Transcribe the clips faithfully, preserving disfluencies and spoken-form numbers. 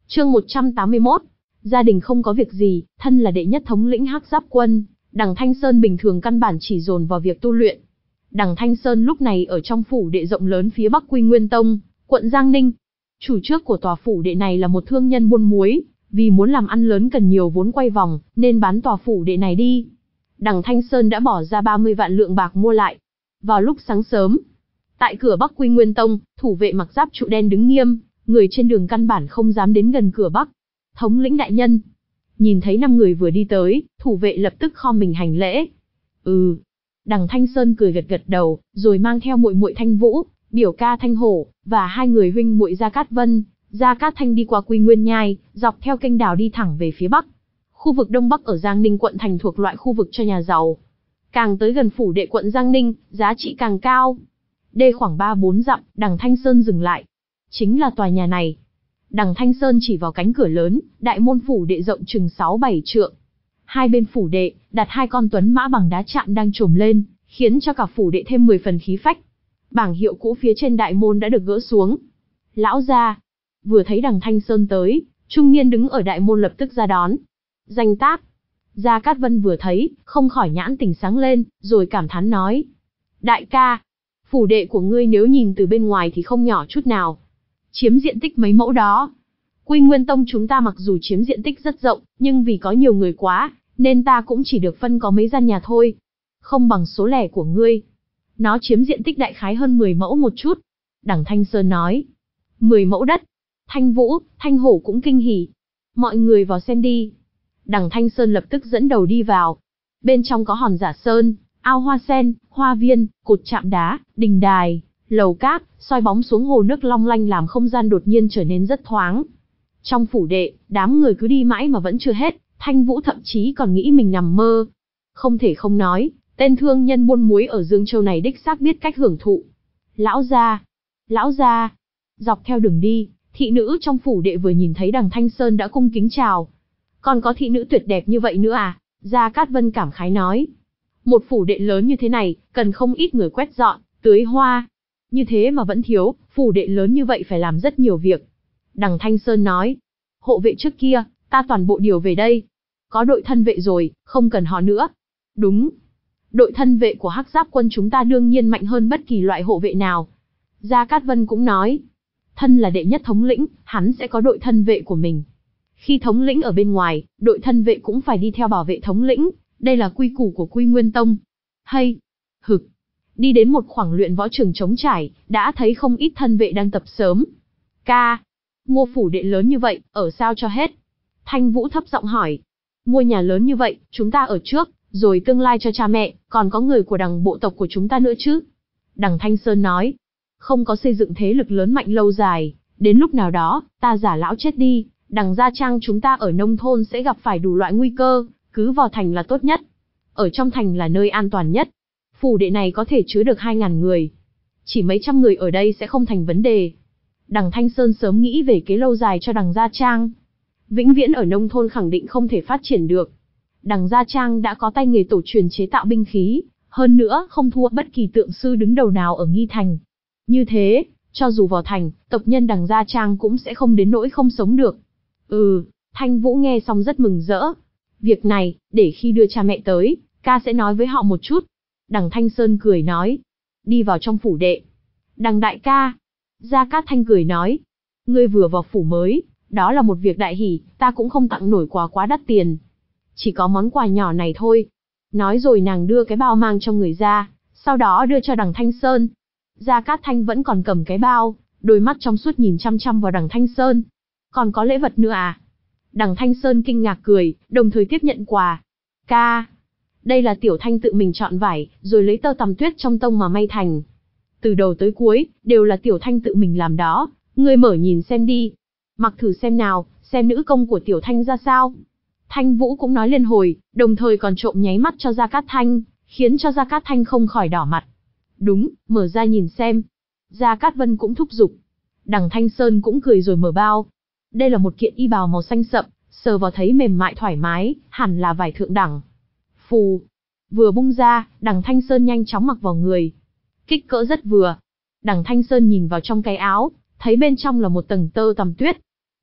Chương một trăm tám mươi mốt. Gia đình không có việc gì, thân là đệ nhất thống lĩnh Hắc Giáp quân, Đằng Thanh Sơn bình thường căn bản chỉ dồn vào việc tu luyện. Đằng Thanh Sơn lúc này ở trong phủ đệ rộng lớn phía bắc Quy Nguyên Tông, quận Giang Ninh. Chủ trước của tòa phủ đệ này là một thương nhân buôn muối, vì muốn làm ăn lớn cần nhiều vốn quay vòng, nên bán tòa phủ đệ này đi. Đằng Thanh Sơn đã bỏ ra ba mươi vạn lượng bạc mua lại. Vào lúc sáng sớm, tại cửa bắc Quy Nguyên Tông, thủ vệ mặc giáp trụ đen đứng nghiêm, người trên đường căn bản không dám đến gần cửa bắc. Thống lĩnh đại nhân. Nhìn thấy năm người vừa đi tới, thủ vệ lập tức khom mình hành lễ. Ừ. Đằng Thanh Sơn cười gật gật đầu, rồi mang theo muội muội Thanh Vũ, biểu ca Thanh Hổ, và hai người huynh muội Gia Cát Vân, Gia Cát Thanh đi qua Quy Nguyên Nhai, dọc theo kênh đào đi thẳng về phía bắc. Khu vực Đông Bắc ở Giang Ninh quận thành thuộc loại khu vực cho nhà giàu. Càng tới gần phủ đệ quận Giang Ninh, giá trị càng cao. Đê khoảng ba bốn dặm, Đằng Thanh Sơn dừng lại. Chính là tòa nhà này. Đằng Thanh Sơn chỉ vào cánh cửa lớn, đại môn phủ đệ rộng chừng sáu bảy trượng. Hai bên phủ đệ, đặt hai con tuấn mã bằng đá chạm đang trồm lên, khiến cho cả phủ đệ thêm mười phần khí phách. Bảng hiệu cũ phía trên đại môn đã được gỡ xuống. Lão gia. Vừa thấy Đằng Thanh Sơn tới, trung niên đứng ở đại môn lập tức ra đón. Danh tác. Gia Cát Vân vừa thấy, không khỏi nhãn tỉnh sáng lên, rồi cảm thán nói. Đại ca, phủ đệ của ngươi nếu nhìn từ bên ngoài thì không nhỏ chút nào. Chiếm diện tích mấy mẫu đó. Quy Nguyên Tông chúng ta mặc dù chiếm diện tích rất rộng, nhưng vì có nhiều người quá, nên ta cũng chỉ được phân có mấy gian nhà thôi. Không bằng số lẻ của ngươi. Nó chiếm diện tích đại khái hơn mười mẫu một chút. Đằng Thanh Sơn nói. mười mẫu đất. Thanh Vũ, Thanh Hổ cũng kinh hỉ. Mọi người vào xem đi. Đằng Thanh Sơn lập tức dẫn đầu đi vào. Bên trong có hòn giả sơn, ao hoa sen, hoa viên, cột chạm đá, đình đài, lầu cát, soi bóng xuống hồ nước long lanh làm không gian đột nhiên trở nên rất thoáng. Trong phủ đệ, đám người cứ đi mãi mà vẫn chưa hết, Thanh Vũ thậm chí còn nghĩ mình nằm mơ. Không thể không nói, tên thương nhân buôn muối ở Dương Châu này đích xác biết cách hưởng thụ. Lão gia, lão gia. Dọc theo đường đi, thị nữ trong phủ đệ vừa nhìn thấy Đằng Thanh Sơn đã cung kính chào. Còn có thị nữ tuyệt đẹp như vậy nữa à? Gia Cát Vân cảm khái nói. Một phủ đệ lớn như thế này, cần không ít người quét dọn, tưới hoa. Như thế mà vẫn thiếu, phủ đệ lớn như vậy phải làm rất nhiều việc. Đằng Thanh Sơn nói. Hộ vệ trước kia, ta toàn bộ điều về đây. Có đội thân vệ rồi, không cần họ nữa. Đúng. Đội thân vệ của Hắc Giáp quân chúng ta đương nhiên mạnh hơn bất kỳ loại hộ vệ nào. Gia Cát Vân cũng nói. Thân là đệ nhất thống lĩnh, hắn sẽ có đội thân vệ của mình. Khi thống lĩnh ở bên ngoài, đội thân vệ cũng phải đi theo bảo vệ thống lĩnh. Đây là quy củ của Quy Nguyên Tông. Hay. Hực. Đi đến một khoảng luyện võ trường trống trải, đã thấy không ít thân vệ đang tập sớm. Ca. Ngô phủ đệ lớn như vậy, ở sao cho hết? Thanh Vũ thấp giọng hỏi. Ngôi nhà lớn như vậy, chúng ta ở trước, rồi tương lai cho cha mẹ, còn có người của đằng bộ tộc của chúng ta nữa chứ? Đằng Thanh Sơn nói. Không có xây dựng thế lực lớn mạnh lâu dài, đến lúc nào đó, ta giả lão chết đi, đằng Gia Trang chúng ta ở nông thôn sẽ gặp phải đủ loại nguy cơ, cứ vào thành là tốt nhất. Ở trong thành là nơi an toàn nhất. Phủ đệ này có thể chứa được hai ngàn người. Chỉ mấy trăm người ở đây sẽ không thành vấn đề. Đằng Thanh Sơn sớm nghĩ về kế lâu dài cho đằng Gia Trang. Vĩnh viễn ở nông thôn khẳng định không thể phát triển được. Đằng Gia Trang đã có tay nghề tổ truyền chế tạo binh khí, hơn nữa không thua bất kỳ tượng sư đứng đầu nào ở Nghi Thành. Như thế, cho dù vào thành, tộc nhân đằng Gia Trang cũng sẽ không đến nỗi không sống được. Ừ, Thanh Vũ nghe xong rất mừng rỡ. Việc này, để khi đưa cha mẹ tới, ca sẽ nói với họ một chút. Đằng Thanh Sơn cười nói. Đi vào trong phủ đệ. Đằng đại ca. Gia Cát Thanh cười nói. Ngươi vừa vào phủ mới, đó là một việc đại hỷ, ta cũng không tặng nổi quà quá đắt tiền. Chỉ có món quà nhỏ này thôi. Nói rồi nàng đưa cái bao mang cho người ra, sau đó đưa cho đằng Thanh Sơn. Gia Cát Thanh vẫn còn cầm cái bao, đôi mắt trong suốt nhìn chăm chăm vào đằng Thanh Sơn. Còn có lễ vật nữa à? Đằng Thanh Sơn kinh ngạc cười, đồng thời tiếp nhận quà. Ca, đây là Tiểu Thanh tự mình chọn vải, rồi lấy tơ tằm tuyết trong tông mà may thành. Từ đầu tới cuối, đều là Tiểu Thanh tự mình làm đó, ngươi mở nhìn xem đi. Mặc thử xem nào, xem nữ công của Tiểu Thanh ra sao. Thanh Vũ cũng nói liên hồi, đồng thời còn trộm nháy mắt cho Gia Cát Thanh, khiến cho Gia Cát Thanh không khỏi đỏ mặt. Đúng, mở ra nhìn xem. Gia Cát Vân cũng thúc giục. Đằng Thanh Sơn cũng cười rồi mở bao. Đây là một kiện y bào màu xanh sậm, sờ vào thấy mềm mại thoải mái, hẳn là vải thượng đẳng. Phù. Vừa bung ra, đằng Thanh Sơn nhanh chóng mặc vào người. Kích cỡ rất vừa. Đằng Thanh Sơn nhìn vào trong cái áo, thấy bên trong là một tầng tơ tằm tuyết.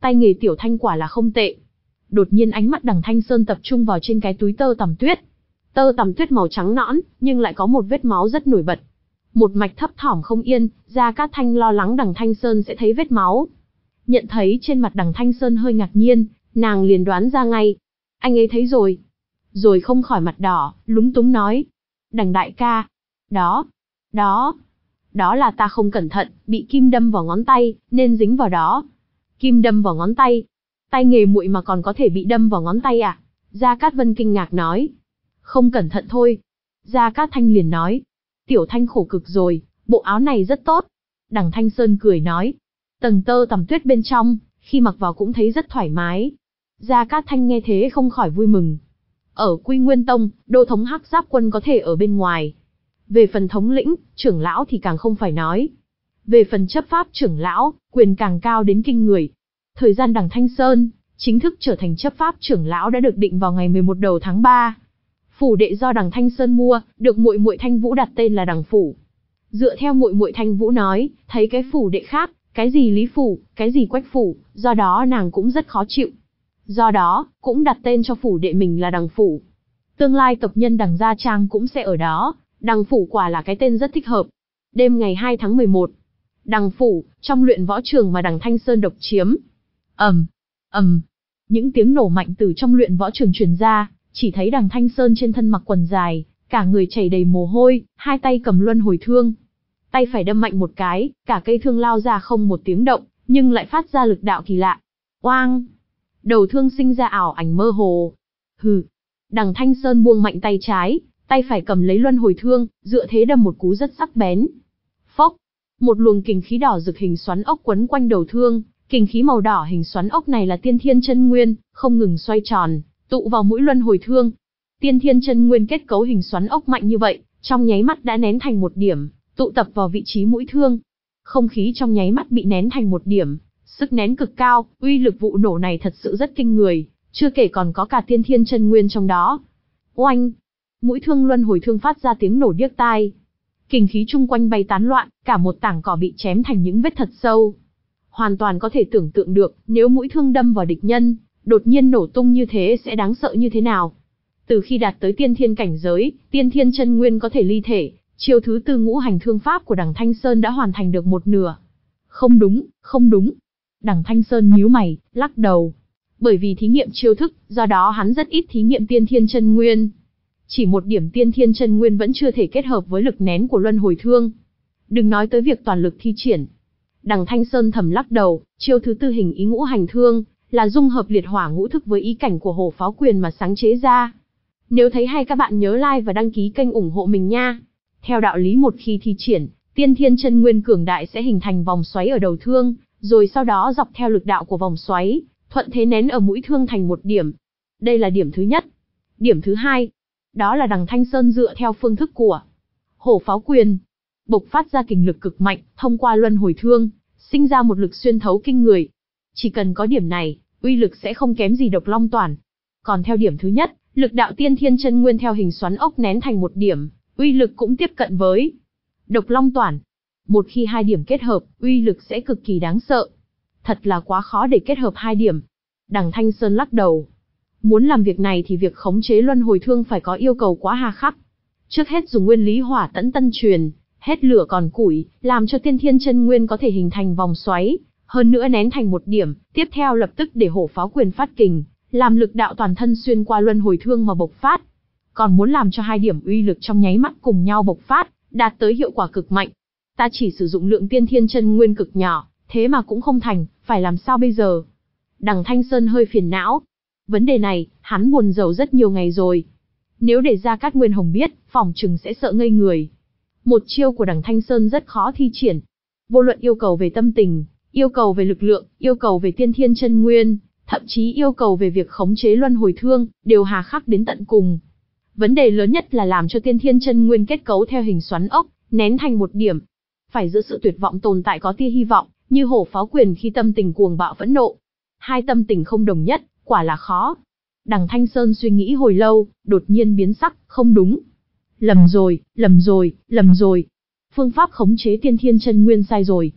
Tay nghề Tiểu Thanh quả là không tệ. Đột nhiên ánh mắt Đằng Thanh Sơn tập trung vào trên cái túi tơ tằm tuyết. Tơ tằm tuyết màu trắng nõn, nhưng lại có một vết máu rất nổi bật. Một mạch thấp thỏm không yên, Gia Cát Thanh lo lắng Đằng Thanh Sơn sẽ thấy vết máu. Nhận thấy trên mặt Đằng Thanh Sơn hơi ngạc nhiên, nàng liền đoán ra ngay. Anh ấy thấy rồi. Rồi không khỏi mặt đỏ, lúng túng nói. Đằng đại ca. Đó. Đó. Đó là ta không cẩn thận, bị kim đâm vào ngón tay, nên dính vào đó. Kim đâm vào ngón tay. Tay nghề muội mà còn có thể bị đâm vào ngón tay à? Gia Cát Vân kinh ngạc nói. Không cẩn thận thôi. Gia Cát Thanh liền nói. Tiểu Thanh khổ cực rồi, bộ áo này rất tốt. Đằng Thanh Sơn cười nói. Tầng tơ tằm tuyết bên trong, khi mặc vào cũng thấy rất thoải mái. Gia Cát Thanh nghe thế không khỏi vui mừng. Ở Quy Nguyên Tông, đô thống Hắc Giáp Quân có thể ở bên ngoài. Về phần thống lĩnh, trưởng lão thì càng không phải nói. Về phần chấp pháp trưởng lão, quyền càng cao đến kinh người. Thời gian Đằng Thanh Sơn chính thức trở thành chấp pháp trưởng lão đã được định vào ngày mười một đầu tháng ba. Phủ đệ do Đằng Thanh Sơn mua, được muội muội Thanh Vũ đặt tên là Đằng phủ. Dựa theo muội muội Thanh Vũ nói, thấy cái phủ đệ khác, cái gì Lý phủ, cái gì Quách phủ, do đó nàng cũng rất khó chịu. Do đó, cũng đặt tên cho phủ đệ mình là Đằng phủ. Tương lai tộc nhân Đằng Gia Trang cũng sẽ ở đó, Đằng phủ quả là cái tên rất thích hợp. Đêm ngày hai tháng mười một, Đằng phủ, trong luyện võ trường mà Đằng Thanh Sơn độc chiếm. Ầm, ầm, những tiếng nổ mạnh từ trong luyện võ trường truyền ra, chỉ thấy Đằng Thanh Sơn trên thân mặc quần dài, cả người chảy đầy mồ hôi, hai tay cầm luân hồi thương. Tay phải đâm mạnh một cái, cả cây thương lao ra không một tiếng động, nhưng lại phát ra lực đạo kỳ lạ. Oang! Đầu thương sinh ra ảo ảnh mơ hồ. Hừ! Đằng Thanh Sơn buông mạnh tay trái, tay phải cầm lấy luân hồi thương, dựa thế đâm một cú rất sắc bén. Phốc! Một luồng kình khí đỏ rực hình xoắn ốc quấn quanh đầu thương, kình khí màu đỏ hình xoắn ốc này là tiên thiên chân nguyên, không ngừng xoay tròn, tụ vào mũi luân hồi thương. Tiên thiên chân nguyên kết cấu hình xoắn ốc mạnh như vậy, trong nháy mắt đã nén thành một điểm, tụ tập vào vị trí mũi thương. Không khí trong nháy mắt bị nén thành một điểm, sức nén cực cao, uy lực vụ nổ này thật sự rất kinh người, chưa kể còn có cả tiên thiên chân nguyên trong đó. Oanh! Mũi thương luân hồi thương phát ra tiếng nổ điếc tai. Kình khí chung quanh bay tán loạn, cả một tảng cỏ bị chém thành những vết thật sâu. Hoàn toàn có thể tưởng tượng được, nếu mũi thương đâm vào địch nhân, đột nhiên nổ tung như thế sẽ đáng sợ như thế nào. Từ khi đạt tới tiên thiên cảnh giới, tiên thiên chân nguyên có thể ly thể, chiêu thứ tư ngũ hành thương pháp của Đằng Thanh Sơn đã hoàn thành được một nửa. Không đúng, không đúng. Đằng Thanh Sơn nhíu mày, lắc đầu. Bởi vì thí nghiệm chiêu thức, do đó hắn rất ít thí nghiệm tiên thiên chân nguyên. Chỉ một điểm tiên thiên chân nguyên vẫn chưa thể kết hợp với lực nén của luân hồi thương. Đừng nói tới việc toàn lực thi triển. Đằng Thanh Sơn thầm lắc đầu, chiêu thứ tư hình ý ngũ hành thương, là dung hợp liệt hỏa ngũ thức với ý cảnh của Hổ Pháo Quyền mà sáng chế ra. Nếu thấy hay các bạn nhớ like và đăng ký kênh ủng hộ mình nha. Theo đạo lý một khi thi triển, tiên thiên chân nguyên cường đại sẽ hình thành vòng xoáy ở đầu thương, rồi sau đó dọc theo lực đạo của vòng xoáy, thuận thế nén ở mũi thương thành một điểm. Đây là điểm thứ nhất. Điểm thứ hai, đó là Đằng Thanh Sơn dựa theo phương thức của Hổ Pháo Quyền, bộc phát ra kình lực cực mạnh, thông qua luân hồi thương, sinh ra một lực xuyên thấu kinh người. Chỉ cần có điểm này, uy lực sẽ không kém gì Độc Long Toản. Còn theo điểm thứ nhất, lực đạo tiên thiên chân nguyên theo hình xoắn ốc nén thành một điểm, uy lực cũng tiếp cận với Độc Long Toản. Một khi hai điểm kết hợp, uy lực sẽ cực kỳ đáng sợ. Thật là quá khó để kết hợp hai điểm. Đằng Thanh Sơn lắc đầu. Muốn làm việc này thì việc khống chế luân hồi thương phải có yêu cầu quá hà khắc. Trước hết dùng nguyên lý hỏa tẫn tân truyền, hết lửa còn củi, làm cho tiên thiên chân nguyên có thể hình thành vòng xoáy, hơn nữa nén thành một điểm, tiếp theo lập tức để Hổ Pháo Quyền phát kình, làm lực đạo toàn thân xuyên qua luân hồi thương mà bộc phát. Còn muốn làm cho hai điểm uy lực trong nháy mắt cùng nhau bộc phát, đạt tới hiệu quả cực mạnh. Ta chỉ sử dụng lượng tiên thiên chân nguyên cực nhỏ, thế mà cũng không thành, phải làm sao bây giờ? Đằng Thanh Sơn hơi phiền não. Vấn đề này, hắn buồn rầu rất nhiều ngày rồi. Nếu để Gia Cát Nguyên Hồng biết, phỏng chừng sẽ sợ ngây người. Một chiêu của Đằng Thanh Sơn rất khó thi triển. Vô luận yêu cầu về tâm tình, yêu cầu về lực lượng, yêu cầu về tiên thiên chân nguyên, thậm chí yêu cầu về việc khống chế luân hồi thương, đều hà khắc đến tận cùng. Vấn đề lớn nhất là làm cho tiên thiên chân nguyên kết cấu theo hình xoắn ốc, nén thành một điểm. Phải giữa sự tuyệt vọng tồn tại có tia hy vọng, như Hổ Pháo Quyền khi tâm tình cuồng bạo phẫn nộ. Hai tâm tình không đồng nhất, quả là khó. Đằng Thanh Sơn suy nghĩ hồi lâu, đột nhiên biến sắc, không đúng. Lầm rồi, lầm rồi, lầm rồi. Phương pháp khống chế tiên thiên chân nguyên sai rồi.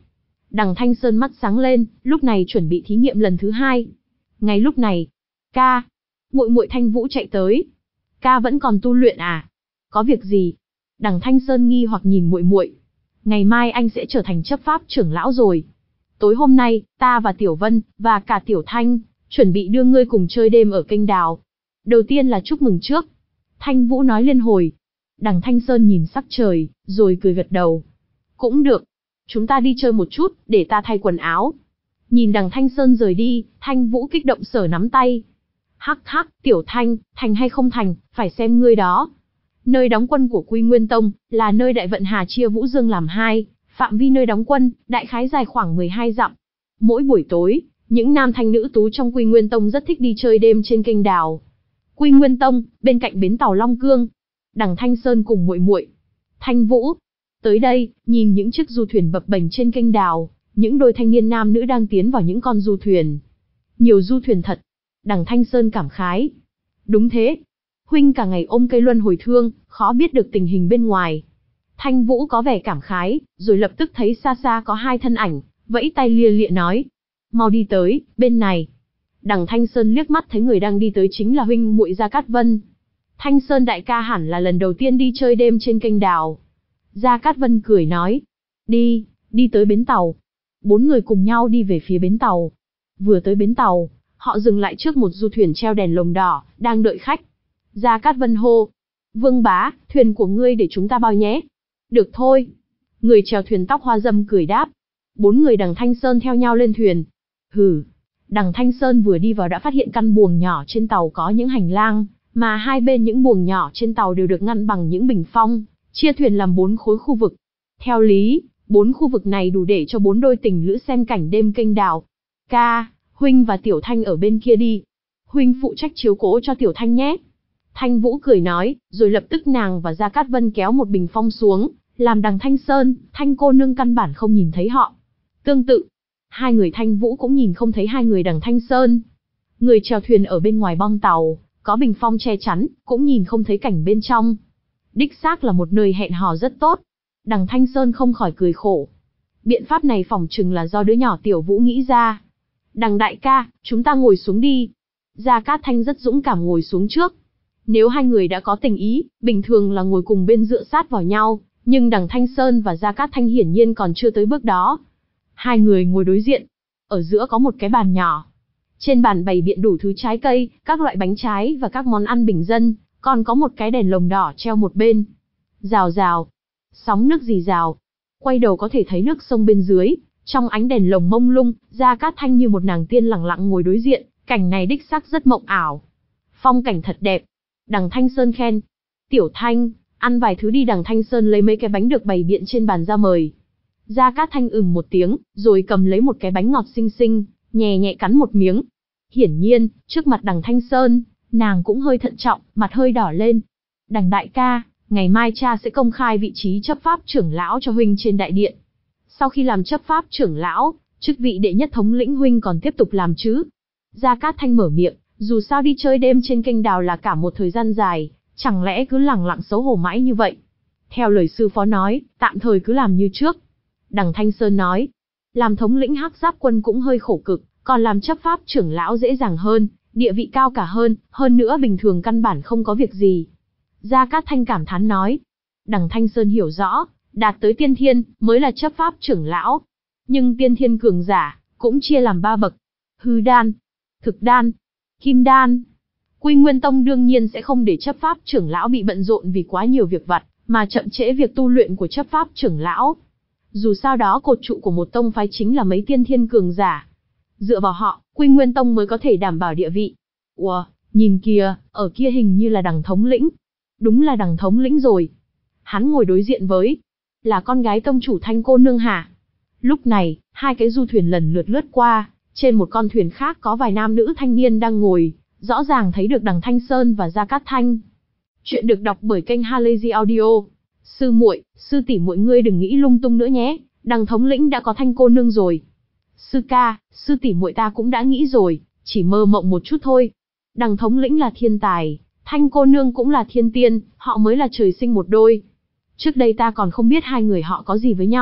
Đằng Thanh Sơn mắt sáng lên, lúc này chuẩn bị thí nghiệm lần thứ hai. Ngay lúc này, ca, muội muội Thanh Vũ chạy tới. Ca vẫn còn tu luyện à? Có việc gì? Đằng Thanh Sơn nghi hoặc nhìn muội muội. Ngày mai anh sẽ trở thành chấp pháp trưởng lão rồi. Tối hôm nay, ta và Tiểu Vân, và cả Tiểu Thanh, chuẩn bị đưa ngươi cùng chơi đêm ở kênh đào. Đầu tiên là chúc mừng trước. Thanh Vũ nói liên hồi. Đằng Thanh Sơn nhìn sắc trời, rồi cười gật đầu. Cũng được. Chúng ta đi chơi một chút, để ta thay quần áo. Nhìn đằng Thanh Sơn rời đi, Thanh Vũ kích động sờ nắm tay. Hắc hắc, Tiểu Thanh, thành hay không thành, phải xem ngươi đó. Nơi đóng quân của Quy Nguyên Tông, là nơi Đại Vận Hà chia Vũ Dương làm hai, phạm vi nơi đóng quân, đại khái dài khoảng mười hai dặm. Mỗi buổi tối, những nam thanh nữ tú trong Quy Nguyên Tông rất thích đi chơi đêm trên kênh đào. Quy Nguyên Tông, bên cạnh bến tàu Long Cương. Đằng Thanh Sơn cùng muội muội Thanh Vũ tới đây, nhìn những chiếc du thuyền bập bềnh trên kênh đào, những đôi thanh niên nam nữ đang tiến vào những con du thuyền. Nhiều du thuyền thật. Đằng Thanh Sơn cảm khái. Đúng thế. Huynh cả ngày ôm cây luân hồi thương, khó biết được tình hình bên ngoài. Thanh Vũ có vẻ cảm khái, rồi lập tức thấy xa xa có hai thân ảnh, vẫy tay lia lịa nói. Mau đi tới, bên này. Đằng Thanh Sơn liếc mắt thấy người đang đi tới chính là huynh muội Gia Cát Vân. Thanh Sơn đại ca hẳn là lần đầu tiên đi chơi đêm trên kênh đào. Gia Cát Vân cười nói. Đi, đi tới bến tàu. Bốn người cùng nhau đi về phía bến tàu. Vừa tới bến tàu, họ dừng lại trước một du thuyền treo đèn lồng đỏ, đang đợi khách. Gia Cát Vân hô. Vương bá, thuyền của ngươi để chúng ta bao nhé. Được thôi. Người chèo thuyền tóc hoa dâm cười đáp. Bốn người đằng Thanh Sơn theo nhau lên thuyền. Hừ. Đằng Thanh Sơn vừa đi vào đã phát hiện căn buồng nhỏ trên tàu có những hành lang, mà hai bên những buồng nhỏ trên tàu đều được ngăn bằng những bình phong, chia thuyền làm bốn khối khu vực. Theo lý, bốn khu vực này đủ để cho bốn đôi tình lữ xem cảnh đêm kênh đào. Ca, huynh và Tiểu Thanh ở bên kia đi. Huynh phụ trách chiếu cố cho Tiểu Thanh nhé. Thanh Vũ cười nói, rồi lập tức nàng và Gia Cát Vân kéo một bình phong xuống, làm đằng Thanh Sơn, Thanh cô nương căn bản không nhìn thấy họ. Tương tự, hai người Thanh Vũ cũng nhìn không thấy hai người đằng Thanh Sơn. Người chèo thuyền ở bên ngoài bong tàu, có bình phong che chắn, cũng nhìn không thấy cảnh bên trong. Đích xác là một nơi hẹn hò rất tốt. Đằng Thanh Sơn không khỏi cười khổ. Biện pháp này phỏng chừng là do đứa nhỏ Tiểu Vũ nghĩ ra. Đằng đại ca, chúng ta ngồi xuống đi. Gia Cát Thanh rất dũng cảm ngồi xuống trước. Nếu hai người đã có tình ý, bình thường là ngồi cùng bên dựa sát vào nhau, nhưng đằng Thanh Sơn và Gia Cát Thanh hiển nhiên còn chưa tới bước đó. Hai người ngồi đối diện. Ở giữa có một cái bàn nhỏ. Trên bàn bày biện đủ thứ trái cây, các loại bánh trái và các món ăn bình dân, còn có một cái đèn lồng đỏ treo một bên. Rào rào. Sóng nước rì rào. Quay đầu có thể thấy nước sông bên dưới, trong ánh đèn lồng mông lung, Gia Cát Thanh như một nàng tiên lặng lặng ngồi đối diện, cảnh này đích xác rất mộng ảo. Phong cảnh thật đẹp. Đằng Thanh Sơn khen. Tiểu Thanh, ăn vài thứ đi. Đằng Thanh Sơn lấy mấy cái bánh được bày biện trên bàn ra mời. Gia Cát Thanh ừm một tiếng, rồi cầm lấy một cái bánh ngọt xinh xinh, nhẹ nhẹ cắn một miếng. Hiển nhiên, trước mặt đằng Thanh Sơn, nàng cũng hơi thận trọng, mặt hơi đỏ lên. Đằng đại ca, ngày mai cha sẽ công khai vị trí chấp pháp trưởng lão cho huynh trên đại điện. Sau khi làm chấp pháp trưởng lão, chức vị đệ nhất thống lĩnh huynh còn tiếp tục làm chứ? Gia Cát Thanh mở miệng, dù sao đi chơi đêm trên kênh đào là cả một thời gian dài, chẳng lẽ cứ lẳng lặng xấu hổ mãi như vậy? Theo lời sư phó nói, tạm thời cứ làm như trước. Đằng Thanh Sơn nói, làm thống lĩnh Hắc Giáp quân cũng hơi khổ cực, còn làm chấp pháp trưởng lão dễ dàng hơn, địa vị cao cả hơn, hơn nữa bình thường căn bản không có việc gì. Gia Cát Thanh cảm thán nói. Đằng Thanh Sơn hiểu rõ, đạt tới tiên thiên mới là chấp pháp trưởng lão. Nhưng tiên thiên cường giả cũng chia làm ba bậc: hư đan, thực đan, kim đan. Quy Nguyên Tông đương nhiên sẽ không để chấp pháp trưởng lão bị bận rộn vì quá nhiều việc vặt, mà chậm trễ việc tu luyện của chấp pháp trưởng lão. Dù sao đó cột trụ của một tông phái chính là mấy tiên thiên cường giả. Dựa vào họ, Quy Nguyên Tông mới có thể đảm bảo địa vị. Ủa, nhìn kìa, ở kia hình như là đằng thống lĩnh. Đúng là đằng thống lĩnh rồi. Hắn ngồi đối diện với, là con gái tông chủ Thanh cô nương hả? Lúc này, hai cái du thuyền lần lượt lướt qua, trên một con thuyền khác có vài nam nữ thanh niên đang ngồi, rõ ràng thấy được đằng Thanh Sơn và Gia Cát Thanh. Chuyện được đọc bởi kênh Halazy Audio. Sư muội, sư tỷ muội ngươi đừng nghĩ lung tung nữa nhé, đằng thống lĩnh đã có Thanh cô nương rồi. Sư ca, sư tỷ muội ta cũng đã nghĩ rồi, chỉ mơ mộng một chút thôi. Đằng thống lĩnh là thiên tài, Thanh cô nương cũng là thiên tiên, họ mới là trời sinh một đôi. Trước đây ta còn không biết hai người họ có gì với nhau,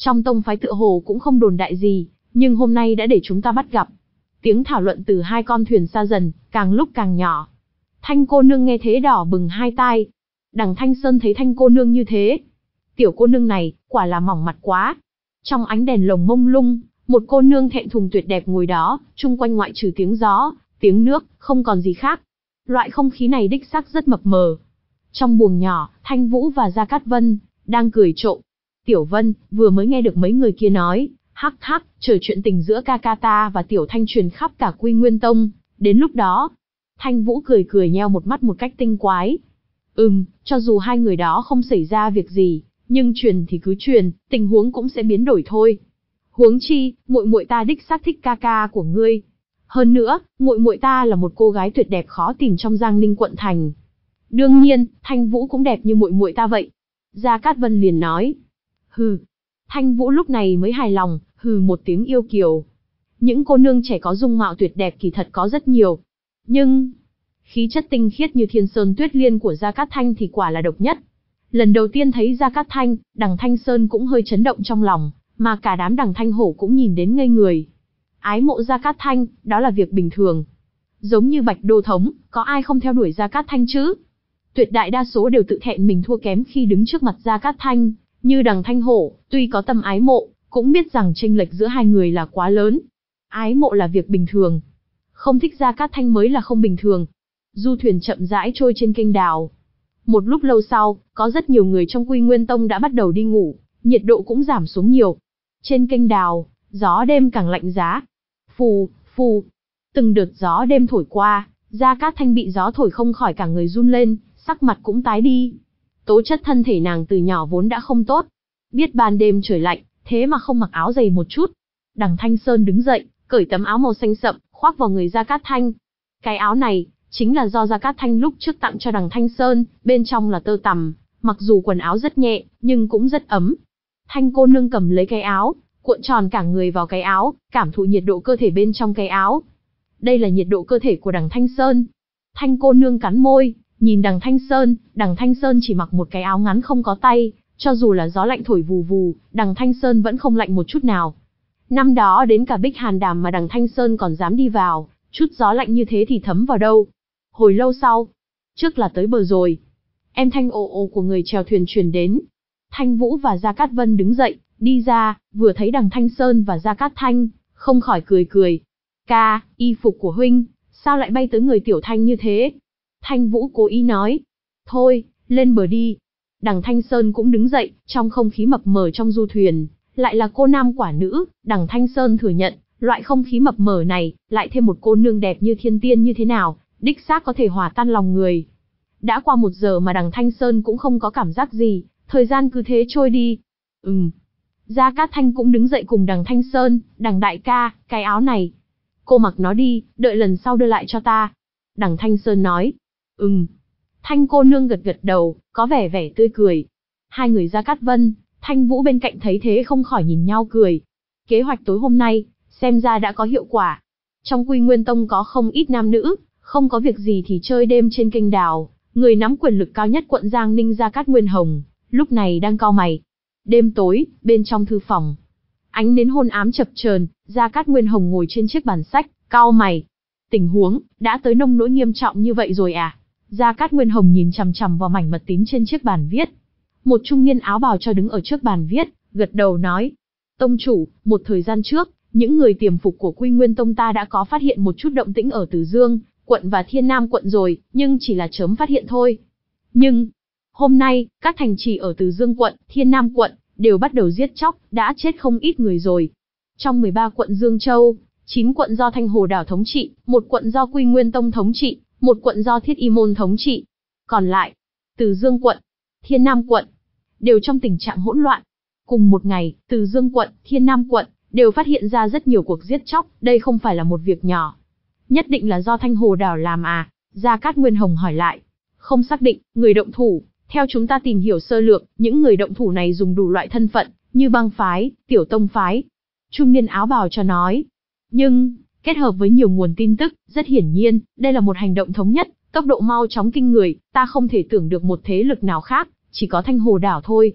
Trong tông phái tựa hồ cũng không đồn đại gì, nhưng hôm nay đã để chúng ta bắt gặp. Tiếng thảo luận từ hai con thuyền xa dần, càng lúc càng nhỏ. Thanh cô nương nghe thế đỏ bừng hai tai. Đằng Thanh Sơn thấy Thanh cô nương như thế. Tiểu cô nương này, quả là mỏng mặt quá. Trong ánh đèn lồng mông lung, một cô nương thẹn thùng tuyệt đẹp ngồi đó, chung quanh ngoại trừ tiếng gió, tiếng nước, không còn gì khác. Loại không khí này đích xác rất mập mờ. Trong buồng nhỏ, Thanh Vũ và Gia Cát Vân đang cười trộm. Tiểu Vân vừa mới nghe được mấy người kia nói, hắc hắc, chờ chuyện tình giữa ca ca ta và Tiểu Thanh truyền khắp cả Quy Nguyên Tông, đến lúc đó. Thanh Vũ cười cười nheo một mắt một cách tinh quái. Ừm, cho dù hai người đó không xảy ra việc gì, nhưng truyền thì cứ truyền, tình huống cũng sẽ biến đổi thôi. Huống chi, muội muội ta đích xác thích ca ca của ngươi. Hơn nữa, muội muội ta là một cô gái tuyệt đẹp khó tìm trong Giang Ninh quận thành. Đương nhiên, Thanh Vũ cũng đẹp như muội muội ta vậy. Gia Cát Vân liền nói. Hừ. Thanh Vũ lúc này mới hài lòng, hừ một tiếng yêu kiều. Những cô nương trẻ có dung mạo tuyệt đẹp kỳ thật có rất nhiều. Nhưng, khí chất tinh khiết như Thiên Sơn Tuyết Liên của Gia Cát Thanh thì quả là độc nhất. Lần đầu tiên thấy Gia Cát Thanh, đằng Thanh Sơn cũng hơi chấn động trong lòng, mà cả đám đằng Thanh Hổ cũng nhìn đến ngây người. Ái mộ Gia Cát Thanh, đó là việc bình thường. Giống như Bạch Đô Thống, có ai không theo đuổi Gia Cát Thanh chứ? Tuyệt đại đa số đều tự thẹn mình thua kém khi đứng trước mặt Gia Cát Thanh, như đằng Thanh Hổ, tuy có tâm ái mộ, cũng biết rằng chênh lệch giữa hai người là quá lớn. Ái mộ là việc bình thường. Không thích Gia Cát Thanh mới là không bình thường. Du thuyền chậm rãi trôi trên kênh đào. Một lúc lâu sau, có rất nhiều người trong Quy Nguyên Tông đã bắt đầu đi ngủ, nhiệt độ cũng giảm xuống nhiều. Trên kênh đào, gió đêm càng lạnh giá. Phù, phù. Từng đợt gió đêm thổi qua, Gia Cát Thanh bị gió thổi không khỏi cả người run lên, sắc mặt cũng tái đi. Tố chất thân thể nàng từ nhỏ vốn đã không tốt. Biết ban đêm trời lạnh, thế mà không mặc áo dày một chút. Đằng Thanh Sơn đứng dậy, cởi tấm áo màu xanh sậm, khoác vào người Gia Cát Thanh. Cái áo này, chính là do Gia Cát Thanh lúc trước tặng cho đằng Thanh Sơn, bên trong là tơ tằm, mặc dù quần áo rất nhẹ, nhưng cũng rất ấm. Thanh cô nương cầm lấy cái áo, cuộn tròn cả người vào cái áo, cảm thụ nhiệt độ cơ thể bên trong cái áo. Đây là nhiệt độ cơ thể của đằng Thanh Sơn. Thanh cô nương cắn môi, nhìn đằng Thanh Sơn, đằng Thanh Sơn chỉ mặc một cái áo ngắn không có tay, cho dù là gió lạnh thổi vù vù, đằng Thanh Sơn vẫn không lạnh một chút nào. Năm đó đến cả Bích Hàn Đàm mà đằng Thanh Sơn còn dám đi vào, chút gió lạnh như thế thì thấm vào đâu. Hồi lâu sau, trước là tới bờ rồi. Em thanh ồ ồ của người chèo thuyền truyền đến. Thanh Vũ và Gia Cát Vân đứng dậy, đi ra, vừa thấy đằng Thanh Sơn và Gia Cát Thanh, không khỏi cười cười. Ca, y phục của huynh, sao lại bay tới người Tiểu Thanh như thế? Thanh Vũ cố ý nói. Thôi, lên bờ đi. Đằng Thanh Sơn cũng đứng dậy, trong không khí mập mờ trong du thuyền, lại là cô nam quả nữ, đằng Thanh Sơn thừa nhận, loại không khí mập mờ này, lại thêm một cô nương đẹp như thiên tiên như thế nào, đích xác có thể hòa tan lòng người. Đã qua một giờ mà đằng Thanh Sơn cũng không có cảm giác gì, thời gian cứ thế trôi đi. Ừm. Gia Cát Thanh cũng đứng dậy cùng đằng Thanh Sơn, đằng đại ca, cái áo này. Cô mặc nó đi, đợi lần sau đưa lại cho ta. Đằng Thanh Sơn nói. Ừm. Thanh cô nương gật gật đầu, có vẻ vẻ tươi cười. Hai người Gia Cát Vân, Thanh Vũ bên cạnh thấy thế không khỏi nhìn nhau cười. Kế hoạch tối hôm nay, xem ra đã có hiệu quả. Trong Quy Nguyên Tông có không ít nam nữ, không có việc gì thì chơi đêm trên kênh đào. Người nắm quyền lực cao nhất quận Giang Ninh Gia Cát Nguyên Hồng, lúc này đang cau mày. Đêm tối, bên trong thư phòng, ánh nến hôn ám chập chờn, Gia Cát Nguyên Hồng ngồi trên chiếc bàn sách, cau mày. Tình huống đã tới nông nỗi nghiêm trọng như vậy rồi à? Gia Cát Nguyên Hồng nhìn chằm chằm vào mảnh mật tín trên chiếc bàn viết. Một trung niên áo bào cho đứng ở trước bàn viết, gật đầu nói: Tông chủ, một thời gian trước, những người tiềm phục của Quy Nguyên Tông ta đã có phát hiện một chút động tĩnh ở Từ Dương quận và Thiên Nam quận rồi, nhưng chỉ là chớm phát hiện thôi. Nhưng hôm nay, các thành trì ở Từ Dương quận, Thiên Nam quận đều bắt đầu giết chóc, đã chết không ít người rồi. Trong mười ba quận Dương Châu, chín quận do Thanh Hồ Đảo thống trị, một quận do Quy Nguyên Tông thống trị, một quận do Thiết Y Môn thống trị. Còn lại, Từ Dương quận, Thiên Nam quận đều trong tình trạng hỗn loạn. Cùng một ngày, Từ Dương quận, Thiên Nam quận đều phát hiện ra rất nhiều cuộc giết chóc, đây không phải là một việc nhỏ. Nhất định là do Thanh Hồ Đảo làm à? Gia Cát Nguyên Hồng hỏi lại. Không xác định, người động thủ, theo chúng ta tìm hiểu sơ lược, những người động thủ này dùng đủ loại thân phận, như bang phái, tiểu tông phái. Trung niên áo bào cho nói. Nhưng, kết hợp với nhiều nguồn tin tức, rất hiển nhiên, đây là một hành động thống nhất, tốc độ mau chóng kinh người, ta không thể tưởng được một thế lực nào khác, chỉ có Thanh Hồ Đảo thôi.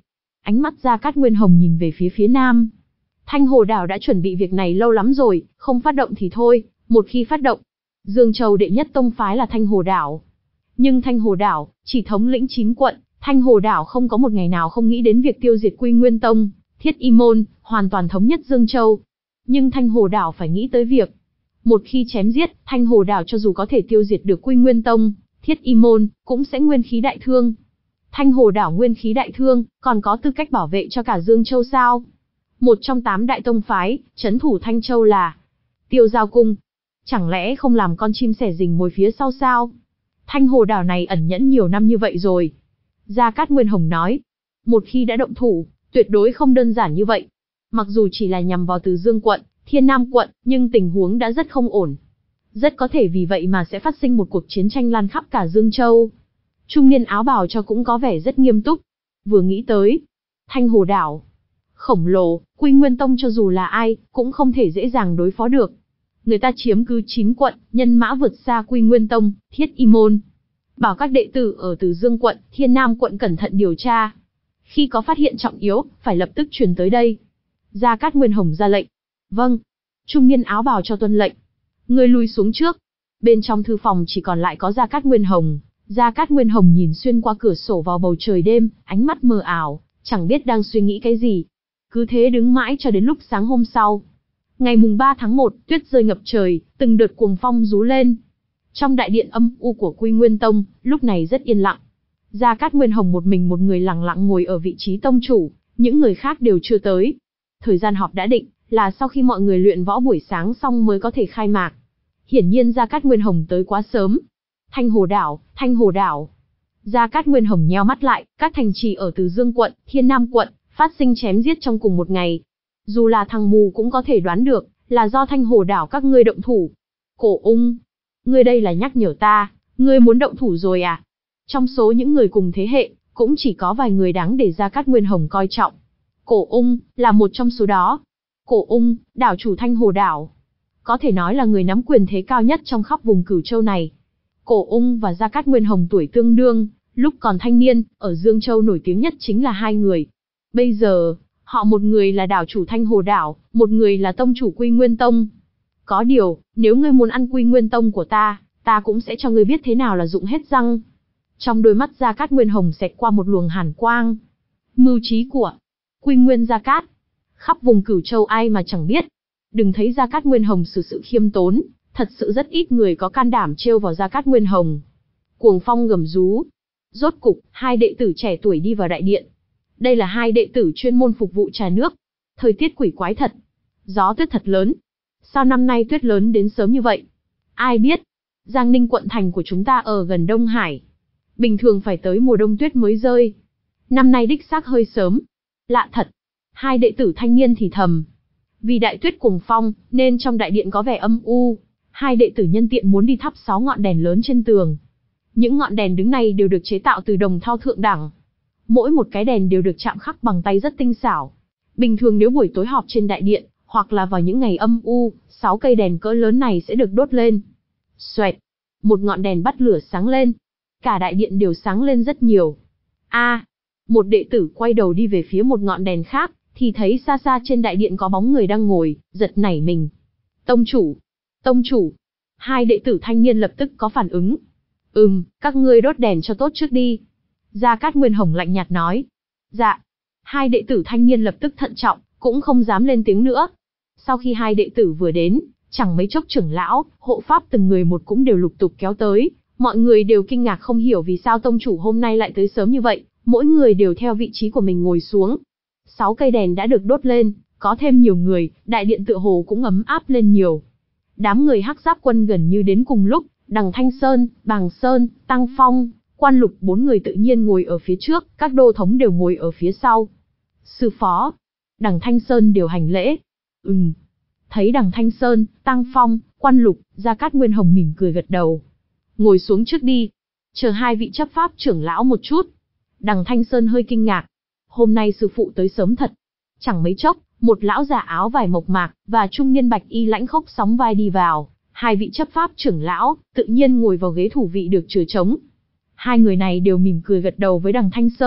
Ánh mắt Gia Cát Nguyên Hồng nhìn về phía phía nam. Thanh Hồ Đảo đã chuẩn bị việc này lâu lắm rồi, không phát động thì thôi, một khi phát động, Dương Châu đệ nhất tông phái là Thanh Hồ Đảo. Nhưng Thanh Hồ Đảo chỉ thống lĩnh chín quận, Thanh Hồ Đảo không có một ngày nào không nghĩ đến việc tiêu diệt Quy Nguyên Tông, Thiết Y Môn, hoàn toàn thống nhất Dương Châu. Nhưng Thanh Hồ Đảo phải nghĩ tới việc, một khi chém giết, Thanh Hồ Đảo cho dù có thể tiêu diệt được Quy Nguyên Tông, Thiết Y Môn, cũng sẽ nguyên khí đại thương. Thanh Hồ Đảo nguyên khí đại thương, còn có tư cách bảo vệ cho cả Dương Châu sao? Một trong tám đại tông phái, trấn thủ Thanh Châu là Tiêu Giao Cung. Chẳng lẽ không làm con chim sẻ rình mồi phía sau sao? Thanh Hồ Đảo này ẩn nhẫn nhiều năm như vậy rồi. Gia Cát Nguyên Hồng nói, một khi đã động thủ, tuyệt đối không đơn giản như vậy. Mặc dù chỉ là nhằm vào Từ Dương quận, Thiên Nam quận, nhưng tình huống đã rất không ổn. Rất có thể vì vậy mà sẽ phát sinh một cuộc chiến tranh lan khắp cả Dương Châu. Trung niên áo bào cho cũng có vẻ rất nghiêm túc. Vừa nghĩ tới, Thanh Hồ Đảo khổng lồ, Quy Nguyên Tông cho dù là ai, cũng không thể dễ dàng đối phó được. Người ta chiếm cứ chín quận, nhân mã vượt xa Quy Nguyên Tông, Thiết Y Môn. Bảo các đệ tử ở Từ Dương quận, Thiên Nam quận cẩn thận điều tra. Khi có phát hiện trọng yếu, phải lập tức truyền tới đây. Gia Cát Nguyên Hồng ra lệnh. Vâng. Trung niên áo bào cho tuân lệnh. Người lùi xuống trước. Bên trong thư phòng chỉ còn lại có Gia Cát Nguyên Hồng. Gia Cát Nguyên Hồng nhìn xuyên qua cửa sổ vào bầu trời đêm, ánh mắt mờ ảo, chẳng biết đang suy nghĩ cái gì. Cứ thế đứng mãi cho đến lúc sáng hôm sau. Ngày mùng ba tháng một, tuyết rơi ngập trời, từng đợt cuồng phong rú lên. Trong đại điện âm u của Quy Nguyên Tông, lúc này rất yên lặng. Gia Cát Nguyên Hồng một mình một người lặng lặng ngồi ở vị trí tông chủ, những người khác đều chưa tới. Thời gian họp đã định, là sau khi mọi người luyện võ buổi sáng xong mới có thể khai mạc. Hiển nhiên Gia Cát Nguyên Hồng tới quá sớm. Thanh Hồ Đảo, Thanh Hồ Đảo. Gia Cát Nguyên Hồng nheo mắt lại, các thành trì ở Từ Dương quận, Thiên Nam quận, phát sinh chém giết trong cùng một ngày. Dù là thằng mù cũng có thể đoán được, là do Thanh Hồ Đảo các ngươi động thủ. Cổ Ung, ngươi đây là nhắc nhở ta, ngươi muốn động thủ rồi à? Trong số những người cùng thế hệ, cũng chỉ có vài người đáng để Gia Cát Nguyên Hồng coi trọng. Cổ Ung, là một trong số đó. Cổ Ung, đảo chủ Thanh Hồ Đảo. Có thể nói là người nắm quyền thế cao nhất trong khắp vùng Cửu Châu này. Cổ Ung và Gia Cát Nguyên Hồng tuổi tương đương, lúc còn thanh niên, ở Dương Châu nổi tiếng nhất chính là hai người. Bây giờ, họ một người là đảo chủ Thanh Hồ Đảo, một người là tông chủ Quy Nguyên Tông. Có điều, nếu ngươi muốn ăn Quy Nguyên Tông của ta, ta cũng sẽ cho ngươi biết thế nào là dụng hết răng. Trong đôi mắt Gia Cát Nguyên Hồng xẹt qua một luồng hàn quang. Mưu trí của Quy Nguyên Gia Cát. Khắp vùng Cửu Châu ai mà chẳng biết. Đừng thấy Gia Cát Nguyên Hồng xử sự khiêm tốn, thật sự rất ít người có can đảm trêu vào Gia Cát Nguyên Hồng. Cuồng phong gầm rú. Rốt cục, hai đệ tử trẻ tuổi đi vào đại điện. Đây là hai đệ tử chuyên môn phục vụ trà nước. Thời tiết quỷ quái thật. Gió tuyết thật lớn. Sao năm nay tuyết lớn đến sớm như vậy? Ai biết? Giang Ninh quận thành của chúng ta ở gần Đông Hải. Bình thường phải tới mùa đông tuyết mới rơi. Năm nay đích xác hơi sớm. Lạ thật. Hai đệ tử thanh niên thì thầm. Vì đại tuyết cuồng phong, nên trong đại điện có vẻ âm u. Hai đệ tử nhân tiện muốn đi thắp sáu ngọn đèn lớn trên tường. Những ngọn đèn đứng này đều được chế tạo từ đồng thau thượng đẳng. Mỗi một cái đèn đều được chạm khắc bằng tay rất tinh xảo. Bình thường nếu buổi tối họp trên đại điện, hoặc là vào những ngày âm u, sáu cây đèn cỡ lớn này sẽ được đốt lên. Xoẹt, một ngọn đèn bắt lửa sáng lên. Cả đại điện đều sáng lên rất nhiều. A, một đệ tử quay đầu đi về phía một ngọn đèn khác, thì thấy xa xa trên đại điện có bóng người đang ngồi, giật nảy mình. Tông chủ, tông chủ. Hai đệ tử thanh niên lập tức có phản ứng. Ừm, các ngươi đốt đèn cho tốt trước đi. Gia Cát Nguyên Hồng lạnh nhạt nói. Dạ. Hai đệ tử thanh niên lập tức thận trọng, cũng không dám lên tiếng nữa. Sau khi hai đệ tử vừa đến, chẳng mấy chốc trưởng lão, hộ pháp từng người một cũng đều lục tục kéo tới. Mọi người đều kinh ngạc không hiểu vì sao tông chủ hôm nay lại tới sớm như vậy, mỗi người đều theo vị trí của mình ngồi xuống. Sáu cây đèn đã được đốt lên, có thêm nhiều người, đại điện tựa hồ cũng ấm áp lên nhiều. Đám người Hắc Giáp Quân gần như đến cùng lúc, Đằng Thanh Sơn, Bàng Sơn, Tăng Phong, Quan Lục bốn người tự nhiên ngồi ở phía trước, các đô thống đều ngồi ở phía sau. Sư phó, Đằng Thanh Sơn đều hành lễ. Ừm. Thấy Đằng Thanh Sơn, Tăng Phong, Quan Lục, Gia Cát Nguyên Hồng mỉm cười gật đầu. Ngồi xuống trước đi. Chờ hai vị chấp pháp trưởng lão một chút. Đằng Thanh Sơn hơi kinh ngạc. Hôm nay sư phụ tới sớm thật. Chẳng mấy chốc, một lão già áo vải mộc mạc, và trung niên bạch y lãnh khốc sóng vai đi vào. Hai vị chấp pháp trưởng lão, tự nhiên ngồi vào ghế thủ vị được chừa trống. Hai người này đều mỉm cười gật đầu với Đằng Thanh Sơn,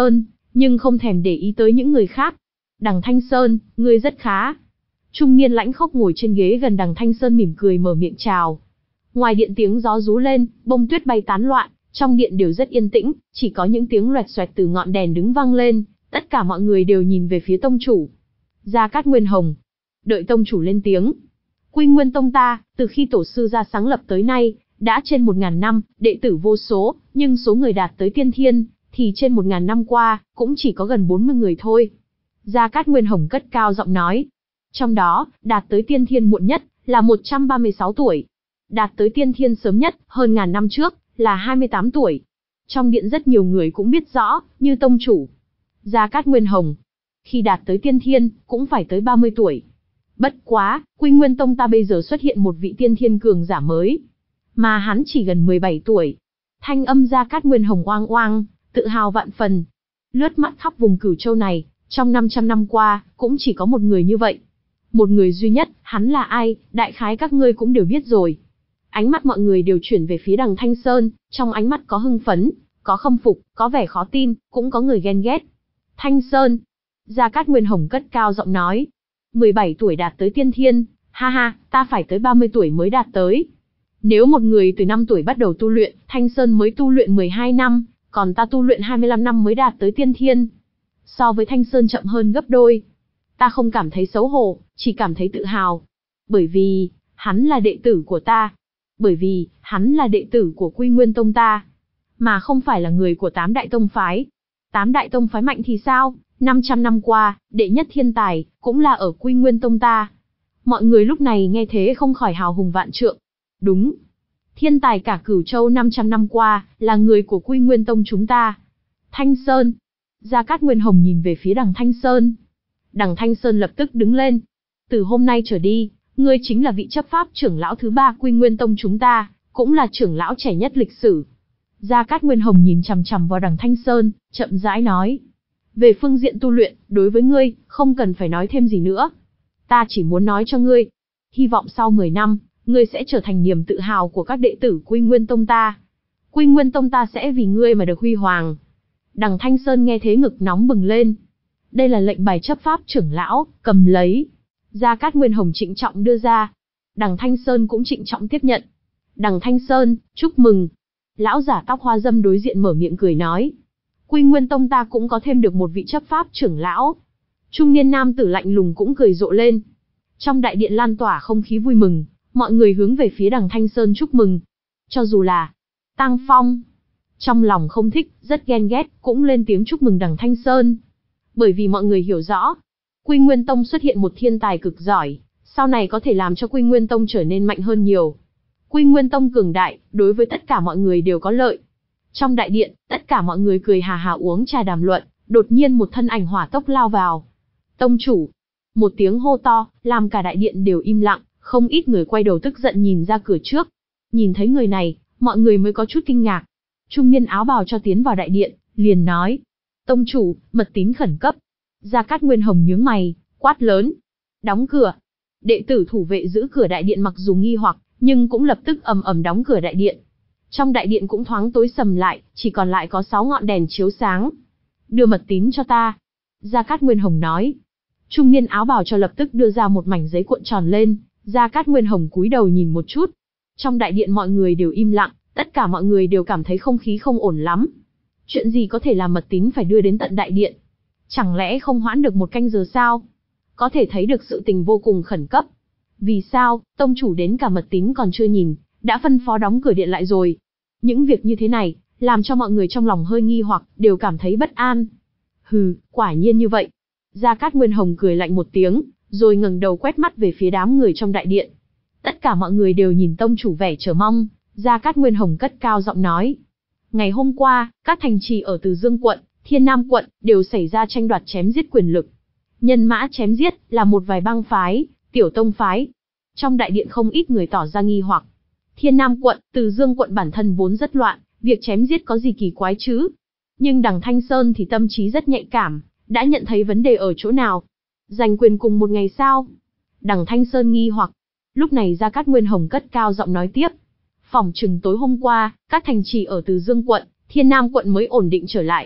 nhưng không thèm để ý tới những người khác. Đằng Thanh Sơn, ngươi rất khá. Trung niên lãnh khốc ngồi trên ghế gần đằng Thanh Sơn mỉm cười mở miệng chào. Ngoài điện tiếng gió rú lên, bông tuyết bay tán loạn, trong điện đều rất yên tĩnh, chỉ có những tiếng loẹt xoẹt từ ngọn đèn đứng vang lên, tất cả mọi người đều nhìn về phía tông chủ. Gia Cát Nguyên Hồng. Đợi tông chủ lên tiếng. Quy Nguyên Tông ta, từ khi tổ sư ra sáng lập tới nay, đã trên một ngàn năm, đệ tử vô số, nhưng số người đạt tới tiên thiên, thì trên một ngàn năm qua, cũng chỉ có gần bốn mươi người thôi. Gia Cát Nguyên Hồng cất cao giọng nói. Trong đó, đạt tới tiên thiên muộn nhất, là một trăm ba mươi sáu tuổi. Đạt tới tiên thiên sớm nhất, hơn ngàn năm trước, là hai mươi tám tuổi. Trong điện rất nhiều người cũng biết rõ, như tông chủ. Gia Cát Nguyên Hồng. Khi đạt tới tiên thiên, cũng phải tới ba mươi tuổi. Bất quá, Quy Nguyên Tông ta bây giờ xuất hiện một vị tiên thiên cường giả mới. Mà hắn chỉ gần mười bảy tuổi. Thanh âm Gia Cát Nguyên Hồng oang oang, tự hào vạn phần. Lướt mắt khắp vùng Cửu Châu này, trong năm trăm năm qua, cũng chỉ có một người như vậy. Một người duy nhất, hắn là ai, đại khái các ngươi cũng đều biết rồi. Ánh mắt mọi người đều chuyển về phía đằng Thanh Sơn, trong ánh mắt có hưng phấn, có khâm phục, có vẻ khó tin, cũng có người ghen ghét. Thanh Sơn. Gia Cát Nguyên Hồng cất cao giọng nói. mười bảy tuổi đạt tới tiên thiên, ha ha, ta phải tới ba mươi tuổi mới đạt tới. Nếu một người từ năm tuổi bắt đầu tu luyện, Thanh Sơn mới tu luyện mười hai năm, còn ta tu luyện hai mươi lăm năm mới đạt tới tiên thiên. So với Thanh Sơn chậm hơn gấp đôi. Ta không cảm thấy xấu hổ, chỉ cảm thấy tự hào. Bởi vì, hắn là đệ tử của ta. Bởi vì, hắn là đệ tử của Quy Nguyên Tông ta. Mà không phải là người của tám đại tông phái. Tám đại tông phái mạnh thì sao? năm trăm năm qua, đệ nhất thiên tài, cũng là ở Quy Nguyên Tông ta. Mọi người lúc này nghe thế không khỏi hào hùng vạn trượng. Đúng. Thiên tài cả Cửu Châu năm trăm năm qua, là người của Quy Nguyên Tông chúng ta. Thanh Sơn. Gia Cát Nguyên Hồng nhìn về phía đằng Thanh Sơn. Đằng Thanh Sơn lập tức đứng lên. Từ hôm nay trở đi, ngươi chính là vị chấp pháp trưởng lão thứ ba Quy Nguyên Tông chúng ta, cũng là trưởng lão trẻ nhất lịch sử. Gia Cát Nguyên Hồng nhìn chằm chằm vào đằng Thanh Sơn, chậm rãi nói. Về phương diện tu luyện, đối với ngươi, không cần phải nói thêm gì nữa. Ta chỉ muốn nói cho ngươi. Hy vọng sau mười năm, ngươi sẽ trở thành niềm tự hào của các đệ tử Quy Nguyên Tông ta. Quy Nguyên Tông ta sẽ vì ngươi mà được huy hoàng. Đằng Thanh Sơn nghe thế ngực nóng bừng lên. Đây là lệnh bài chấp pháp trưởng lão, cầm lấy. Gia Cát Nguyên Hồng trịnh trọng đưa ra. Đằng Thanh Sơn cũng trịnh trọng tiếp nhận. Đằng Thanh Sơn, chúc mừng. Lão giả tóc hoa dâm đối diện mở miệng cười nói. Quy Nguyên Tông ta cũng có thêm được một vị chấp pháp trưởng lão. Trung niên nam tử lạnh lùng cũng cười rộ lên. Trong đại điện lan tỏa không khí vui mừng, mọi người hướng về phía đằng Thanh Sơn chúc mừng. Cho dù là Tăng Phong, trong lòng không thích, rất ghen ghét, cũng lên tiếng chúc mừng đằng Thanh Sơn. Bởi vì mọi người hiểu rõ, Quy Nguyên Tông xuất hiện một thiên tài cực giỏi, sau này có thể làm cho Quy Nguyên Tông trở nên mạnh hơn nhiều. Quy Nguyên Tông cường đại, đối với tất cả mọi người đều có lợi. Trong đại điện, tất cả mọi người cười hà hà uống trà đàm luận, đột nhiên một thân ảnh hỏa tốc lao vào. Tông chủ. Một tiếng hô to, làm cả đại điện đều im lặng, không ít người quay đầu tức giận nhìn ra cửa trước. Nhìn thấy người này, mọi người mới có chút kinh ngạc. Trung niên áo bào cho tiến vào đại điện, liền nói. Tông chủ, mật tín khẩn cấp. Gia Cát Nguyên Hồng nhướng mày, quát lớn. Đóng cửa. Đệ tử thủ vệ giữ cửa đại điện mặc dù nghi hoặc, nhưng cũng lập tức ầm ầm đóng cửa đại điện. Trong đại điện cũng thoáng tối sầm lại, chỉ còn lại có sáu ngọn đèn chiếu sáng. Đưa mật tín cho ta. Gia Cát Nguyên Hồng nói. Trung niên áo bào cho lập tức đưa ra một mảnh giấy cuộn tròn lên. Gia Cát Nguyên Hồng cúi đầu nhìn một chút. Trong đại điện mọi người đều im lặng, tất cả mọi người đều cảm thấy không khí không ổn lắm. Chuyện gì có thể làm mật tín phải đưa đến tận đại điện? Chẳng lẽ không hoãn được một canh giờ sao? Có thể thấy được sự tình vô cùng khẩn cấp. Vì sao, tông chủ đến cả mật tín còn chưa nhìn, đã phân phó đóng cửa điện lại rồi? Những việc như thế này, làm cho mọi người trong lòng hơi nghi hoặc, đều cảm thấy bất an. Hừ, quả nhiên như vậy. Gia Cát Nguyên Hồng cười lạnh một tiếng, rồi ngẩng đầu quét mắt về phía đám người trong đại điện. Tất cả mọi người đều nhìn tông chủ vẻ chờ mong, Gia Cát Nguyên Hồng cất cao giọng nói. Ngày hôm qua, các thành trì ở Từ Dương quận, Thiên Nam quận, đều xảy ra tranh đoạt chém giết quyền lực. Nhân mã chém giết, là một vài bang phái, tiểu tông phái. Trong đại điện không ít người tỏ ra nghi hoặc. Thiên Nam quận, Từ Dương quận bản thân vốn rất loạn, việc chém giết có gì kỳ quái chứ? Nhưng đằng Thanh Sơn thì tâm trí rất nhạy cảm, đã nhận thấy vấn đề ở chỗ nào. Giành quyền cùng một ngày sao? Đằng Thanh Sơn nghi hoặc. Lúc này Gia Cát Nguyên Hồng cất cao giọng nói tiếp. Phỏng chừng tối hôm qua, các thành trì ở Từ Dương quận, Thiên Nam quận mới ổn định trở lại.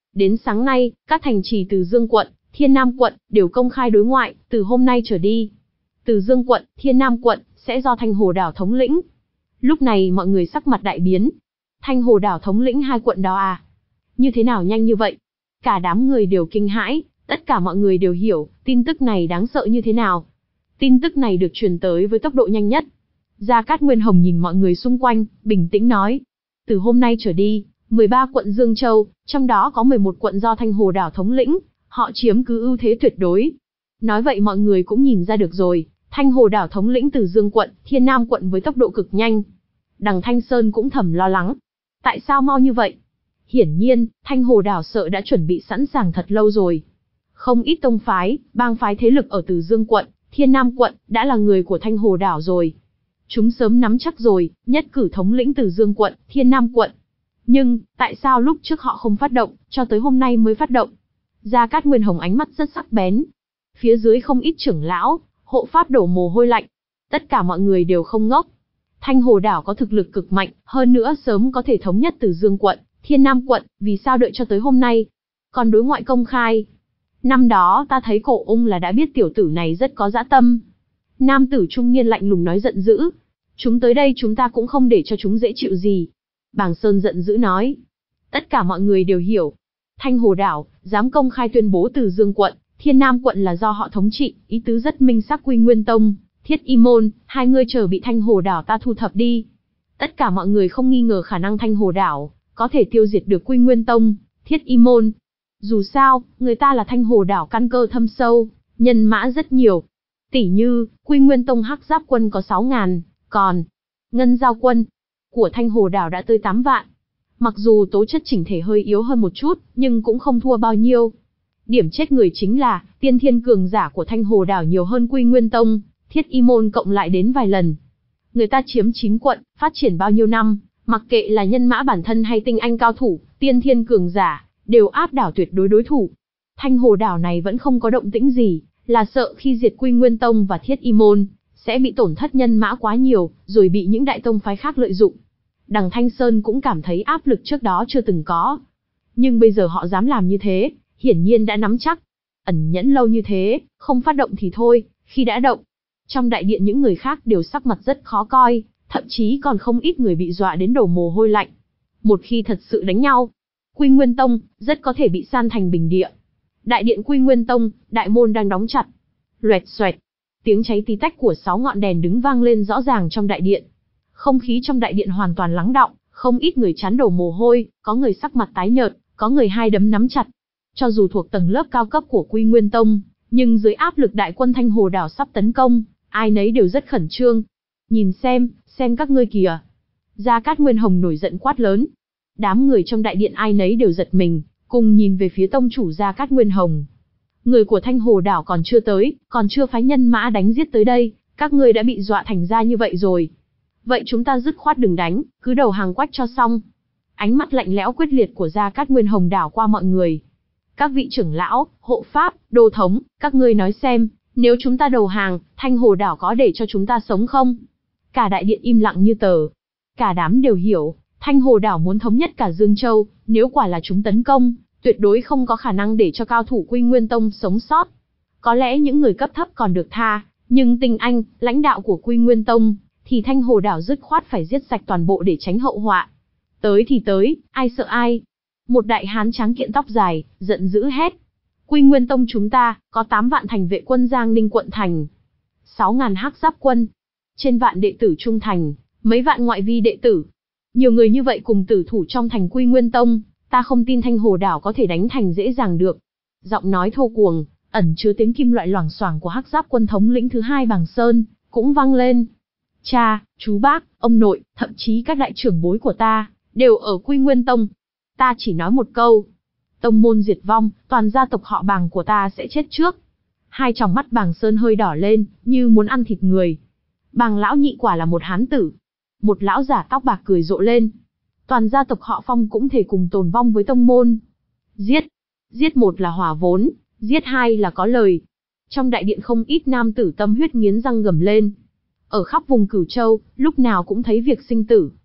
Đến sáng nay, các thành trì Từ Dương quận, Thiên Nam quận đều công khai đối ngoại, từ hôm nay trở đi. Từ Dương quận, Thiên Nam quận sẽ do Thanh Hồ Đảo thống lĩnh. Lúc này mọi người sắc mặt đại biến. Thanh Hồ Đảo thống lĩnh hai quận đó à? Như thế nào nhanh như vậy? Cả đám người đều kinh hãi, tất cả mọi người đều hiểu, tin tức này đáng sợ như thế nào. Tin tức này được truyền tới với tốc độ nhanh nhất. Gia Cát Nguyên Hồng nhìn mọi người xung quanh, bình tĩnh nói. Từ hôm nay trở đi, mười ba quận Dương Châu, trong đó có mười một quận do Thanh Hồ Đảo thống lĩnh, họ chiếm cứ ưu thế tuyệt đối. Nói vậy mọi người cũng nhìn ra được rồi, Thanh Hồ Đảo thống lĩnh Từ Dương quận, Thiên Nam quận với tốc độ cực nhanh. Đằng Thanh Sơn cũng thầm lo lắng. Tại sao mau như vậy? Hiển nhiên, Thanh Hồ Đảo sợ đã chuẩn bị sẵn sàng thật lâu rồi. Không ít tông phái, bang phái thế lực ở Từ Dương quận, Thiên Nam quận đã là người của Thanh Hồ Đảo rồi. Chúng sớm nắm chắc rồi, nhất cử thống lĩnh Từ Dương quận, Thiên Nam quận. Nhưng, tại sao lúc trước họ không phát động, cho tới hôm nay mới phát động? Gia Cát Nguyên Hồng ánh mắt rất sắc bén. Phía dưới không ít trưởng lão, hộ pháp đổ mồ hôi lạnh. Tất cả mọi người đều không ngốc. Thanh Hồ Đảo có thực lực cực mạnh, hơn nữa sớm có thể thống nhất Từ Dương quận, Thiên Nam quận, vì sao đợi cho tới hôm nay? Còn đối ngoại công khai. Năm đó ta thấy Cổ Ung là đã biết tiểu tử này rất có dã tâm. Nam tử trung niên lạnh lùng nói giận dữ. Chúng tới đây chúng ta cũng không để cho chúng dễ chịu gì. Bàng Sơn giận dữ nói. Tất cả mọi người đều hiểu. Thanh Hồ Đảo, dám công khai tuyên bố Từ Dương quận, Thiên Nam quận là do họ thống trị, ý tứ rất minh xác. Quy Nguyên Tông, Thiết Y Môn, hai người chờ bị Thanh Hồ Đảo ta thu thập đi. Tất cả mọi người không nghi ngờ khả năng Thanh Hồ Đảo có thể tiêu diệt được Quy Nguyên Tông, Thiết Y Môn. Dù sao, người ta là Thanh Hồ Đảo căn cơ thâm sâu, nhân mã rất nhiều. Tỷ như, Quy Nguyên Tông Hắc Giáp quân có sáu ngàn, còn Ngân Giao quân của Thanh Hồ Đảo đã tới tám vạn. Mặc dù tố chất chỉnh thể hơi yếu hơn một chút, nhưng cũng không thua bao nhiêu. Điểm chết người chính là, tiên thiên cường giả của Thanh Hồ Đảo nhiều hơn Quy Nguyên Tông, Thiết Y Môn cộng lại đến vài lần. Người ta chiếm chín quận, phát triển bao nhiêu năm, mặc kệ là nhân mã bản thân hay tinh anh cao thủ, tiên thiên cường giả, đều áp đảo tuyệt đối đối thủ. Thanh Hồ Đảo này vẫn không có động tĩnh gì, là sợ khi diệt Quy Nguyên Tông và Thiết Y Môn, sẽ bị tổn thất nhân mã quá nhiều, rồi bị những đại tông phái khác lợi dụng. Đằng Thanh Sơn cũng cảm thấy áp lực trước đó chưa từng có. Nhưng bây giờ họ dám làm như thế, hiển nhiên đã nắm chắc. Ẩn nhẫn lâu như thế, không phát động thì thôi, khi đã động. Trong đại điện những người khác đều sắc mặt rất khó coi, thậm chí còn không ít người bị dọa đến đổ mồ hôi lạnh. Một khi thật sự đánh nhau, Quy Nguyên Tông rất có thể bị san thành bình địa. Đại điện Quy Nguyên Tông, đại môn đang đóng chặt. Loẹt xoẹt, tiếng cháy tí tách của sáu ngọn đèn đứng vang lên rõ ràng trong đại điện. Không khí trong đại điện hoàn toàn lắng đọng, không ít người chán đổ mồ hôi, có người sắc mặt tái nhợt, có người hai đấm nắm chặt. Cho dù thuộc tầng lớp cao cấp của Quy Nguyên Tông, nhưng dưới áp lực đại quân Thanh Hồ Đảo sắp tấn công, ai nấy đều rất khẩn trương. Nhìn xem, xem các ngươi kìa. Gia Cát Nguyên Hồng nổi giận quát lớn. Đám người trong đại điện ai nấy đều giật mình, cùng nhìn về phía tông chủ Gia Cát Nguyên Hồng. Người của Thanh Hồ Đảo còn chưa tới, còn chưa phái nhân mã đánh giết tới đây, các ngươi đã bị dọa thành ra như vậy rồi. Vậy chúng ta dứt khoát đừng đánh, cứ đầu hàng quách cho xong. Ánh mắt lạnh lẽo quyết liệt của Gia Cát Nguyên Hồng đảo qua mọi người. Các vị trưởng lão, hộ pháp, đô thống, các ngươi nói xem, nếu chúng ta đầu hàng, Thanh Hồ Đảo có để cho chúng ta sống không? Cả đại điện im lặng như tờ. Cả đám đều hiểu, Thanh Hồ Đảo muốn thống nhất cả Dương Châu, nếu quả là chúng tấn công, tuyệt đối không có khả năng để cho cao thủ Quy Nguyên Tông sống sót. Có lẽ những người cấp thấp còn được tha, nhưng tinh anh, lãnh đạo của Quy Nguyên Tông, thì Thanh Hồ Đảo dứt khoát phải giết sạch toàn bộ để tránh hậu họa. Tới thì tới, ai sợ ai? Một đại hán tráng kiện tóc dài, giận dữ hét. Quy Nguyên Tông chúng ta, có tám vạn thành vệ quân Giang Ninh quận thành, sáu ngàn hắc giáp quân, trên vạn đệ tử trung thành, mấy vạn ngoại vi đệ tử. Nhiều người như vậy cùng tử thủ trong thành Quy Nguyên Tông, ta không tin Thanh Hồ Đảo có thể đánh thành dễ dàng được. Giọng nói thô cuồng, ẩn chứa tiếng kim loại loảng xoảng của hắc giáp quân thống lĩnh thứ hai Bàng Sơn, cũng vang lên. Cha, chú bác, ông nội, thậm chí các đại trưởng bối của ta, đều ở Quy Nguyên Tông. Ta chỉ nói một câu. Tông môn diệt vong, toàn gia tộc họ Bàng của ta sẽ chết trước. Hai tròng mắt Bàng Sơn hơi đỏ lên, như muốn ăn thịt người. Bàng lão nhị quả là một hán tử. Một lão giả tóc bạc cười rộ lên. Toàn gia tộc họ Phong cũng thể cùng tồn vong với tông môn. Giết. Giết một là hòa vốn, giết hai là có lời. Trong đại điện không ít nam tử tâm huyết nghiến răng gầm lên. Ở khắp vùng Cửu Châu, lúc nào cũng thấy việc sinh tử.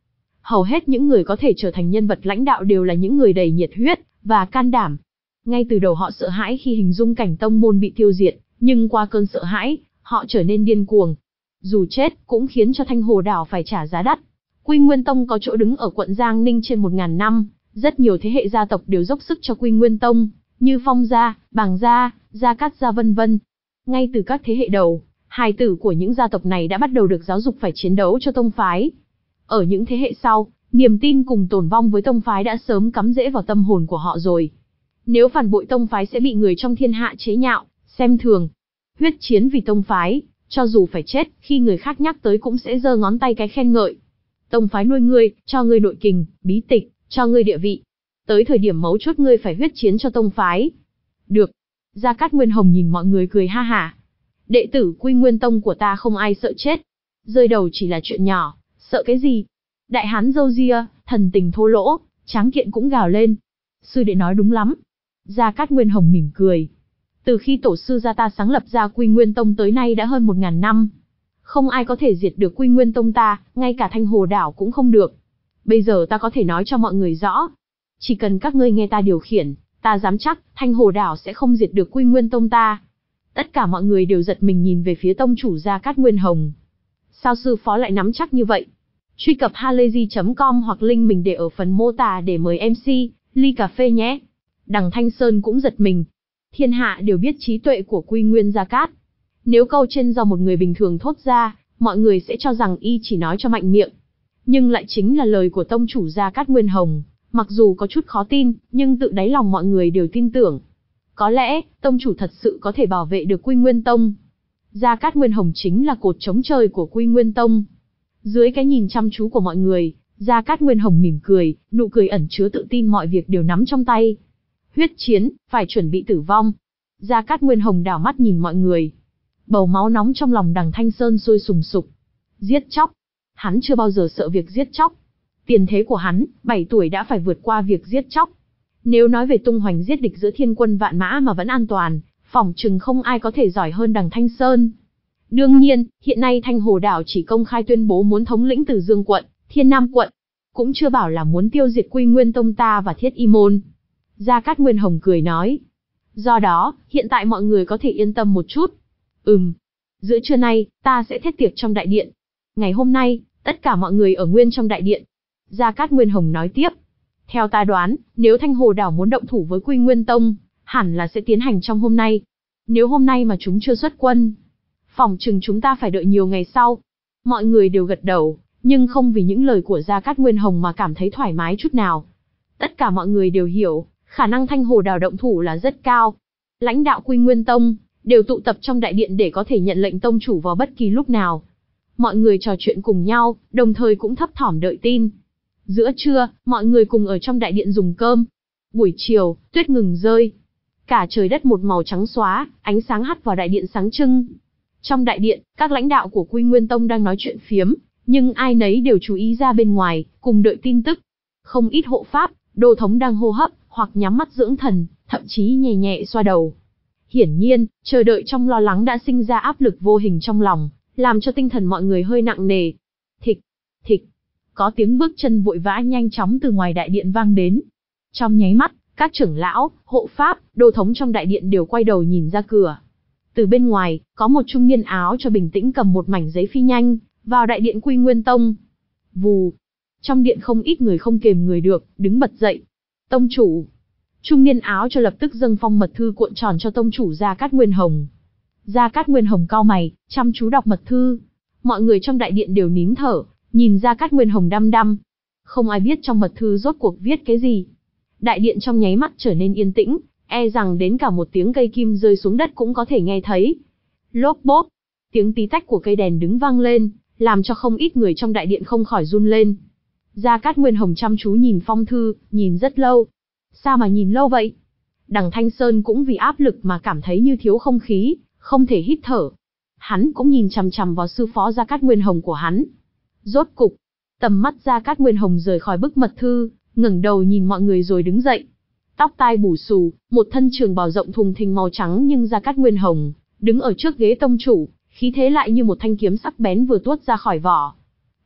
hầu hết những người có thể trở thành nhân vật lãnh đạo đều là những người đầy nhiệt huyết và can đảm. Ngay từ đầu họ sợ hãi khi hình dung cảnh tông môn bị tiêu diệt, nhưng qua cơn sợ hãi, họ trở nên điên cuồng. Dù chết, cũng khiến cho Thanh Hồ Đảo phải trả giá đắt. Quy Nguyên Tông có chỗ đứng ở quận Giang Ninh trên một ngàn năm, rất nhiều thế hệ gia tộc đều dốc sức cho Quy Nguyên Tông, như Phong gia, Bàng gia, Gia Cát gia vân vân. Ngay từ các thế hệ đầu, hài tử của những gia tộc này đã bắt đầu được giáo dục phải chiến đấu cho tông phái. Ở những thế hệ sau, niềm tin cùng tồn vong với tông phái đã sớm cắm rễ vào tâm hồn của họ rồi. Nếu phản bội tông phái sẽ bị người trong thiên hạ chế nhạo, xem thường. Huyết chiến vì tông phái, cho dù phải chết, khi người khác nhắc tới cũng sẽ giơ ngón tay cái khen ngợi. Tông phái nuôi ngươi, cho ngươi nội kình, bí tịch, cho ngươi địa vị. Tới thời điểm mấu chốt ngươi phải huyết chiến cho tông phái. Được. Gia Cát Nguyên Hồng nhìn mọi người cười ha hả. Đệ tử Quy Nguyên Tông của ta không ai sợ chết. Rơi đầu chỉ là chuyện nhỏ, sợ cái gì? Đại hán râu ria, thần tình thô lỗ, tráng kiện cũng gào lên. Sư đệ nói đúng lắm. Gia Cát Nguyên Hồng mỉm cười. Từ khi tổ sư gia ta sáng lập ra Quy Nguyên Tông tới nay đã hơn một ngàn năm. Không ai có thể diệt được Quy Nguyên Tông ta, ngay cả Thanh Hồ Đảo cũng không được. Bây giờ ta có thể nói cho mọi người rõ. Chỉ cần các ngươi nghe ta điều khiển, ta dám chắc Thanh Hồ Đảo sẽ không diệt được Quy Nguyên Tông ta. Tất cả mọi người đều giật mình nhìn về phía tông chủ Gia Cát Nguyên Hồng. Sao sư phó lại nắm chắc như vậy? Truy cập halayzi chấm com hoặc link mình để ở phần mô tả để mời em xê, ly cà phê nhé. Đằng Thanh Sơn cũng giật mình. Thiên hạ đều biết trí tuệ của Quy Nguyên Gia Cát. Nếu câu trên do một người bình thường thốt ra, mọi người sẽ cho rằng y chỉ nói cho mạnh miệng. Nhưng lại chính là lời của tông chủ Gia Cát Nguyên Hồng, mặc dù có chút khó tin, nhưng tự đáy lòng mọi người đều tin tưởng. Có lẽ, tông chủ thật sự có thể bảo vệ được Quy Nguyên Tông. Gia Cát Nguyên Hồng chính là cột chống trời của Quy Nguyên Tông. Dưới cái nhìn chăm chú của mọi người, Gia Cát Nguyên Hồng mỉm cười, nụ cười ẩn chứa tự tin mọi việc đều nắm trong tay. Huyết chiến, phải chuẩn bị tử vong. Gia Cát Nguyên Hồng đảo mắt nhìn mọi người. Bầu máu nóng trong lòng Đằng Thanh Sơn sôi sùng sục. Giết chóc. Hắn chưa bao giờ sợ việc giết chóc. Tiền thế của hắn, bảy tuổi đã phải vượt qua việc giết chóc. Nếu nói về tung hoành giết địch giữa thiên quân vạn mã mà vẫn an toàn, phỏng chừng không ai có thể giỏi hơn Đằng Thanh Sơn. Đương nhiên, hiện nay Thanh Hồ Đảo chỉ công khai tuyên bố muốn thống lĩnh Từ Dương quận, Thiên Nam quận. Cũng chưa bảo là muốn tiêu diệt Quy Nguyên Tông ta và Thiết Y Môn. Gia Cát Nguyên Hồng cười nói. Do đó, hiện tại mọi người có thể yên tâm một chút. Ừm. Giữa trưa nay, ta sẽ thiết tiệc trong đại điện. Ngày hôm nay, tất cả mọi người ở nguyên trong đại điện. Gia Cát Nguyên Hồng nói tiếp. Theo ta đoán, nếu Thanh Hồ Đảo muốn động thủ với Quy Nguyên Tông, hẳn là sẽ tiến hành trong hôm nay. Nếu hôm nay mà chúng chưa xuất quân, phỏng chừng chúng ta phải đợi nhiều ngày sau. Mọi người đều gật đầu, nhưng không vì những lời của Gia Cát Nguyên Hồng mà cảm thấy thoải mái chút nào. Tất cả mọi người đều hiểu, khả năng Thanh Hồ Đảo động thủ là rất cao. Lãnh đạo Quy Nguyên Tông đều tụ tập trong đại điện để có thể nhận lệnh tông chủ vào bất kỳ lúc nào. Mọi người trò chuyện cùng nhau, đồng thời cũng thấp thỏm đợi tin. Giữa trưa, mọi người cùng ở trong đại điện dùng cơm. Buổi chiều, tuyết ngừng rơi. Cả trời đất một màu trắng xóa, ánh sáng hắt vào đại điện sáng trưng. Trong đại điện, các lãnh đạo của Quy Nguyên Tông đang nói chuyện phiếm, nhưng ai nấy đều chú ý ra bên ngoài, cùng đợi tin tức. Không ít hộ pháp, đô thống đang hô hấp, hoặc nhắm mắt dưỡng thần, thậm chí nhẹ nhẹ xoa đầu. Hiển nhiên, chờ đợi trong lo lắng đã sinh ra áp lực vô hình trong lòng, làm cho tinh thần mọi người hơi nặng nề. Thịch, thịch, có tiếng bước chân vội vã nhanh chóng từ ngoài đại điện vang đến. Trong nháy mắt, các trưởng lão, hộ pháp, đô thống trong đại điện đều quay đầu nhìn ra cửa. Từ bên ngoài, có một trung niên áo cho bình tĩnh cầm một mảnh giấy phi nhanh, vào đại điện Quy Nguyên Tông. Vù. Trong điện không ít người không kềm người được, đứng bật dậy. Tông chủ. Trung niên áo cho lập tức dâng phong mật thư cuộn tròn cho tông chủ Gia Cát Nguyên Hồng. Gia Cát Nguyên Hồng cau mày, chăm chú đọc mật thư. Mọi người trong đại điện đều nín thở, nhìn Gia Cát Nguyên Hồng đăm đăm. Không ai biết trong mật thư rốt cuộc viết cái gì. Đại điện trong nháy mắt trở nên yên tĩnh, e rằng đến cả một tiếng cây kim rơi xuống đất cũng có thể nghe thấy. Lốp bốp, tiếng tí tách của cây đèn đứng vang lên, làm cho không ít người trong đại điện không khỏi run lên. Gia Cát Nguyên Hồng chăm chú nhìn phong thư, nhìn rất lâu. Sao mà nhìn lâu vậy? Đằng Thanh Sơn cũng vì áp lực mà cảm thấy như thiếu không khí, không thể hít thở. Hắn cũng nhìn chằm chằm vào sư phó Gia Cát Nguyên Hồng của hắn. Rốt cục, tầm mắt Gia Cát Nguyên Hồng rời khỏi bức mật thư, ngẩng đầu nhìn mọi người rồi đứng dậy. Tóc tai bù xù, một thân trường bào rộng thùng thình màu trắng, nhưng Gia Cát Nguyên Hồng đứng ở trước ghế tông chủ, khí thế lại như một thanh kiếm sắc bén vừa tuốt ra khỏi vỏ.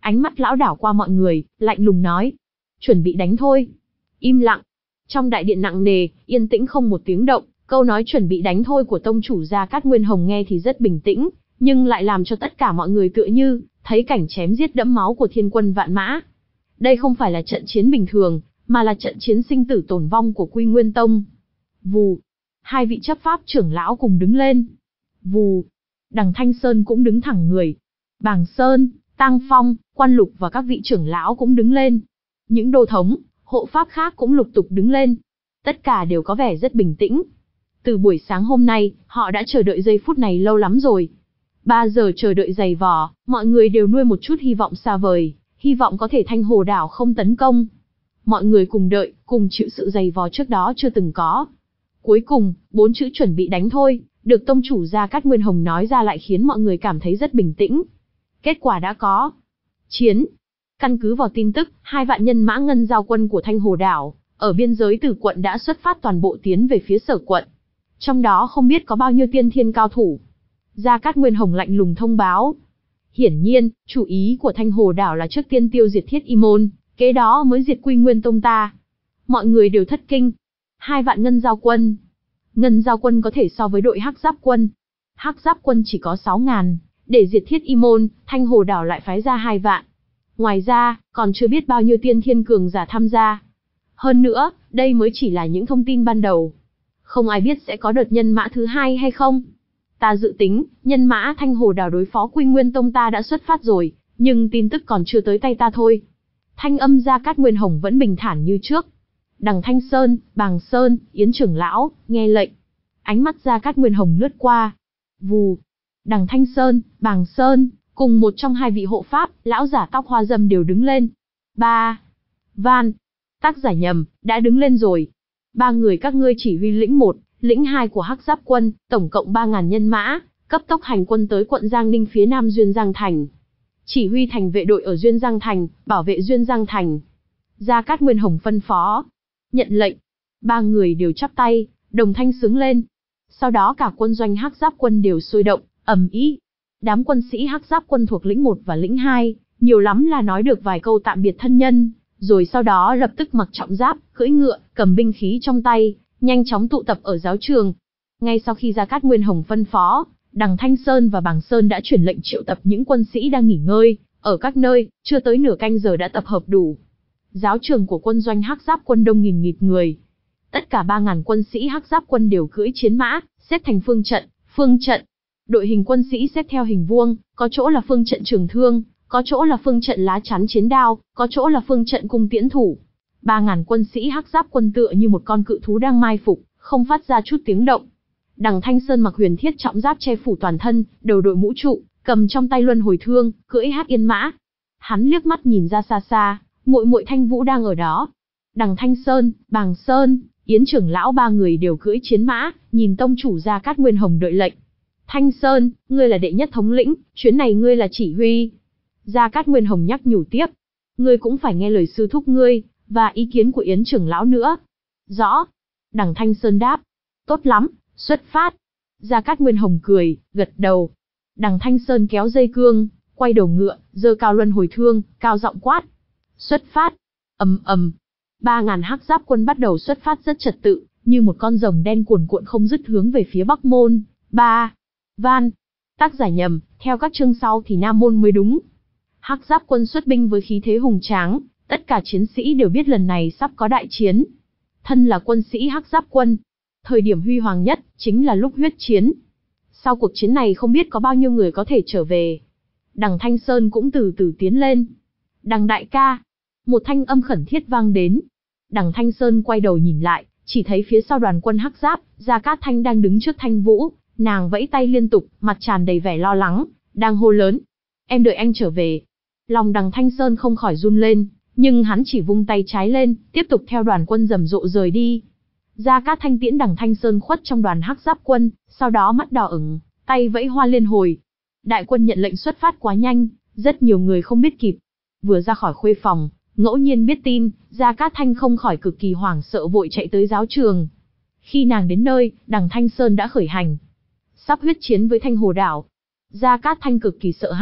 Ánh mắt lão đảo qua mọi người, lạnh lùng nói. Chuẩn bị đánh thôi. Im lặng. Trong đại điện nặng nề, yên tĩnh không một tiếng động, câu nói chuẩn bị đánh thôi của tông chủ Gia Cát Nguyên Hồng nghe thì rất bình tĩnh, nhưng lại làm cho tất cả mọi người tựa như thấy cảnh chém giết đẫm máu của thiên quân vạn mã. Đây không phải là trận chiến bình thường, mà là trận chiến sinh tử tồn vong của Quy Nguyên Tông. Vù. Hai vị chấp pháp trưởng lão cùng đứng lên. Vù. Đằng Thanh Sơn cũng đứng thẳng người. Bàng Sơn, Tang Phong, Quan Lục và các vị trưởng lão cũng đứng lên. Những đô thống, hộ pháp khác cũng lục tục đứng lên. Tất cả đều có vẻ rất bình tĩnh. Từ buổi sáng hôm nay, họ đã chờ đợi giây phút này lâu lắm rồi. Ba giờ chờ đợi dày vò, mọi người đều nuôi một chút hy vọng xa vời, hy vọng có thể Thanh Hồ Đảo không tấn công. Mọi người cùng đợi, cùng chịu sự dày vò trước đó chưa từng có. Cuối cùng, bốn chữ chuẩn bị đánh thôi, được tông chủ Gia Cát Nguyên Hồng nói ra lại khiến mọi người cảm thấy rất bình tĩnh. Kết quả đã có. Chiến. Căn cứ vào tin tức, hai vạn nhân mã ngân giao quân của Thanh Hồ Đảo, ở biên giới Tử quận đã xuất phát toàn bộ tiến về phía Sở quận. Trong đó không biết có bao nhiêu tiên thiên cao thủ. Gia Cát Nguyên Hồng lạnh lùng thông báo. Hiển nhiên, chủ ý của Thanh Hồ Đảo là trước tiên tiêu diệt Thiết Y Môn, kế đó mới diệt Quy Nguyên Tông ta. Mọi người đều thất kinh. Hai vạn ngân giao quân. Ngân giao quân có thể so với đội Hắc Giáp quân. Hắc Giáp quân chỉ có sáu ngàn, để diệt Thiết Y Môn, Thanh Hồ Đảo lại phái ra hai vạn. Ngoài ra, còn chưa biết bao nhiêu tiên thiên cường giả tham gia. Hơn nữa, đây mới chỉ là những thông tin ban đầu. Không ai biết sẽ có đợt nhân mã thứ hai hay không. Ta dự tính, nhân mã Thanh Hồ Đảo đối phó Quy Nguyên Tông ta đã xuất phát rồi, nhưng tin tức còn chưa tới tay ta thôi. Thanh âm Gia Cát Nguyên Hồng vẫn bình thản như trước. Đằng Thanh Sơn, Bàng Sơn, Yến trưởng lão, nghe lệnh. Ánh mắt Gia Cát Nguyên Hồng lướt qua. Vù. Đằng Thanh Sơn, Bàng Sơn, cùng một trong hai vị hộ pháp, lão giả tóc hoa râm đều đứng lên. Ba. Van. Tác giả nhầm, đã đứng lên rồi. Ba người các ngươi chỉ huy lĩnh một, lĩnh hai của Hắc Giáp quân, tổng cộng ba ngàn nhân mã, cấp tốc hành quân tới quận Giang Ninh phía nam Duyên Giang Thành. Chỉ huy thành vệ đội ở Duyên Giang Thành, bảo vệ Duyên Giang Thành. Gia Cát Nguyên Hồng phân phó. Nhận lệnh. Ba người đều chắp tay, đồng thanh xướng lên. Sau đó cả quân doanh Hắc Giáp quân đều sôi động, ầm ĩ. Đám quân sĩ Hắc Giáp quân thuộc lĩnh một và lĩnh hai, nhiều lắm là nói được vài câu tạm biệt thân nhân, rồi sau đó lập tức mặc trọng giáp, cưỡi ngựa, cầm binh khí trong tay, nhanh chóng tụ tập ở giáo trường. Ngay sau khi Gia Cát Nguyên Hồng phân phó, đằng Thanh Sơn và Bàng Sơn đã chuyển lệnh triệu tập những quân sĩ đang nghỉ ngơi, ở các nơi, chưa tới nửa canh giờ đã tập hợp đủ. Giáo trường của quân doanh Hắc Giáp quân đông nghìn nghịt người. Tất cả ba ngàn quân sĩ Hắc Giáp quân đều cưỡi chiến mã, xếp thành phương trận, phương trận. Đội hình quân sĩ xếp theo hình vuông, có chỗ là phương trận trường thương, có chỗ là phương trận lá chắn chiến đao, có chỗ là phương trận cung tiễn thủ. Ba ngàn quân sĩ Hắc Giáp quân tựa như một con cự thú đang mai phục, không phát ra chút tiếng động. Đằng Thanh Sơn mặc huyền thiết trọng giáp che phủ toàn thân, đầu đội mũ trụ, cầm trong tay luân hồi thương, cưỡi Hắc Yên mã. Hắn liếc mắt nhìn ra xa xa, muội muội Thanh Vũ đang ở đó. Đằng Thanh Sơn, Bàng Sơn, Yến trưởng lão ba người đều cưỡi chiến mã, nhìn tông chủ Gia Cát Nguyên Hồng đợi lệnh. Thanh Sơn, ngươi là đệ nhất thống lĩnh, chuyến này ngươi là chỉ huy. Gia Cát Nguyên Hồng nhắc nhủ tiếp. Ngươi cũng phải nghe lời sư thúc ngươi, và ý kiến của Yến trưởng lão nữa. Rõ. Đằng Thanh Sơn đáp. Tốt lắm, xuất phát. Gia Cát Nguyên Hồng cười, gật đầu. Đằng Thanh Sơn kéo dây cương, quay đầu ngựa, giơ cao luân hồi thương, cao giọng quát. Xuất phát. Ầm ầm. Ba ngàn Hắc Giáp quân bắt đầu xuất phát rất trật tự, như một con rồng đen cuồn cuộn không dứt hướng về phía Bắc Môn. Ba. Van. Tác giả nhầm, theo các chương sau thì Nam Môn mới đúng. Hắc Giáp quân xuất binh với khí thế hùng tráng, tất cả chiến sĩ đều biết lần này sắp có đại chiến. Thân là quân sĩ Hắc Giáp quân, thời điểm huy hoàng nhất chính là lúc huyết chiến. Sau cuộc chiến này không biết có bao nhiêu người có thể trở về. Đằng Thanh Sơn cũng từ từ tiến lên. Đằng đại ca. Một thanh âm khẩn thiết vang đến. Đằng Thanh Sơn quay đầu nhìn lại, chỉ thấy phía sau đoàn quân Hắc Giáp, Gia Cát Thanh đang đứng trước Thanh Vũ. Nàng vẫy tay liên tục, mặt tràn đầy vẻ lo lắng, đang hô lớn. Em đợi anh trở về. Lòng đằng Thanh Sơn không khỏi run lên, nhưng hắn chỉ vung tay trái lên, tiếp tục theo đoàn quân rầm rộ rời đi. Gia Cát Thanh tiễn đằng Thanh Sơn khuất trong đoàn Hắc Giáp quân, sau đó mắt đỏ ửng, tay vẫy hoa liên hồi. Đại quân nhận lệnh xuất phát quá nhanh, rất nhiều người không biết kịp. Vừa ra khỏi khuê phòng, ngẫu nhiên biết tin, Gia Cát Thanh không khỏi cực kỳ hoảng sợ vội chạy tới giáo trường. Khi nàng đến nơi, đằng Thanh Sơn đã khởi hành. Sắp huyết chiến với Thanh Hồ Đảo. Gia Cát Thanh cực kỳ sợ hãi,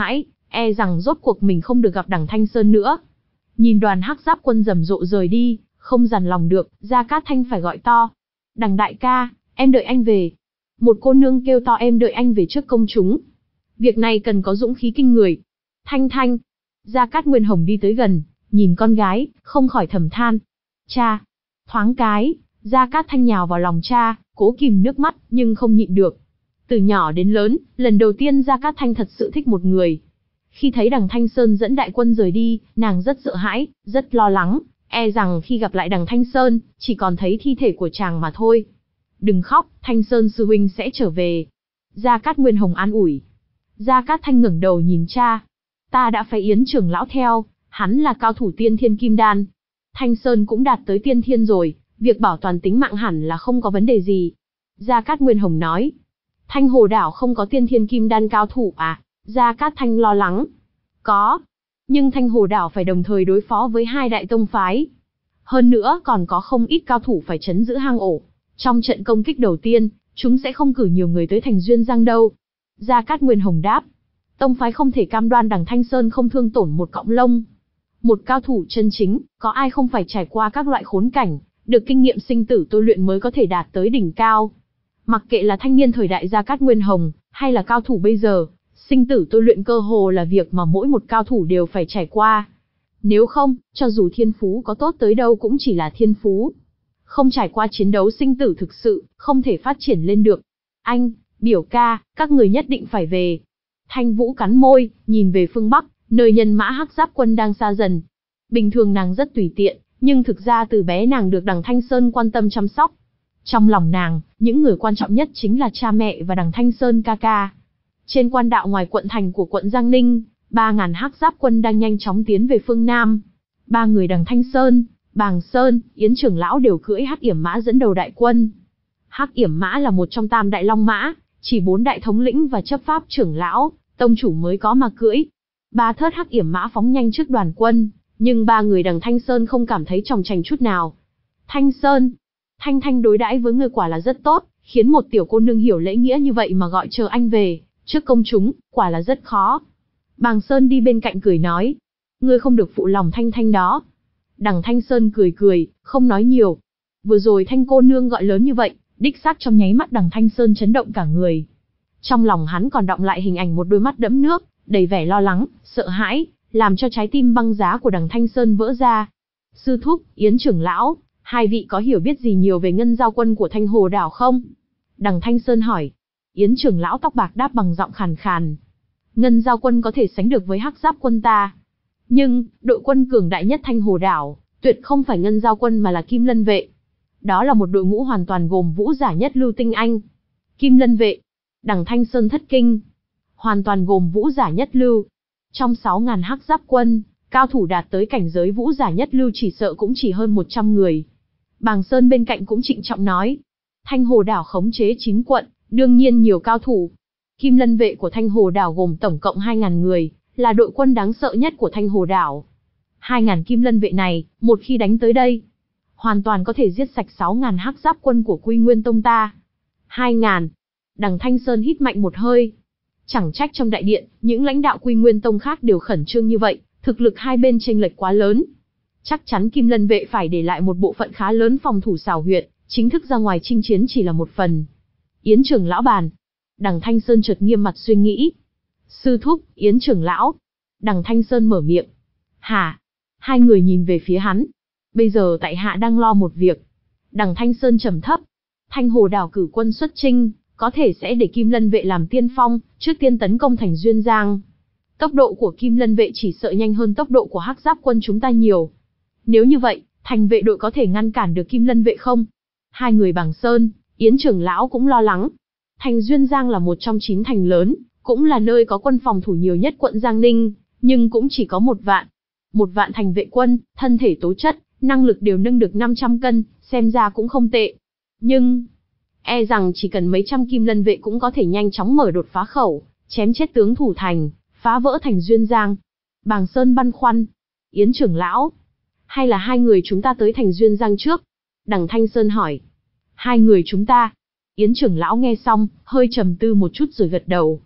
e rằng rốt cuộc mình không được gặp đằng Thanh Sơn nữa. Nhìn đoàn hắc giáp quân rầm rộ rời đi, không dằn lòng được, Gia Cát Thanh phải gọi to. Đằng đại ca, em đợi anh về. Một cô nương kêu to em đợi anh về trước công chúng. Việc này cần có dũng khí kinh người. Thanh Thanh. Gia Cát Nguyên Hồng đi tới gần, nhìn con gái, không khỏi thầm than. Cha. Thoáng cái, Gia Cát Thanh nhào vào lòng cha, cố kìm nước mắt, nhưng không nhịn được. Từ nhỏ đến lớn, lần đầu tiên Gia Cát Thanh thật sự thích một người. Khi thấy đằng Thanh Sơn dẫn đại quân rời đi, nàng rất sợ hãi, rất lo lắng, e rằng khi gặp lại đằng Thanh Sơn, chỉ còn thấy thi thể của chàng mà thôi. Đừng khóc, Thanh Sơn sư huynh sẽ trở về. Gia Cát Nguyên Hồng an ủi. Gia Cát Thanh ngẩng đầu nhìn cha. Ta đã phải Yến trưởng lão theo, hắn là cao thủ tiên thiên kim đan. Thanh Sơn cũng đạt tới tiên thiên rồi, việc bảo toàn tính mạng hẳn là không có vấn đề gì. Gia Cát Nguyên Hồng nói. Thanh Hồ Đảo không có tiên thiên kim đan cao thủ à? Gia Cát Thanh lo lắng. Có. Nhưng Thanh Hồ Đảo phải đồng thời đối phó với hai đại tông phái. Hơn nữa còn có không ít cao thủ phải trấn giữ hang ổ. Trong trận công kích đầu tiên, chúng sẽ không cử nhiều người tới thành Duyên Giang đâu. Gia Cát Nguyên Hồng đáp. Tông phái không thể cam đoan đằng Thanh Sơn không thương tổn một cọng lông. Một cao thủ chân chính, có ai không phải trải qua các loại khốn cảnh, được kinh nghiệm sinh tử tôi luyện mới có thể đạt tới đỉnh cao. Mặc kệ là thanh niên thời đại Gia Cát Nguyên Hồng, hay là cao thủ bây giờ, sinh tử tôi luyện cơ hồ là việc mà mỗi một cao thủ đều phải trải qua. Nếu không, cho dù thiên phú có tốt tới đâu cũng chỉ là thiên phú. Không trải qua chiến đấu sinh tử thực sự, không thể phát triển lên được. Anh, biểu ca, các người nhất định phải về. Thanh Vũ cắn môi, nhìn về phương Bắc, nơi nhân mã hắc giáp quân đang xa dần. Bình thường nàng rất tùy tiện, nhưng thực ra từ bé nàng được đằng Thanh Sơn quan tâm chăm sóc. Trong lòng nàng, những người quan trọng nhất chính là cha mẹ và đằng Thanh Sơn ca ca. Trên quan đạo ngoài quận thành của quận Giang Ninh, ba ngàn hắc giáp quân đang nhanh chóng tiến về phương Nam. Ba người đằng Thanh Sơn, Bàng Sơn, Yến trưởng lão đều cưỡi hắc yểm mã dẫn đầu đại quân. Hắc yểm mã là một trong tam đại long mã, chỉ bốn đại thống lĩnh và chấp pháp trưởng lão, tông chủ mới có mà cưỡi. Ba thớt hắc yểm mã phóng nhanh trước đoàn quân, nhưng ba người đằng Thanh Sơn không cảm thấy chòng chành chút nào. Thanh Sơn, Thanh Thanh đối đãi với người quả là rất tốt, khiến một tiểu cô nương hiểu lễ nghĩa như vậy mà gọi chờ anh về, trước công chúng, quả là rất khó. Bàng Sơn đi bên cạnh cười nói, ngươi không được phụ lòng Thanh Thanh đó. Đằng Thanh Sơn cười cười, không nói nhiều. Vừa rồi Thanh cô nương gọi lớn như vậy, đích xác trong nháy mắt đằng Thanh Sơn chấn động cả người. Trong lòng hắn còn đọng lại hình ảnh một đôi mắt đẫm nước, đầy vẻ lo lắng, sợ hãi, làm cho trái tim băng giá của đằng Thanh Sơn vỡ ra. Sư thúc, Yến trưởng lão, hai vị có hiểu biết gì nhiều về ngân giao quân của Thanh Hồ Đảo không? Đằng Thanh Sơn hỏi. Yến trưởng lão tóc bạc đáp bằng giọng khàn khàn. Ngân giao quân có thể sánh được với hắc giáp quân ta. Nhưng, đội quân cường đại nhất Thanh Hồ Đảo, tuyệt không phải ngân giao quân mà là Kim Lân vệ. Đó là một đội ngũ hoàn toàn gồm vũ giả nhất lưu tinh anh. Kim Lân vệ. Đằng Thanh Sơn thất kinh. Hoàn toàn gồm vũ giả nhất lưu. Trong sáu ngàn hắc giáp quân, cao thủ đạt tới cảnh giới vũ giả nhất lưu chỉ sợ cũng chỉ hơn một trăm người. Bàng Sơn bên cạnh cũng trịnh trọng nói. Thanh Hồ Đảo khống chế chín quận, đương nhiên nhiều cao thủ. Kim Lân vệ của Thanh Hồ Đảo gồm tổng cộng hai ngàn người, là đội quân đáng sợ nhất của Thanh Hồ Đảo. hai ngàn Kim Lân vệ này, một khi đánh tới đây, hoàn toàn có thể giết sạch sáu ngàn hắc giáp quân của Quy Nguyên Tông ta. hai ngàn. Đằng Thanh Sơn hít mạnh một hơi. Chẳng trách trong đại điện, những lãnh đạo Quy Nguyên Tông khác đều khẩn trương như vậy, thực lực hai bên chênh lệch quá lớn. Chắc chắn Kim Lân vệ phải để lại một bộ phận khá lớn phòng thủ xảo huyệt, chính thức ra ngoài chinh chiến chỉ là một phần. Yến trưởng lão bàn. Đằng Thanh Sơn chợt nghiêm mặt suy nghĩ. Sư thúc, Yến trưởng lão. Đằng Thanh Sơn mở miệng. Hả? Hai người nhìn về phía hắn. Bây giờ tại hạ đang lo một việc. Đằng Thanh Sơn trầm thấp. Thanh Hồ Đảo cử quân xuất chinh, có thể sẽ để Kim Lân vệ làm tiên phong, trước tiên tấn công thành Duyên Giang. Tốc độ của Kim Lân vệ chỉ sợ nhanh hơn tốc độ của hắc giáp quân chúng ta nhiều. Nếu như vậy, thành vệ đội có thể ngăn cản được Kim Lân vệ không? Hai người Bàng Sơn, Yến trưởng lão cũng lo lắng. Thành Duyên Giang là một trong chín thành lớn, cũng là nơi có quân phòng thủ nhiều nhất quận Giang Ninh, nhưng cũng chỉ có một vạn. Một vạn thành vệ quân, thân thể tố chất, năng lực đều nâng được năm trăm cân, xem ra cũng không tệ. Nhưng, e rằng chỉ cần mấy trăm Kim Lân vệ cũng có thể nhanh chóng mở đột phá khẩu, chém chết tướng thủ thành, phá vỡ thành Duyên Giang. Bàng Sơn băn khoăn. Yến trưởng lão, hay là hai người chúng ta tới thành Duyên Giang trước? Đằng Thanh Sơn hỏi. Hai người chúng ta. Yến trưởng lão nghe xong, hơi trầm tư một chút rồi gật đầu.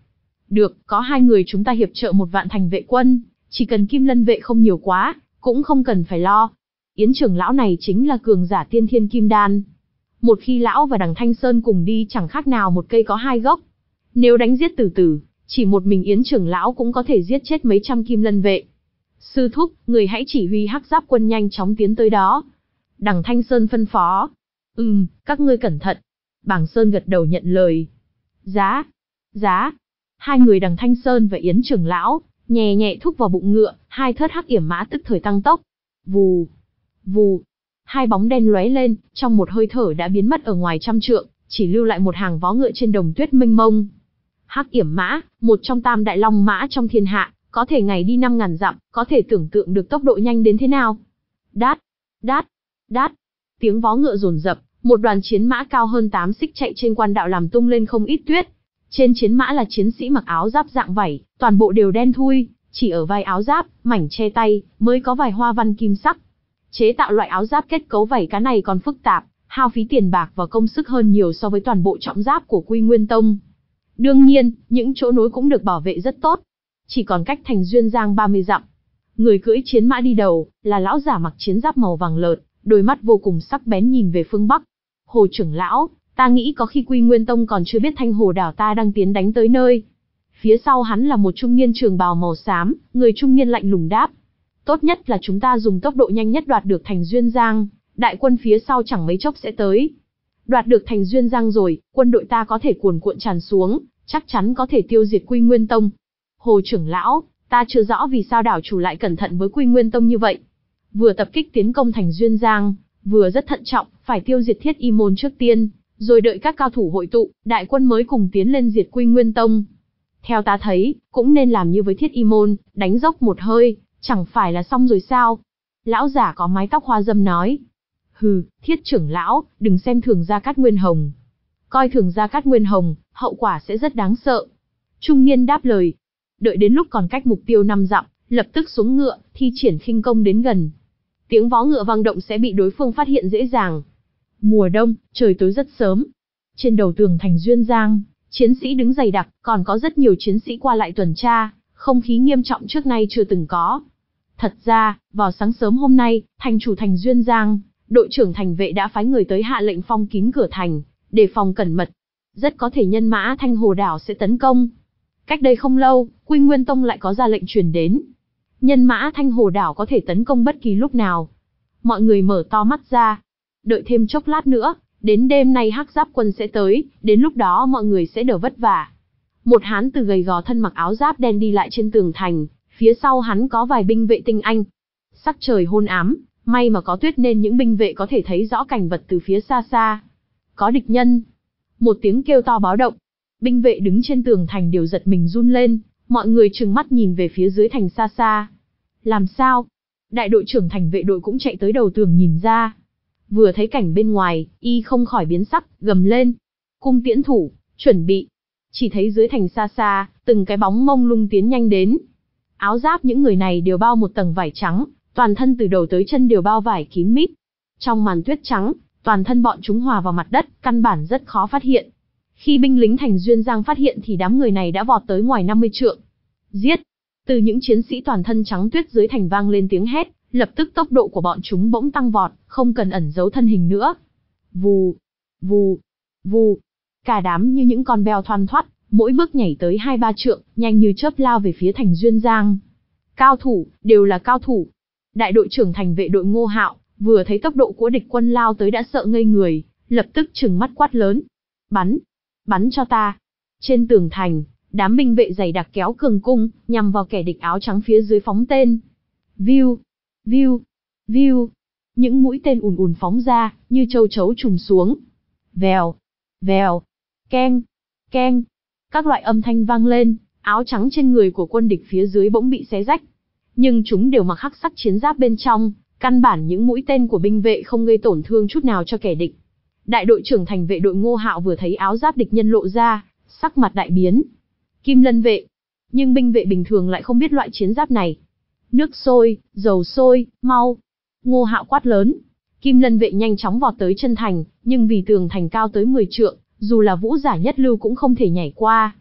Được, có hai người chúng ta hiệp trợ một vạn thành vệ quân, chỉ cần Kim Lân vệ không nhiều quá, cũng không cần phải lo. Yến trưởng lão này chính là cường giả tiên thiên kim đan. Một khi lão và Đằng Thanh Sơn cùng đi chẳng khác nào một cây có hai gốc. Nếu đánh giết từ từ, chỉ một mình Yến trưởng lão cũng có thể giết chết mấy trăm Kim Lân vệ. Sư thúc, người hãy chỉ huy hắc giáp quân nhanh chóng tiến tới đó. Đằng Thanh Sơn phân phó. Ừm, các ngươi cẩn thận. Bàng Sơn gật đầu nhận lời. Giá, giá. Hai người Đằng Thanh Sơn và Yến trưởng lão, nhẹ nhẹ thúc vào bụng ngựa, hai thớt hắc yểm mã tức thời tăng tốc. Vù, vù. Hai bóng đen lóe lên, trong một hơi thở đã biến mất ở ngoài trăm trượng, chỉ lưu lại một hàng vó ngựa trên đồng tuyết mênh mông. Hắc yểm mã, một trong tam đại long mã trong thiên hạ, có thể ngày đi năm ngàn dặm, có thể tưởng tượng được tốc độ nhanh đến thế nào. Đát, đát, đát. Tiếng vó ngựa dồn dập, một đoàn chiến mã cao hơn tám xích chạy trên quan đạo làm tung lên không ít tuyết. Trên chiến mã là chiến sĩ mặc áo giáp dạng vảy, toàn bộ đều đen thui, chỉ ở vai áo giáp, mảnh che tay, mới có vài hoa văn kim sắc. Chế tạo loại áo giáp kết cấu vảy cá này còn phức tạp, hao phí tiền bạc và công sức hơn nhiều so với toàn bộ trọng giáp của Quy Nguyên Tông. Đương nhiên, những chỗ nối cũng được bảo vệ rất tốt. Chỉ còn cách thành Duyên Giang ba mươi dặm. Người cưỡi chiến mã đi đầu, là lão giả mặc chiến giáp màu vàng lợt, đôi mắt vô cùng sắc bén nhìn về phương Bắc. Hồ trưởng lão, ta nghĩ có khi Quy Nguyên Tông còn chưa biết Thanh Hồ đảo ta đang tiến đánh tới nơi. Phía sau hắn là một trung niên trường bào màu xám, người trung niên lạnh lùng đáp. Tốt nhất là chúng ta dùng tốc độ nhanh nhất đoạt được thành Duyên Giang, đại quân phía sau chẳng mấy chốc sẽ tới. Đoạt được thành Duyên Giang rồi, quân đội ta có thể cuồn cuộn tràn xuống, chắc chắn có thể tiêu diệt Quy Nguyên Tông. Hồ trưởng lão, ta chưa rõ vì sao đảo chủ lại cẩn thận với Quy Nguyên Tông như vậy. Vừa tập kích tiến công thành Duyên Giang, vừa rất thận trọng, phải tiêu diệt Thiết Y môn trước tiên, rồi đợi các cao thủ hội tụ, đại quân mới cùng tiến lên diệt Quy Nguyên Tông. Theo ta thấy, cũng nên làm như với Thiết Y môn, đánh dốc một hơi, chẳng phải là xong rồi sao? Lão giả có mái tóc hoa dâm nói. Hừ, Thiết trưởng lão, đừng xem thường Gia Cát Nguyên Hồng. Coi thường Gia Cát Nguyên Hồng, hậu quả sẽ rất đáng sợ. Trung niên đáp lời. Đợi đến lúc còn cách mục tiêu năm dặm, lập tức xuống ngựa, thi triển khinh công đến gần. Tiếng vó ngựa vang động sẽ bị đối phương phát hiện dễ dàng. Mùa đông, trời tối rất sớm. Trên đầu tường thành Duyên Giang, chiến sĩ đứng dày đặc, còn có rất nhiều chiến sĩ qua lại tuần tra, không khí nghiêm trọng trước nay chưa từng có. Thật ra, vào sáng sớm hôm nay, thành chủ thành Duyên Giang, đội trưởng thành vệ đã phái người tới hạ lệnh phong kín cửa thành, đề phòng cẩn mật. Rất có thể nhân mã Thanh Hồ đảo sẽ tấn công. Cách đây không lâu, Quy Nguyên Tông lại có ra lệnh truyền đến. Nhân mã Thanh Hồ đảo có thể tấn công bất kỳ lúc nào. Mọi người mở to mắt ra. Đợi thêm chốc lát nữa, đến đêm nay hắc giáp quân sẽ tới, đến lúc đó mọi người sẽ đỡ vất vả. Một hán từ gầy gò thân mặc áo giáp đen đi lại trên tường thành, phía sau hắn có vài binh vệ tinh anh. Sắc trời hôn ám, may mà có tuyết nên những binh vệ có thể thấy rõ cảnh vật từ phía xa xa. Có địch nhân. Một tiếng kêu to báo động. Binh vệ đứng trên tường thành đều giật mình run lên, mọi người trừng mắt nhìn về phía dưới thành xa xa. Làm sao? Đại đội trưởng thành vệ đội cũng chạy tới đầu tường nhìn ra. Vừa thấy cảnh bên ngoài, y không khỏi biến sắc, gầm lên. Cung tiễn thủ, chuẩn bị. Chỉ thấy dưới thành xa xa, từng cái bóng mông lung tiến nhanh đến. Áo giáp những người này đều bao một tầng vải trắng, toàn thân từ đầu tới chân đều bao vải kín mít. Trong màn tuyết trắng, toàn thân bọn chúng hòa vào mặt đất, căn bản rất khó phát hiện. Khi binh lính thành Duyên Giang phát hiện thì đám người này đã vọt tới ngoài năm mươi trượng. Giết! Từ những chiến sĩ toàn thân trắng tuyết dưới thành vang lên tiếng hét, lập tức tốc độ của bọn chúng bỗng tăng vọt, không cần ẩn giấu thân hình nữa. Vù! Vù! Vù! Cả đám như những con beo thoăn thoắt, mỗi bước nhảy tới hai ba trượng, nhanh như chớp lao về phía thành Duyên Giang. Cao thủ, đều là cao thủ. Đại đội trưởng thành vệ đội Ngô Hạo, vừa thấy tốc độ của địch quân lao tới đã sợ ngây người, lập tức trừng mắt quát lớn. Bắn! Bắn cho ta! Trên tường thành, đám binh vệ dày đặc kéo cường cung, nhằm vào kẻ địch áo trắng phía dưới phóng tên. Viu! Viu! Viu! Những mũi tên ùn ùn phóng ra, như châu chấu trùng xuống. Vèo! Vèo! Keng! Keng! Các loại âm thanh vang lên, áo trắng trên người của quân địch phía dưới bỗng bị xé rách. Nhưng chúng đều mặc hắc sắc chiến giáp bên trong, căn bản những mũi tên của binh vệ không gây tổn thương chút nào cho kẻ địch. Đại đội trưởng thành vệ đội Ngô Hạo vừa thấy áo giáp địch nhân lộ ra, sắc mặt đại biến. Kim Lân vệ. Nhưng binh vệ bình thường lại không biết loại chiến giáp này. Nước sôi, dầu sôi, mau. Ngô Hạo quát lớn. Kim Lân vệ nhanh chóng vọt tới chân thành, nhưng vì tường thành cao tới mười trượng, dù là vũ giả nhất lưu cũng không thể nhảy qua.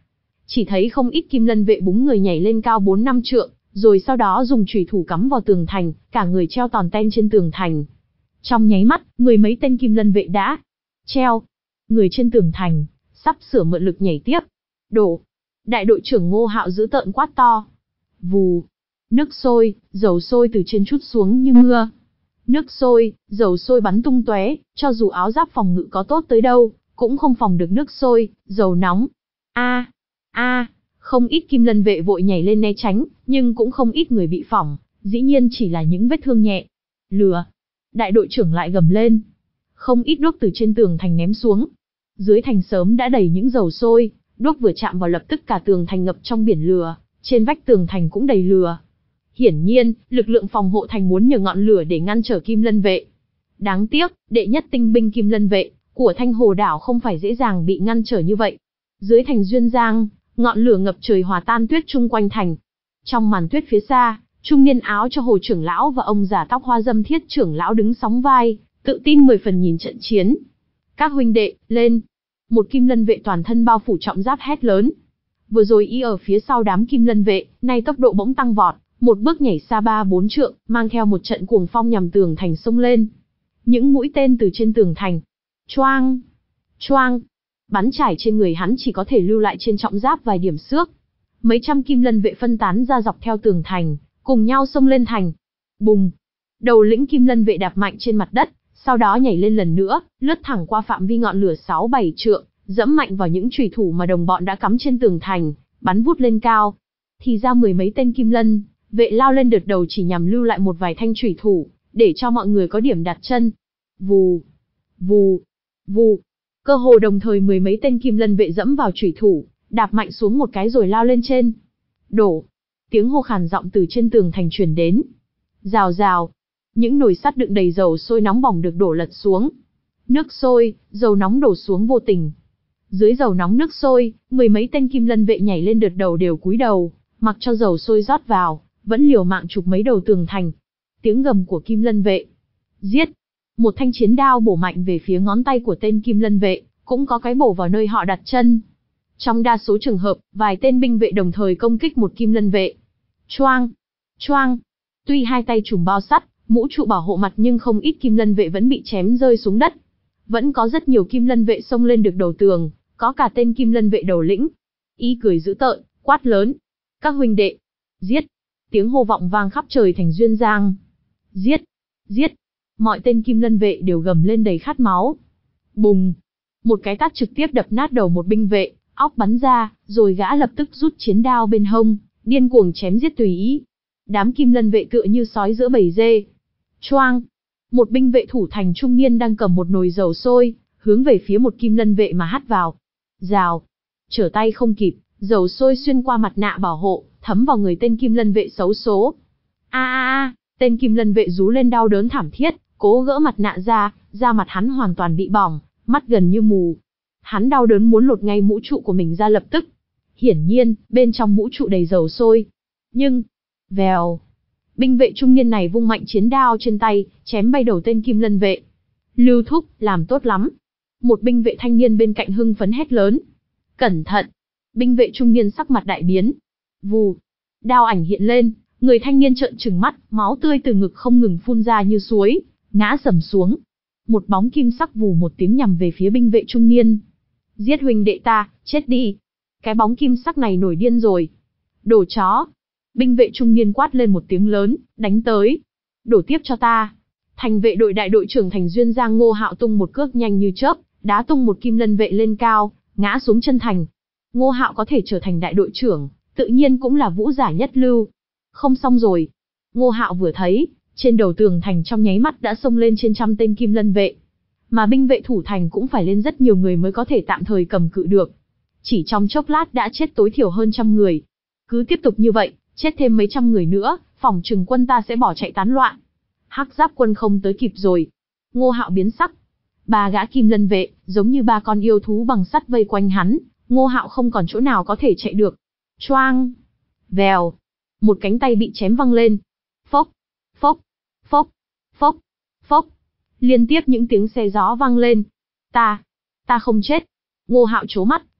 Chỉ thấy không ít kim lân vệ búng người nhảy lên cao bốn năm trượng, rồi sau đó dùng chùy thủ cắm vào tường thành, cả người treo tòn ten trên tường thành. Trong nháy mắt, mười mấy tên kim lân vệ đã treo người trên tường thành, sắp sửa mượn lực nhảy tiếp. Đổ! Đại đội trưởng Ngô Hạo dữ tợn quát to. Vù! Nước sôi, dầu sôi từ trên trút xuống như mưa. Nước sôi, dầu sôi bắn tung tóe, cho dù áo giáp phòng ngự có tốt tới đâu, cũng không phòng được nước sôi, dầu nóng. A, a, không ít kim lân vệ vội nhảy lên né tránh, nhưng cũng không ít người bị phỏng, dĩ nhiên chỉ là những vết thương nhẹ. Lừa! Đại đội trưởng lại gầm lên. Không ít đuốc từ trên tường thành ném xuống. Dưới thành sớm đã đầy những dầu sôi, đuốc vừa chạm vào lập tức cả tường thành ngập trong biển lửa, trên vách tường thành cũng đầy lửa. Hiển nhiên, lực lượng phòng hộ thành muốn nhờ ngọn lửa để ngăn trở kim lân vệ. Đáng tiếc, đệ nhất tinh binh kim lân vệ của Thanh Hồ đảo không phải dễ dàng bị ngăn trở như vậy. Dưới thành Duyên Giang, ngọn lửa ngập trời hòa tan tuyết chung quanh thành. Trong màn tuyết phía xa, trung niên áo cho Hồ trưởng lão và ông già tóc hoa dâm Thiết trưởng lão đứng sóng vai, tự tin mười phần nhìn trận chiến. Các huynh đệ, lên! Một kim lân vệ toàn thân bao phủ trọng giáp hét lớn. Vừa rồi y ở phía sau đám kim lân vệ, nay tốc độ bỗng tăng vọt, một bước nhảy xa ba bốn trượng, mang theo một trận cuồng phong nhằm tường thành xông lên. Những mũi tên từ trên tường thành, choang, choang, bắn trải trên người hắn chỉ có thể lưu lại trên trọng giáp vài điểm xước. Mấy trăm kim lân vệ phân tán ra dọc theo tường thành, cùng nhau xông lên thành. Bùng! Đầu lĩnh kim lân vệ đạp mạnh trên mặt đất, sau đó nhảy lên lần nữa, lướt thẳng qua phạm vi ngọn lửa sáu bảy trượng, dẫm mạnh vào những chùy thủ mà đồng bọn đã cắm trên tường thành, bắn vút lên cao. Thì ra mười mấy tên kim lân vệ lao lên đợt đầu chỉ nhằm lưu lại một vài thanh chùy thủ, để cho mọi người có điểm đặt chân. Vù, vù, vù. Cơ hồ đồng thời mười mấy tên kim lân vệ dẫm vào chùy thủ, đạp mạnh xuống một cái rồi lao lên trên. Đổ! Tiếng hô khàn giọng từ trên tường thành truyền đến. Rào rào! Những nồi sắt đựng đầy dầu sôi nóng bỏng được đổ lật xuống. Nước sôi, dầu nóng đổ xuống vô tình. Dưới dầu nóng nước sôi, mười mấy tên kim lân vệ nhảy lên đợt đầu đều cúi đầu, mặc cho dầu sôi rót vào, vẫn liều mạng chụp mấy đầu tường thành. Tiếng gầm của kim lân vệ. Giết! Một thanh chiến đao bổ mạnh về phía ngón tay của tên kim lân vệ, cũng có cái bổ vào nơi họ đặt chân. Trong đa số trường hợp, vài tên binh vệ đồng thời công kích một kim lân vệ. Choang! Choang! Tuy hai tay trùm bao sắt, mũ trụ bảo hộ mặt nhưng không ít kim lân vệ vẫn bị chém rơi xuống đất. Vẫn có rất nhiều kim lân vệ xông lên được đầu tường, có cả tên kim lân vệ đầu lĩnh. Y cười dữ tợn, quát lớn. Các huynh đệ! Giết! Tiếng hô vọng vang khắp trời thành Duyên Giang. Giết! Giết! Mọi tên kim lân vệ đều gầm lên đầy khát máu. Bùng! Một cái tát trực tiếp đập nát đầu một binh vệ, óc bắn ra, rồi gã lập tức rút chiến đao bên hông, điên cuồng chém giết tùy ý. Đám kim lân vệ tựa như sói giữa bầy dê. Choang! Một binh vệ thủ thành trung niên đang cầm một nồi dầu sôi, hướng về phía một kim lân vệ mà hắt vào. Rào! Trở tay không kịp, dầu sôi xuyên qua mặt nạ bảo hộ, thấm vào người tên kim lân vệ xấu số. A a a! Tên kim lân vệ rú lên đau đớn thảm thiết, cố gỡ mặt nạ ra, da mặt hắn hoàn toàn bị bỏng, mắt gần như mù. Hắn đau đớn muốn lột ngay mũ trụ của mình ra lập tức. Hiển nhiên, bên trong mũ trụ đầy dầu sôi. Nhưng, vèo, binh vệ trung niên này vung mạnh chiến đao trên tay, chém bay đầu tên kim lân vệ. Lưu Thúc, làm tốt lắm. Một binh vệ thanh niên bên cạnh hưng phấn hét lớn. Cẩn thận! Binh vệ trung niên sắc mặt đại biến. Vù! Đao ảnh hiện lên, người thanh niên trợn trừng mắt, máu tươi từ ngực không ngừng phun ra như suối, ngã sầm xuống. Một bóng kim sắc vù một tiếng nhằm về phía binh vệ trung niên. Giết huynh đệ ta, chết đi! Cái bóng kim sắc này nổi điên rồi. Đồ chó! Binh vệ trung niên quát lên một tiếng lớn, đánh tới. Đổ tiếp cho ta. Thành vệ đội đại đội trưởng thành Duyên Giang Ngô Hạo tung một cước nhanh như chớp, đá tung một kim lân vệ lên cao, ngã xuống chân thành. Ngô Hạo có thể trở thành đại đội trưởng, tự nhiên cũng là vũ giả nhất lưu. Không xong rồi. Ngô Hạo vừa thấy, trên đầu tường thành trong nháy mắt đã xông lên trên trăm tên kim lân vệ. Mà binh vệ thủ thành cũng phải lên rất nhiều người mới có thể tạm thời cầm cự được. Chỉ trong chốc lát đã chết tối thiểu hơn trăm người. Cứ tiếp tục như vậy, chết thêm mấy trăm người nữa, phỏng chừng quân ta sẽ bỏ chạy tán loạn. Hắc Giáp quân không tới kịp rồi. Ngô Hạo biến sắc. Ba gã kim lân vệ, giống như ba con yêu thú bằng sắt vây quanh hắn, Ngô Hạo không còn chỗ nào có thể chạy được. Choang! Vèo! Một cánh tay bị chém văng lên. Phốc! Phốc! Phốc! Phốc! Phốc! Liên tiếp những tiếng xe gió vang lên. Ta! Ta không chết! Ngô Hạo trố mắt,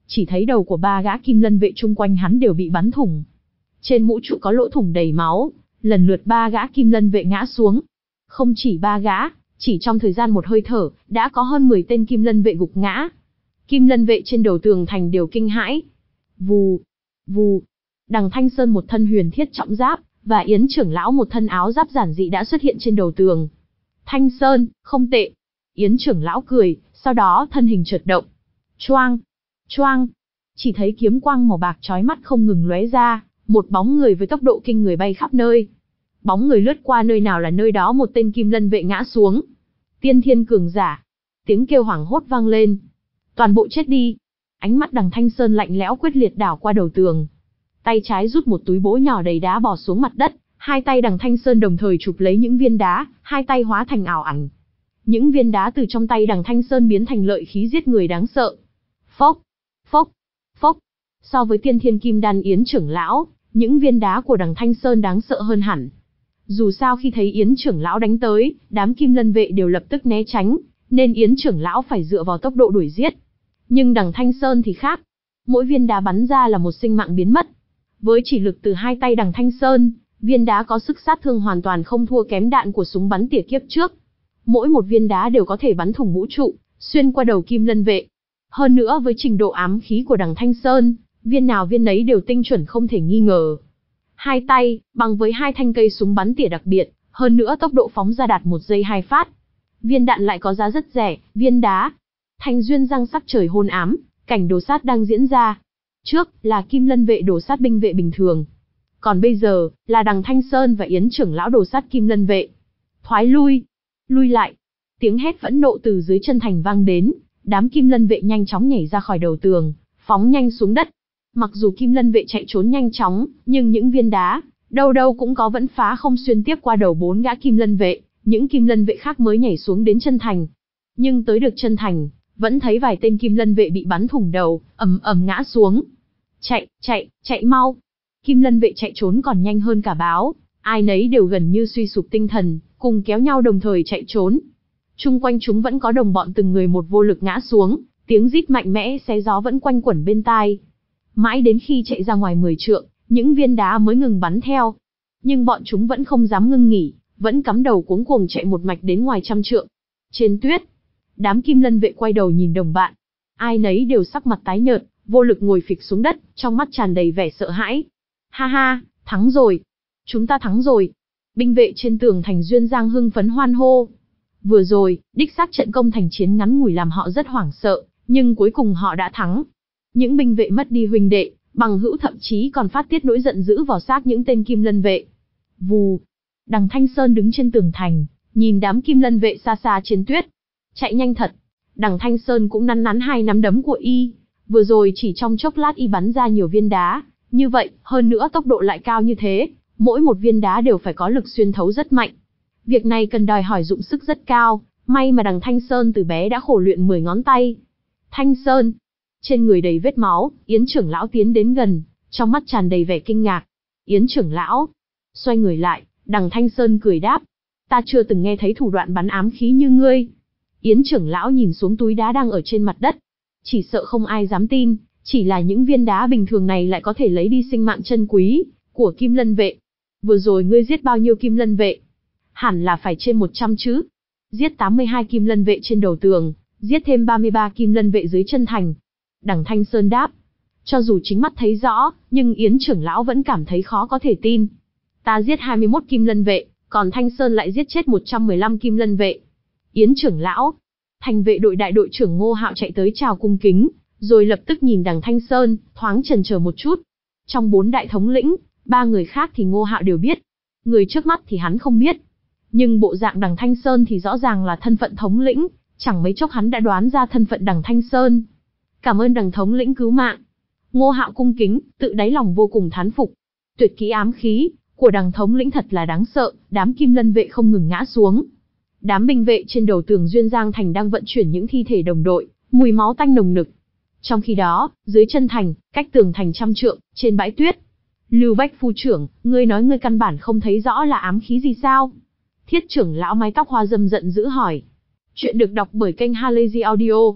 chỉ thấy đầu của ba gã kim lân vệ chung quanh hắn đều bị bắn thủng. Trên mũ trụ có lỗ thủng đầy máu, lần lượt ba gã kim lân vệ ngã xuống. Không chỉ ba gã, chỉ trong thời gian một hơi thở, đã có hơn mười tên kim lân vệ gục ngã. Kim lân vệ trên đầu tường thành đều kinh hãi. Vù, vù, Đằng Thanh Sơn một thân huyền thiết trọng giáp, và Yến trưởng lão một thân áo giáp giản dị đã xuất hiện trên đầu tường. Thanh Sơn, không tệ. Yến trưởng lão cười, sau đó thân hình chợt động. Choang, choang, chỉ thấy kiếm quang màu bạc chói mắt không ngừng lóe ra, một bóng người với tốc độ kinh người bay khắp nơi. Bóng người lướt qua nơi nào là nơi đó một tên kim lân vệ ngã xuống. Tiên thiên cường giả. Tiếng kêu hoảng hốt vang lên. Toàn bộ chết đi. Ánh mắt Đằng Thanh Sơn lạnh lẽo quyết liệt đảo qua đầu tường. Tay trái rút một túi bố nhỏ đầy đá bỏ xuống mặt đất, hai tay Đằng Thanh Sơn đồng thời chụp lấy những viên đá, hai tay hóa thành ảo ảnh. Những viên đá từ trong tay Đằng Thanh Sơn biến thành lợi khí giết người đáng sợ. Phốc, phốc, phốc. So với tiên thiên kim đan Yến trưởng lão, những viên đá của Đằng Thanh Sơn đáng sợ hơn hẳn. Dù sao khi thấy Yến trưởng lão đánh tới, đám kim lân vệ đều lập tức né tránh, nên Yến trưởng lão phải dựa vào tốc độ đuổi giết. Nhưng Đằng Thanh Sơn thì khác. Mỗi viên đá bắn ra là một sinh mạng biến mất. Với chỉ lực từ hai tay Đằng Thanh Sơn, viên đá có sức sát thương hoàn toàn không thua kém đạn của súng bắn tỉa kiếp trước. Mỗi một viên đá đều có thể bắn thủng mũ trụ, xuyên qua đầu kim lân vệ. Hơn nữa với trình độ ám khí của Đằng Thanh Sơn, viên nào viên nấy đều tinh chuẩn không thể nghi ngờ. Hai tay, bằng với hai thanh cây súng bắn tỉa đặc biệt, hơn nữa tốc độ phóng ra đạt một giây hai phát. Viên đạn lại có giá rất rẻ, viên đá. Thành duyên răng sắc trời hôn ám, cảnh đồ sát đang diễn ra. Trước là kim lân vệ đổ sát binh vệ bình thường. Còn bây giờ, là Đằng Thanh Sơn và Yến trưởng lão đổ sát kim lân vệ. Thoái lui, lui lại. Tiếng hét phẫn nộ từ dưới chân thành vang đến, đám kim lân vệ nhanh chóng nhảy ra khỏi đầu tường, phóng nhanh xuống đất. Mặc dù kim lân vệ chạy trốn nhanh chóng, nhưng những viên đá, đâu đâu cũng có vẫn phá không xuyên tiếp qua đầu bốn gã kim lân vệ, những kim lân vệ khác mới nhảy xuống đến chân thành. Nhưng tới được chân thành, vẫn thấy vài tên kim lân vệ bị bắn thủng đầu, ầm ầm ngã xuống. Chạy, chạy, chạy mau. Kim lân vệ chạy trốn còn nhanh hơn cả báo, ai nấy đều gần như suy sụp tinh thần, cùng kéo nhau đồng thời chạy trốn. Chung quanh chúng vẫn có đồng bọn từng người một vô lực ngã xuống, tiếng rít mạnh mẽ xé gió vẫn quanh quẩn bên tai. Mãi đến khi chạy ra ngoài mười trượng, những viên đá mới ngừng bắn theo. Nhưng bọn chúng vẫn không dám ngưng nghỉ, vẫn cắm đầu cuống cuồng chạy một mạch đến ngoài trăm trượng. Trên tuyết, đám kim lân vệ quay đầu nhìn đồng bạn. Ai nấy đều sắc mặt tái nhợt, vô lực ngồi phịch xuống đất, trong mắt tràn đầy vẻ sợ hãi. Ha ha, thắng rồi. Chúng ta thắng rồi. Binh vệ trên tường thành Duyên Giang hưng phấn hoan hô. Vừa rồi, đích xác trận công thành chiến ngắn ngủi làm họ rất hoảng sợ, nhưng cuối cùng họ đã thắng. Những binh vệ mất đi huynh đệ, bằng hữu thậm chí còn phát tiết nỗi giận dữ vào xác những tên kim lân vệ. Vù. Đằng Thanh Sơn đứng trên tường thành, nhìn đám kim lân vệ xa xa trên tuyết. Chạy nhanh thật. Đằng Thanh Sơn cũng nắn nắn hai nắm đấm của y. Vừa rồi chỉ trong chốc lát y bắn ra nhiều viên đá. Như vậy, hơn nữa tốc độ lại cao như thế, mỗi một viên đá đều phải có lực xuyên thấu rất mạnh. Việc này cần đòi hỏi dụng sức rất cao, may mà đằng Thanh Sơn từ bé đã khổ luyện mười ngón tay. Thanh Sơn, trên người đầy vết máu, Yến trưởng lão tiến đến gần, trong mắt tràn đầy vẻ kinh ngạc. Yến trưởng lão, xoay người lại, đằng Thanh Sơn cười đáp, ta chưa từng nghe thấy thủ đoạn bắn ám khí như ngươi. Yến trưởng lão nhìn xuống túi đá đang ở trên mặt đất, chỉ sợ không ai dám tin, chỉ là những viên đá bình thường này lại có thể lấy đi sinh mạng chân quý của kim lân vệ. Vừa rồi ngươi giết bao nhiêu kim lân vệ? Hẳn là phải trên một trăm chứ. Giết tám mươi hai kim lân vệ trên đầu tường, giết thêm ba mươi ba kim lân vệ dưới chân thành. Đằng Thanh Sơn đáp. Cho dù chính mắt thấy rõ, nhưng Yến trưởng lão vẫn cảm thấy khó có thể tin. Ta giết hai mươi mốt kim lân vệ, còn Thanh Sơn lại giết chết một trăm mười lăm kim lân vệ. Yến trưởng lão. Thành vệ đội đại đội trưởng Ngô Hạo chạy tới chào cung kính, rồi lập tức nhìn đằng Thanh Sơn, thoáng chần chờ một chút. Trong bốn đại thống lĩnh, ba người khác thì Ngô Hạo đều biết. Người trước mắt thì hắn không biết. Nhưng bộ dạng đằng Thanh Sơn thì rõ ràng là thân phận thống lĩnh, chẳng mấy chốc hắn đã đoán ra thân phận đằng Thanh Sơn. Cảm ơn đằng thống lĩnh cứu mạng. Ngô Hạo cung kính, tự đáy lòng vô cùng thán phục. Tuyệt kỹ ám khí của đằng thống lĩnh thật là đáng sợ, đám kim lân vệ không ngừng ngã xuống. Đám binh vệ trên đầu tường Duyên Giang thành đang vận chuyển những thi thể đồng đội, mùi máu tanh nồng nực. Trong khi đó, dưới chân thành, cách tường thành trăm trượng, trên bãi tuyết, Lưu Bách phu trưởng, ngươi nói ngươi căn bản không thấy rõ là ám khí gì sao? Thiết trưởng lão mái tóc hoa râm giận dữ hỏi. Chuyện được đọc bởi kênh Halazy Audio.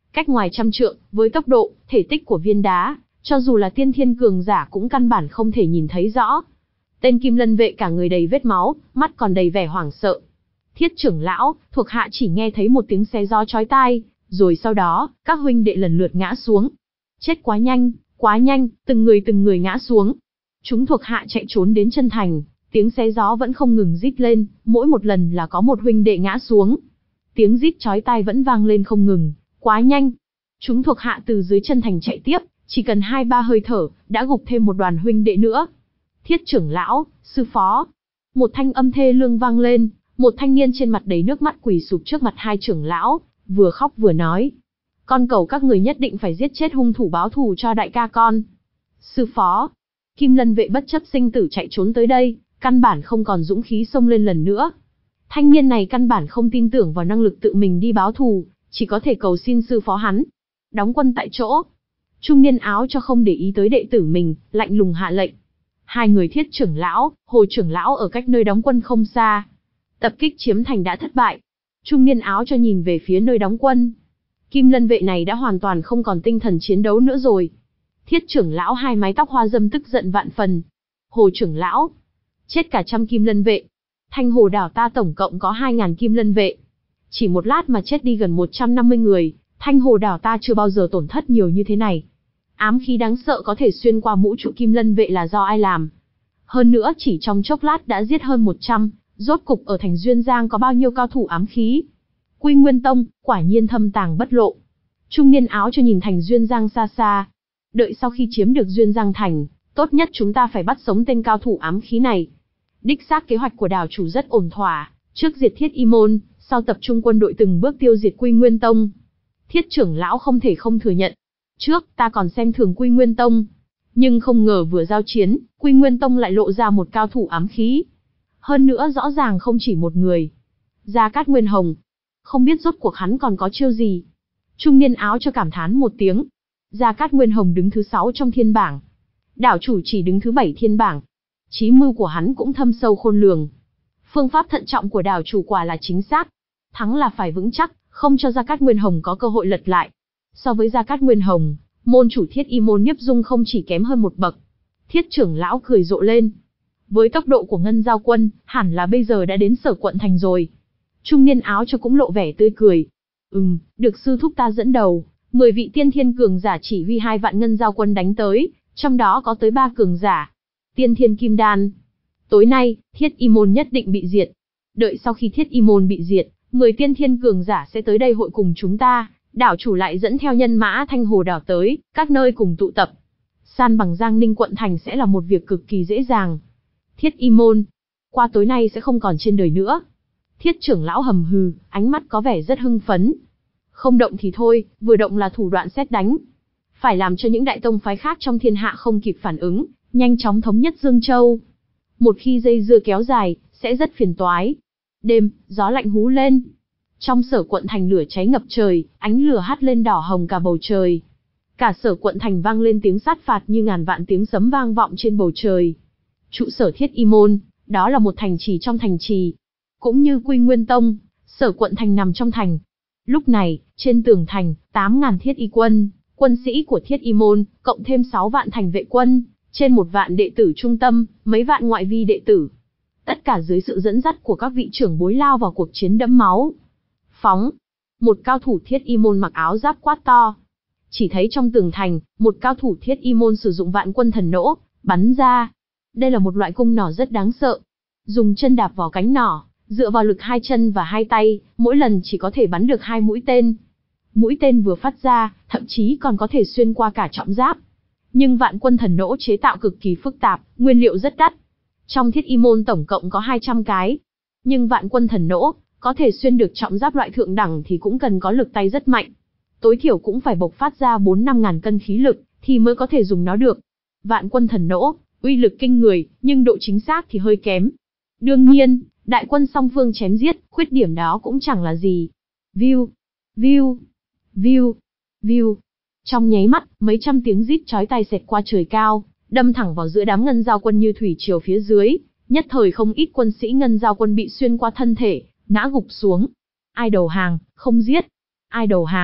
cách ngoài trăm trượng, với tốc độ, thể tích của viên đá, cho dù là tiên thiên cường giả cũng căn bản không thể nhìn thấy rõ. Tên Kim Lân vệ cả người đầy vết máu, mắt còn đầy vẻ hoảng sợ. Thiết trưởng lão, thuộc hạ chỉ nghe thấy một tiếng xé gió chói tai, rồi sau đó, các huynh đệ lần lượt ngã xuống. Chết quá nhanh, quá nhanh, từng người từng người ngã xuống. Chúng thuộc hạ chạy trốn đến chân thành, tiếng xé gió vẫn không ngừng rít lên, mỗi một lần là có một huynh đệ ngã xuống. Tiếng rít chói tai vẫn vang lên không ngừng, quá nhanh. Chúng thuộc hạ từ dưới chân thành chạy tiếp, chỉ cần hai ba hơi thở, đã gục thêm một đoàn huynh đệ nữa. Thiết trưởng lão, sư phó. Một thanh âm thê lương vang lên, một thanh niên trên mặt đầy nước mắt quỳ sụp trước mặt hai trưởng lão, vừa khóc vừa nói. Con cầu các người nhất định phải giết chết hung thủ báo thù cho đại ca con. Sư phó. Kim Lân vệ bất chấp sinh tử chạy trốn tới đây, căn bản không còn dũng khí xông lên lần nữa. Thanh niên này căn bản không tin tưởng vào năng lực tự mình đi báo thù, chỉ có thể cầu xin sư phó hắn đóng quân tại chỗ. Trung niên áo cho không để ý tới đệ tử mình, lạnh lùng hạ lệnh. Hai người Thiết trưởng lão, Hồ trưởng lão ở cách nơi đóng quân không xa. Tập kích chiếm thành đã thất bại. Trung niên áo cho nhìn về phía nơi đóng quân. Kim Lân vệ này đã hoàn toàn không còn tinh thần chiến đấu nữa rồi. Thiết trưởng lão hai mái tóc hoa râm tức giận vạn phần. Hồ trưởng lão, chết cả trăm Kim Lân vệ. Thanh Hồ đảo ta tổng cộng có hai ngàn Kim Lân vệ. Chỉ một lát mà chết đi gần một trăm năm mươi người, Thanh Hồ đảo ta chưa bao giờ tổn thất nhiều như thế này. Ám khí đáng sợ có thể xuyên qua mũ trụ Kim Lân vệ là do ai làm? Hơn nữa chỉ trong chốc lát đã giết hơn một trăm, rốt cục ở thành Duyên Giang có bao nhiêu cao thủ ám khí? Quy Nguyên Tông, quả nhiên thâm tàng bất lộ. Trung niên áo cho nhìn thành Duyên Giang xa xa. Đợi sau khi chiếm được Duyên Giang thành, tốt nhất chúng ta phải bắt sống tên cao thủ ám khí này. Đích xác kế hoạch của đảo chủ rất ổn thỏa, trước diệt Thiết Y Môn, sau tập trung quân đội từng bước tiêu diệt Quy Nguyên Tông. Thiết trưởng lão không thể không thừa nhận. Trước, ta còn xem thường Quy Nguyên Tông. Nhưng không ngờ vừa giao chiến, Quy Nguyên Tông lại lộ ra một cao thủ ám khí. Hơn nữa rõ ràng không chỉ một người. Gia Cát Nguyên Hồng. Không biết rốt cuộc hắn còn có chiêu gì. Trung niên áo cho cảm thán một tiếng. Gia Cát Nguyên Hồng đứng thứ sáu trong thiên bảng. Đảo chủ chỉ đứng thứ bảy thiên bảng. Chí mưu của hắn cũng thâm sâu khôn lường. Phương pháp thận trọng của đảo chủ quả là chính xác. Thắng là phải vững chắc, không cho Gia Cát Nguyên Hồng có cơ hội lật lại. So với Gia Cát Nguyên Hồng, môn chủ Thiết Y môn Nhiếp Dung không chỉ kém hơn một bậc. Thiết trưởng lão cười rộ lên. Với tốc độ của Ngân Giao Quân, hẳn là bây giờ đã đến Sở Quận Thành rồi. Trung niên áo cho cũng lộ vẻ tươi cười. Ừm, được sư thúc ta dẫn đầu, mười vị tiên thiên cường giả chỉ huy hai vạn Ngân Giao Quân đánh tới, trong đó có tới ba cường giả. Tiên thiên kim đan. Tối nay, Thiết Y môn nhất định bị diệt. Đợi sau khi Thiết Y môn bị diệt, mười tiên thiên cường giả sẽ tới đây hội cùng chúng ta. Đảo chủ lại dẫn theo nhân mã Thanh Hồ đảo tới, các nơi cùng tụ tập. San bằng Giang Ninh quận thành sẽ là một việc cực kỳ dễ dàng. Thiết Y môn, qua tối nay sẽ không còn trên đời nữa. Thiết trưởng lão hầm hừ, ánh mắt có vẻ rất hưng phấn. Không động thì thôi, vừa động là thủ đoạn sét đánh. Phải làm cho những đại tông phái khác trong thiên hạ không kịp phản ứng, nhanh chóng thống nhất Dương Châu. Một khi dây dưa kéo dài, sẽ rất phiền toái. Đêm, gió lạnh hú lên. Trong Sở Quận Thành lửa cháy ngập trời, ánh lửa hắt lên đỏ hồng cả bầu trời. Cả Sở Quận Thành vang lên tiếng sát phạt như ngàn vạn tiếng sấm vang vọng trên bầu trời. Trụ sở Thiết Y môn, đó là một thành trì trong thành trì. Cũng như Quy Nguyên Tông, Sở Quận Thành nằm trong thành. Lúc này, trên tường thành, tám ngàn Thiết Y quân, quân sĩ của Thiết Y môn, cộng thêm sáu vạn thành vệ quân, trên một vạn đệ tử trung tâm, mấy vạn ngoại vi đệ tử. Tất cả dưới sự dẫn dắt của các vị trưởng bối lao vào cuộc chiến đẫm máu. Phóng! Một cao thủ Thiết Y môn mặc áo giáp quát to. Chỉ thấy trong tường thành, một cao thủ Thiết Y môn sử dụng vạn quân thần nỗ, bắn ra. Đây là một loại cung nỏ rất đáng sợ. Dùng chân đạp vào cánh nỏ, dựa vào lực hai chân và hai tay, mỗi lần chỉ có thể bắn được hai mũi tên. Mũi tên vừa phát ra, thậm chí còn có thể xuyên qua cả trọng giáp. Nhưng vạn quân thần nỗ chế tạo cực kỳ phức tạp, nguyên liệu rất đắt. Trong Thiết Y môn tổng cộng có hai trăm cái. Nhưng vạn quân thần nỗ, có thể xuyên được trọng giáp loại thượng đẳng thì cũng cần có lực tay rất mạnh. Tối thiểu cũng phải bộc phát ra bốn năm ngàn cân khí lực, thì mới có thể dùng nó được. Vạn quân thần nỗ, uy lực kinh người, nhưng độ chính xác thì hơi kém. Đương nhiên, đại quân song phương chém giết, khuyết điểm đó cũng chẳng là gì. View, view, view, view. Trong nháy mắt, mấy trăm tiếng rít chói tai xẹt qua trời cao, đâm thẳng vào giữa đám Ngân Giao Quân như thủy triều phía dưới. Nhất thời không ít quân sĩ Ngân Giao Quân bị xuyên qua thân thể, ngã gục xuống. Ai đầu hàng, không giết. Ai đầu hàng,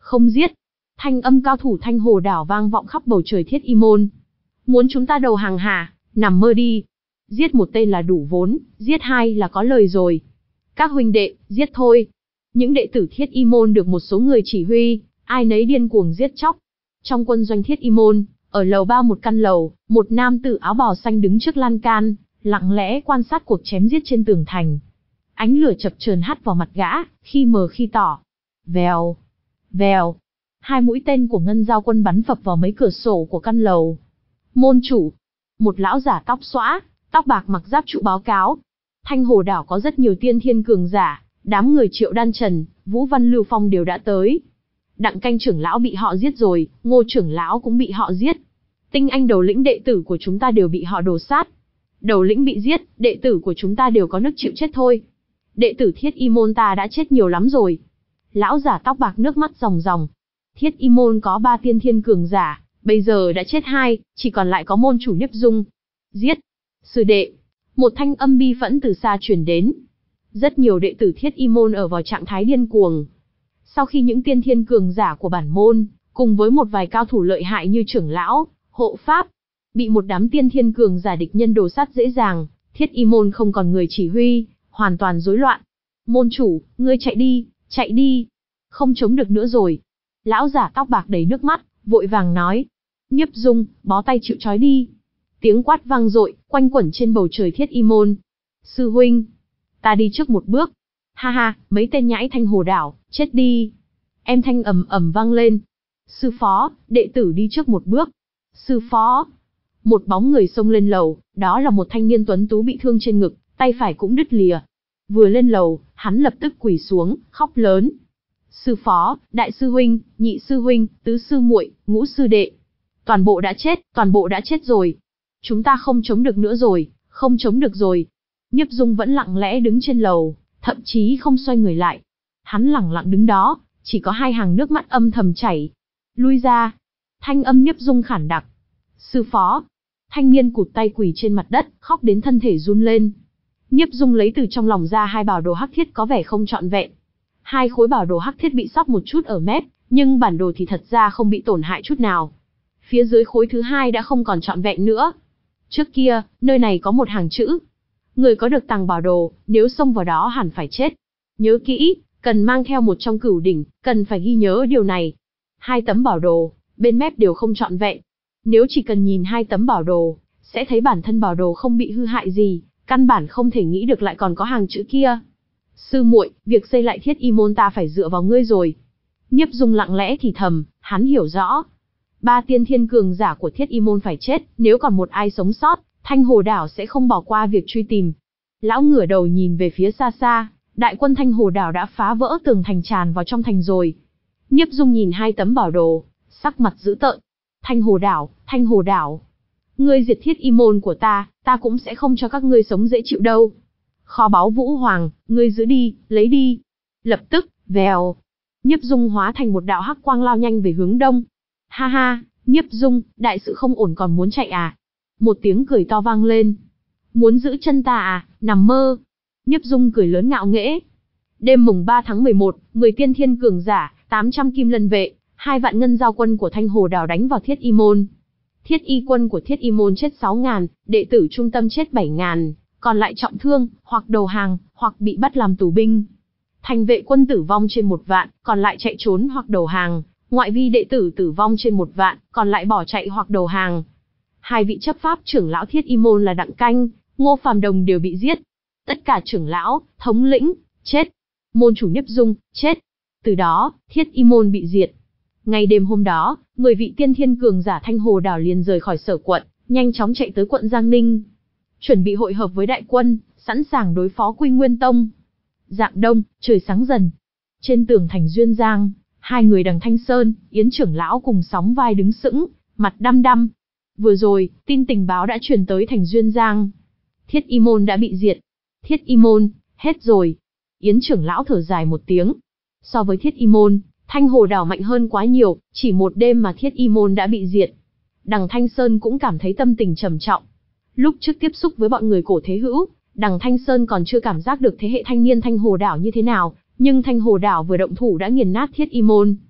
Không giết. Thanh âm cao thủ Thanh Hồ đảo vang vọng khắp bầu trời Thiết Y môn. Muốn chúng ta đầu hàng hả? Nằm mơ đi. Giết một tên là đủ vốn, giết hai là có lời rồi. Các huynh đệ, giết thôi. Những đệ tử Thiết Y môn được một số người chỉ huy, ai nấy điên cuồng giết chóc. Trong quân doanh Thiết Y môn, ở lầu ba một căn lầu, một nam tử áo bào xanh đứng trước lan can, lặng lẽ quan sát cuộc chém giết trên tường thành. Ánh lửa chập chờn hắt vào mặt gã, khi mờ khi tỏ. Vèo, vèo. Hai mũi tên của Ngân Giao Quân bắn phập vào mấy cửa sổ của căn lầu. Môn chủ. Một lão giả tóc xõa, tóc bạc mặc giáp trụ báo cáo. Thanh Hồ đảo có rất nhiều tiên thiên cường giả, đám người Triệu Đan Trần, Vũ Văn Lưu Phong đều đã tới. Đặng Canh trưởng lão bị họ giết rồi, Ngô trưởng lão cũng bị họ giết. Tinh anh đầu lĩnh đệ tử của chúng ta đều bị họ đổ sát. Đầu lĩnh bị giết, đệ tử của chúng ta đều có nước chịu chết thôi. Đệ tử Thiết Y môn ta đã chết nhiều lắm rồi. Lão giả tóc bạc nước mắt ròng ròng. Thiết Y môn có ba tiên thiên cường giả, bây giờ đã chết hai, chỉ còn lại có môn chủ Niếp Dung. Giết! Sư đệ! Một thanh âm bi phẫn từ xa truyền đến. Rất nhiều đệ tử Thiết Y môn ở vào trạng thái điên cuồng. Sau khi những tiên thiên cường giả của bản môn, cùng với một vài cao thủ lợi hại như trưởng lão, hộ pháp, bị một đám tiên thiên cường giả địch nhân đổ sát dễ dàng, Thiết Y môn không còn người chỉ huy, hoàn toàn rối loạn. Môn chủ, ngươi chạy đi, chạy đi. Không chống được nữa rồi. Lão giả tóc bạc đầy nước mắt, vội vàng nói. Nhiếp Dung, bó tay chịu trói đi. Tiếng quát vang dội, quanh quẩn trên bầu trời Thiết Y môn. Sư huynh, ta đi trước một bước. Ha ha, mấy tên nhãi Thanh Hồ đảo, chết đi. Em thanh ầm ầm vang lên. Sư phó, đệ tử đi trước một bước. Sư phó. Một bóng người xông lên lầu, đó là một thanh niên tuấn tú bị thương trên ngực, tay phải cũng đứt lìa. Vừa lên lầu, hắn lập tức quỳ xuống, khóc lớn. Sư phó, đại sư huynh, nhị sư huynh, tứ sư muội, ngũ sư đệ. Toàn bộ đã chết, toàn bộ đã chết rồi. Chúng ta không chống được nữa rồi, không chống được rồi. Nhiếp Dung vẫn lặng lẽ đứng trên lầu, thậm chí không xoay người lại. Hắn lẳng lặng đứng đó, chỉ có hai hàng nước mắt âm thầm chảy. Lui ra. Thanh âm Nhiếp Dung khản đặc. Sư phó. Thanh niên cụt tay quỳ trên mặt đất, khóc đến thân thể run lên. Nhiếp Dung lấy từ trong lòng ra hai bảo đồ hắc thiết có vẻ không trọn vẹn. Hai khối bảo đồ hắc thiết bị sóc một chút ở mép, nhưng bản đồ thì thật ra không bị tổn hại chút nào. Phía dưới khối thứ hai đã không còn trọn vẹn nữa. Trước kia, nơi này có một hàng chữ. Người có được tàng bảo đồ, nếu xông vào đó hẳn phải chết. Nhớ kỹ, cần mang theo một trong cửu đỉnh, cần phải ghi nhớ điều này. Hai tấm bảo đồ, bên mép đều không trọn vẹn. Nếu chỉ cần nhìn hai tấm bảo đồ, sẽ thấy bản thân bảo đồ không bị hư hại gì, căn bản không thể nghĩ được lại còn có hàng chữ kia. Sư muội, việc xây lại Thiết Y môn ta phải dựa vào ngươi rồi. Nhiếp Dung lặng lẽ thì thầm, hắn hiểu rõ. Ba tiên thiên cường giả của Thiết Y môn phải chết, nếu còn một ai sống sót, Thanh Hồ đảo sẽ không bỏ qua việc truy tìm. Lão ngửa đầu nhìn về phía xa xa, đại quân Thanh Hồ đảo đã phá vỡ tường thành tràn vào trong thành rồi. Nhiếp Dung nhìn hai tấm bảo đồ, sắc mặt dữ tợn. Thanh Hồ đảo, Thanh Hồ đảo. Ngươi diệt Thiết Y môn của ta, ta cũng sẽ không cho các ngươi sống dễ chịu đâu. Kho báu Vũ Hoàng, ngươi giữ đi, lấy đi. Lập tức, vèo. Nhiếp Dung hóa thành một đạo hắc quang lao nhanh về hướng đông. Ha ha, Nhiếp Dung, đại sự không ổn còn muốn chạy à? Một tiếng cười to vang lên. Muốn giữ chân ta à, nằm mơ. Nhiếp Dung cười lớn ngạo nghễ. Đêm mùng ba tháng mười một, mười tiên thiên cường giả, tám trăm kim lân vệ, hai vạn ngân giao quân của Thanh Hồ đảo đánh vào Thiết Y môn. Thiết Y quân của Thiết Y môn chết sáu ngàn, đệ tử trung tâm chết bảy ngàn, còn lại trọng thương, hoặc đầu hàng, hoặc bị bắt làm tù binh. Thành vệ quân tử vong trên một vạn, còn lại chạy trốn hoặc đầu hàng, ngoại vi đệ tử tử vong trên một vạn, còn lại bỏ chạy hoặc đầu hàng. Hai vị chấp pháp trưởng lão Thiết Y môn là Đặng Canh, Ngô Phàm Đồng đều bị giết. Tất cả trưởng lão, thống lĩnh, chết. Môn chủ Niếp Dung, chết. Từ đó, Thiết Y môn bị diệt. Ngày đêm hôm đó, mười vị tiên thiên cường giả Thanh Hồ đảo liền rời khỏi Sở quận, nhanh chóng chạy tới quận Giang Ninh, chuẩn bị hội hợp với đại quân, sẵn sàng đối phó Quy Nguyên Tông. Rạng đông, trời sáng dần. Trên tường thành Duyên Giang, hai người Đằng Thanh Sơn, Yến trưởng lão cùng sóng vai đứng sững, mặt đăm đăm. Vừa rồi, tin tình báo đã truyền tới thành Duyên Giang. Thiết Y môn đã bị diệt. Thiết Y môn, hết rồi. Yến trưởng lão thở dài một tiếng. So với Thiết Y môn, Thanh Hồ đảo mạnh hơn quá nhiều, chỉ một đêm mà Thiết Y môn đã bị diệt. Đằng Thanh Sơn cũng cảm thấy tâm tình trầm trọng. Lúc trước tiếp xúc với bọn người Cổ Thế Hữu, Đằng Thanh Sơn còn chưa cảm giác được thế hệ thanh niên Thanh Hồ đảo như thế nào, nhưng Thanh Hồ đảo vừa động thủ đã nghiền nát Thiết Y môn.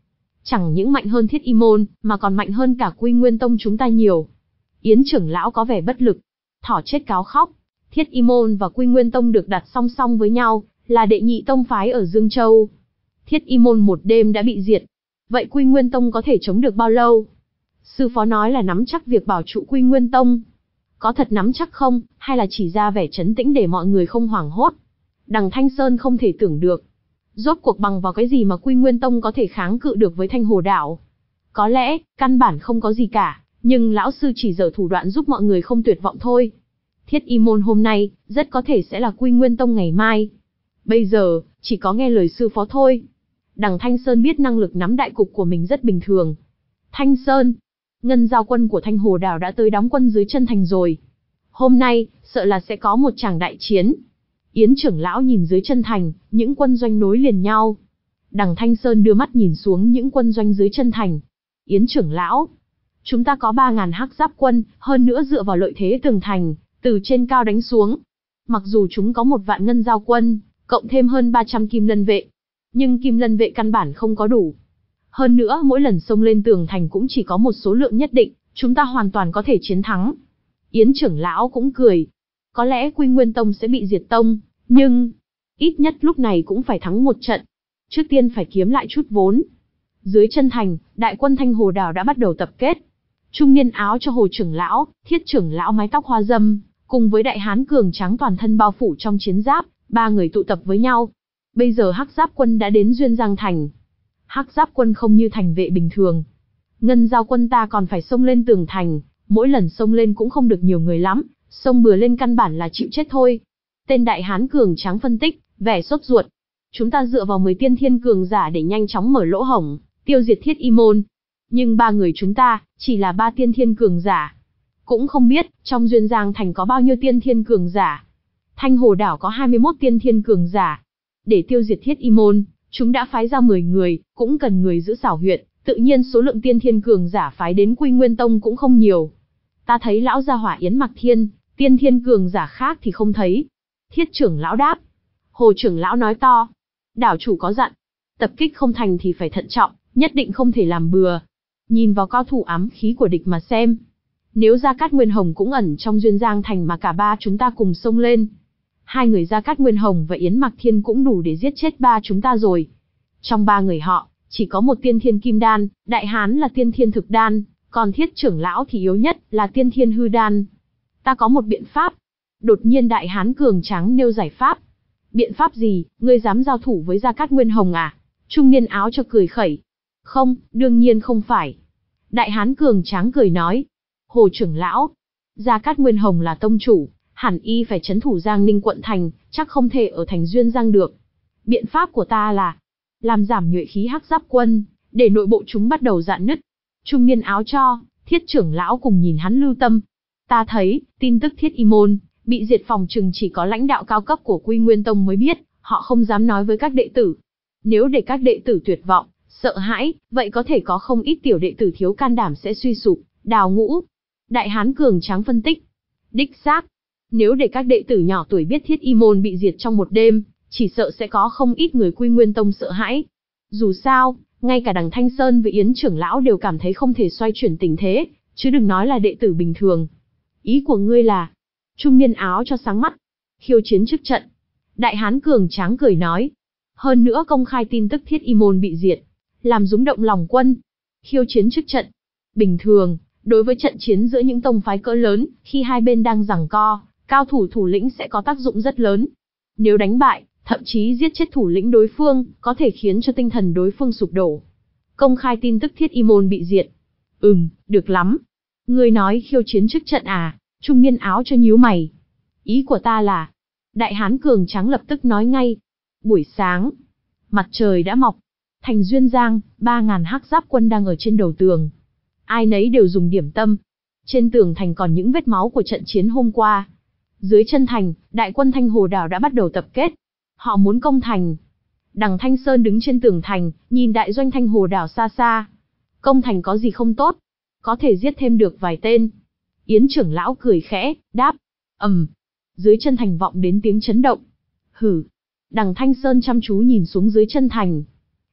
Chẳng những mạnh hơn Thiết Y Môn, mà còn mạnh hơn cả Quy Nguyên Tông chúng ta nhiều. Yến trưởng lão có vẻ bất lực. Thỏ chết cáo khóc. Thiết Y Môn và Quy Nguyên Tông được đặt song song với nhau, là đệ nhị tông phái ở Dương Châu. Thiết Y Môn một đêm đã bị diệt. Vậy Quy Nguyên Tông có thể chống được bao lâu? Sư phó nói là nắm chắc việc bảo trụ Quy Nguyên Tông. Có thật nắm chắc không, hay là chỉ ra vẻ trấn tĩnh để mọi người không hoảng hốt? Đằng Thanh Sơn không thể tưởng được. Rốt cuộc bằng vào cái gì mà Quy Nguyên Tông có thể kháng cự được với Thanh Hồ Đảo? Có lẽ, căn bản không có gì cả, nhưng lão sư chỉ giở thủ đoạn giúp mọi người không tuyệt vọng thôi. Thiết Y Môn hôm nay, rất có thể sẽ là Quy Nguyên Tông ngày mai. Bây giờ, chỉ có nghe lời sư phó thôi. Đằng Thanh Sơn biết năng lực nắm đại cục của mình rất bình thường. Thanh Sơn, Ngân Giao quân của Thanh Hồ Đảo đã tới đóng quân dưới chân thành rồi. Hôm nay, sợ là sẽ có một tràng đại chiến. Yến trưởng lão nhìn dưới chân thành, những quân doanh nối liền nhau. Đằng Thanh Sơn đưa mắt nhìn xuống những quân doanh dưới chân thành. Yến trưởng lão, chúng ta có ba ngàn hắc giáp quân, hơn nữa dựa vào lợi thế tường thành, từ trên cao đánh xuống. Mặc dù chúng có một vạn ngân giao quân, cộng thêm hơn ba trăm kim lân vệ, nhưng kim lân vệ căn bản không có đủ. Hơn nữa mỗi lần xông lên tường thành cũng chỉ có một số lượng nhất định, chúng ta hoàn toàn có thể chiến thắng. Yến trưởng lão cũng cười. Có lẽ Quy Nguyên Tông sẽ bị diệt tông, nhưng ít nhất lúc này cũng phải thắng một trận. Trước tiên phải kiếm lại chút vốn. Dưới chân thành, đại quân Thanh Hồ Đảo đã bắt đầu tập kết. Trung niên áo cho Hồ trưởng lão, Thiết trưởng lão mái tóc hoa dâm, cùng với đại hán cường tráng toàn thân bao phủ trong chiến giáp, ba người tụ tập với nhau. Bây giờ hắc giáp quân đã đến Duyên Giang thành. Hắc giáp quân không như thành vệ bình thường. Ngân giao quân ta còn phải xông lên tường thành, mỗi lần xông lên cũng không được nhiều người lắm, xông bừa lên căn bản là chịu chết thôi. Tên đại hán cường tráng phân tích, vẻ sốt ruột. Chúng ta dựa vào mười tiên thiên cường giả để nhanh chóng mở lỗ hổng, tiêu diệt Thiết Y Môn. Nhưng ba người chúng ta, chỉ là ba tiên thiên cường giả. Cũng không biết, trong Duyên Giang thành có bao nhiêu tiên thiên cường giả. Thanh Hồ Đảo có hai mươi mốt tiên thiên cường giả. Để tiêu diệt Thiết Y Môn, chúng đã phái ra mười người, cũng cần người giữ xảo huyệt, tự nhiên số lượng tiên thiên cường giả phái đến Quy Nguyên Tông cũng không nhiều. Ta thấy lão gia hỏa Yến Mặc Thiên, tiên thiên cường giả khác thì không thấy. Thiết trưởng lão đáp. Hồ trưởng lão nói to. Đảo chủ có dặn, tập kích không thành thì phải thận trọng, nhất định không thể làm bừa. Nhìn vào cao thủ ám khí của địch mà xem. Nếu Gia Cát Nguyên Hồng cũng ẩn trong Duyên Giang thành mà cả ba chúng ta cùng xông lên, hai người Gia Cát Nguyên Hồng và Yến Mặc Thiên cũng đủ để giết chết ba chúng ta rồi. Trong ba người họ, chỉ có một tiên thiên kim đan, đại hán là tiên thiên thực đan, còn Thiết trưởng lão thì yếu nhất là tiên thiên hư đan. Ta có một biện pháp. Đột nhiên đại hán cường tráng nêu giải pháp. Biện pháp gì, ngươi dám giao thủ với Gia Cát Nguyên Hồng à? Trung niên áo cho cười khẩy. Không, đương nhiên không phải. Đại hán cường tráng cười nói. Hồ trưởng lão, Gia Cát Nguyên Hồng là tông chủ, hẳn y phải trấn thủ Giang Ninh quận thành, chắc không thể ở thành Duyên Giang được. Biện pháp của ta là làm giảm nhuệ khí hắc giáp quân, để nội bộ chúng bắt đầu rạn nứt. Trung niên áo cho, Thiết trưởng lão cùng nhìn hắn lưu tâm. Ta thấy, tin tức Thiết Y Môn bị diệt phòng chừng chỉ có lãnh đạo cao cấp của Quy Nguyên Tông mới biết, họ không dám nói với các đệ tử. Nếu để các đệ tử tuyệt vọng, sợ hãi, vậy có thể có không ít tiểu đệ tử thiếu can đảm sẽ suy sụp, đào ngũ. Đại hán cường tráng phân tích. Đích xác, nếu để các đệ tử nhỏ tuổi biết Thiết Y Môn bị diệt trong một đêm, chỉ sợ sẽ có không ít người Quy Nguyên Tông sợ hãi. Dù sao, ngay cả đằng Thanh Sơn với Yến trưởng lão đều cảm thấy không thể xoay chuyển tình thế, chứ đừng nói là đệ tử bình thường. Ý của ngươi là? Trung niên áo cho sáng mắt. Khiêu chiến trước trận. Đại hán cường tráng cười nói. Hơn nữa công khai tin tức Thiết Y Môn bị diệt, làm rúng động lòng quân. Khiêu chiến trước trận. Bình thường, đối với trận chiến giữa những tông phái cỡ lớn, khi hai bên đang giằng co, cao thủ thủ lĩnh sẽ có tác dụng rất lớn. Nếu đánh bại, thậm chí giết chết thủ lĩnh đối phương, có thể khiến cho tinh thần đối phương sụp đổ. Công khai tin tức Thiết Y Môn bị diệt. Ừm, được lắm. Ngươi nói khiêu chiến trước trận à? Trung niên áo cho nhíu mày. Ý của ta là... Đại hán cường tráng lập tức nói ngay. Buổi sáng, mặt trời đã mọc. Thành Duyên Giang, ba ngàn hắc giáp quân đang ở trên đầu tường. Ai nấy đều dùng điểm tâm. Trên tường thành còn những vết máu của trận chiến hôm qua. Dưới chân thành, đại quân Thanh Hồ Đảo đã bắt đầu tập kết. Họ muốn công thành. Đằng Thanh Sơn đứng trên tường thành, nhìn đại doanh Thanh Hồ Đảo xa xa. Công thành có gì không tốt? Có thể giết thêm được vài tên. Yến trưởng lão cười khẽ, đáp. Ầm. Um. Dưới chân thành vọng đến tiếng chấn động. Hử. Đằng Thanh Sơn chăm chú nhìn xuống dưới chân thành.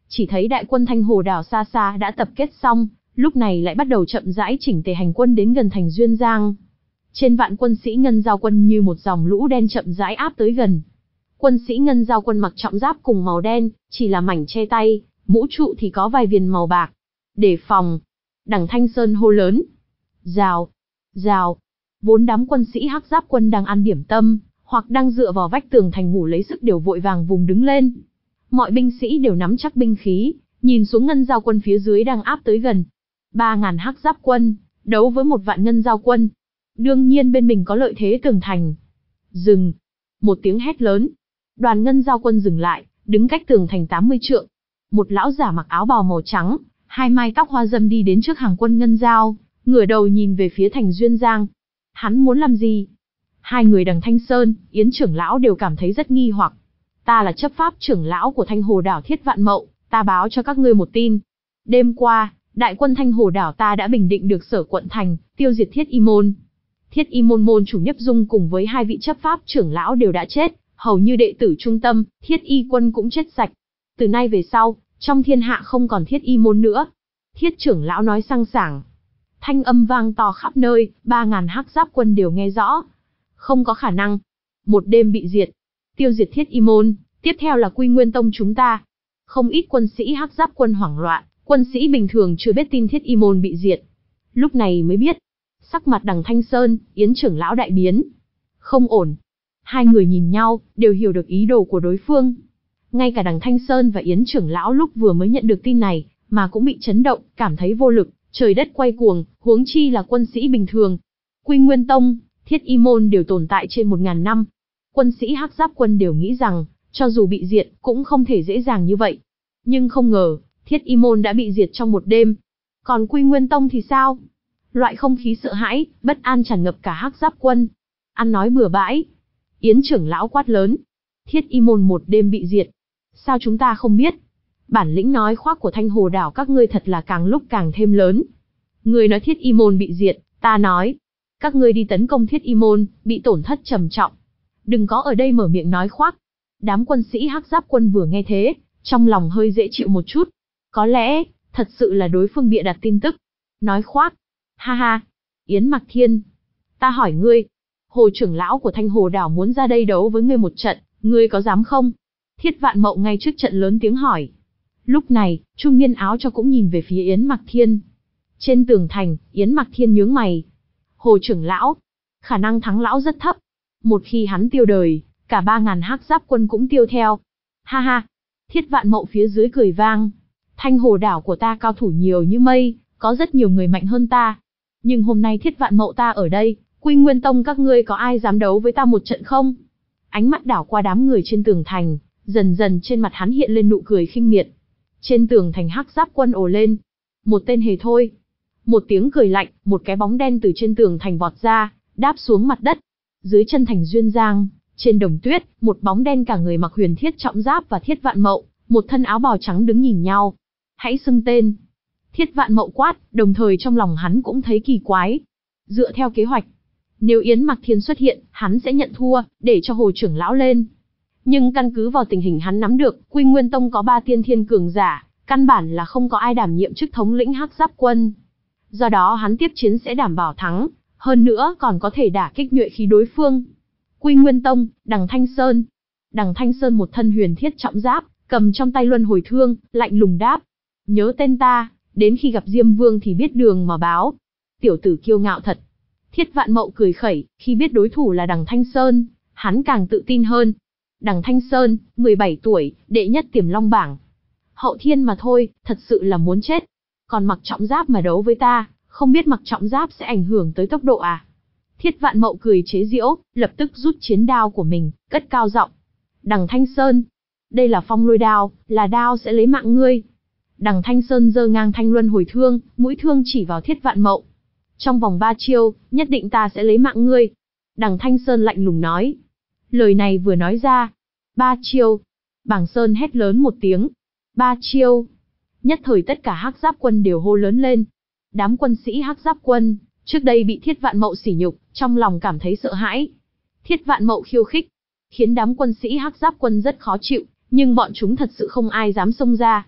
chỉ thấy đại quân Thanh Hồ Đảo xa xa đã tập kết xong, lúc này lại bắt đầu chậm rãi chỉnh tề hành quân đến gần thành Duyên Giang. Trên vạn quân sĩ Ngân Giao quân như một dòng lũ đen chậm rãi áp tới gần. Quân sĩ Ngân Giao quân mặc trọng giáp cùng màu đen, chỉ là mảnh che tay, mũ trụ thì có vài viền màu bạc. Đề phòng! Đằng Thanh Sơn hô lớn. Rào! Rào! Vốn đám quân sĩ Hắc Giáp quân đang ăn điểm tâm, hoặc đang dựa vào vách tường thành ngủ lấy sức đều vội vàng vùng đứng lên. Mọi binh sĩ đều nắm chắc binh khí, nhìn xuống Ngân Giao quân phía dưới đang áp tới gần. Ba ngàn Hắc Giáp quân, đấu với một vạn Ngân Giao quân. Đương nhiên bên mình có lợi thế tường thành. Dừng! Một tiếng hét lớn. Đoàn Ngân Giao quân dừng lại, đứng cách tường thành tám mươi trượng. Một lão giả mặc áo bào màu trắng, hai mai tóc hoa râm đi đến trước hàng quân Ngân Giao, ngửa đầu nhìn về phía thành Duyên Giang. Hắn muốn làm gì? Hai người Đằng Thanh Sơn, Yến trưởng lão đều cảm thấy rất nghi hoặc. Ta là chấp pháp trưởng lão của Thanh Hồ Đảo Thiết Vạn Mậu, ta báo cho các ngươi một tin. Đêm qua, đại quân Thanh Hồ Đảo ta đã bình định được Sở quận thành, tiêu diệt Thiết Y Môn. Thiết Y Môn môn chủ Nhiếp Dung cùng với hai vị chấp pháp trưởng lão đều đã chết, hầu như đệ tử trung tâm, Thiết Y quân cũng chết sạch. Từ nay về sau, trong thiên hạ không còn Thiết Y Môn nữa. Thiết trưởng lão nói sang sảng. Thanh âm vang to khắp nơi, ba ngàn Hắc Giáp quân đều nghe rõ. Không có khả năng. Một đêm bị diệt. Tiêu diệt Thiết Y Môn, tiếp theo là Quy Nguyên Tông chúng ta. Không ít quân sĩ Hắc Giáp quân hoảng loạn, quân sĩ bình thường chưa biết tin Thiết Y Môn bị diệt. Lúc này mới biết. Sắc mặt Đằng Thanh Sơn, Yến trưởng lão đại biến. Không ổn. Hai người nhìn nhau, đều hiểu được ý đồ của đối phương. Ngay cả Đằng Thanh Sơn và Yến trưởng lão lúc vừa mới nhận được tin này, mà cũng bị chấn động, cảm thấy vô lực, trời đất quay cuồng, huống chi là quân sĩ bình thường. Quy Nguyên Tông, Thiết Y Môn đều tồn tại trên một ngàn năm. Quân sĩ Hắc Giáp quân đều nghĩ rằng, cho dù bị diệt, cũng không thể dễ dàng như vậy. Nhưng không ngờ, Thiết Y Môn đã bị diệt trong một đêm. Còn Quy Nguyên Tông thì sao? Loại không khí sợ hãi, bất an tràn ngập cả Hắc Giáp quân. Ăn nói bừa bãi. Yến trưởng lão quát lớn. Thiết Y Môn một đêm bị diệt. Sao chúng ta không biết? Bản lĩnh nói khoác của Thanh Hồ Đảo các ngươi thật là càng lúc càng thêm lớn. Ngươi nói Thiết Y Môn bị diệt, ta nói. Các ngươi đi tấn công Thiết Y Môn, bị tổn thất trầm trọng. Đừng có ở đây mở miệng nói khoác. Đám quân sĩ Hắc Giáp quân vừa nghe thế, trong lòng hơi dễ chịu một chút. Có lẽ, thật sự là đối phương bịa đặt tin tức. Nói khoác. Ha ha. Yến Mặc Thiên. Ta hỏi ngươi. Hồ trưởng lão của Thanh Hồ Đảo muốn ra đây đấu với ngươi một trận, ngươi có dám không? Thiết Vạn Mậu ngay trước trận lớn tiếng hỏi. Lúc này, trung niên áo cho cũng nhìn về phía Yến Mặc Thiên. Trên tường thành, Yến Mặc Thiên nhướng mày. Hồ trưởng lão. Khả năng thắng lão rất thấp. Một khi hắn tiêu đời, cả ba ngàn Hắc Giáp quân cũng tiêu theo. Ha ha. Thiết Vạn Mậu phía dưới cười vang. Thanh Hồ Đảo của ta cao thủ nhiều như mây, có rất nhiều người mạnh hơn ta. Nhưng hôm nay Thiết Vạn Mậu ta ở đây, Quy Nguyên Tông các ngươi có ai dám đấu với ta một trận không? Ánh mắt đảo qua đám người trên tường thành, dần dần trên mặt hắn hiện lên nụ cười khinh miệt. Trên tường thành Hắc Giáp quân ồ lên. Một tên hề thôi. Một tiếng cười lạnh, một cái bóng đen từ trên tường thành vọt ra, đáp xuống mặt đất. Dưới chân thành Duyên Giang, trên đồng tuyết, một bóng đen cả người mặc huyền thiết trọng giáp và Thiết Vạn Mậu, một thân áo bào trắng đứng nhìn nhau. Hãy xưng tên. Thiết Vạn Mậu quát, đồng thời trong lòng hắn cũng thấy kỳ quái. Dựa theo kế hoạch, nếu Yến Mặc Thiên xuất hiện, hắn sẽ nhận thua, để cho Hồ trưởng lão lên. Nhưng căn cứ vào tình hình hắn nắm được, Quy Nguyên Tông có ba tiên thiên cường giả, căn bản là không có ai đảm nhiệm chức thống lĩnh Hắc Giáp quân. Do đó hắn tiếp chiến sẽ đảm bảo thắng, hơn nữa còn có thể đả kích nhuệ khí đối phương. Quy Nguyên Tông, Đằng Thanh Sơn. Đằng Thanh Sơn một thân huyền thiết trọng giáp, cầm trong tay luân hồi thương, lạnh lùng đáp. Nhớ tên ta, đến khi gặp Diêm Vương thì biết đường mà báo. Tiểu tử kiêu ngạo thật. Thiết Vạn Mậu cười khẩy, khi biết đối thủ là Đằng Thanh Sơn, hắn càng tự tin hơn. Đằng Thanh Sơn, mười bảy tuổi, đệ nhất Tiềm Long bảng. Hậu thiên mà thôi, thật sự là muốn chết. Còn mặc trọng giáp mà đấu với ta, không biết mặc trọng giáp sẽ ảnh hưởng tới tốc độ à? Thiết Vạn Mậu cười chế giễu, lập tức rút chiến đao của mình, cất cao giọng. Đằng Thanh Sơn, đây là phong lôi đao, là đao sẽ lấy mạng ngươi. Đằng Thanh Sơn giơ ngang thanh luân hồi thương, mũi thương chỉ vào Thiết Vạn Mậu. Trong vòng ba chiêu, nhất định ta sẽ lấy mạng ngươi. Đằng Thanh Sơn lạnh lùng nói. Lời này vừa nói ra. Ba chiêu. Bàng Sơn hét lớn một tiếng. Ba chiêu. Nhất thời tất cả Hắc Giáp quân đều hô lớn lên. Đám quân sĩ Hắc Giáp quân, trước đây bị Thiết Vạn Mậu sỉ nhục, trong lòng cảm thấy sợ hãi. Thiết Vạn Mậu khiêu khích, khiến đám quân sĩ Hắc Giáp quân rất khó chịu, nhưng bọn chúng thật sự không ai dám xông ra.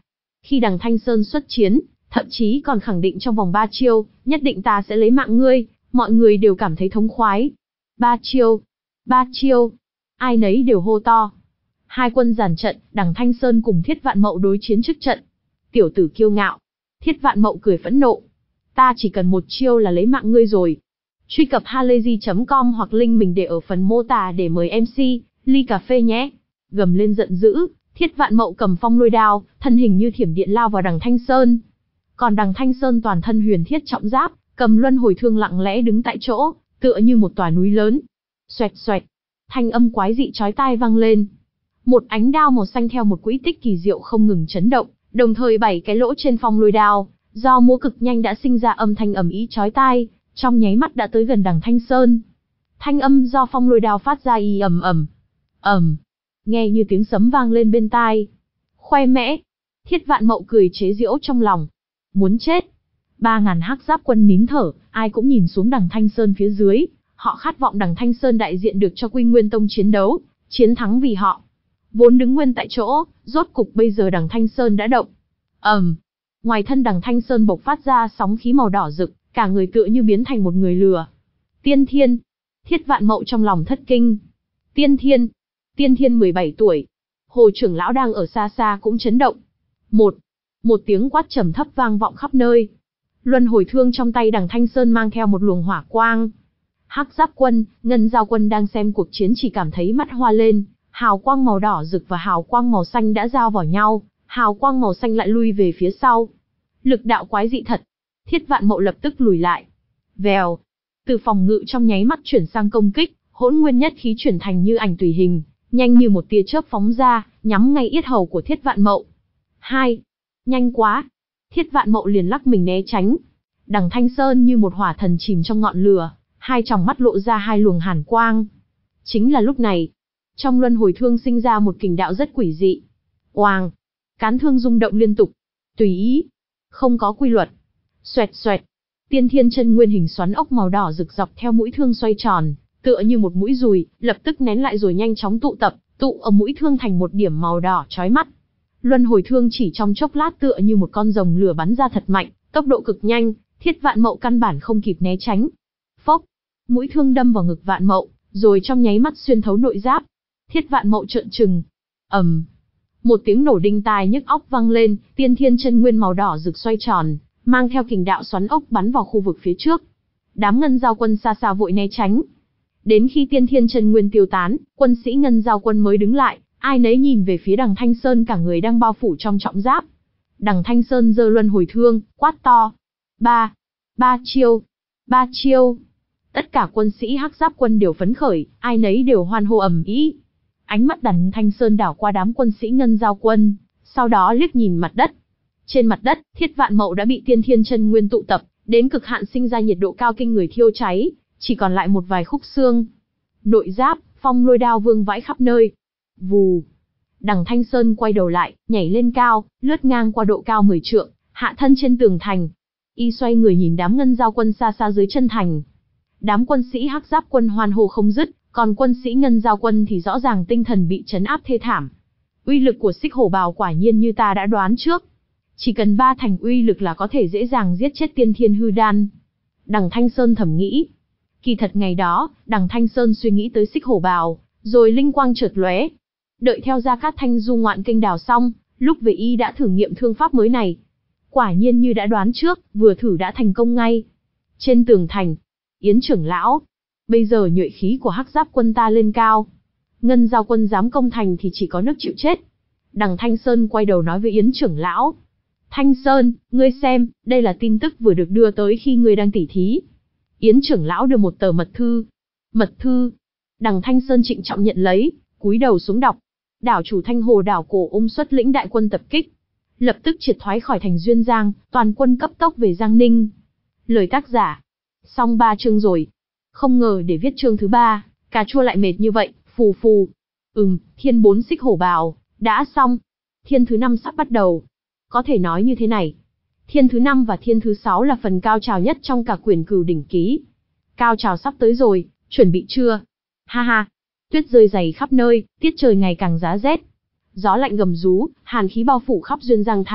Khi đằng Thanh Sơn xuất chiến, thậm chí còn khẳng định trong vòng ba chiêu, nhất định ta sẽ lấy mạng ngươi, mọi người đều cảm thấy thống khoái. Ba chiêu, ba chiêu, ai nấy đều hô to. Hai quân dàn trận, đằng Thanh Sơn cùng Thiết Vạn Mậu đối chiến trước trận. Tiểu tử kiêu ngạo. Thiết Vạn Mậu cười phẫn nộ. Ta chỉ cần một chiêu là lấy mạng ngươi rồi. Truy cập halayzi chấm com hoặc link mình để ở phần mô tả để mời em xê, ly cà phê nhé. Gầm lên giận dữ, Thiết Vạn Mậu cầm phong lôi đao, thân hình như thiểm điện lao vào đằng Thanh Sơn. Còn đằng Thanh Sơn toàn thân huyền thiết trọng giáp, cầm luân hồi thương lặng lẽ đứng tại chỗ, tựa như một tòa núi lớn. Xoẹt xoẹt, thanh âm quái dị chói tai vang lên. Một ánh đao màu xanh theo một quỹ tích kỳ diệu không ngừng chấn động, đồng thời bảy cái lỗ trên phong lôi đao, do múa cực nhanh đã sinh ra âm thanh ầm ĩ chói tai, trong nháy mắt đã tới gần đằng Thanh Sơn. Thanh âm do phong lôi đao phát ra y ầm ầm, ầm, nghe như tiếng sấm vang lên bên tai. Khoe mẽ, Thiết Vạn Mậu cười chế giễu trong lòng. Muốn chết. Ba ngàn hắc giáp quân nín thở, ai cũng nhìn xuống đằng Thanh Sơn phía dưới, họ khát vọng đằng Thanh Sơn đại diện được cho Quy Nguyên Tông chiến đấu, chiến thắng vì họ. Vốn đứng nguyên tại chỗ, rốt cục bây giờ đằng Thanh Sơn đã động. ầm, um, ngoài thân đằng Thanh Sơn bộc phát ra sóng khí màu đỏ rực, cả người tựa như biến thành một người lừa. Tiên Thiên. Thiết Vạn Mậu trong lòng thất kinh. Tiên Thiên. Tiên Thiên mười bảy tuổi. Hồ trưởng lão đang ở xa xa cũng chấn động. Một. Một tiếng quát trầm thấp vang vọng khắp nơi. Luân hồi thương trong tay đằng Thanh Sơn mang theo một luồng hỏa quang. Hắc Giáp quân, Ngân Dao quân đang xem cuộc chiến chỉ cảm thấy mắt hoa lên. Hào quang màu đỏ rực và hào quang màu xanh đã giao vào nhau, hào quang màu xanh lại lui về phía sau. Lực đạo quái dị thật. Thiết Vạn Mậu lập tức lùi lại. Vèo. Từ phòng ngự trong nháy mắt chuyển sang công kích, hỗn nguyên nhất khí chuyển thành như ảnh tùy hình, nhanh như một tia chớp phóng ra, nhắm ngay yết hầu của Thiết Vạn Mậu. Hai. Nhanh quá. Thiết Vạn Mậu liền lắc mình né tránh. Đằng Thanh Sơn như một hỏa thần chìm trong ngọn lửa, hai tròng mắt lộ ra hai luồng hàn quang. Chính là lúc này, trong luân hồi thương sinh ra một kình đạo rất quỷ dị. Oàng, cán thương rung động liên tục, tùy ý, không có quy luật. Xoẹt xoẹt, tiên thiên chân nguyên hình xoắn ốc màu đỏ rực dọc theo mũi thương xoay tròn, tựa như một mũi dùi, lập tức nén lại rồi nhanh chóng tụ tập, tụ ở mũi thương thành một điểm màu đỏ chói mắt. Luân hồi thương chỉ trong chốc lát tựa như một con rồng lửa bắn ra thật mạnh, tốc độ cực nhanh, Thiết Vạn Mậu căn bản không kịp né tránh. Phốc, mũi thương đâm vào ngực Vạn Mậu, rồi trong nháy mắt xuyên thấu nội giáp. Thiết Vạn Mậu trợn trừng. ầm, một tiếng nổ đinh tai nhức óc vang lên, tiên thiên chân nguyên màu đỏ rực xoay tròn, mang theo kình đạo xoắn ốc bắn vào khu vực phía trước. Đám Ngân Dao quân xa xa vội né tránh. Đến khi tiên thiên chân nguyên tiêu tán, quân sĩ Ngân Dao quân mới đứng lại, ai nấy nhìn về phía đằng Thanh Sơn cả người đang bao phủ trong trọng giáp. Đằng Thanh Sơn giơ luân hồi thương, quát to. Ba, ba chiêu, ba chiêu. Tất cả quân sĩ Hắc Giáp quân đều phấn khởi, ai nấy đều hoan hô ầm ĩ. Ánh mắt đằng Thanh Sơn đảo qua đám quân sĩ Ngân Dao quân, sau đó liếc nhìn mặt đất. Trên mặt đất, Thiết Vạn Mậu đã bị tiên thiên chân nguyên tụ tập, đến cực hạn sinh ra nhiệt độ cao kinh người thiêu cháy, chỉ còn lại một vài khúc xương. Nội giáp, phong lôi đao vương vãi khắp nơi. Vù. Đằng Thanh Sơn quay đầu lại, nhảy lên cao, lướt ngang qua độ cao mười trượng, hạ thân trên tường thành. Y xoay người nhìn đám Ngân Dao quân xa xa dưới chân thành. Đám quân sĩ Hắc Giáp quân hoan hô không dứt, còn quân sĩ Ngân Dao quân thì rõ ràng tinh thần bị trấn áp thê thảm. Uy lực của Xích Hổ Bào quả nhiên như ta đã đoán trước. Chỉ cần ba thành uy lực là có thể dễ dàng giết chết tiên thiên hư đan. Đằng Thanh Sơn thầm nghĩ. Kỳ thật ngày đó, đằng Thanh Sơn suy nghĩ tới Xích Hổ Bào, rồi linh quang chợt lóe. Đợi theo Gia Cát Thanh du ngoạn kênh đào xong, lúc về y đã thử nghiệm thương pháp mới này. Quả nhiên như đã đoán trước, vừa thử đã thành công ngay. Trên tường thành, Yến trưởng lão, bây giờ nhuệ khí của Hắc Giáp quân ta lên cao. Ngân Dao quân dám công thành thì chỉ có nước chịu chết. Đằng Thanh Sơn quay đầu nói với Yến trưởng lão. Thanh Sơn, ngươi xem, đây là tin tức vừa được đưa tới khi ngươi đang tỉ thí. Yến trưởng lão đưa một tờ mật thư. Mật thư. Đằng Thanh Sơn trịnh trọng nhận lấy, cúi đầu xuống đọc. Đảo chủ Thanh Hồ đảo cổ ung xuất lĩnh đại quân tập kích. Lập tức triệt thoái khỏi thành Duyên Giang, toàn quân cấp tốc về Giang Ninh. Lời tác giả. Xong ba chương rồi. Không ngờ để viết chương thứ ba, cà chua lại mệt như vậy, phù phù. Ừm, thiên bốn Xích Hổ Bào, đã xong. Thiên thứ năm sắp bắt đầu. Có thể nói như thế này. Thiên thứ năm và thiên thứ sáu là phần cao trào nhất trong cả quyển Cửu Đỉnh Ký. Cao trào sắp tới rồi, chuẩn bị chưa? Ha ha. Tuyết rơi dày khắp nơi, tiết trời ngày càng giá rét. Gió lạnh gầm rú, hàn khí bao phủ khắp Duyên Giang thành,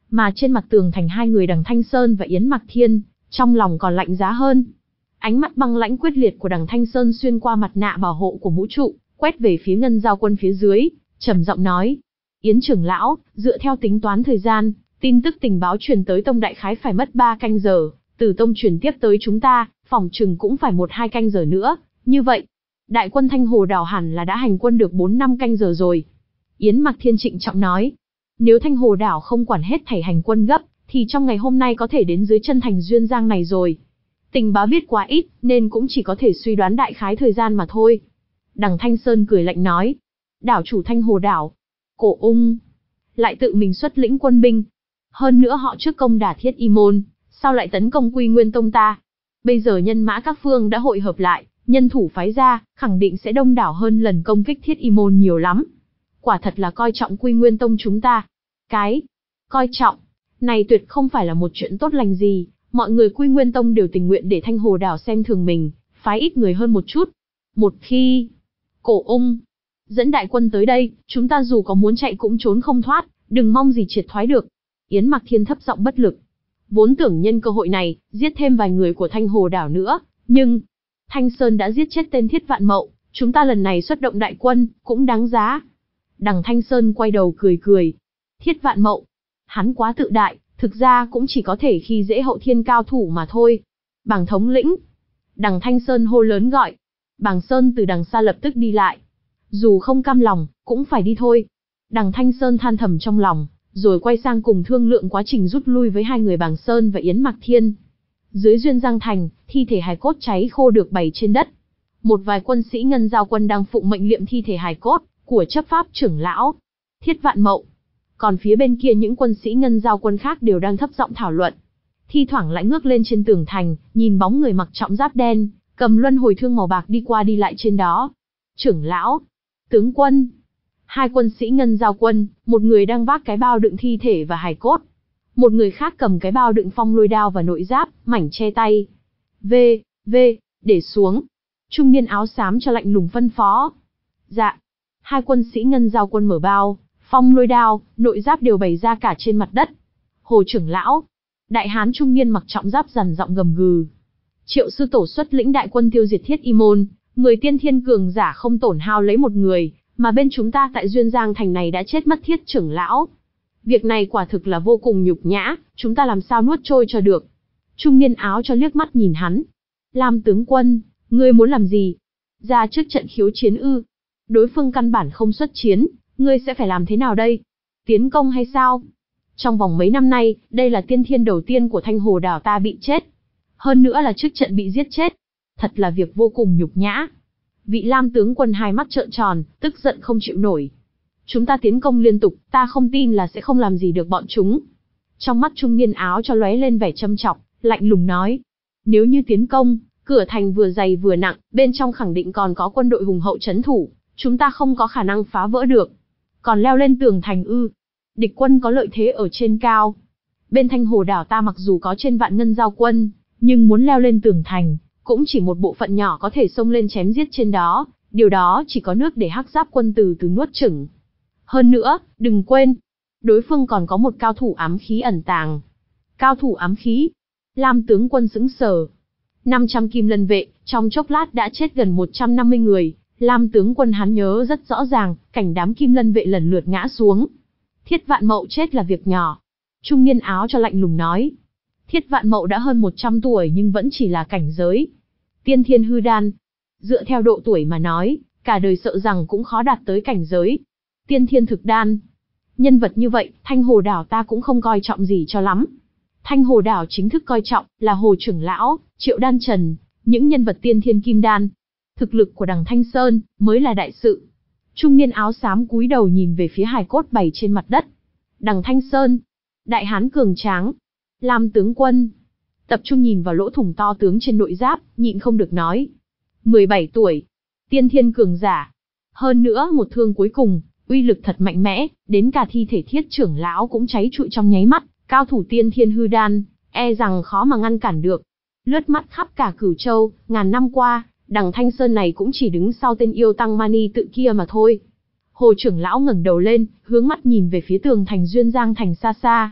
mà trên mặt tường thành hai người Đằng Thanh Sơn và Yến Mặc Thiên, trong lòng còn lạnh giá hơn. Ánh mắt băng lãnh quyết liệt của Đằng Thanh Sơn xuyên qua mặt nạ bảo hộ của mũ trụ, quét về phía Ngân Giao Quân phía dưới, trầm giọng nói: Yến trưởng lão, dựa theo tính toán thời gian, tin tức tình báo truyền tới tông đại khái phải mất ba canh giờ, từ tông truyền tiếp tới chúng ta, phòng chừng cũng phải một hai canh giờ nữa, như vậy, đại quân Thanh Hồ Đảo hẳn là đã hành quân được bốn năm canh giờ rồi. Yến Mặc Thiên trịnh trọng nói: Nếu Thanh Hồ Đảo không quản hết thảy hành quân gấp, thì trong ngày hôm nay có thể đến dưới chân thành Duyên Giang này rồi. Tình báo biết quá ít, nên cũng chỉ có thể suy đoán đại khái thời gian mà thôi. Đằng Thanh Sơn cười lạnh nói: Đảo chủ Thanh Hồ Đảo, Cổ Ung, lại tự mình xuất lĩnh quân binh. Hơn nữa họ trước công đả Thiết Y Môn, sao lại tấn công Quy Nguyên Tông ta? Bây giờ nhân mã các phương đã hội hợp lại, nhân thủ phái ra, khẳng định sẽ đông đảo hơn lần công kích Thiết Y Môn nhiều lắm. Quả thật là coi trọng Quy Nguyên Tông chúng ta. Cái coi trọng này tuyệt không phải là một chuyện tốt lành gì, mọi người Quy Nguyên Tông đều tình nguyện để Thanh Hồ Đảo xem thường mình, phái ít người hơn một chút. Một khi Cổ Ung dẫn đại quân tới đây, chúng ta dù có muốn chạy cũng trốn không thoát, đừng mong gì triệt thoái được. Yến Mặc Thiên thấp giọng bất lực. Vốn tưởng nhân cơ hội này, giết thêm vài người của Thanh Hồ Đảo nữa, nhưng Thanh Sơn đã giết chết tên Thiết Vạn Mậu, chúng ta lần này xuất động đại quân, cũng đáng giá. Đằng Thanh Sơn quay đầu cười cười. Thiết Vạn Mậu, hắn quá tự đại, thực ra cũng chỉ có thể khi dễ hậu thiên cao thủ mà thôi. Bàng thống lĩnh. Đằng Thanh Sơn hô lớn gọi. Bàng Sơn từ đằng xa lập tức đi lại. Dù không cam lòng, cũng phải đi thôi. Đằng Thanh Sơn than thầm trong lòng, rồi quay sang cùng thương lượng quá trình rút lui với hai người Bàng Sơn và Yến Mặc Thiên. Dưới Duyên Giang Thành, thi thể hài cốt cháy khô được bày trên đất. Một vài quân sĩ Ngân Giao Quân đang phụng mệnh liệm thi thể hài cốt của chấp pháp trưởng lão Thiết Vạn Mậu. Còn phía bên kia những quân sĩ Ngân Giao Quân khác đều đang thấp giọng thảo luận. Thi thoảng lại ngước lên trên tường thành, nhìn bóng người mặc trọng giáp đen, cầm luân hồi thương màu bạc đi qua đi lại trên đó. Trưởng lão, tướng quân. Hai quân sĩ Ngân Giao Quân, một người đang vác cái bao đựng thi thể và hài cốt. Một người khác cầm cái bao đựng phong lôi đao và nội giáp, mảnh che tay. V, V, để xuống. Trung niên áo xám cho lạnh lùng phân phó. Dạ. Hai quân sĩ Ngân Giao Quân mở bao, phong lôi đao, nội giáp đều bày ra cả trên mặt đất. Hồ trưởng lão. Đại hán trung niên mặc trọng giáp dằn giọng gầm gừ. Triệu sư tổ xuất lĩnh đại quân tiêu diệt Thiết Y Môn, mười tiên thiên cường giả không tổn hao lấy một người, mà bên chúng ta tại Duyên Giang Thành này đã chết mất Thiết trưởng lão. Việc này quả thực là vô cùng nhục nhã, chúng ta làm sao nuốt trôi cho được. Trung niên áo cho liếc mắt nhìn hắn. Lam tướng quân, ngươi muốn làm gì? Ra trước trận khiếu chiến ư? Đối phương căn bản không xuất chiến, ngươi sẽ phải làm thế nào đây? Tiến công hay sao? Trong vòng mấy năm nay, đây là tiên thiên đầu tiên của Thanh Hồ Đảo ta bị chết. Hơn nữa là trước trận bị giết chết. Thật là việc vô cùng nhục nhã. Vị Lam tướng quân hai mắt trợn tròn, tức giận không chịu nổi. Chúng ta tiến công liên tục, ta không tin là sẽ không làm gì được bọn chúng. Trong mắt trung niên áo cho lóe lên vẻ châm chọc, lạnh lùng nói. Nếu như tiến công, cửa thành vừa dày vừa nặng, bên trong khẳng định còn có quân đội hùng hậu trấn thủ, chúng ta không có khả năng phá vỡ được. Còn leo lên tường thành ư? Địch quân có lợi thế ở trên cao. Bên Thanh Hồ Đảo ta mặc dù có trên vạn Ngân Giao Quân, nhưng muốn leo lên tường thành, cũng chỉ một bộ phận nhỏ có thể xông lên chém giết trên đó, điều đó chỉ có nước để Hắc Giáp Quân từ từ nuốt chửng. Hơn nữa, đừng quên, đối phương còn có một cao thủ ám khí ẩn tàng. Cao thủ ám khí? Lam tướng quân sững sờ. năm trăm kim lân vệ, trong chốc lát đã chết gần một trăm năm mươi người. Lam tướng quân hắn nhớ rất rõ ràng, cảnh đám kim lân vệ lần lượt ngã xuống. Thiết Vạn Mậu chết là việc nhỏ. Trung niên áo cho lạnh lùng nói. Thiết Vạn Mậu đã hơn một trăm tuổi nhưng vẫn chỉ là cảnh giới tiên thiên hư đan. Dựa theo độ tuổi mà nói, cả đời sợ rằng cũng khó đạt tới cảnh giới tiên thiên thực đan. Nhân vật như vậy, Thanh Hồ Đảo ta cũng không coi trọng gì cho lắm. Thanh Hồ Đảo chính thức coi trọng là Hồ trưởng lão, Triệu Đan Trần, những nhân vật tiên thiên kim đan. Thực lực của đằng Thanh Sơn mới là đại sự. Trung niên áo xám cúi đầu nhìn về phía hài cốt bày trên mặt đất. Đằng Thanh Sơn, đại hán cường tráng, Lam tướng quân, tập trung nhìn vào lỗ thủng to tướng trên nội giáp, nhịn không được nói. mười bảy tuổi, tiên thiên cường giả. Hơn nữa một thương cuối cùng, uy lực thật mạnh mẽ, đến cả thi thể Thiết trưởng lão cũng cháy trụi trong nháy mắt, cao thủ tiên thiên hư đan, e rằng khó mà ngăn cản được. Lướt mắt khắp cả Cửu Châu, ngàn năm qua, đằng Thanh Sơn này cũng chỉ đứng sau tên yêu tăng mani tự kia mà thôi. Hồ trưởng lão ngẩng đầu lên, hướng mắt nhìn về phía tường thành Duyên Giang Thành xa xa.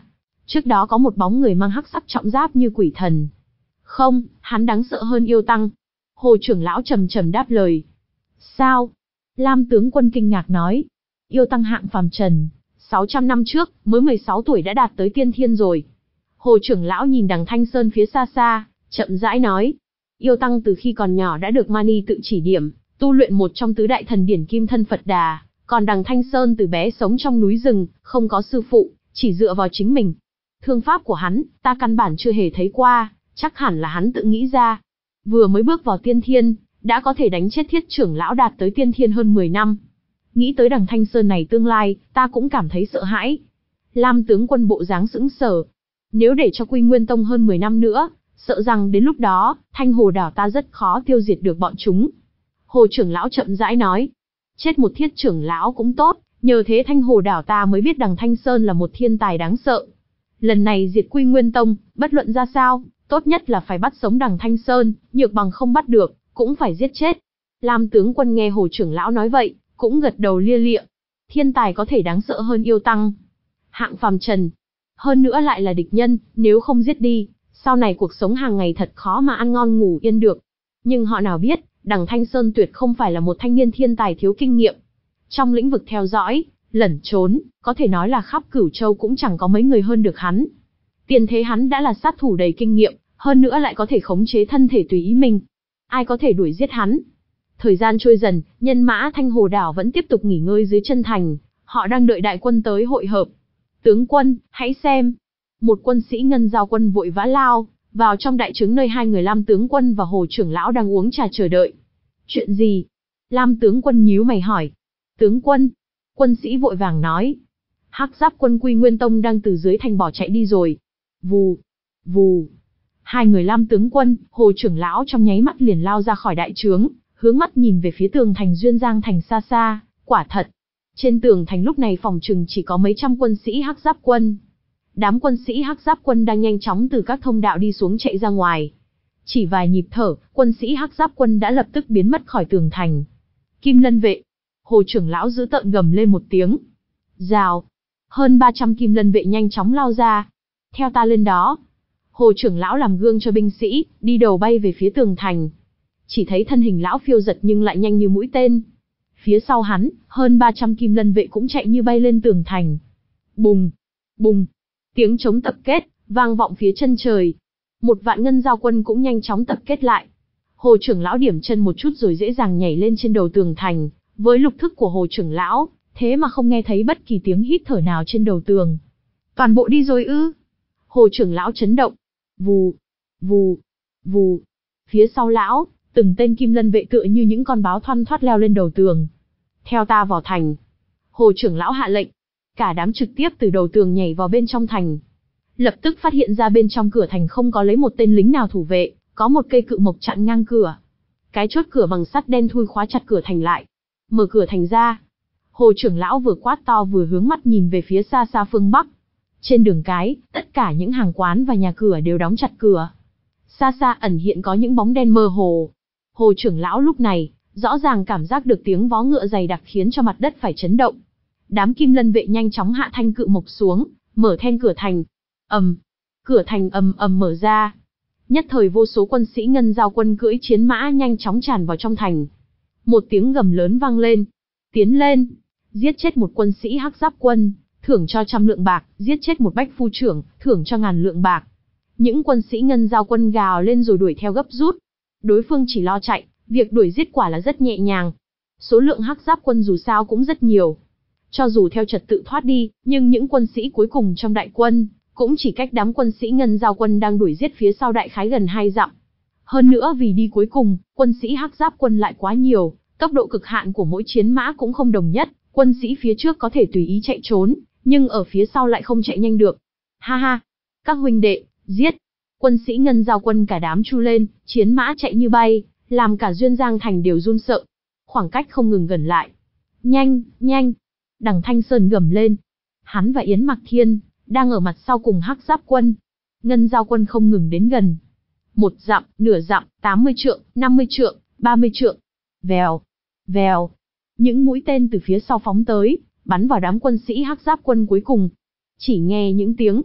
Trước đó có một bóng người mang hắc sắc trọng giáp như quỷ thần. Không, hắn đáng sợ hơn yêu tăng. Hồ trưởng lão trầm trầm đáp lời. Sao? Lam tướng quân kinh ngạc nói. Yêu tăng hạng phàm trần, sáu trăm năm trước, mới mười sáu tuổi đã đạt tới tiên thiên rồi. Hồ trưởng lão nhìn đằng Thanh Sơn phía xa xa, chậm rãi nói. Yêu tăng từ khi còn nhỏ đã được Mani tự chỉ điểm, tu luyện một trong tứ đại thần điển kim thân Phật Đà, còn đằng Thanh Sơn từ bé sống trong núi rừng, không có sư phụ, chỉ dựa vào chính mình. Thương pháp của hắn, ta căn bản chưa hề thấy qua, chắc hẳn là hắn tự nghĩ ra. Vừa mới bước vào tiên thiên, đã có thể đánh chết thiết trưởng lão đạt tới tiên thiên hơn mười năm. Nghĩ tới đằng Thanh Sơn này tương lai, ta cũng cảm thấy sợ hãi. Lam tướng quân bộ dáng sững sờ. Nếu để cho Quy Nguyên Tông hơn mười năm nữa, sợ rằng đến lúc đó, Thanh Hồ đảo ta rất khó tiêu diệt được bọn chúng. Hồ trưởng lão chậm rãi nói. Chết một thiết trưởng lão cũng tốt, nhờ thế Thanh Hồ đảo ta mới biết đằng Thanh Sơn là một thiên tài đáng sợ. Lần này diệt Quy Nguyên Tông, bất luận ra sao, tốt nhất là phải bắt sống đằng Thanh Sơn, nhược bằng không bắt được, cũng phải giết chết. Lam tướng quân nghe Hồ trưởng lão nói vậy, cũng gật đầu lia lịa. Thiên tài có thể đáng sợ hơn yêu tăng. Hạng phàm trần. Hơn nữa lại là địch nhân, nếu không giết đi, sau này cuộc sống hàng ngày thật khó mà ăn ngon ngủ yên được. Nhưng họ nào biết, đằng Thanh Sơn tuyệt không phải là một thanh niên thiên tài thiếu kinh nghiệm. Trong lĩnh vực theo dõi, lẩn trốn, có thể nói là khắp Cửu Châu cũng chẳng có mấy người hơn được hắn. Tiền thế hắn đã là sát thủ đầy kinh nghiệm, hơn nữa lại có thể khống chế thân thể tùy ý mình. Ai có thể đuổi giết hắn? Thời gian trôi dần, nhân mã Thanh Hồ đảo vẫn tiếp tục nghỉ ngơi dưới chân thành, họ đang đợi đại quân tới hội hợp. Tướng quân, hãy xem. Một quân sĩ ngân giao quân vội vã lao vào trong đại trướng nơi hai người Lam tướng quân và Hồ trưởng lão đang uống trà chờ đợi. Chuyện gì? Lam tướng quân nhíu mày hỏi. Tướng quân. Quân sĩ vội vàng nói. Hắc giáp quân Quy Nguyên Tông đang từ dưới thành bỏ chạy đi rồi. Vù, vù. Hai người Lam tướng quân, Hồ trưởng lão trong nháy mắt liền lao ra khỏi đại trướng, hướng mắt nhìn về phía tường thành Duyên Giang thành xa xa. Quả thật, trên tường thành lúc này phòng trừng chỉ có mấy trăm quân sĩ Hắc giáp quân. Đám quân sĩ Hắc giáp quân đang nhanh chóng từ các thông đạo đi xuống chạy ra ngoài. Chỉ vài nhịp thở, quân sĩ Hắc giáp quân đã lập tức biến mất khỏi tường thành. Kim Lân vệ. Hồ trưởng lão dữ tợn gầm lên một tiếng. Rào. Hơn ba trăm Kim Lân vệ nhanh chóng lao ra. Theo ta lên đó. Hồ trưởng lão làm gương cho binh sĩ, đi đầu bay về phía tường thành. Chỉ thấy thân hình lão phiêu giật nhưng lại nhanh như mũi tên. Phía sau hắn, hơn ba trăm Kim Lân vệ cũng chạy như bay lên tường thành. Bùng, bùng, tiếng trống tập kết, vang vọng phía chân trời. Một vạn ngân giao quân cũng nhanh chóng tập kết lại. Hồ trưởng lão điểm chân một chút rồi dễ dàng nhảy lên trên đầu tường thành. Với lục thức của Hồ trưởng lão, thế mà không nghe thấy bất kỳ tiếng hít thở nào trên đầu tường. Toàn bộ đi rồi ư? Hồ trưởng lão chấn động. Vù, vù, vù. Phía sau lão, từng tên Kim Lân vệ tựa như những con báo thoăn thoắt leo lên đầu tường. Theo ta vào thành. Hồ trưởng lão hạ lệnh. Cả đám trực tiếp từ đầu tường nhảy vào bên trong thành. Lập tức phát hiện ra bên trong cửa thành không có lấy một tên lính nào thủ vệ, có một cây cự mộc chặn ngang cửa. Cái chốt cửa bằng sắt đen thui khóa chặt cửa thành lại. Mở cửa thành ra. Hồ trưởng lão vừa quát to vừa hướng mắt nhìn về phía xa xa phương Bắc. Trên đường cái, tất cả những hàng quán và nhà cửa đều đóng chặt cửa. Xa xa ẩn hiện có những bóng đen mơ hồ. Hồ trưởng lão lúc này, rõ ràng cảm giác được tiếng vó ngựa dày đặc khiến cho mặt đất phải chấn động. Đám Kim Lân vệ nhanh chóng hạ thanh cự mộc xuống, mở then cửa thành. Ầm, cửa thành ầm ầm mở ra. Nhất thời vô số quân sĩ ngân giao quân cưỡi chiến mã nhanh chóng tràn vào trong thành. Một tiếng gầm lớn vang lên. Tiến lên, giết chết một quân sĩ Hắc giáp quân, thưởng cho trăm lượng bạc, giết chết một bách phu trưởng, thưởng cho ngàn lượng bạc. Những quân sĩ ngân giao quân gào lên rồi đuổi theo gấp rút. Đối phương chỉ lo chạy, việc đuổi giết quả là rất nhẹ nhàng. Số lượng Hắc giáp quân dù sao cũng rất nhiều. Cho dù theo trật tự thoát đi, nhưng những quân sĩ cuối cùng trong đại quân, cũng chỉ cách đám quân sĩ ngân giao quân đang đuổi giết phía sau đại khái gần hai dặm. Hơn nữa vì đi cuối cùng, quân sĩ Hắc giáp quân lại quá nhiều, tốc độ cực hạn của mỗi chiến mã cũng không đồng nhất, quân sĩ phía trước có thể tùy ý chạy trốn, nhưng ở phía sau lại không chạy nhanh được. Ha ha, các huynh đệ, giết! Quân sĩ ngân giao quân cả đám chu lên, chiến mã chạy như bay, làm cả Duyên Giang thành đều run sợ. Khoảng cách không ngừng gần lại. Nhanh, nhanh! Đằng Thanh Sơn gầm lên. Hắn và Yến Mặc Thiên đang ở mặt sau cùng Hắc giáp quân. Ngân giao quân không ngừng đến gần. Một dặm, nửa dặm, tám mươi trượng, năm mươi trượng, ba mươi trượng. Vèo, vèo. Những mũi tên từ phía sau phóng tới, bắn vào đám quân sĩ Hắc giáp quân cuối cùng. Chỉ nghe những tiếng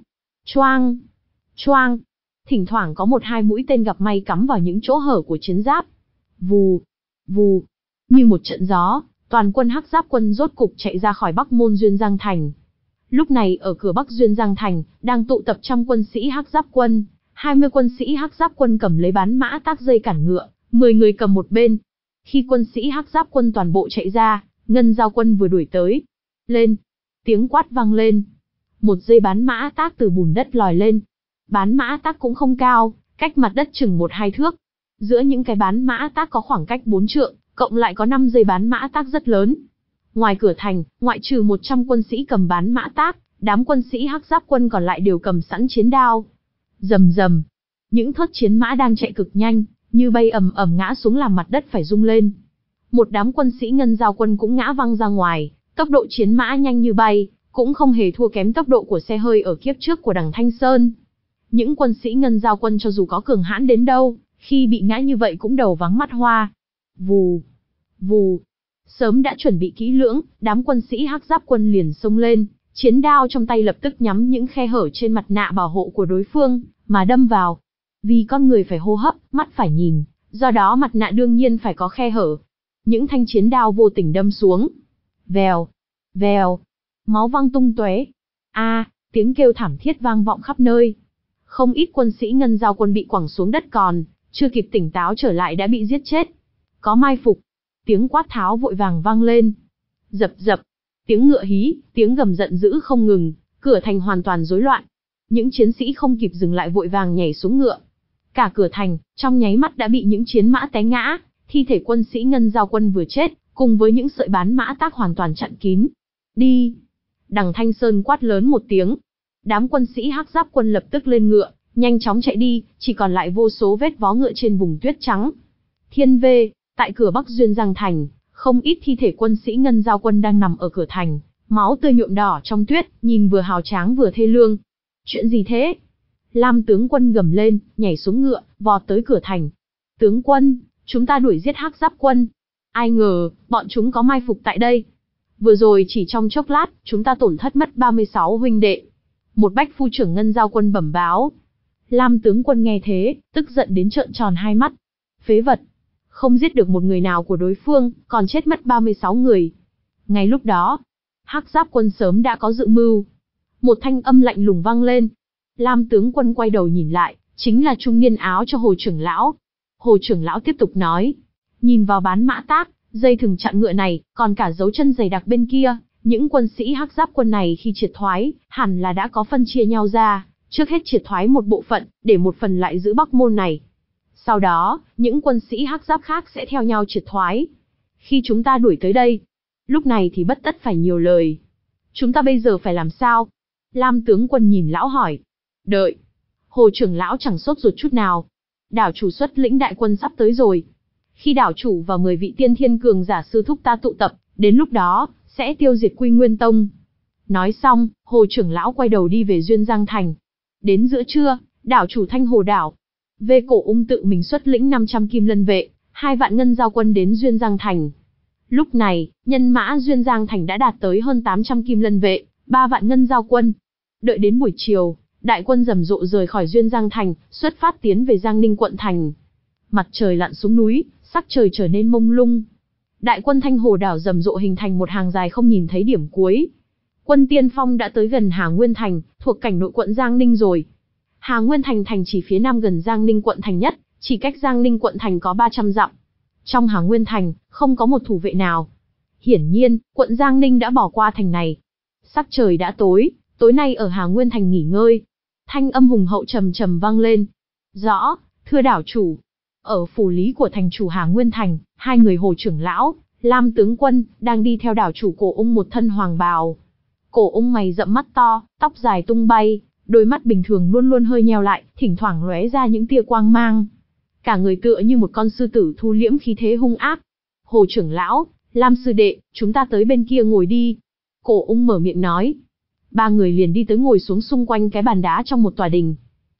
Choang, choang. Thỉnh thoảng có một hai mũi tên gặp may cắm vào những chỗ hở của chiến giáp. Vù, vù. Như một trận gió, toàn quân Hắc Giáp quân rốt cục chạy ra khỏi Bắc môn Duyên Giang Thành. Lúc này ở cửa Bắc Duyên Giang Thành, đang tụ tập trăm quân sĩ Hắc Giáp quân, hai mươi quân sĩ Hắc Giáp quân cầm lấy bán mã tác dây cản ngựa, mười người cầm một bên. Khi quân sĩ Hắc Giáp quân toàn bộ chạy ra, Ngân Giao quân vừa đuổi tới. Lên! Tiếng quát vang lên. Một dây bán mã tác từ bùn đất lòi lên. Bán mã tác cũng không cao, cách mặt đất chừng một hai thước. Giữa những cái bán mã tác có khoảng cách bốn trượng, cộng lại có năm dây bán mã tác rất lớn. Ngoài cửa thành, ngoại trừ một trăm quân sĩ cầm bán mã tác, đám quân sĩ Hắc Giáp quân còn lại đều cầm sẵn chiến đao. Rầm rầm, những thớt chiến mã đang chạy cực nhanh, như bay ầm ầm ngã xuống làm mặt đất phải rung lên. Một đám quân sĩ Ngân Giao quân cũng ngã văng ra ngoài, tốc độ chiến mã nhanh như bay, cũng không hề thua kém tốc độ của xe hơi ở kiếp trước của Đằng Thanh Sơn. Những quân sĩ Ngân Giao quân cho dù có cường hãn đến đâu, khi bị ngã như vậy cũng đầu váng mắt hoa. Vù, vù. Sớm đã chuẩn bị kỹ lưỡng, đám quân sĩ Hắc Giáp quân liền xông lên, chiến đao trong tay lập tức nhắm những khe hở trên mặt nạ bảo hộ của đối phương, mà đâm vào. Vì con người phải hô hấp, mắt phải nhìn, do đó mặt nạ đương nhiên phải có khe hở. Những thanh chiến đao vô tình đâm xuống. Vèo, vèo, máu văng tung tóe. A, tiếng kêu thảm thiết vang vọng khắp nơi. Không ít quân sĩ Ngân Giao quân bị quẳng xuống đất còn, chưa kịp tỉnh táo trở lại đã bị giết chết. Có mai phục. Tiếng quát tháo vội vàng vang lên. Dập dập, tiếng ngựa hí, tiếng gầm giận dữ không ngừng, cửa thành hoàn toàn rối loạn. Những chiến sĩ không kịp dừng lại vội vàng nhảy xuống ngựa. Cả cửa thành, trong nháy mắt đã bị những chiến mã té ngã, thi thể quân sĩ Ngân Giao quân vừa chết, cùng với những sợi bán mã tác hoàn toàn chặn kín. Đi! Đằng Thanh Sơn quát lớn một tiếng. Đám quân sĩ Hắc Giáp quân lập tức lên ngựa, nhanh chóng chạy đi, chỉ còn lại vô số vết vó ngựa trên vùng tuyết trắng. Thiên Vê, tại cửa Bắc Duyên Giang Thành, không ít thi thể quân sĩ Ngân Giao quân đang nằm ở cửa thành, máu tươi nhuộm đỏ trong tuyết, nhìn vừa hào tráng vừa thê lương. Chuyện gì thế? Lam tướng quân gầm lên, nhảy xuống ngựa, vọt tới cửa thành. Tướng quân, chúng ta đuổi giết Hắc Giáp quân. Ai ngờ, bọn chúng có mai phục tại đây. Vừa rồi chỉ trong chốc lát, chúng ta tổn thất mất ba mươi sáu huynh đệ. Một bách phu trưởng Ngân Giao quân bẩm báo. Lam tướng quân nghe thế, tức giận đến trợn tròn hai mắt. Phế vật! Không giết được một người nào của đối phương, còn chết mất ba mươi sáu người. Ngay lúc đó, Hắc Giáp quân sớm đã có dự mưu. Một thanh âm lạnh lùng vang lên. Lam tướng quân quay đầu nhìn lại, chính là trung niên áo cho Hồ trưởng lão. Hồ trưởng lão tiếp tục nói, nhìn vào bán mã tác, dây thừng chặn ngựa này, còn cả dấu chân dày đặc bên kia, những quân sĩ Hắc Giáp quân này khi triệt thoái, hẳn là đã có phân chia nhau ra, trước hết triệt thoái một bộ phận, để một phần lại giữ Bắc môn này. Sau đó, những quân sĩ Hắc Giáp khác sẽ theo nhau triệt thoái. Khi chúng ta đuổi tới đây, lúc này thì bất tất phải nhiều lời. Chúng ta bây giờ phải làm sao? Lam tướng quân nhìn lão hỏi. Đợi. Hồ trưởng lão chẳng sốt ruột chút nào. Đảo chủ xuất lĩnh đại quân sắp tới rồi. Khi đảo chủ và mười vị tiên thiên cường giả sư thúc ta tụ tập, đến lúc đó, sẽ tiêu diệt Quy Nguyên Tông. Nói xong, Hồ trưởng lão quay đầu đi về Duyên Giang Thành. Đến giữa trưa, đảo chủ Thanh Hồ đảo, Vê Cổ Ung tự mình xuất lĩnh năm trăm kim lân vệ, hai vạn Ngân Giao quân đến Duyên Giang Thành. Lúc này, nhân mã Duyên Giang Thành đã đạt tới hơn tám trăm kim lân vệ, ba vạn Ngân Giao quân. Đợi đến buổi chiều, đại quân rầm rộ rời khỏi Duyên Giang Thành, xuất phát tiến về Giang Ninh quận thành. Mặt trời lặn xuống núi, sắc trời trở nên mông lung. Đại quân Thanh Hồ đảo rầm rộ hình thành một hàng dài không nhìn thấy điểm cuối. Quân Tiên Phong đã tới gần Hà Nguyên Thành, thuộc cảnh nội quận Giang Ninh rồi. Hà Nguyên Thành thành chỉ phía nam gần Giang Ninh quận thành nhất, chỉ cách Giang Ninh quận thành có ba trăm dặm. Trong Hà Nguyên Thành, không có một thủ vệ nào. Hiển nhiên, quận Giang Ninh đã bỏ qua thành này. Sắc trời đã tối, tối nay ở Hà Nguyên Thành nghỉ ngơi. Thanh âm hùng hậu trầm trầm vang lên. Rõ, thưa đảo chủ. Ở phủ lý của thành chủ Hà Nguyên Thành, hai người Hồ trưởng lão, Lam tướng quân, đang đi theo đảo chủ Cổ Ung một thân hoàng bào. Cổ Ung mày rậm mắt to, tóc dài tung bay, đôi mắt bình thường luôn luôn hơi nheo lại, thỉnh thoảng lóe ra những tia quang mang. Cả người tựa như một con sư tử thu liễm khí thế hung ác. Hồ trưởng lão, Lam sư đệ, chúng ta tới bên kia ngồi đi. Cổ Ung mở miệng nói. Ba người liền đi tới ngồi xuống xung quanh cái bàn đá trong một tòa đình.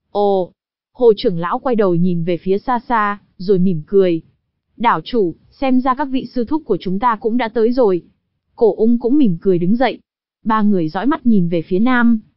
Ồ! Hồ trưởng lão quay đầu nhìn về phía xa xa, rồi mỉm cười. Đảo chủ, xem ra các vị sư thúc của chúng ta cũng đã tới rồi. Cổ Ung cũng mỉm cười đứng dậy. Ba người dõi mắt nhìn về phía nam.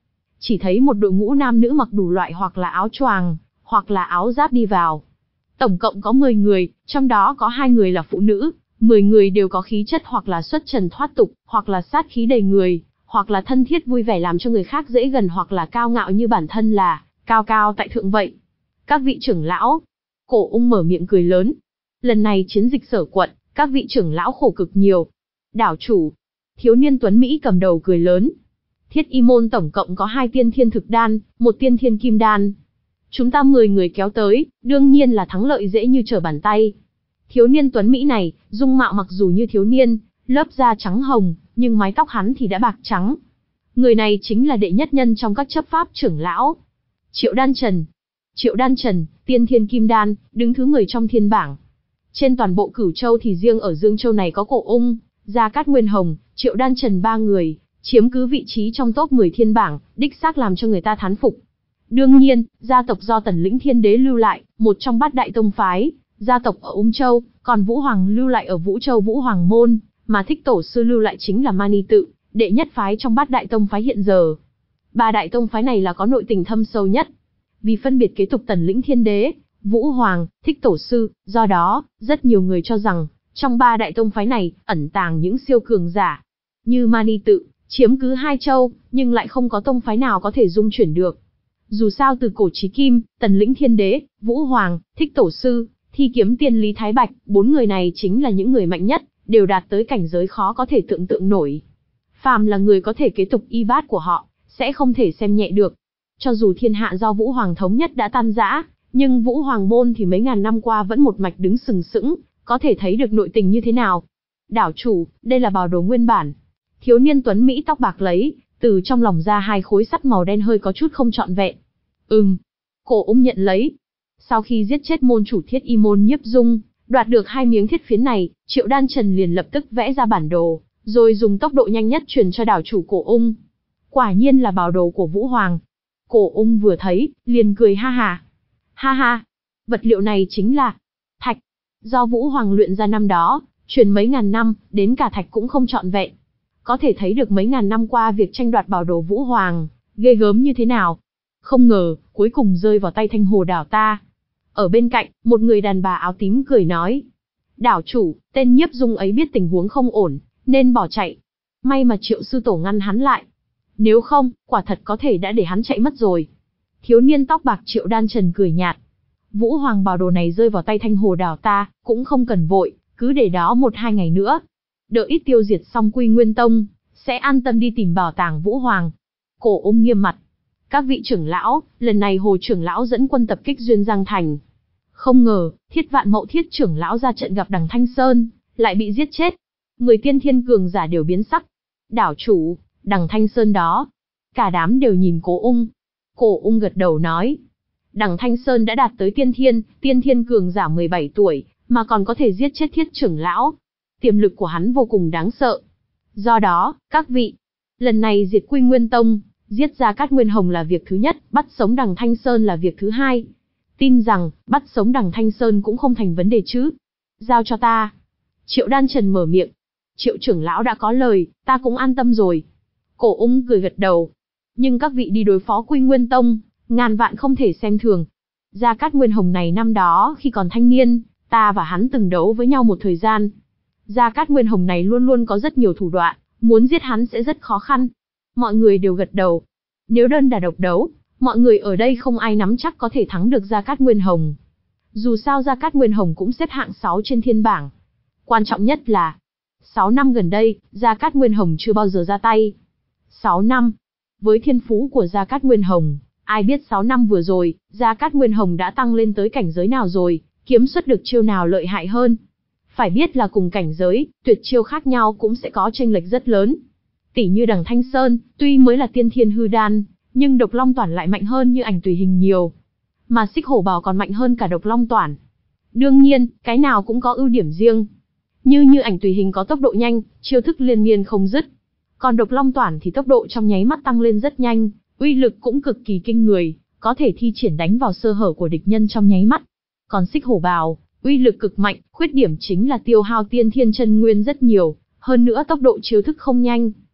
chỉ thấy một đội ngũ nam nữ mặc đủ loại hoặc là áo choàng, hoặc là áo giáp đi vào. Tổng cộng có mười người, trong đó có hai người là phụ nữ, mười người đều có khí chất hoặc là xuất trần thoát tục, hoặc là sát khí đầy người, hoặc là thân thiết vui vẻ làm cho người khác dễ gần, hoặc là cao ngạo như bản thân là cao cao tại thượng vậy. Các vị trưởng lão, Cổ Ung mở miệng cười lớn. Lần này chiến dịch Sở quận, các vị trưởng lão khổ cực nhiều. Đảo chủ, thiếu niên tuấn Mỹ cầm đầu cười lớn. Thiết Y môn tổng cộng có hai tiên thiên thực đan, một tiên thiên kim đan. Chúng ta mười người kéo tới, đương nhiên là thắng lợi dễ như trở bàn tay. Thiếu niên tuấn Mỹ này, dung mạo mặc dù như thiếu niên, lớp da trắng hồng, nhưng mái tóc hắn thì đã bạc trắng. Người này chính là đệ nhất nhân trong các chấp pháp trưởng lão. Triệu Đan Trần. Triệu Đan Trần, tiên thiên kim đan, đứng thứ mười trong thiên bảng. Trên toàn bộ Cửu Châu thì riêng ở Dương Châu này có Cổ Ung, Gia Cát Nguyên Hồng, Triệu Đan Trần ba người, chiếm cứ vị trí trong top mười thiên bảng, đích xác làm cho người ta thán phục. Đương nhiên, gia tộc do Tần Lĩnh Thiên Đế lưu lại, một trong bát đại tông phái, gia tộc ở Ung Châu, còn Vũ Hoàng lưu lại ở Vũ Châu Vũ Hoàng môn, mà Thích Tổ sư lưu lại chính là Mani tự, đệ nhất phái trong bát đại tông phái hiện giờ. Ba đại tông phái này là có nội tình thâm sâu nhất. Vì phân biệt kế tục Tần Lĩnh Thiên Đế, Vũ Hoàng, Thích Tổ sư, do đó, rất nhiều người cho rằng, trong ba đại tông phái này, ẩn tàng những siêu cường giả. Như Mani tự, chiếm cứ hai châu, nhưng lại không có tông phái nào có thể dung chuyển được. Dù sao từ cổ chí kim, Tần Lĩnh Thiên Đế, Vũ Hoàng, Thích Tổ sư, Thi Kiếm Tiên Lý Thái Bạch, bốn người này chính là những người mạnh nhất, đều đạt tới cảnh giới khó có thể tưởng tượng nổi. Phàm là người có thể kế tục y bát của họ, sẽ không thể xem nhẹ được. Cho dù thiên hạ do Vũ Hoàng thống nhất đã tan rã, nhưng Vũ Hoàng môn thì mấy ngàn năm qua vẫn một mạch đứng sừng sững, có thể thấy được nội tình như thế nào. Đảo chủ, đây là bảo đồ nguyên bản. Thiếu niên tuấn Mỹ tóc bạc lấy, từ trong lòng ra hai khối sắt màu đen hơi có chút không trọn vẹn. Ừm. Cổ Ung nhận lấy. Sau khi giết chết môn chủ Thiết Y môn Nhiếp Dung, đoạt được hai miếng thiết phiến này, Triệu Đan Trần liền lập tức vẽ ra bản đồ, rồi dùng tốc độ nhanh nhất truyền cho đảo chủ Cổ Ung. Quả nhiên là bảo đồ của Vũ Hoàng. Cổ Ung vừa thấy, liền cười ha ha. Ha ha, vật liệu này chính là thạch, do Vũ Hoàng luyện ra năm đó, truyền mấy ngàn năm, đến cả thạch cũng không trọn vẹn. Có thể thấy được mấy ngàn năm qua việc tranh đoạt bảo đồ Vũ Hoàng, ghê gớm như thế nào. Không ngờ, cuối cùng rơi vào tay Thanh Hồ đảo ta. Ở bên cạnh, một người đàn bà áo tím cười nói. Đảo chủ, tên Nhiếp Dung ấy biết tình huống không ổn, nên bỏ chạy. May mà Triệu sư tổ ngăn hắn lại. Nếu không, quả thật có thể đã để hắn chạy mất rồi. Thiếu niên tóc bạc Triệu Đan Trần cười nhạt. Vũ Hoàng bảo đồ này rơi vào tay Thanh Hồ đảo ta, cũng không cần vội, cứ để đó một hai ngày nữa. Đợi ít tiêu diệt xong Quy Nguyên Tông, sẽ an tâm đi tìm bảo tàng Vũ Hoàng. Cổ Ung nghiêm mặt. Các vị trưởng lão, lần này Hồ trưởng lão dẫn quân tập kích Duyên Giang Thành. Không ngờ, Thiết Vạn Mậu Thiết trưởng lão ra trận gặp Đằng Thanh Sơn, lại bị giết chết. Người tiên thiên cường giả đều biến sắc. Đảo chủ, Đằng Thanh Sơn đó. Cả đám đều nhìn Cổ Ung. Cổ Ung gật đầu nói. Đằng Thanh Sơn đã đạt tới tiên thiên, tiên thiên cường giả mười bảy tuổi, mà còn có thể giết chết Thiết trưởng lão. Tiềm lực của hắn vô cùng đáng sợ. Do đó, các vị, lần này diệt Quy Nguyên Tông, giết Gia Cát Nguyên Hồng là việc thứ nhất, bắt sống Đằng Thanh Sơn là việc thứ hai. Tin rằng, bắt sống Đằng Thanh Sơn cũng không thành vấn đề chứ. Giao cho ta. Triệu Đan Trần mở miệng. Triệu trưởng lão đã có lời, ta cũng an tâm rồi. Cổ Ung cười gật đầu. Nhưng các vị đi đối phó Quy Nguyên Tông, ngàn vạn không thể xem thường. Gia Cát Nguyên Hồng này năm đó khi còn thanh niên, ta và hắn từng đấu với nhau một thời gian. Gia Cát Nguyên Hồng này luôn luôn có rất nhiều thủ đoạn, muốn giết hắn sẽ rất khó khăn. Mọi người đều gật đầu. Nếu đơn đả độc đấu, mọi người ở đây không ai nắm chắc có thể thắng được Gia Cát Nguyên Hồng. Dù sao Gia Cát Nguyên Hồng cũng xếp hạng sáu trên thiên bảng. Quan trọng nhất là, sáu năm gần đây, Gia Cát Nguyên Hồng chưa bao giờ ra tay. sáu năm. Với thiên phú của Gia Cát Nguyên Hồng, ai biết sáu năm vừa rồi, Gia Cát Nguyên Hồng đã tăng lên tới cảnh giới nào rồi, kiếm xuất được chiêu nào lợi hại hơn. Phải biết là cùng cảnh giới, tuyệt chiêu khác nhau cũng sẽ có chênh lệch rất lớn. Tỷ như Đằng Thanh Sơn, tuy mới là tiên thiên hư đan, nhưng độc long toản lại mạnh hơn như ảnh tùy hình nhiều. Mà xích hổ bào còn mạnh hơn cả độc long toản. Đương nhiên, cái nào cũng có ưu điểm riêng. Như như ảnh tùy hình có tốc độ nhanh, chiêu thức liên miên không dứt. Còn độc long toản thì tốc độ trong nháy mắt tăng lên rất nhanh, uy lực cũng cực kỳ kinh người, có thể thi triển đánh vào sơ hở của địch nhân trong nháy mắt. Còn xích hổ bào, uy lực cực mạnh, khuyết điểm chính là tiêu hao tiên thiên chân nguyên rất nhiều, hơn nữa tốc độ chiêu thức không nhanh.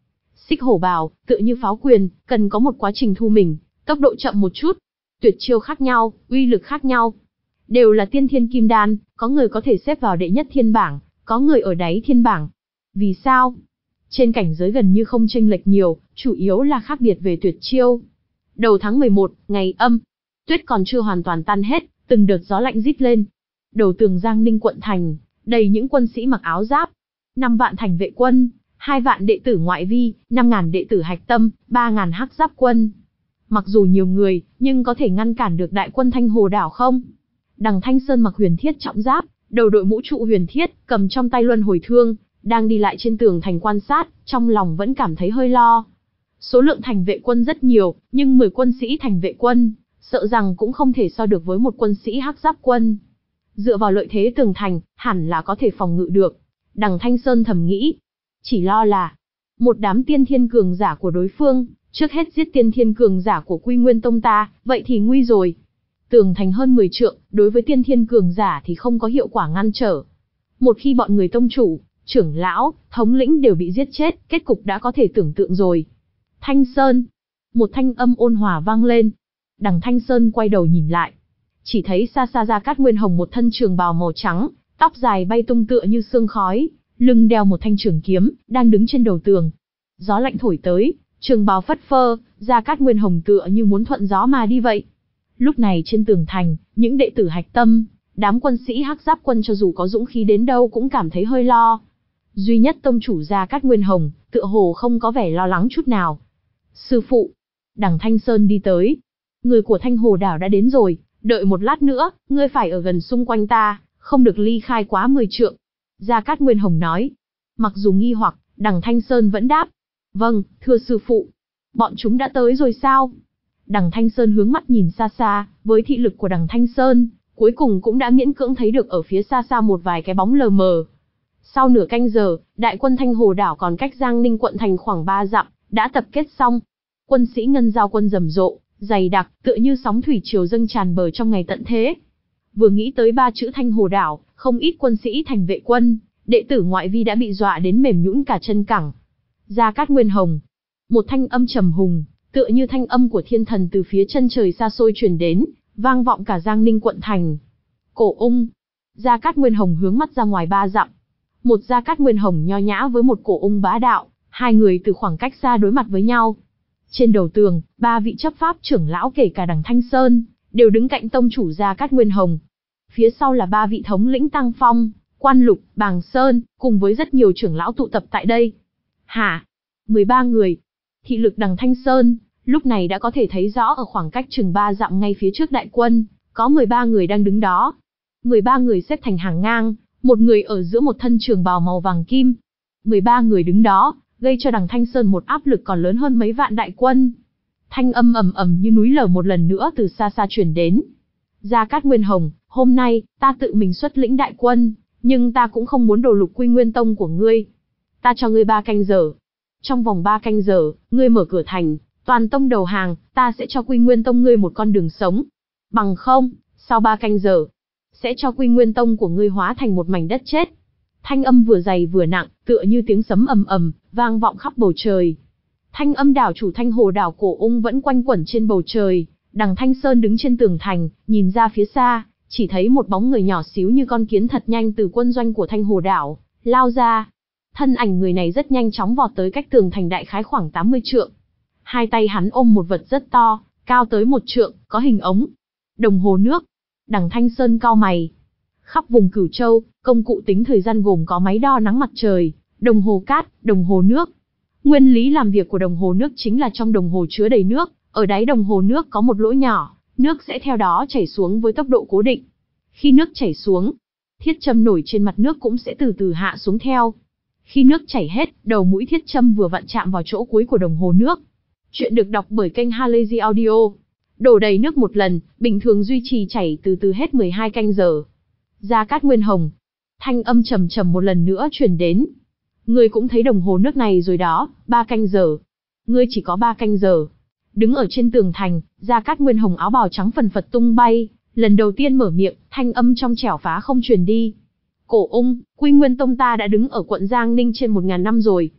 Xích hổ bào, tựa như pháo quyền, cần có một quá trình thu mình, tốc độ chậm một chút. Tuyệt chiêu khác nhau, uy lực khác nhau. Đều là tiên thiên kim đan, có người có thể xếp vào đệ nhất thiên bảng, có người ở đáy thiên bảng. Vì sao? Trên cảnh giới gần như không chênh lệch nhiều, chủ yếu là khác biệt về tuyệt chiêu. Đầu tháng mười một, ngày âm, tuyết còn chưa hoàn toàn tan hết, từng đợt gió lạnh rít lên. Đầu tường Giang Ninh quận thành, đầy những quân sĩ mặc áo giáp. Năm vạn thành vệ quân, hai vạn đệ tử ngoại vi, năm ngàn đệ tử hạch tâm, ba ngàn hắc giáp quân. Mặc dù nhiều người, nhưng có thể ngăn cản được đại quân Thanh Hồ đảo không? Đằng Thanh Sơn mặc huyền thiết trọng giáp, đầu đội mũ trụ huyền thiết, cầm trong tay luân hồi thương, đang đi lại trên tường thành quan sát, trong lòng vẫn cảm thấy hơi lo. Số lượng thành vệ quân rất nhiều, nhưng mười quân sĩ thành vệ quân, sợ rằng cũng không thể so được với một quân sĩ hắc giáp quân. Dựa vào lợi thế tường thành, hẳn là có thể phòng ngự được. Đằng Thanh Sơn thầm nghĩ, chỉ lo là một đám tiên thiên cường giả của đối phương, trước hết giết tiên thiên cường giả của Quy Nguyên Tông ta, vậy thì nguy rồi. Tường thành hơn mười trượng, đối với tiên thiên cường giả thì không có hiệu quả ngăn trở. Một khi bọn người tông chủ, trưởng lão, thống lĩnh đều bị giết chết, kết cục đã có thể tưởng tượng rồi. Thanh Sơn, một thanh âm ôn hòa vang lên. Đằng Thanh Sơn quay đầu nhìn lại, chỉ thấy xa xa Gia Cát Nguyên Hồng một thân trường bào màu trắng, tóc dài bay tung tựa như sương khói, lưng đeo một thanh trường kiếm, đang đứng trên đầu tường. Gió lạnh thổi tới, trường bào phất phơ, Gia Cát Nguyên Hồng tựa như muốn thuận gió mà đi vậy. Lúc này trên tường thành, những đệ tử hạch tâm, đám quân sĩ hắc giáp quân cho dù có dũng khí đến đâu cũng cảm thấy hơi lo. Duy nhất tông chủ Gia Cát Nguyên Hồng, tựa hồ không có vẻ lo lắng chút nào. Sư phụ, đằng Thanh Sơn đi tới. Người của Thanh Hồ đảo đã đến rồi, đợi một lát nữa, ngươi phải ở gần xung quanh ta, không được ly khai quá mười trượng. Gia Cát Nguyên Hồng nói. Mặc dù nghi hoặc, đằng Thanh Sơn vẫn đáp. Vâng, thưa sư phụ. Bọn chúng đã tới rồi sao? Đằng Thanh Sơn hướng mắt nhìn xa xa, với thị lực của đằng Thanh Sơn, cuối cùng cũng đã miễn cưỡng thấy được ở phía xa xa một vài cái bóng lờ mờ. Sau nửa canh giờ, đại quân Thanh Hồ đảo còn cách Giang Ninh quận thành khoảng ba dặm, đã tập kết xong. Quân sĩ ngân giao quân rầm rộ, dày đặc, tựa như sóng thủy triều dâng tràn bờ trong ngày tận thế. Vừa nghĩ tới ba chữ Thanh Hồ đảo, không ít quân sĩ thành vệ quân, đệ tử ngoại vi đã bị dọa đến mềm nhũn cả chân cẳng. Gia Cát Nguyên Hồng, một thanh âm trầm hùng, tựa như thanh âm của thiên thần từ phía chân trời xa xôi truyền đến, vang vọng cả Giang Ninh quận thành. Cổ ung. Gia Cát Nguyên Hồng hướng mắt ra ngoài ba dặm. Một Gia Cát Nguyên Hồng nho nhã với một cổ ung bá đạo, hai người từ khoảng cách xa đối mặt với nhau. Trên đầu tường, ba vị chấp pháp trưởng lão kể cả đằng Thanh Sơn, đều đứng cạnh tông chủ Gia Cát Nguyên Hồng. Phía sau là ba vị thống lĩnh Tăng Phong, Quan Lục, Bàng Sơn, cùng với rất nhiều trưởng lão tụ tập tại đây. Hả? mười ba người. Thị lực đằng Thanh Sơn, lúc này đã có thể thấy rõ ở khoảng cách chừng ba dặm ngay phía trước đại quân, có mười ba người đang đứng đó. mười ba người xếp thành hàng ngang, một người ở giữa một thân trường bào màu vàng kim. mười ba người đứng đó, gây cho đằng Thanh Sơn một áp lực còn lớn hơn mấy vạn đại quân. Thanh âm ầm ầm như núi lở một lần nữa từ xa xa truyền đến. Gia Cát Nguyên Hồng, hôm nay, ta tự mình xuất lĩnh đại quân, nhưng ta cũng không muốn đổ lục Quy Nguyên Tông của ngươi. Ta cho ngươi ba canh giờ. Trong vòng ba canh giờ, ngươi mở cửa thành, toàn tông đầu hàng, ta sẽ cho Quy Nguyên Tông ngươi một con đường sống. Bằng không, sau ba canh giờ, sẽ cho Quy Nguyên Tông của ngươi hóa thành một mảnh đất chết. Thanh âm vừa dày vừa nặng, tựa như tiếng sấm ầm ầm, vang vọng khắp bầu trời. Thanh âm đảo chủ Thanh Hồ đảo Cổ Ung vẫn quanh quẩn trên bầu trời. Đằng Thanh Sơn đứng trên tường thành, nhìn ra phía xa, chỉ thấy một bóng người nhỏ xíu như con kiến thật nhanh từ quân doanh của Thanh Hồ đảo lao ra. Thân ảnh người này rất nhanh chóng vọt tới cách tường thành đại khái khoảng tám mươi trượng. Hai tay hắn ôm một vật rất to, cao tới một trượng, có hình ống. Đồng hồ nước. Đằng Thanh Sơn cau mày. Khắp vùng Cửu Châu, công cụ tính thời gian gồm có máy đo nắng mặt trời, đồng hồ cát, đồng hồ nước. Nguyên lý làm việc của đồng hồ nước chính là trong đồng hồ chứa đầy nước, ở đáy đồng hồ nước có một lỗ nhỏ, nước sẽ theo đó chảy xuống với tốc độ cố định. Khi nước chảy xuống, thiết châm nổi trên mặt nước cũng sẽ từ từ hạ xuống theo. Khi nước chảy hết, đầu mũi thiết châm vừa vặn chạm vào chỗ cuối của đồng hồ nước. Chuyện được đọc bởi kênh Halazy Audio. Đổ đầy nước một lần, bình thường duy trì chảy từ từ hết mười hai canh giờ. Gia Cát Nguyên Hồng. Thanh âm trầm trầm một lần nữa truyền đến. Ngươi cũng thấy đồng hồ nước này rồi đó, ba canh giờ. Ngươi chỉ có ba canh giờ. Đứng ở trên tường thành, Gia Cát Nguyên Hồng áo bào trắng phần phật tung bay, lần đầu tiên mở miệng, thanh âm trong trẻo phá không truyền đi. Cổ Ung, Quy Nguyên Tông ta đã đứng ở quận Giang Ninh trên một ngàn năm rồi.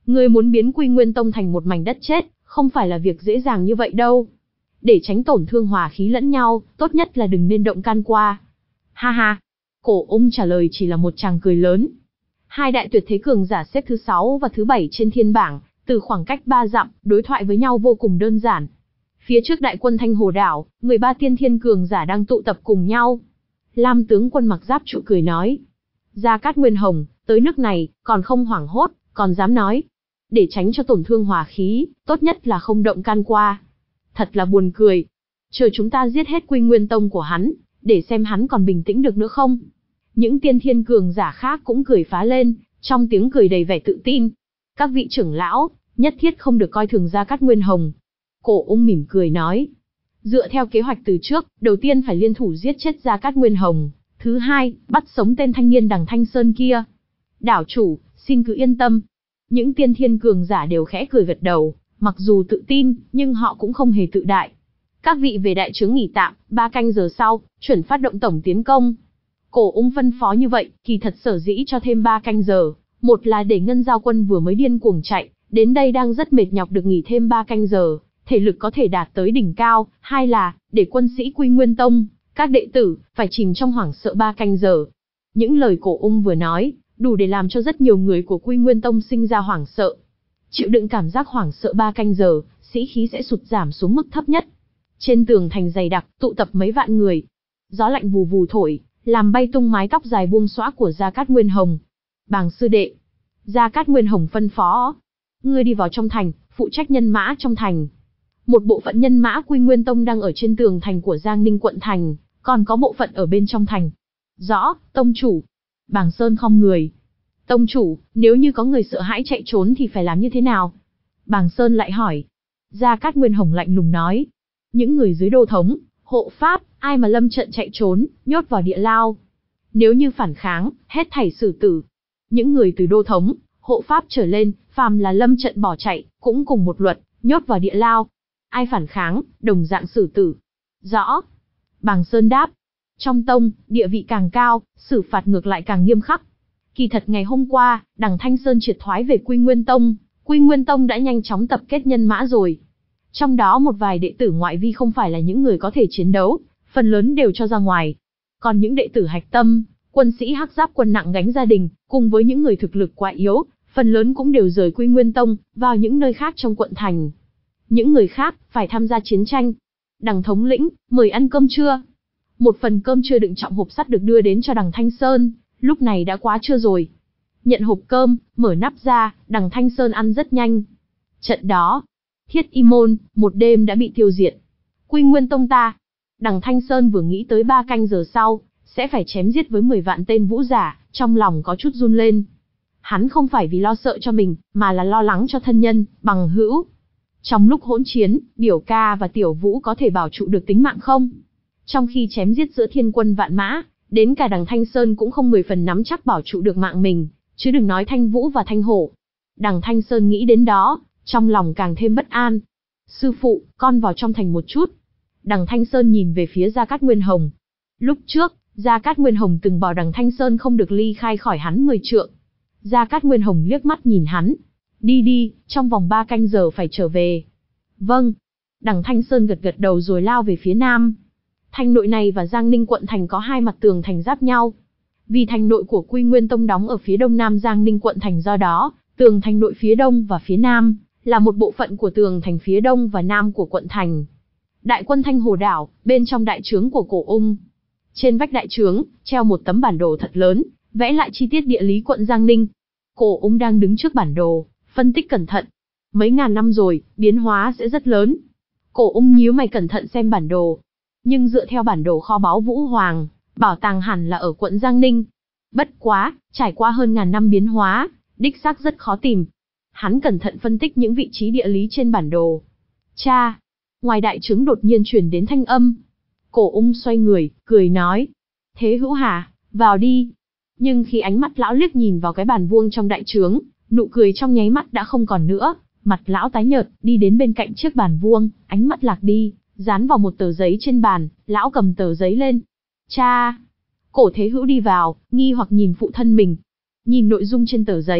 Ngươi muốn biến Quy Nguyên Tông thành một mảnh đất chết, không phải là việc dễ dàng như vậy đâu. Để tránh tổn thương hòa khí lẫn nhau, tốt nhất là đừng nên động can qua. Ha ha. Cổ ung trả lời chỉ là một tràng cười lớn. Hai đại tuyệt thế cường giả xếp thứ sáu và thứ bảy trên thiên bảng, từ khoảng cách ba dặm, đối thoại với nhau vô cùng đơn giản. Phía trước đại quân Thanh Hồ Đảo, mười ba tiên thiên cường giả đang tụ tập cùng nhau. Lam tướng quân mặc giáp trụ cười nói. Gia Cát Nguyên Hồng, tới nước này, còn không hoảng hốt, còn dám nói. Để tránh cho tổn thương hòa khí, tốt nhất là không động can qua. Thật là buồn cười. Chờ chúng ta giết hết Quy Nguyên Tông của hắn, để xem hắn còn bình tĩnh được nữa không. Những tiên thiên cường giả khác cũng cười phá lên, trong tiếng cười đầy vẻ tự tin. Các vị trưởng lão, nhất thiết không được coi thường Gia Cát Nguyên Hồng. Cổ ung mỉm cười nói. Dựa theo kế hoạch từ trước, đầu tiên phải liên thủ giết chết Gia Cát Nguyên Hồng. Thứ hai, bắt sống tên thanh niên đằng Thanh Sơn kia. Đảo chủ, xin cứ yên tâm. Những tiên thiên cường giả đều khẽ cười gật đầu, mặc dù tự tin, nhưng họ cũng không hề tự đại. Các vị về đại trướng nghỉ tạm, ba canh giờ sau, chuẩn phát động tổng tiến công. Cổ ung phân phó như vậy, kỳ thật sở dĩ cho thêm ba canh giờ. Một là để Ngân Giao quân vừa mới điên cuồng chạy, đến đây đang rất mệt nhọc được nghỉ thêm ba canh giờ, thể lực có thể đạt tới đỉnh cao. Hai là, để quân sĩ Quy Nguyên Tông, các đệ tử, phải chìm trong hoảng sợ ba canh giờ. Những lời cổ ung vừa nói, đủ để làm cho rất nhiều người của Quy Nguyên Tông sinh ra hoảng sợ. Chịu đựng cảm giác hoảng sợ ba canh giờ, sĩ khí sẽ sụt giảm xuống mức thấp nhất. Trên tường thành dày đặc, tụ tập mấy vạn người. Gió lạnh vù vù thổi, làm bay tung mái tóc dài buông xõa của Gia Cát Nguyên Hồng. Bàng sư đệ. Gia Cát Nguyên Hồng phân phó. Ngươi đi vào trong thành, phụ trách nhân mã trong thành. Một bộ phận nhân mã Quy Nguyên Tông đang ở trên tường thành của Giang Ninh quận thành, còn có bộ phận ở bên trong thành. Rõ, tông chủ. Bàng Sơn khom người. Tông chủ, nếu như có người sợ hãi chạy trốn thì phải làm như thế nào? Bàng Sơn lại hỏi. Gia Cát Nguyên Hồng lạnh lùng nói. Những người dưới đô thống, hộ pháp, ai mà lâm trận chạy trốn, nhốt vào địa lao. Nếu như phản kháng, hết thảy xử tử. Những người từ đô thống, hộ pháp trở lên, phàm là lâm trận bỏ chạy, cũng cùng một luật, nhốt vào địa lao. Ai phản kháng, đồng dạng xử tử. Rõ. Bàng Sơn đáp. Trong tông, địa vị càng cao, xử phạt ngược lại càng nghiêm khắc. Kỳ thật ngày hôm qua, đằng Thanh Sơn triệt thoái về Quy Nguyên Tông, Quy Nguyên Tông đã nhanh chóng tập kết nhân mã rồi. Trong đó một vài đệ tử ngoại vi không phải là những người có thể chiến đấu, phần lớn đều cho ra ngoài. Còn những đệ tử hạch tâm, quân sĩ hắc giáp quân nặng gánh gia đình, cùng với những người thực lực quá yếu, phần lớn cũng đều rời Quy Nguyên Tông, vào những nơi khác trong quận thành. Những người khác, phải tham gia chiến tranh. Đằng thống lĩnh, mời ăn cơm trưa. Một phần cơm trưa đựng trọng hộp sắt được đưa đến cho đằng Thanh Sơn, lúc này đã quá trưa rồi. Nhận hộp cơm, mở nắp ra, đằng Thanh Sơn ăn rất nhanh. Trận đó, Thiết Y Môn, một đêm đã bị tiêu diệt. Quy Nguyên Tông ta. Đằng Thanh Sơn vừa nghĩ tới ba canh giờ sau, sẽ phải chém giết với mười vạn tên vũ giả, trong lòng có chút run lên. Hắn không phải vì lo sợ cho mình, mà là lo lắng cho thân nhân, bằng hữu. Trong lúc hỗn chiến, Biểu Ca và Tiểu Vũ có thể bảo trụ được tính mạng không? Trong khi chém giết giữa thiên quân vạn mã, đến cả đằng Thanh Sơn cũng không mười phần nắm chắc bảo trụ được mạng mình, chứ đừng nói Thanh Vũ và Thanh Hổ. Đằng Thanh Sơn nghĩ đến đó, trong lòng càng thêm bất an. Sư phụ, con vào trong thành một chút. Đằng Thanh Sơn nhìn về phía Gia Cát Nguyên Hồng. Lúc trước, Gia Cát Nguyên Hồng từng bảo đằng Thanh Sơn không được ly khai khỏi hắn mười trượng. Gia Cát Nguyên Hồng liếc mắt nhìn hắn. Đi đi, trong vòng ba canh giờ phải trở về. Vâng. Đằng Thanh Sơn gật gật đầu rồi lao về phía nam. Thành nội này và Giang Ninh quận thành có hai mặt tường thành giáp nhau. Vì thành nội của Quy Nguyên Tông đóng ở phía đông nam Giang Ninh quận thành, do đó, tường thành nội phía đông và phía nam là một bộ phận của tường thành phía đông và nam của quận thành. Đại quân Thanh Hồ Đảo, bên trong đại trướng của Cổ Ung. Trên vách đại trướng, treo một tấm bản đồ thật lớn, vẽ lại chi tiết địa lý quận Giang Ninh. Cổ Ung đang đứng trước bản đồ, phân tích cẩn thận. Mấy ngàn năm rồi, biến hóa sẽ rất lớn. Cổ Ung nhíu mày cẩn thận xem bản đồ. Nhưng dựa theo bản đồ kho báu Vũ Hoàng, bảo tàng hẳn là ở quận Giang Ninh. Bất quá, trải qua hơn ngàn năm biến hóa, đích xác rất khó tìm. Hắn cẩn thận phân tích những vị trí địa lý trên bản đồ. Cha! Ngoài đại trướng đột nhiên truyền đến thanh âm. Cổ Ung xoay người, cười nói. Thế Hữu Hà, vào đi. Nhưng khi ánh mắt lão liếc nhìn vào cái bàn vuông trong đại trướng, nụ cười trong nháy mắt đã không còn nữa. Mặt lão tái nhợt, đi đến bên cạnh chiếc bàn vuông, ánh mắt lạc đi, dán vào một tờ giấy trên bàn, lão cầm tờ giấy lên. Cha! Cổ Thế Hữu đi vào, nghi hoặc nhìn phụ thân mình. Nhìn nội dung trên tờ giấy,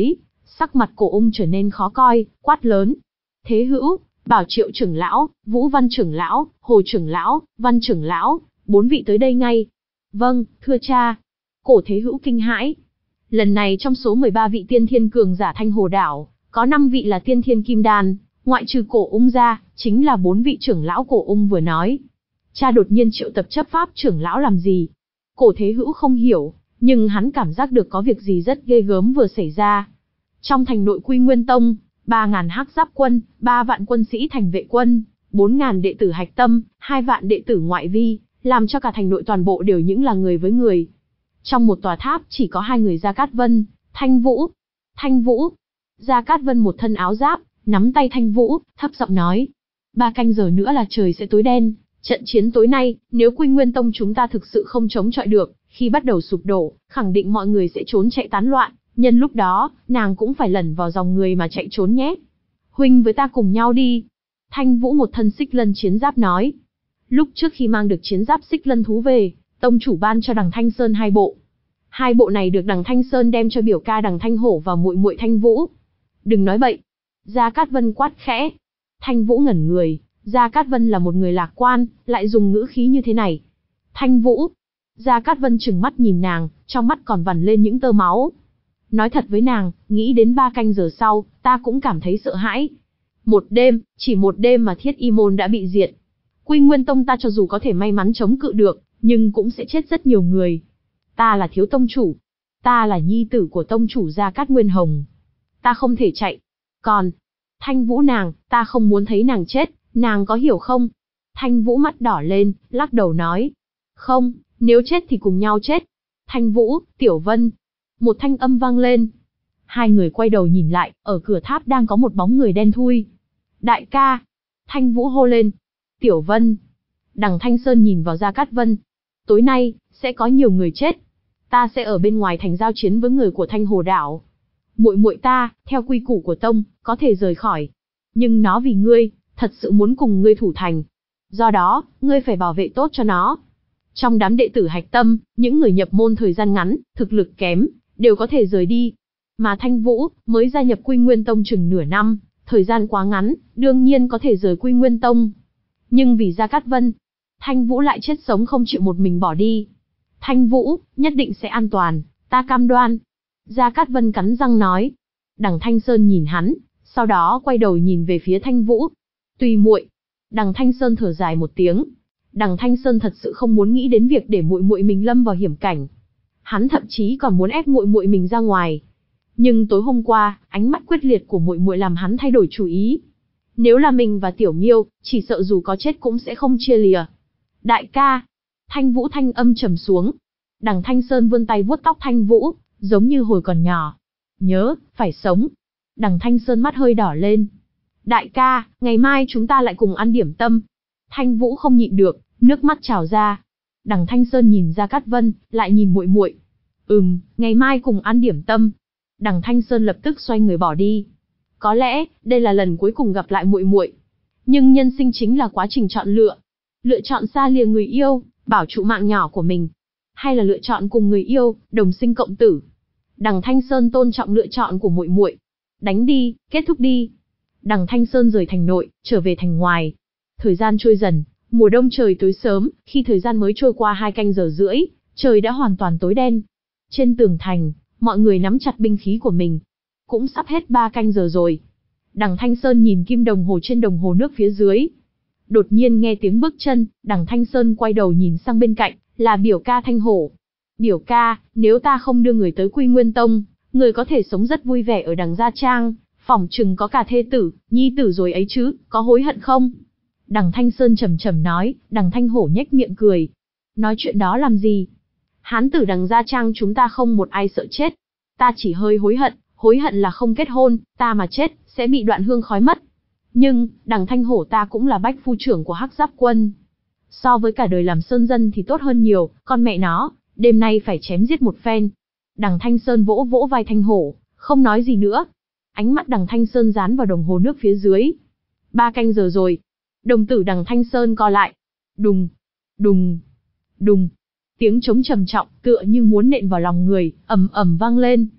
Sắc mặt Cổ Ung trở nên khó coi, quát lớn. Thế Hữu, bảo Triệu trưởng lão, Vũ Văn trưởng lão, Hồ trưởng lão, Văn trưởng lão, bốn vị tới đây ngay. Vâng, thưa cha. Cổ Thế Hữu kinh hãi. Lần này trong số mười ba vị tiên thiên cường giả Thanh Hồ đảo, có năm vị là tiên thiên kim đan, ngoại trừ Cổ Ung ra, chính là bốn vị trưởng lão Cổ Ung vừa nói. Cha đột nhiên triệu tập chấp pháp trưởng lão làm gì? Cổ Thế Hữu không hiểu, nhưng hắn cảm giác được có việc gì rất ghê gớm vừa xảy ra. Trong thành nội Quy Nguyên Tông, ba ngàn hắc giáp quân, ba vạn quân sĩ thành vệ quân, bốn ngàn đệ tử hạch tâm, hai vạn đệ tử ngoại vi, làm cho cả thành nội toàn bộ đều những là người với người. Trong một tòa tháp chỉ có hai người Gia Cát Vân, Thanh Vũ. Thanh Vũ. Gia Cát Vân một thân áo giáp, nắm tay Thanh Vũ, thấp giọng nói. Ba canh giờ nữa là trời sẽ tối đen. Trận chiến tối nay, nếu Quy Nguyên Tông chúng ta thực sự không chống chọi được, khi bắt đầu sụp đổ, khẳng định mọi người sẽ trốn chạy tán loạn. Nhân lúc đó, nàng cũng phải lẩn vào dòng người mà chạy trốn nhé. Huynh với ta cùng nhau đi. Thanh Vũ một thân xích lân chiến giáp nói. Lúc trước khi mang được chiến giáp xích lân thú về, tông chủ ban cho Đằng Thanh Sơn hai bộ. Hai bộ này được Đằng Thanh Sơn đem cho biểu ca Đằng Thanh Hổ và muội muội Thanh Vũ. Đừng nói bậy. Gia Cát Vân quát khẽ. Thanh Vũ ngẩn người. Gia Cát Vân là một người lạc quan, lại dùng ngữ khí như thế này. Thanh Vũ. Gia Cát Vân trừng mắt nhìn nàng, trong mắt còn vằn lên những tơ máu. Nói thật với nàng, nghĩ đến ba canh giờ sau, ta cũng cảm thấy sợ hãi. Một đêm, chỉ một đêm mà Thiết Y môn đã bị diệt. Quy Nguyên Tông ta cho dù có thể may mắn chống cự được, nhưng cũng sẽ chết rất nhiều người. Ta là thiếu tông chủ. Ta là nhi tử của tông chủ Gia Cát Nguyên Hồng. Ta không thể chạy. Còn, Thanh Vũ nàng, ta không muốn thấy nàng chết, nàng có hiểu không? Thanh Vũ mắt đỏ lên, lắc đầu nói. Không, nếu chết thì cùng nhau chết. Thanh Vũ, Tiểu Vân. Một thanh âm vang lên. Hai người quay đầu nhìn lại, ở cửa tháp đang có một bóng người đen thui. Đại ca. Thanh Vũ hô lên. Tiểu Vân. Đằng Thanh Sơn nhìn vào Gia Cát Vân. Tối nay, sẽ có nhiều người chết. Ta sẽ ở bên ngoài thành giao chiến với người của Thanh Hồ đảo. Muội muội ta, theo quy củ của tông, có thể rời khỏi. Nhưng nó vì ngươi, thật sự muốn cùng ngươi thủ thành. Do đó, ngươi phải bảo vệ tốt cho nó. Trong đám đệ tử hạch tâm, những người nhập môn thời gian ngắn, thực lực kém, đều có thể rời đi. Mà Thanh Vũ, mới gia nhập Quy Nguyên Tông chừng nửa năm, thời gian quá ngắn, đương nhiên có thể rời Quy Nguyên Tông. Nhưng vì Gia Cát Vân, Thanh Vũ lại chết sống không chịu một mình bỏ đi. Thanh Vũ, nhất định sẽ an toàn, ta cam đoan. Gia Cát Vân cắn răng nói. Đằng Thanh Sơn nhìn hắn, sau đó quay đầu nhìn về phía Thanh Vũ. Tùy muội. Đằng Thanh Sơn thở dài một tiếng. Đằng Thanh Sơn thật sự không muốn nghĩ đến việc để muội muội mình lâm vào hiểm cảnh. Hắn thậm chí còn muốn ép muội muội mình ra ngoài. Nhưng tối hôm qua, ánh mắt quyết liệt của muội muội làm hắn thay đổi chủ ý. Nếu là mình và Tiểu Miêu, chỉ sợ dù có chết cũng sẽ không chia lìa. Đại ca. Thanh Vũ thanh âm trầm xuống. Đằng Thanh Sơn vươn tay vuốt tóc Thanh Vũ, giống như hồi còn nhỏ. Nhớ, phải sống. Đằng Thanh Sơn mắt hơi đỏ lên. Đại ca, ngày mai chúng ta lại cùng ăn điểm tâm. Thanh Vũ không nhịn được, nước mắt trào ra. Đằng Thanh Sơn nhìn Gia Cát Vân, lại nhìn muội muội. Ừm, ngày mai cùng ăn điểm tâm. Đằng Thanh Sơn lập tức xoay người bỏ đi. Có lẽ, đây là lần cuối cùng gặp lại muội muội. Nhưng nhân sinh chính là quá trình chọn lựa. Lựa chọn xa lìa người yêu, bảo trụ mạng nhỏ của mình. Hay là lựa chọn cùng người yêu, đồng sinh cộng tử. Đằng Thanh Sơn tôn trọng lựa chọn của muội muội. Đánh đi, kết thúc đi. Đằng Thanh Sơn rời thành nội, trở về thành ngoài. Thời gian trôi dần, mùa đông trời tối sớm, khi thời gian mới trôi qua hai canh giờ rưỡi, trời đã hoàn toàn tối đen. Trên tường thành, mọi người nắm chặt binh khí của mình. Cũng sắp hết ba canh giờ rồi. Đằng Thanh Sơn nhìn kim đồng hồ trên đồng hồ nước phía dưới. Đột nhiên nghe tiếng bước chân, đằng Thanh Sơn quay đầu nhìn sang bên cạnh, là biểu ca Thanh Hổ. Biểu ca, nếu ta không đưa người tới Quy Nguyên Tông, người có thể sống rất vui vẻ ở đằng Gia Trang, phỏng chừng có cả thê tử, nhi tử rồi ấy chứ, có hối hận không? Đằng Thanh Sơn trầm trầm nói, đằng Thanh Hổ nhếch miệng cười. Nói chuyện đó làm gì? Hán tử đằng Gia Trang chúng ta không một ai sợ chết. Ta chỉ hơi hối hận, hối hận là không kết hôn, ta mà chết, sẽ bị đoạn hương khói mất. Nhưng, đằng Thanh Hổ ta cũng là bách phu trưởng của Hắc Giáp Quân. So với cả đời làm sơn dân thì tốt hơn nhiều, con mẹ nó, đêm nay phải chém giết một phen. Đằng Thanh Sơn vỗ vỗ vai Thanh Hổ, không nói gì nữa. Ánh mắt đằng Thanh Sơn dán vào đồng hồ nước phía dưới. Ba canh giờ rồi. Đồng tử đằng Thanh Sơn co lại. Đùng, đùng, đùng. Tiếng trống trầm trọng, tựa như muốn nện vào lòng người, ầm ầm vang lên.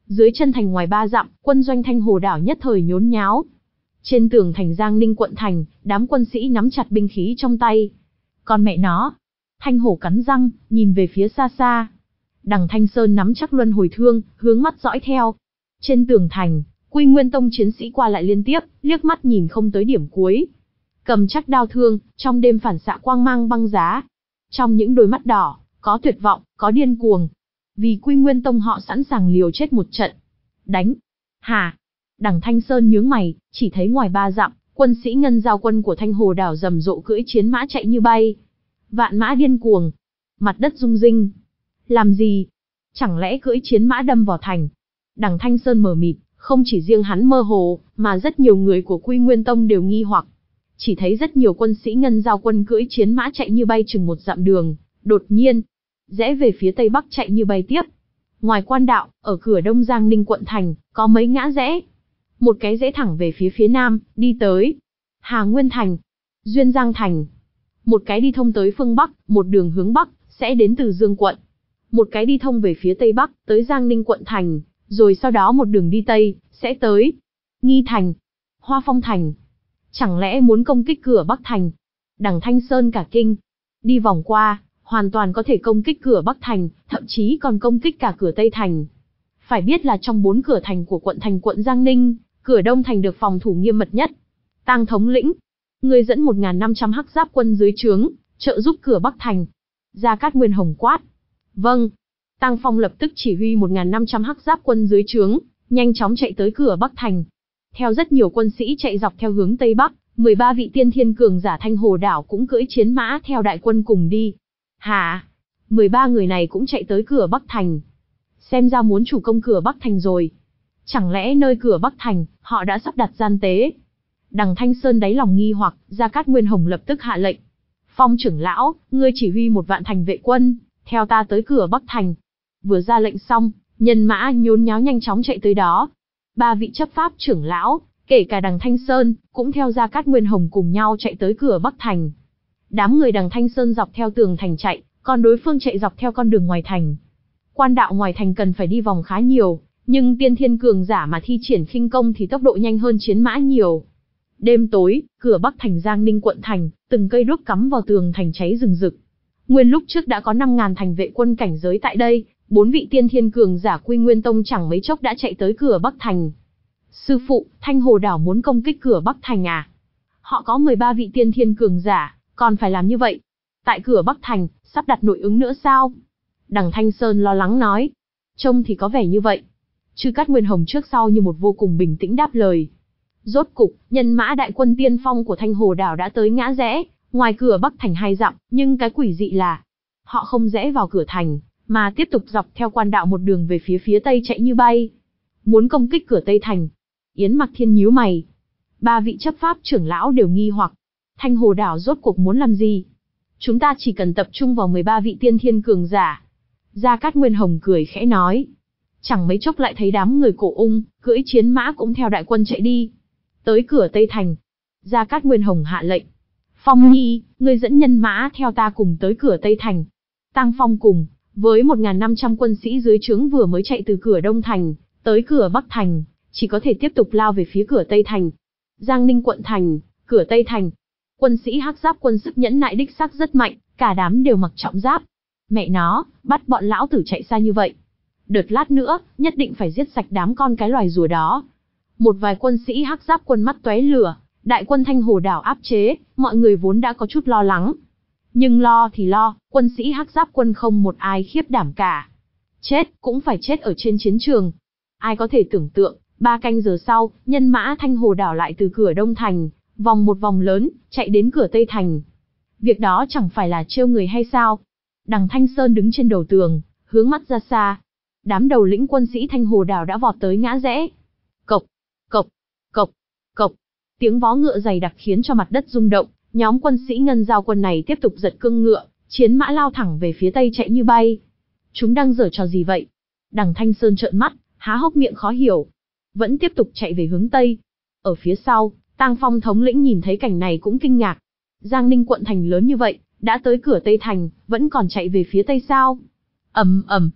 Dưới chân thành ngoài ba dặm, quân doanh Thanh Hồ đảo nhất thời nhốn nháo. Trên tường thành Giang Ninh quận thành, đám quân sĩ nắm chặt binh khí trong tay. Con mẹ nó! Thanh Hổ cắn răng, nhìn về phía xa xa. Đằng Thanh Sơn nắm chắc luân hồi thương, hướng mắt dõi theo. Trên tường thành, Quy Nguyên Tông chiến sĩ qua lại liên tiếp, liếc mắt nhìn không tới điểm cuối. Cầm chắc đao thương, trong đêm phản xạ quang mang băng giá. Trong những đôi mắt đỏ, có tuyệt vọng, có điên cuồng. Vì Quy Nguyên Tông họ sẵn sàng liều chết một trận. Đánh! Hả? Đằng Thanh Sơn nhướng mày, chỉ thấy ngoài ba dặm, quân sĩ ngân giao quân của Thanh Hồ đảo rầm rộ cưỡi chiến mã chạy như bay. Vạn mã điên cuồng. Mặt đất rung rinh. Làm gì? Chẳng lẽ cưỡi chiến mã đâm vào thành? Đằng Thanh Sơn mờ mịt, không chỉ riêng hắn mơ hồ, mà rất nhiều người của Quy Nguyên Tông đều nghi hoặc. Chỉ thấy rất nhiều quân sĩ ngân giao quân cưỡi chiến mã chạy như bay chừng một dặm đường, đột nhiên, rẽ về phía tây bắc chạy như bay tiếp. Ngoài quan đạo, ở cửa đông Giang Ninh quận thành, có mấy ngã rẽ. Một cái rẽ thẳng về phía phía nam, đi tới Hà Nguyên thành, Duyên Giang thành. Một cái đi thông tới phương bắc, một đường hướng bắc, sẽ đến Từ Dương quận. Một cái đi thông về phía tây bắc, tới Giang Ninh quận thành, rồi sau đó một đường đi tây, sẽ tới Nghi thành, Hoa Phong thành. Chẳng lẽ muốn công kích cửa Bắc thành? Đằng Thanh Sơn cả kinh. Đi vòng qua, hoàn toàn có thể công kích cửa Bắc thành, thậm chí còn công kích cả cửa Tây thành. Phải biết là trong bốn cửa thành của quận thành quận Giang Ninh, cửa Đông thành được phòng thủ nghiêm mật nhất. Tang thống lĩnh, người dẫn một nghìn năm trăm hắc giáp quân dưới trướng, trợ giúp cửa Bắc thành. Gia Cát Nguyên Hồng quát. Vâng. Tang Phong lập tức chỉ huy một nghìn năm trăm hắc giáp quân dưới trướng, nhanh chóng chạy tới cửa Bắc thành. Theo rất nhiều quân sĩ chạy dọc theo hướng Tây Bắc, mười ba vị tiên thiên cường giả Thanh Hồ đảo cũng cưỡi chiến mã theo đại quân cùng đi. Hả? mười ba người này cũng chạy tới cửa Bắc thành. Xem ra muốn chủ công cửa Bắc thành rồi. Chẳng lẽ nơi cửa Bắc thành, họ đã sắp đặt gian tế? Đằng Thanh Sơn đáy lòng nghi hoặc, Gia Cát Nguyên Hồng lập tức hạ lệnh. Phong trưởng lão, ngươi chỉ huy một vạn thành vệ quân, theo ta tới cửa Bắc thành. Vừa ra lệnh xong, nhân mã nhốn nháo nhanh chóng chạy tới đó. Ba vị chấp pháp trưởng lão, kể cả đằng Thanh Sơn, cũng theo Gia Cát Nguyên Hồng cùng nhau chạy tới cửa Bắc thành. Đám người đằng Thanh Sơn dọc theo tường thành chạy, còn đối phương chạy dọc theo con đường ngoài thành. Quan đạo ngoài thành cần phải đi vòng khá nhiều, nhưng tiên thiên cường giả mà thi triển khinh công thì tốc độ nhanh hơn chiến mã nhiều. Đêm tối, cửa Bắc thành Giang Ninh quận thành, từng cây đuốc cắm vào tường thành cháy rừng rực. Nguyên lúc trước đã có năm nghìn thành vệ quân cảnh giới tại đây, bốn vị tiên thiên cường giả Quy Nguyên Tông chẳng mấy chốc đã chạy tới cửa Bắc thành. Sư phụ, Thanh Hồ đảo muốn công kích cửa Bắc thành à? Họ có mười ba vị tiên thiên cường giả, còn phải làm như vậy? Tại cửa Bắc thành, sắp đặt nội ứng nữa sao? Đằng Thanh Sơn lo lắng nói. Trông thì có vẻ như vậy. Chư Cát Nguyên Hồng trước sau như một vô cùng bình tĩnh đáp lời. Rốt cục, nhân mã đại quân tiên phong của Thanh Hồ đảo đã tới ngã rẽ, ngoài cửa Bắc thành hai dặm, nhưng cái quỷ dị là, họ không rẽ vào cửa thành, mà tiếp tục dọc theo quan đạo một đường về phía phía tây chạy như bay. Muốn công kích cửa Tây thành. Yến Mặc Thiên nhíu mày. Ba vị chấp pháp trưởng lão đều nghi hoặc. Thanh Hồ đảo rốt cuộc muốn làm gì? Chúng ta chỉ cần tập trung vào mười ba vị tiên thiên cường giả. Gia Cát Nguyên Hồng cười khẽ nói. Chẳng mấy chốc lại thấy đám người cổ ung, cưỡi chiến mã cũng theo đại quân chạy đi. Tới cửa Tây thành. Gia Cát Nguyên Hồng hạ lệnh. Phong Nhi, ngươi dẫn nhân mã theo ta cùng tới cửa Tây thành. Tang Phong cùng, với một nghìn năm trăm quân sĩ dưới trướng vừa mới chạy từ cửa Đông thành, tới cửa Bắc thành, chỉ có thể tiếp tục lao về phía cửa Tây thành. Giang Ninh quận thành, cửa Tây thành. Quân sĩ hắc giáp quân sức nhẫn nại đích xác rất mạnh, cả đám đều mặc trọng giáp. Mẹ nó, bắt bọn lão tử chạy xa như vậy. Đợt lát nữa, nhất định phải giết sạch đám con cái loài rùa đó. Một vài quân sĩ hắc giáp quân mắt tóe lửa, đại quân Thanh Hồ đảo áp chế, mọi người vốn đã có chút lo lắng. Nhưng lo thì lo, quân sĩ hắc giáp quân không một ai khiếp đảm cả. Chết, cũng phải chết ở trên chiến trường. Ai có thể tưởng tượng, ba canh giờ sau, nhân mã Thanh Hồ đảo lại từ cửa Đông thành, vòng một vòng lớn, chạy đến cửa Tây thành. Việc đó chẳng phải là trêu người hay sao? Đằng Thanh Sơn đứng trên đầu tường, hướng mắt ra xa. Đám đầu lĩnh quân sĩ Thanh Hồ đảo đã vọt tới ngã rẽ. Cộc, cộc, cộc, cộc. Tiếng vó ngựa dày đặc khiến cho mặt đất rung động. Nhóm quân sĩ ngân giao quân này tiếp tục giật cương ngựa, chiến mã lao thẳng về phía tây chạy như bay. Chúng đang giở trò gì vậy? Đằng Thanh Sơn trợn mắt, há hốc miệng khó hiểu. Vẫn tiếp tục chạy về hướng tây. Ở phía sau, Tang Phong thống lĩnh nhìn thấy cảnh này cũng kinh ngạc. Giang Ninh quận thành lớn như vậy, đã tới cửa Tây thành, vẫn còn chạy về phía tây sao? Ầm ầm.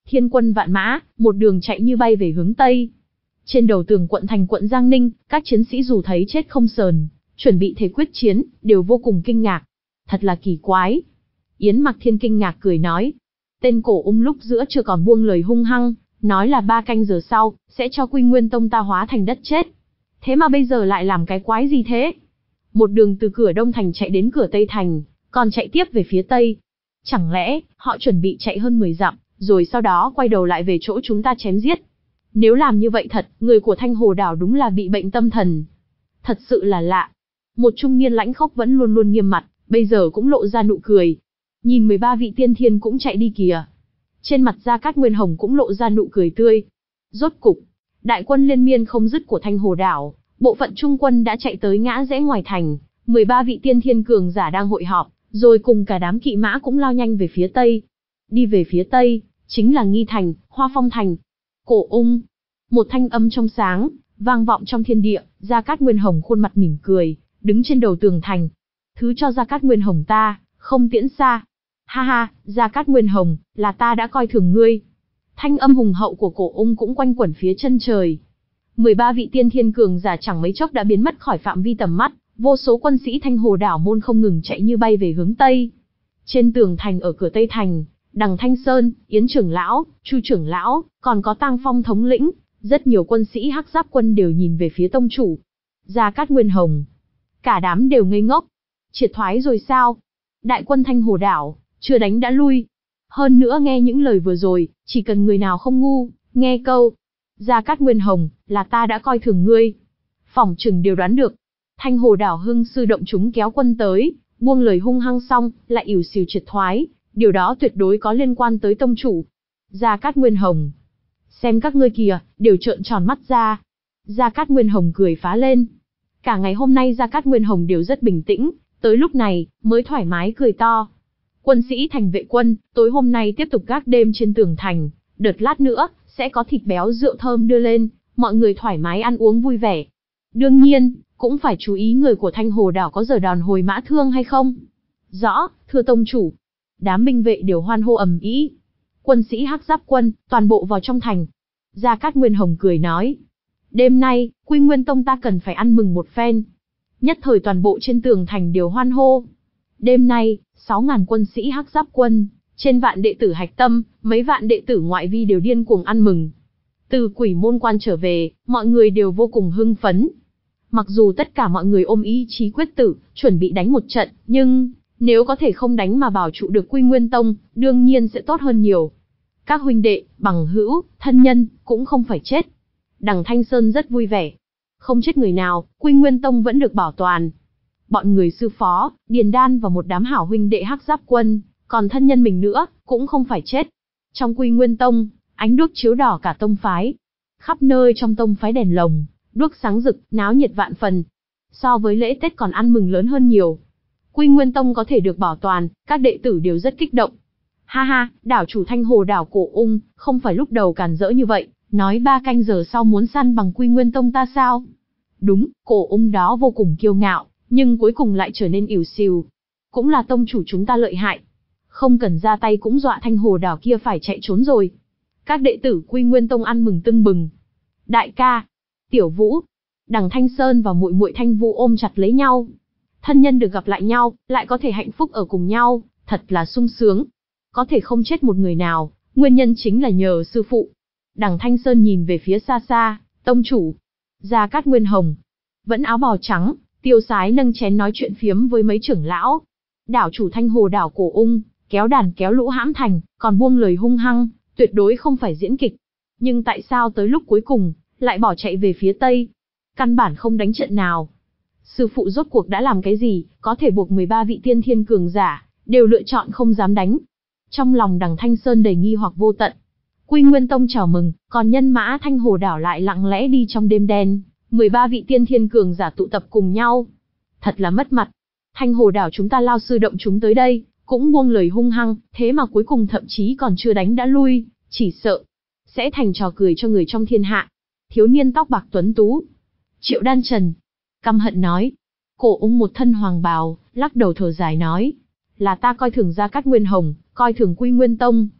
thiên quân vạn mã, một đường chạy như bay về hướng Tây. Trên đầu tường quận thành quận Giang Ninh, các chiến sĩ dù thấy chết không sờn, chuẩn bị thế quyết chiến, đều vô cùng kinh ngạc. Thật là kỳ quái. Yến Mặc Thiên kinh ngạc cười nói. Tên Cổ Ung lúc giữa chưa còn buông lời hung hăng, nói là ba canh giờ sau, sẽ cho Quy Nguyên Tông ta hóa thành đất chết. Thế mà bây giờ lại làm cái quái gì thế? Một đường từ cửa Đông Thành chạy đến cửa Tây Thành, còn chạy tiếp về phía Tây. Chẳng lẽ, họ chuẩn bị chạy hơn mười dặm, rồi sau đó quay đầu lại về chỗ chúng ta chém giết? Nếu làm như vậy thật, người của Thanh Hồ Đảo đúng là bị bệnh tâm thần. Thật sự là lạ. Một trung niên lãnh khốc vẫn luôn luôn nghiêm mặt, bây giờ cũng lộ ra nụ cười. Nhìn mười ba vị tiên thiên cũng chạy đi kìa. Trên mặt Gia Cát Nguyên Hồng cũng lộ ra nụ cười tươi. Rốt cục, đại quân liên miên không dứt của Thanh Hồ Đảo, bộ phận trung quân đã chạy tới ngã rẽ ngoài thành, mười ba vị tiên thiên cường giả đang hội họp, rồi cùng cả đám kỵ mã cũng lao nhanh về phía Tây. Đi về phía Tây, chính là Nghi Thành, Hoa Phong Thành. Cổ Ung. Một thanh âm trong sáng, vang vọng trong thiên địa, Gia Cát Nguyên Hồng khuôn mặt mỉm cười, đứng trên đầu tường thành. Thứ cho Gia Cát Nguyên Hồng ta, không tiễn xa. Ha ha, Gia Cát Nguyên Hồng, là ta đã coi thường ngươi. Thanh âm hùng hậu của Cổ Ung cũng quanh quẩn phía chân trời. mười ba vị tiên thiên cường giả chẳng mấy chốc đã biến mất khỏi phạm vi tầm mắt, vô số quân sĩ Thanh Hồ Đảo môn không ngừng chạy như bay về hướng Tây. Trên tường thành ở cửa Tây Thành, Đằng Thanh Sơn, Yến trưởng lão, Chu trưởng lão, còn có Tang Phong thống lĩnh, rất nhiều quân sĩ Hắc Giáp quân đều nhìn về phía tông chủ. Gia Cát Nguyên Hồng. Cả đám đều ngây ngốc. Triệt thoái rồi sao? Đại quân Thanh Hồ Đảo, chưa đánh đã lui. Hơn nữa nghe những lời vừa rồi, chỉ cần người nào không ngu, nghe câu Gia Cát Nguyên Hồng, là ta đã coi thường ngươi. Phỏng chừng đều đoán được. Thanh Hồ Đảo hưng sư động chúng kéo quân tới, buông lời hung hăng xong, lại ỉu xìu triệt thoái, điều đó tuyệt đối có liên quan tới tông chủ. Gia Cát Nguyên Hồng. Xem các ngươi kìa, đều trợn tròn mắt ra. Gia Cát Nguyên Hồng cười phá lên. Cả ngày hôm nay Gia Cát Nguyên Hồng đều rất bình tĩnh, tới lúc này, mới thoải mái cười to. Quân sĩ thành vệ quân, tối hôm nay tiếp tục gác đêm trên tường thành, đợt lát nữa, sẽ có thịt béo rượu thơm đưa lên, mọi người thoải mái ăn uống vui vẻ. Đương nhiên, cũng phải chú ý người của Thanh Hồ Đảo có giờ đòn hồi mã thương hay không. Rõ, thưa tông chủ. Đám binh vệ đều hoan hô ầm ĩ. Quân sĩ Hắc Giáp quân, toàn bộ vào trong thành. Gia Cát Nguyên Hồng cười nói. Đêm nay, Quy Nguyên Tông ta cần phải ăn mừng một phen. Nhất thời toàn bộ trên tường thành đều hoan hô. Đêm nay, sáu ngàn quân sĩ Hắc Giáp quân, trên vạn đệ tử hạch tâm, mấy vạn đệ tử ngoại vi đều điên cuồng ăn mừng. Từ Quỷ Môn Quan trở về, mọi người đều vô cùng hưng phấn. Mặc dù tất cả mọi người ôm ý chí quyết tử, chuẩn bị đánh một trận, nhưng nếu có thể không đánh mà bảo trụ được Quy Nguyên Tông, đương nhiên sẽ tốt hơn nhiều. Các huynh đệ, bằng hữu, thân nhân, cũng không phải chết. Đằng Thanh Sơn rất vui vẻ. Không chết người nào, Quy Nguyên Tông vẫn được bảo toàn. Bọn người sư phó, Điền Đan và một đám hảo huynh đệ Hắc Giáp quân, còn thân nhân mình nữa, cũng không phải chết. Trong Quy Nguyên Tông, ánh đuốc chiếu đỏ cả tông phái. Khắp nơi trong tông phái đèn lồng, đuốc sáng rực, náo nhiệt vạn phần. So với lễ Tết còn ăn mừng lớn hơn nhiều. Quy Nguyên Tông có thể được bảo toàn, các đệ tử đều rất kích động. Ha ha, đảo chủ Thanh Hồ Đảo Cổ Ung, không phải lúc đầu càn rỡ như vậy, nói ba canh giờ sau muốn săn bằng Quy Nguyên Tông ta sao? Đúng, Cổ Ung đó vô cùng kiêu ngạo, nhưng cuối cùng lại trở nên ỉu xìu. Cũng là tông chủ chúng ta lợi hại. Không cần ra tay cũng dọa Thanh Hồ Đảo kia phải chạy trốn rồi. Các đệ tử Quy Nguyên Tông ăn mừng tưng bừng. Đại ca, Tiểu Vũ, Đằng Thanh Sơn và muội muội Thanh Vũ ôm chặt lấy nhau. Thân nhân được gặp lại nhau, lại có thể hạnh phúc ở cùng nhau, thật là sung sướng. Có thể không chết một người nào, nguyên nhân chính là nhờ sư phụ. Đằng Thanh Sơn nhìn về phía xa xa, tông chủ, Gia Cát Nguyên Hồng, vẫn áo bào trắng, tiêu sái nâng chén nói chuyện phiếm với mấy trưởng lão. Đảo chủ Thanh Hồ Đảo Cổ Ung, kéo đàn kéo lũ hãm thành, còn buông lời hung hăng, tuyệt đối không phải diễn kịch. Nhưng tại sao tới lúc cuối cùng, lại bỏ chạy về phía Tây? Căn bản không đánh trận nào. Sư phụ rốt cuộc đã làm cái gì, có thể buộc mười ba vị tiên thiên cường giả, đều lựa chọn không dám đánh. Trong lòng Đằng Thanh Sơn đầy nghi hoặc vô tận. Quy Nguyên Tông chào mừng, còn nhân mã Thanh Hồ Đảo lại lặng lẽ đi trong đêm đen, mười ba vị tiên thiên cường giả tụ tập cùng nhau. Thật là mất mặt. Thanh Hồ Đảo chúng ta lao sư động chúng tới đây, cũng buông lời hung hăng, thế mà cuối cùng thậm chí còn chưa đánh đã lui, chỉ sợ sẽ thành trò cười cho người trong thiên hạ. Thiếu niên tóc bạc tuấn tú, Triệu Đan Trần, căm hận nói. Cổ Ung một thân hoàng bào, lắc đầu thở dài nói, là ta coi thường Gia Cát Nguyên Hồng, coi thường Quy Nguyên Tông.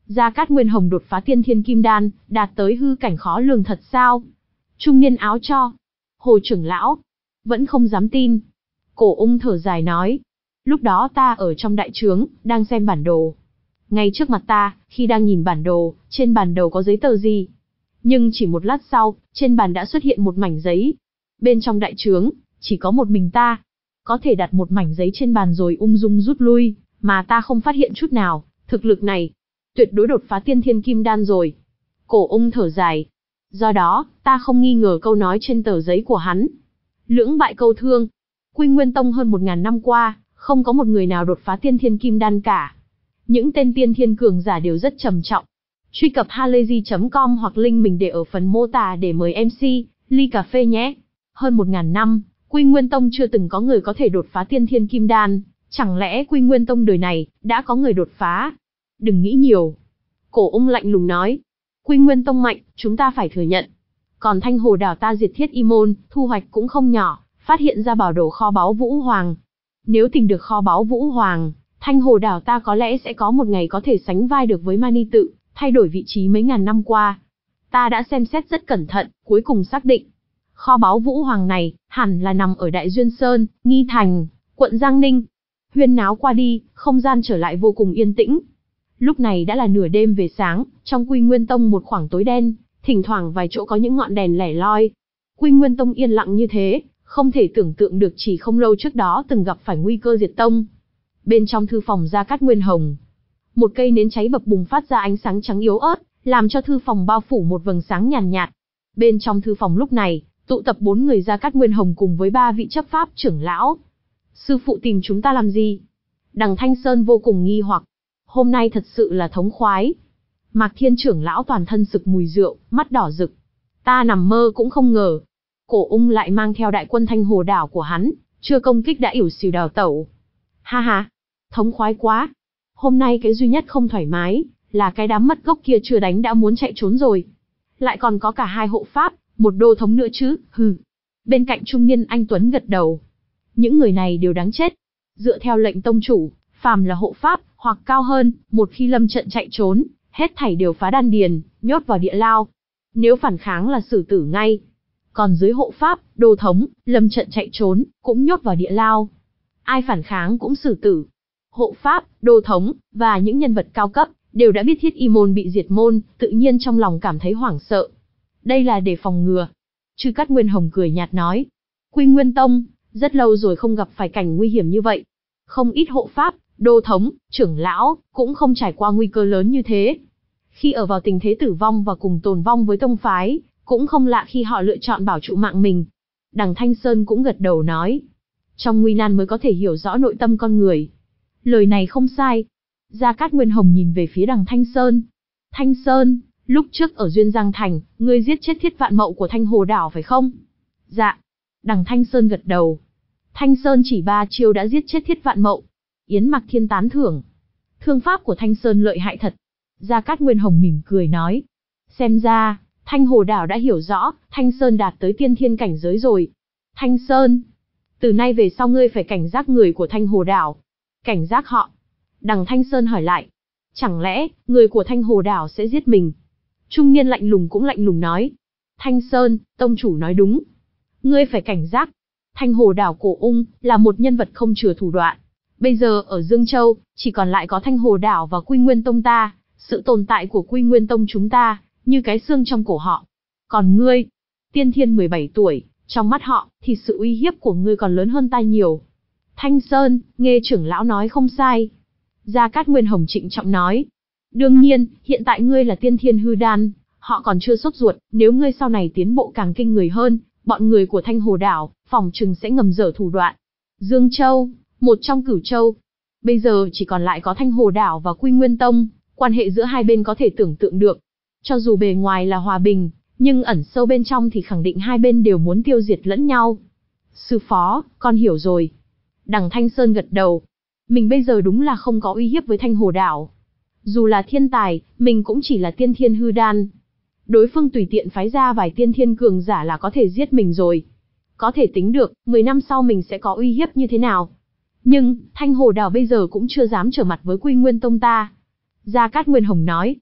Gia Cát Nguyên Hồng đột phá tiên thiên kim đan, đạt tới hư cảnh khó lường thật sao? Trung niên áo cho. Hồ trưởng lão. Vẫn không dám tin. Cổ ung thở dài nói. Lúc đó ta ở trong đại trướng, đang xem bản đồ. Ngay trước mặt ta, khi đang nhìn bản đồ, trên bản đồ có giấy tờ gì? Nhưng chỉ một lát sau, trên bàn đã xuất hiện một mảnh giấy. Bên trong đại trướng, chỉ có một mình ta. Có thể đặt một mảnh giấy trên bàn rồi ung dung rút lui, mà ta không phát hiện chút nào, thực lực này, tuyệt đối đột phá tiên thiên kim đan rồi. Cổ ung thở dài. Do đó, ta không nghi ngờ câu nói trên tờ giấy của hắn. Lưỡng bại câu thương. Quy Nguyên Tông hơn một ngàn năm qua, không có một người nào đột phá tiên thiên kim đan cả. Những tên tiên thiên cường giả đều rất trầm trọng. Truy cập halayzi chấm com hoặc link mình để ở phần mô tả để mời em xê, ly cà phê nhé. Hơn một ngàn năm, Quy Nguyên Tông chưa từng có người có thể đột phá tiên thiên kim đan. Chẳng lẽ Quy Nguyên Tông đời này, đã có người đột phá? Đừng nghĩ nhiều. Cổ ung lạnh lùng nói. Quy Nguyên Tông mạnh, chúng ta phải thừa nhận. Còn Thanh Hồ Đảo ta diệt Thiết Y Môn, thu hoạch cũng không nhỏ, phát hiện ra bảo đồ kho báu Vũ Hoàng. Nếu tìm được kho báu Vũ Hoàng, Thanh Hồ Đảo ta có lẽ sẽ có một ngày có thể sánh vai được với Mani Tự, thay đổi vị trí mấy ngàn năm qua. Ta đã xem xét rất cẩn thận, cuối cùng xác định. Kho báu Vũ Hoàng này, hẳn là nằm ở Đại Duyên Sơn, Nghi Thành, quận Giang Ninh. Huyên náo qua đi, không gian trở lại vô cùng yên tĩnh. Lúc này đã là nửa đêm về sáng, trong Quy Nguyên Tông một khoảng tối đen, thỉnh thoảng vài chỗ có những ngọn đèn lẻ loi. Quy Nguyên Tông yên lặng như thế, không thể tưởng tượng được chỉ không lâu trước đó từng gặp phải nguy cơ diệt tông. Bên trong thư phòng Gia Cát Nguyên Hồng, một cây nến cháy bập bùng phát ra ánh sáng trắng yếu ớt, làm cho thư phòng bao phủ một vầng sáng nhàn nhạt, nhạt. Bên trong thư phòng lúc này, tụ tập bốn người Gia Cát Nguyên Hồng cùng với ba vị chấp pháp trưởng lão. Sư phụ tìm chúng ta làm gì? Đằng Thanh Sơn vô cùng nghi hoặc. Hôm nay thật sự là thống khoái. Mạc Thiên trưởng lão toàn thân sực mùi rượu, mắt đỏ rực. Ta nằm mơ cũng không ngờ. Cổ ung lại mang theo đại quân Thanh Hồ Đảo của hắn, chưa công kích đã ỉu xìu đào tẩu. Ha ha, thống khoái quá. Hôm nay cái duy nhất không thoải mái, là cái đám mất gốc kia chưa đánh đã muốn chạy trốn rồi. Lại còn có cả hai hộ pháp, một đô thống nữa chứ, hừ. Bên cạnh trung niên anh Tuấn gật đầu. Những người này đều đáng chết. Dựa theo lệnh tông chủ, phàm là hộ pháp, hoặc cao hơn, một khi lâm trận chạy trốn, hết thảy đều phá đan điền, nhốt vào địa lao. Nếu phản kháng là xử tử ngay. Còn dưới hộ pháp, đô thống, lâm trận chạy trốn, cũng nhốt vào địa lao. Ai phản kháng cũng xử tử. Hộ pháp, đô thống, và những nhân vật cao cấp, đều đã biết Thiết Y Môn bị diệt môn, tự nhiên trong lòng cảm thấy hoảng sợ. Đây là để phòng ngừa. Chư Cát Nguyên Hồng cười nhạt nói. Quy Nguyên Tông, rất lâu rồi không gặp phải cảnh nguy hiểm như vậy. Không ít hộ pháp, đô thống, trưởng lão, cũng không trải qua nguy cơ lớn như thế. Khi ở vào tình thế tử vong và cùng tồn vong với tông phái, cũng không lạ khi họ lựa chọn bảo trụ mạng mình. Đằng Thanh Sơn cũng gật đầu nói. Trong nguy nan mới có thể hiểu rõ nội tâm con người. Lời này không sai. Gia Cát Nguyên Hồng nhìn về phía đằng Thanh Sơn. Thanh Sơn, lúc trước ở Duyên Giang Thành, ngươi giết chết Thiết Vạn Mậu của Thanh Hồ Đảo phải không? Dạ. Đằng Thanh Sơn gật đầu. Thanh Sơn chỉ ba chiêu đã giết chết Thiết Vạn Mậu. Yến Mặc Thiên tán thưởng. Thương pháp của Thanh Sơn lợi hại thật. Gia Cát Nguyên Hồng mỉm cười nói. Xem ra, Thanh Hồ Đảo đã hiểu rõ, Thanh Sơn đạt tới tiên thiên cảnh giới rồi. Thanh Sơn, từ nay về sau ngươi phải cảnh giác người của Thanh Hồ Đảo. Cảnh giác họ. Đằng Thanh Sơn hỏi lại. Chẳng lẽ, người của Thanh Hồ Đảo sẽ giết mình? Trung niên lạnh lùng cũng lạnh lùng nói. Thanh Sơn, tông chủ nói đúng. Ngươi phải cảnh giác. Thanh Hồ Đảo Cổ Ung, là một nhân vật không chừa thủ đoạn. Bây giờ ở Dương Châu, chỉ còn lại có Thanh Hồ Đảo và Quy Nguyên Tông ta. Sự tồn tại của Quy Nguyên Tông chúng ta, như cái xương trong cổ họ. Còn ngươi, tiên thiên mười bảy tuổi, trong mắt họ, thì sự uy hiếp của ngươi còn lớn hơn ta nhiều. Thanh Sơn, nghe trưởng lão nói không sai. Gia Cát Nguyên Hồng trịnh trọng nói. Đương nhiên, hiện tại ngươi là tiên thiên hư đan, họ còn chưa sốt ruột, nếu ngươi sau này tiến bộ càng kinh người hơn, bọn người của Thanh Hồ Đảo, phòng trừng sẽ ngầm dở thủ đoạn. Dương Châu, một trong cửu châu. Bây giờ chỉ còn lại có Thanh Hồ Đảo và Quy Nguyên Tông, quan hệ giữa hai bên có thể tưởng tượng được. Cho dù bề ngoài là hòa bình, nhưng ẩn sâu bên trong thì khẳng định hai bên đều muốn tiêu diệt lẫn nhau. Sư phó, con hiểu rồi. Đằng Thanh Sơn gật đầu. Mình bây giờ đúng là không có uy hiếp với Thanh Hồ Đảo. Dù là thiên tài, mình cũng chỉ là tiên thiên hư đan. Đối phương tùy tiện phái ra vài tiên thiên cường giả là có thể giết mình rồi. Có thể tính được, mười năm sau mình sẽ có uy hiếp như thế nào. Nhưng, Thanh Hồ Đảo bây giờ cũng chưa dám trở mặt với Quy Nguyên Tông ta. Gia Cát Nguyên Hồng nói.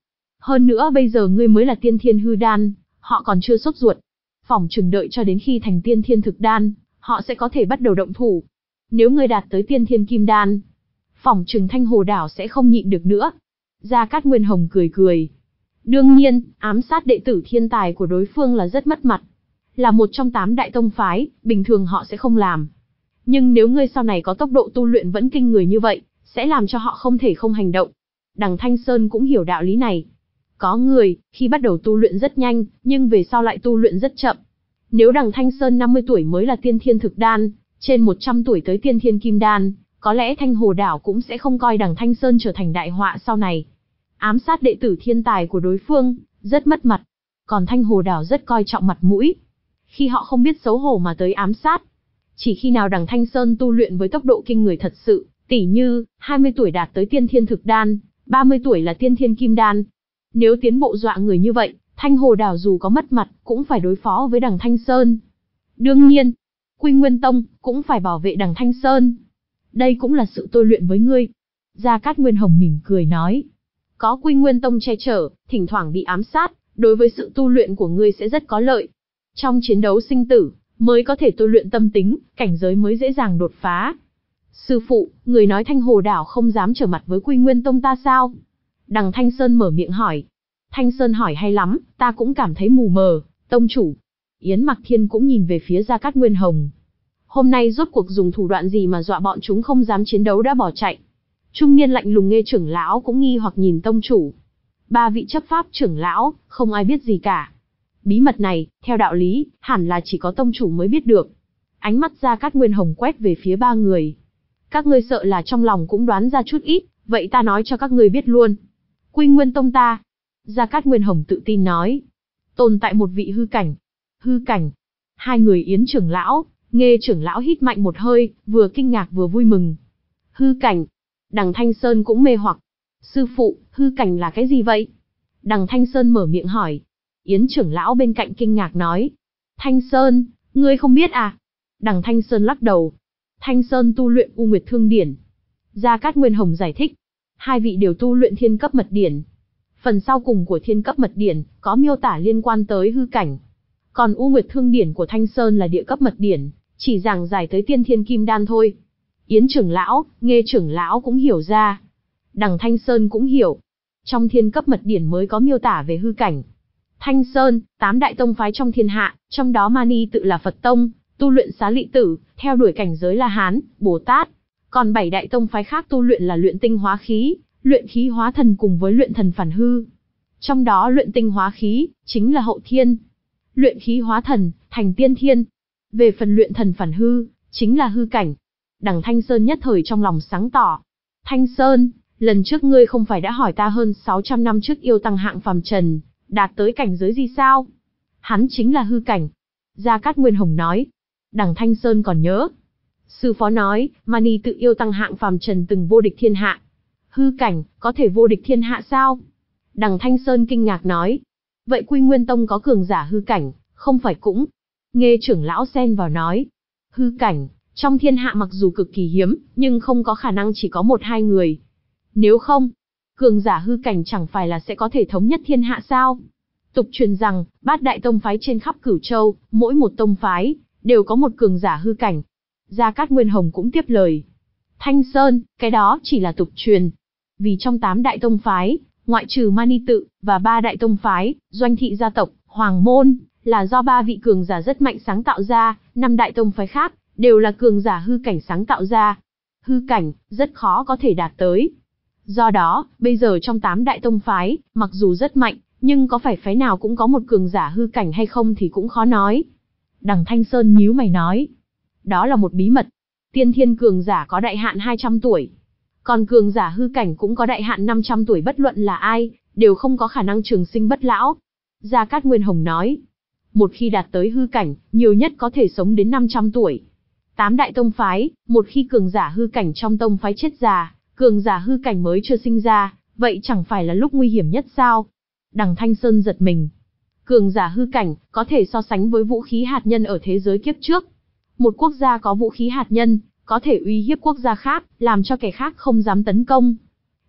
Hơn nữa bây giờ ngươi mới là tiên thiên hư đan, họ còn chưa sốt ruột. Phỏng chừng đợi cho đến khi thành tiên thiên thực đan, họ sẽ có thể bắt đầu động thủ. Nếu ngươi đạt tới tiên thiên kim đan, phỏng chừng Thanh Hồ đảo sẽ không nhịn được nữa. Gia Cát Nguyên Hồng cười cười. Đương nhiên, ám sát đệ tử thiên tài của đối phương là rất mất mặt. Là một trong tám đại tông phái, bình thường họ sẽ không làm. Nhưng nếu ngươi sau này có tốc độ tu luyện vẫn kinh người như vậy, sẽ làm cho họ không thể không hành động. Đằng Thanh Sơn cũng hiểu đạo lý này. Có người, khi bắt đầu tu luyện rất nhanh, nhưng về sau lại tu luyện rất chậm. Nếu đằng Thanh Sơn năm mươi tuổi mới là tiên thiên thực đan, trên một trăm tuổi tới tiên thiên kim đan, có lẽ Thanh Hồ đảo cũng sẽ không coi đằng Thanh Sơn trở thành đại họa sau này. Ám sát đệ tử thiên tài của đối phương, rất mất mặt. Còn Thanh Hồ đảo rất coi trọng mặt mũi. Khi họ không biết xấu hổ mà tới ám sát. Chỉ khi nào đằng Thanh Sơn tu luyện với tốc độ kinh người thật sự, tỉ như, hai mươi tuổi đạt tới tiên thiên thực đan, ba mươi tuổi là tiên thiên kim đan. Nếu tiến bộ dọa người như vậy, Thanh Hồ đảo dù có mất mặt, cũng phải đối phó với đằng Thanh Sơn. Đương nhiên, Quy Nguyên Tông cũng phải bảo vệ đằng Thanh Sơn. Đây cũng là sự tôi luyện với ngươi. Gia Cát Nguyên Hồng mỉm cười nói. Có Quy Nguyên Tông che chở, thỉnh thoảng bị ám sát, đối với sự tu luyện của ngươi sẽ rất có lợi. Trong chiến đấu sinh tử, mới có thể tu luyện tâm tính, cảnh giới mới dễ dàng đột phá. Sư phụ, người nói Thanh Hồ đảo không dám trở mặt với Quy Nguyên Tông ta sao? Đằng Thanh Sơn mở miệng hỏi. Thanh Sơn hỏi hay lắm, ta cũng cảm thấy mù mờ, tông chủ. Yến Mặc Thiên cũng nhìn về phía Gia Cát Nguyên Hồng. Hôm nay rốt cuộc dùng thủ đoạn gì mà dọa bọn chúng không dám chiến đấu đã bỏ chạy? Trung niên lạnh lùng Nghê trưởng lão cũng nghi hoặc nhìn tông chủ. Ba vị chấp pháp trưởng lão, không ai biết gì cả. Bí mật này, theo đạo lý, hẳn là chỉ có tông chủ mới biết được. Ánh mắt Gia Cát Nguyên Hồng quét về phía ba người. Các ngươi sợ là trong lòng cũng đoán ra chút ít, vậy ta nói cho các ngươi biết luôn. Quy Nguyên Tông ta. Gia Cát Nguyên Hồng tự tin nói. Tồn tại một vị hư cảnh. Hư cảnh. Hai người Yến trưởng lão, Nghê trưởng lão hít mạnh một hơi, vừa kinh ngạc vừa vui mừng. Hư cảnh. Đằng Thanh Sơn cũng mê hoặc. Sư phụ, hư cảnh là cái gì vậy? Đằng Thanh Sơn mở miệng hỏi. Yến trưởng lão bên cạnh kinh ngạc nói. Thanh Sơn, ngươi không biết à? Đằng Thanh Sơn lắc đầu. Thanh Sơn tu luyện U Nguyệt Thương Điển. Gia Cát Nguyên Hồng giải thích. Hai vị đều tu luyện thiên cấp mật điển. Phần sau cùng của thiên cấp mật điển, có miêu tả liên quan tới hư cảnh. Còn U Nguyệt Thương Điển của Thanh Sơn là địa cấp mật điển, chỉ giảng giải tới tiên thiên kim đan thôi. Yến trưởng lão, Nghê trưởng lão cũng hiểu ra. Đằng Thanh Sơn cũng hiểu. Trong thiên cấp mật điển mới có miêu tả về hư cảnh. Thanh Sơn, tám đại tông phái trong thiên hạ, trong đó Mani tự là Phật tông, tu luyện Xá利Tử, theo đuổi cảnh giới La Hán, Bồ Tát. Còn bảy đại tông phái khác tu luyện là luyện tinh hóa khí, luyện khí hóa thần cùng với luyện thần phản hư. Trong đó luyện tinh hóa khí, chính là hậu thiên. Luyện khí hóa thần, thành tiên thiên. Về phần luyện thần phản hư, chính là hư cảnh. Đằng Thanh Sơn nhất thời trong lòng sáng tỏ. Thanh Sơn, lần trước ngươi không phải đã hỏi ta hơn sáu trăm năm trước yêu tăng hạng phàm trần, đạt tới cảnh giới gì sao? Hắn chính là hư cảnh. Gia Cát Nguyên Hồng nói. Đằng Thanh Sơn còn nhớ. Sư phó nói, Mani tự yêu tăng hạng phàm trần từng vô địch thiên hạ. Hư cảnh, có thể vô địch thiên hạ sao? Đằng Thanh Sơn kinh ngạc nói. Vậy Quy Nguyên Tông có cường giả hư cảnh, không phải cũng? Nghê trưởng lão xen vào nói. Hư cảnh, trong thiên hạ mặc dù cực kỳ hiếm, nhưng không có khả năng chỉ có một hai người. Nếu không, cường giả hư cảnh chẳng phải là sẽ có thể thống nhất thiên hạ sao? Tục truyền rằng, bát đại tông phái trên khắp Cửu Châu, mỗi một tông phái, đều có một cường giả hư cảnh. Gia Cát Nguyên Hồng cũng tiếp lời. Thanh Sơn, cái đó chỉ là tục truyền. Vì trong tám đại tông phái, ngoại trừ Mani tự, và ba đại tông phái, doanh thị gia tộc, hoàng môn, là do ba vị cường giả rất mạnh sáng tạo ra, năm đại tông phái khác, đều là cường giả hư cảnh sáng tạo ra. Hư cảnh, rất khó có thể đạt tới. Do đó, bây giờ trong tám đại tông phái, mặc dù rất mạnh, nhưng có phải phái nào cũng có một cường giả hư cảnh hay không thì cũng khó nói. Đằng Thanh Sơn nhíu mày nói. Đó là một bí mật. Tiên thiên cường giả có đại hạn hai trăm tuổi. Còn cường giả hư cảnh cũng có đại hạn năm trăm tuổi, bất luận là ai, đều không có khả năng trường sinh bất lão. Gia Cát Nguyên Hồng nói. Một khi đạt tới hư cảnh, nhiều nhất có thể sống đến năm trăm tuổi. Tám đại tông phái, một khi cường giả hư cảnh trong tông phái chết già, cường giả hư cảnh mới chưa sinh ra, vậy chẳng phải là lúc nguy hiểm nhất sao? Đằng Thanh Sơn giật mình. Cường giả hư cảnh, có thể so sánh với vũ khí hạt nhân ở thế giới kiếp trước. Một quốc gia có vũ khí hạt nhân, có thể uy hiếp quốc gia khác, làm cho kẻ khác không dám tấn công.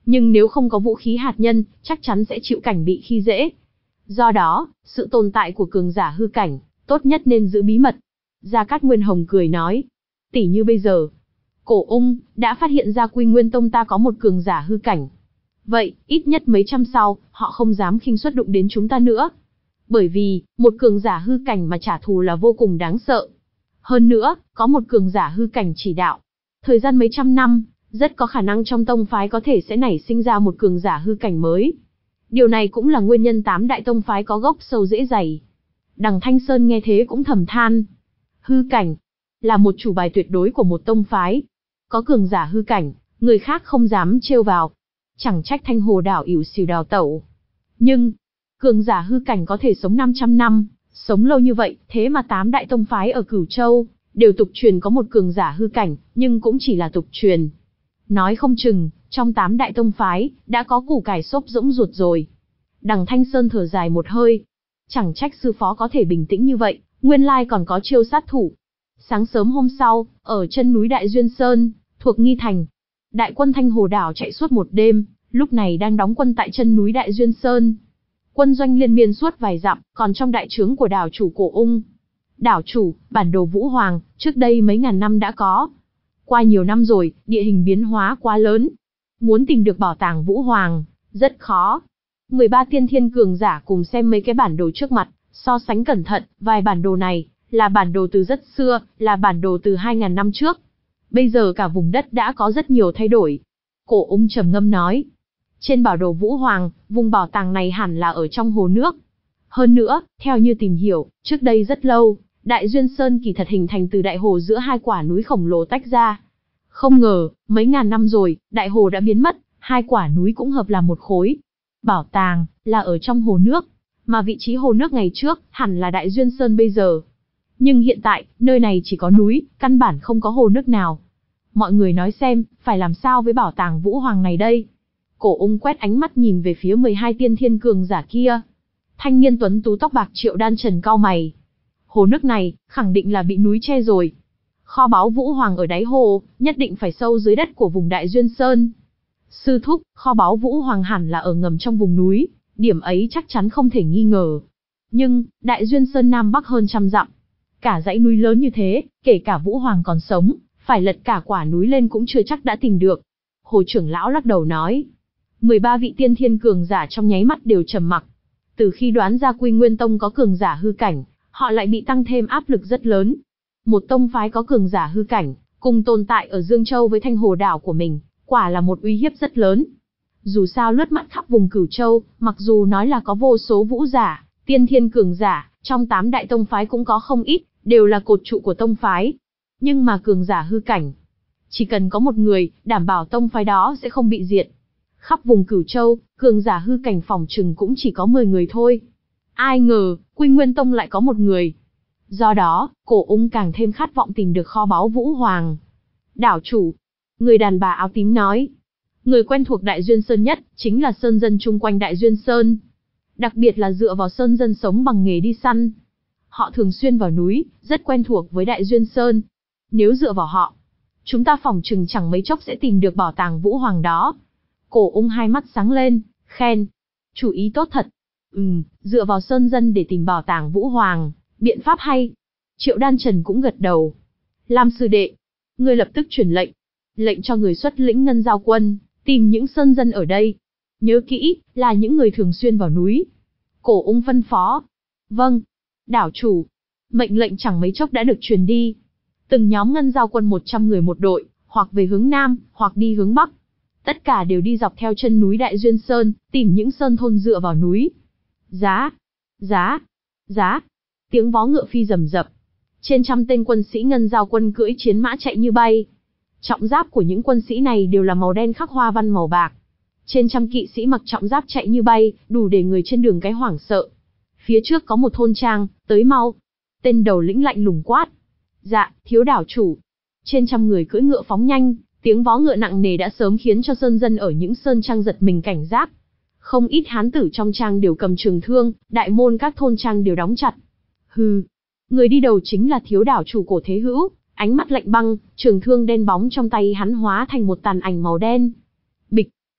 Nhưng nếu không có vũ khí hạt nhân, chắc chắn sẽ chịu cảnh bị khi dễ. Do đó, sự tồn tại của cường giả hư cảnh, tốt nhất nên giữ bí mật. Gia Cát Nguyên Hồng cười nói. Tỉ như bây giờ, Cổ Ung đã phát hiện ra Quy Nguyên Tông ta có một cường giả hư cảnh. Vậy, ít nhất mấy trăm sau, họ không dám khinh suất đụng đến chúng ta nữa. Bởi vì, một cường giả hư cảnh mà trả thù là vô cùng đáng sợ. Hơn nữa, có một cường giả hư cảnh chỉ đạo. Thời gian mấy trăm năm, rất có khả năng trong tông phái có thể sẽ nảy sinh ra một cường giả hư cảnh mới. Điều này cũng là nguyên nhân tám đại tông phái có gốc sâu rễ dày. Đằng Thanh Sơn nghe thế cũng thầm than. Hư cảnh là một chủ bài tuyệt đối của một tông phái. Có cường giả hư cảnh, người khác không dám trêu vào. Chẳng trách Thanh Hồ đảo ỉu xìu đào tẩu. Nhưng, cường giả hư cảnh có thể sống năm trăm năm, sống lâu như vậy, thế mà tám đại tông phái ở Cửu Châu đều tục truyền có một cường giả hư cảnh, nhưng cũng chỉ là tục truyền. Nói không chừng, trong tám đại tông phái, đã có củ cải xốp dỗng ruột rồi. Đằng Thanh Sơn thở dài một hơi. Chẳng trách sư phó có thể bình tĩnh như vậy, nguyên lai còn có chiêu sát thủ. Sáng sớm hôm sau, ở chân núi Đại Duyên Sơn, thuộc Nghi Thành, đại quân Thanh Hồ đảo chạy suốt một đêm, lúc này đang đóng quân tại chân núi Đại Duyên Sơn. Quân doanh liên miên suốt vài dặm, còn trong đại trướng của đảo chủ Cổ Ung. Đảo chủ, bản đồ Vũ Hoàng, trước đây mấy ngàn năm đã có. Qua nhiều năm rồi, địa hình biến hóa quá lớn. Muốn tìm được bảo tàng Vũ Hoàng, rất khó. mười ba tiên thiên cường giả cùng xem mấy cái bản đồ trước mặt, so sánh cẩn thận, vài bản đồ này, là bản đồ từ rất xưa, là bản đồ từ hai ngàn năm trước. Bây giờ cả vùng đất đã có rất nhiều thay đổi. Cổ Ung trầm ngâm nói. Trên bản đồ Vũ Hoàng, vùng bảo tàng này hẳn là ở trong hồ nước. Hơn nữa, theo như tìm hiểu, trước đây rất lâu, Đại Duyên Sơn kỳ thật hình thành từ đại hồ giữa hai quả núi khổng lồ tách ra. Không ngờ, mấy ngàn năm rồi, đại hồ đã biến mất, hai quả núi cũng hợp làm một khối. Bảo tàng, là ở trong hồ nước, mà vị trí hồ nước ngày trước, hẳn là Đại Duyên Sơn bây giờ. Nhưng hiện tại, nơi này chỉ có núi, căn bản không có hồ nước nào. Mọi người nói xem, phải làm sao với bảo tàng Vũ Hoàng này đây? Cổ Ung quét ánh mắt nhìn về phía mười hai tiên thiên cường giả kia. Thanh niên tuấn tú tóc bạc Triệu Đan Trần cau mày. Hồ nước này, khẳng định là bị núi che rồi. Kho báu Vũ Hoàng ở đáy hồ, nhất định phải sâu dưới đất của vùng Đại Duyên Sơn. Sư thúc, kho báu Vũ Hoàng hẳn là ở ngầm trong vùng núi, điểm ấy chắc chắn không thể nghi ngờ. Nhưng, Đại Duyên Sơn Nam Bắc hơn trăm dặm. Cả dãy núi lớn như thế, kể cả Vũ Hoàng còn sống, phải lật cả quả núi lên cũng chưa chắc đã tìm được. Hồ trưởng lão lắc đầu nói. mười ba vị tiên thiên cường giả trong nháy mắt đều trầm mặc. Từ khi đoán ra Quy Nguyên Tông có cường giả hư cảnh, họ lại bị tăng thêm áp lực rất lớn. Một tông phái có cường giả hư cảnh, cùng tồn tại ở Dương Châu với Thanh Hồ đảo của mình, quả là một uy hiếp rất lớn. Dù sao lướt mắt khắp vùng Cửu Châu, mặc dù nói là có vô số vũ giả, tiên thiên cường giả, trong tám đại tông phái cũng có không ít, đều là cột trụ của tông phái. Nhưng mà cường giả hư cảnh, chỉ cần có một người, đảm bảo tông phái đó sẽ không bị diệt. Khắp vùng Cửu Châu, cường giả hư cảnh phòng trừng cũng chỉ có mười người thôi. Ai ngờ, Quy Nguyên Tông lại có một người. Do đó, Cổ Ung càng thêm khát vọng tìm được kho báu Vũ Hoàng. Đảo chủ, người đàn bà áo tím nói. Người quen thuộc Đại Duyên Sơn nhất, chính là sơn dân chung quanh Đại Duyên Sơn. Đặc biệt là dựa vào sơn dân sống bằng nghề đi săn. Họ thường xuyên vào núi, rất quen thuộc với Đại Duyên Sơn. Nếu dựa vào họ, chúng ta phỏng chừng chẳng mấy chốc sẽ tìm được bảo tàng Vũ Hoàng đó. Cổ Ung hai mắt sáng lên, khen. Chủ ý tốt thật. Ừm, dựa vào sơn dân để tìm bảo tàng Vũ Hoàng, biện pháp hay. Triệu Đan Trần cũng gật đầu. Lam sư đệ, ngươi lập tức truyền lệnh. Lệnh cho người xuất lĩnh ngân giao quân, tìm những sơn dân ở đây. Nhớ kỹ, là những người thường xuyên vào núi. Cổ Ung phân phó. Vâng. Đảo chủ. Mệnh lệnh chẳng mấy chốc đã được truyền đi. Từng nhóm ngân giao quân một trăm người một đội, hoặc về hướng Nam, hoặc đi hướng Bắc. Tất cả đều đi dọc theo chân núi Đại Duyên Sơn, tìm những sơn thôn dựa vào núi. Giá, giá, giá. Tiếng vó ngựa phi rầm rập. Trên trăm tên quân sĩ ngân giao quân cưỡi chiến mã chạy như bay. Trọng giáp của những quân sĩ này đều là màu đen khắc hoa văn màu bạc. Trên trăm kỵ sĩ mặc trọng giáp chạy như bay, đủ để người trên đường cái hoảng sợ. Phía trước có một thôn trang, tới mau. Tên đầu lĩnh lạnh lùng quát. Dạ, thiếu đảo chủ. Trên trăm người cưỡi ngựa phóng nhanh, tiếng vó ngựa nặng nề đã sớm khiến cho sơn dân ở những sơn trang giật mình cảnh giác. Không ít hán tử trong trang đều cầm trường thương, đại môn các thôn trang đều đóng chặt. Hừ, người đi đầu chính là thiếu đảo chủ Cổ Thế Hữu, ánh mắt lạnh băng, trường thương đen bóng trong tay hắn hóa thành một tàn ảnh màu đen. Bịch,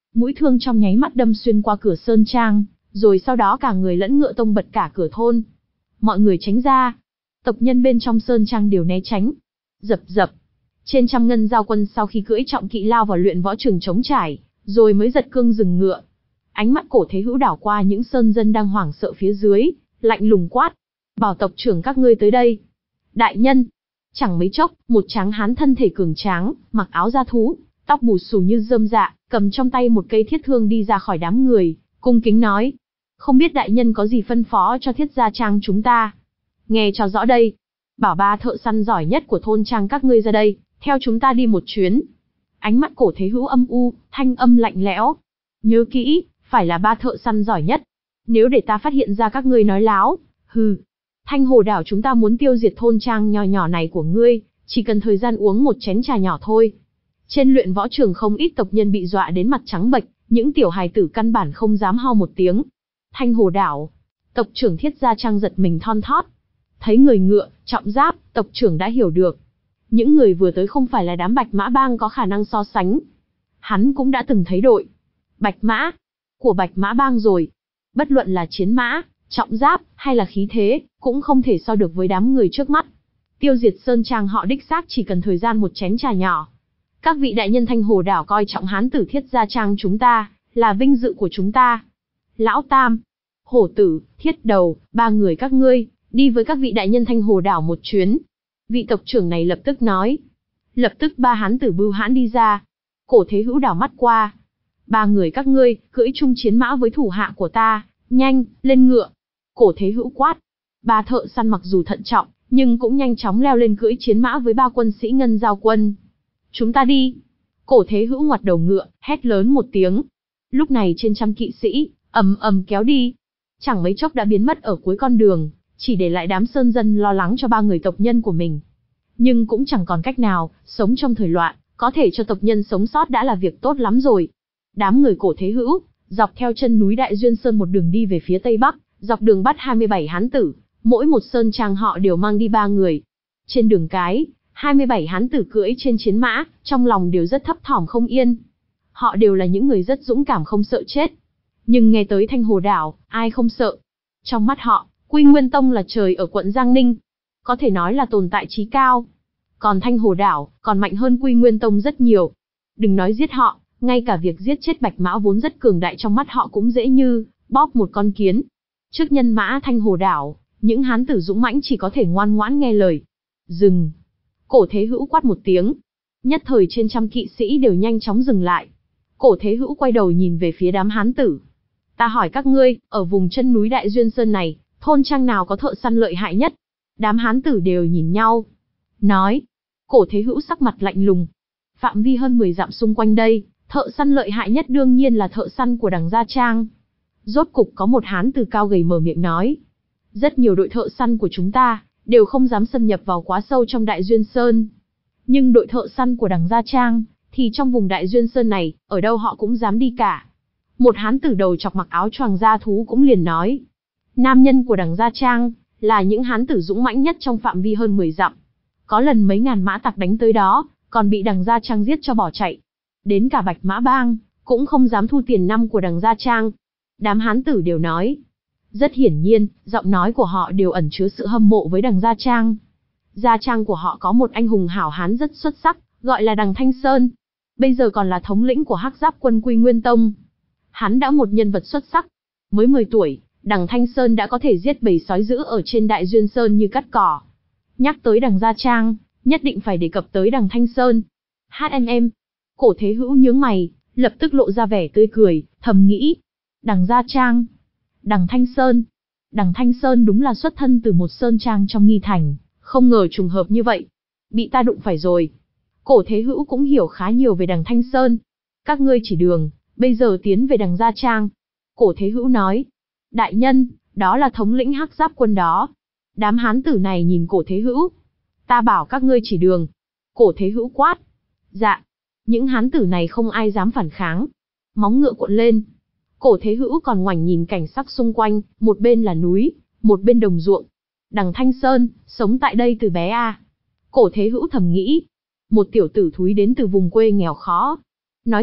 mũi thương trong nháy mắt đâm xuyên qua cửa sơn trang, rồi sau đó cả người lẫn ngựa tông bật cả cửa thôn. Mọi người tránh ra. Tộc nhân bên trong sơn trang đều né tránh. Dập dập. Trên trăm ngân giao quân sau khi cưỡi trọng kỵ lao vào luyện võ trường trống trải, rồi mới giật cương dừng ngựa. Ánh mắt Cổ Thế Hữu đảo qua những sơn dân đang hoảng sợ phía dưới, lạnh lùng quát: "Bảo tộc trưởng các ngươi tới đây." "Đại nhân." Chẳng mấy chốc, một tráng hán thân thể cường tráng, mặc áo da thú, tóc bù xù như rơm dạ, cầm trong tay một cây thiết thương đi ra khỏi đám người, cung kính nói: "Không biết đại nhân có gì phân phó cho Thiết Gia Trang chúng ta?" "Nghe cho rõ đây. Bảo ba thợ săn giỏi nhất của thôn trang các ngươi ra đây, theo chúng ta đi một chuyến." Ánh mắt Cổ Thế Hữu âm u, thanh âm lạnh lẽo: "Nhớ kỹ, phải là ba thợ săn giỏi nhất. Nếu để ta phát hiện ra các ngươi nói láo, hừ. Thanh Hồ đảo chúng ta muốn tiêu diệt thôn trang nho nhỏ này của ngươi, chỉ cần thời gian uống một chén trà nhỏ thôi." Trên luyện võ trường không ít tộc nhân bị dọa đến mặt trắng bệch, những tiểu hài tử căn bản không dám ho một tiếng. Thanh Hồ đảo, tộc trưởng Thiết Gia Trang giật mình thon thót. Thấy người ngựa, trọng giáp, tộc trưởng đã hiểu được. Những người vừa tới không phải là đám Bạch Mã Bang có khả năng so sánh. Hắn cũng đã từng thấy đội Bạch Mã của Bạch Mã Bang rồi. Bất luận là chiến mã, trọng giáp, hay là khí thế, cũng không thể so được với đám người trước mắt. Tiêu diệt sơn trang họ đích xác chỉ cần thời gian một chén trà nhỏ. Các vị đại nhân Thanh Hồ đảo coi trọng hán tử Thiết Gia Trang chúng ta, là vinh dự của chúng ta. Lão Tam, Hổ Tử, Thiết Đầu, ba người các ngươi, đi với các vị đại nhân Thanh Hồ đảo một chuyến. Vị tộc trưởng này lập tức nói. Lập tức ba hán tử bưu hãn đi ra. Cổ Thế Hữu đảo mắt qua. Ba người các ngươi, cưỡi chung chiến mã với thủ hạ của ta, nhanh, lên ngựa. Cổ Thế Hữu quát. Ba thợ săn mặc dù thận trọng, nhưng cũng nhanh chóng leo lên cưỡi chiến mã với ba quân sĩ ngân giao quân. Chúng ta đi. Cổ Thế Hữu ngoặt đầu ngựa, hét lớn một tiếng. Lúc này trên trăm kỵ sĩ, ầm ầm kéo đi. Chẳng mấy chốc đã biến mất ở cuối con đường, chỉ để lại đám sơn dân lo lắng cho ba người tộc nhân của mình. Nhưng cũng chẳng còn cách nào, sống trong thời loạn, có thể cho tộc nhân sống sót đã là việc tốt lắm rồi. Đám người Cổ Thế Hữu, dọc theo chân núi Đại Duyên Sơn một đường đi về phía tây bắc, dọc đường bắt hai mươi bảy hán tử, mỗi một sơn trang họ đều mang đi ba người. Trên đường cái, hai mươi bảy hán tử cưỡi trên chiến mã, trong lòng đều rất thấp thỏm không yên. Họ đều là những người rất dũng cảm không sợ chết. Nhưng nghe tới Thanh Hồ đảo, ai không sợ? Trong mắt họ, Quy Nguyên Tông là trời ở quận Giang Ninh, có thể nói là tồn tại chí cao. Còn Thanh Hồ đảo, còn mạnh hơn Quy Nguyên Tông rất nhiều. Đừng nói giết họ, ngay cả việc giết chết Bạch Mã vốn rất cường đại trong mắt họ cũng dễ như bóp một con kiến. Trước nhân mã Thanh Hồ đảo, những hán tử dũng mãnh chỉ có thể ngoan ngoãn nghe lời. Dừng! Cổ Thế Hữu quát một tiếng. Nhất thời trên trăm kỵ sĩ đều nhanh chóng dừng lại. Cổ Thế Hữu quay đầu nhìn về phía đám hán tử. Ta hỏi các ngươi, ở vùng chân núi Đại Duyên Sơn này, thôn trang nào có thợ săn lợi hại nhất? Đám hán tử đều nhìn nhau. Nói. Cổ Thế Hữu sắc mặt lạnh lùng. Phạm vi hơn mười dặm xung quanh đây, thợ săn lợi hại nhất đương nhiên là thợ săn của Đằng Gia Trang. Rốt cục có một hán tử cao gầy mở miệng nói. Rất nhiều đội thợ săn của chúng ta, đều không dám xâm nhập vào quá sâu trong Đại Duyên Sơn. Nhưng đội thợ săn của Đằng Gia Trang, thì trong vùng Đại Duyên Sơn này, ở đâu họ cũng dám đi cả. Một hán tử đầu chọc mặc áo choàng da thú cũng liền nói. Nam nhân của Đằng Gia Trang, là những hán tử dũng mãnh nhất trong phạm vi hơn mười dặm. Có lần mấy ngàn mã tặc đánh tới đó, còn bị Đằng Gia Trang giết cho bỏ chạy. Đến cả Bạch Mã Bang, cũng không dám thu tiền năm của Đằng Gia Trang. Đám hán tử đều nói. Rất hiển nhiên, giọng nói của họ đều ẩn chứa sự hâm mộ với Đằng Gia Trang. Gia Trang của họ có một anh hùng hảo hán rất xuất sắc, gọi là Đằng Thanh Sơn. Bây giờ còn là thống lĩnh của Hắc Giáp quân Quy Nguyên Tông. Hắn đã một nhân vật xuất sắc. Mới mười tuổi, Đằng Thanh Sơn đã có thể giết bầy sói dữ ở trên Đại Duyên Sơn như cắt cỏ. Nhắc tới Đằng Gia Trang, nhất định phải đề cập tới Đằng Thanh Sơn. hát en em. Cổ Thế Hữu nhướng mày, lập tức lộ ra vẻ tươi cười, thầm nghĩ. Đằng Gia Trang. Đằng Thanh Sơn. Đằng Thanh Sơn đúng là xuất thân từ một sơn trang trong Nghi Thành, không ngờ trùng hợp như vậy. Bị ta đụng phải rồi. Cổ Thế Hữu cũng hiểu khá nhiều về Đằng Thanh Sơn. Các ngươi chỉ đường, bây giờ tiến về Đằng Gia Trang. Cổ Thế Hữu nói. Đại nhân, đó là thống lĩnh Hắc Giáp quân đó. Đám hán tử này nhìn Cổ Thế Hữu. Ta bảo các ngươi chỉ đường. Cổ Thế Hữu quát. Dạ. Những hán tử này không ai dám phản kháng. Móng ngựa cuộn lên. Cổ Thế Hữu còn ngoảnh nhìn cảnh sắc xung quanh, một bên là núi, một bên đồng ruộng. Đằng Thanh Sơn, sống tại đây từ bé à. Cổ Thế Hữu thầm nghĩ. Một tiểu tử thúi đến từ vùng quê nghèo khó. Nói thật,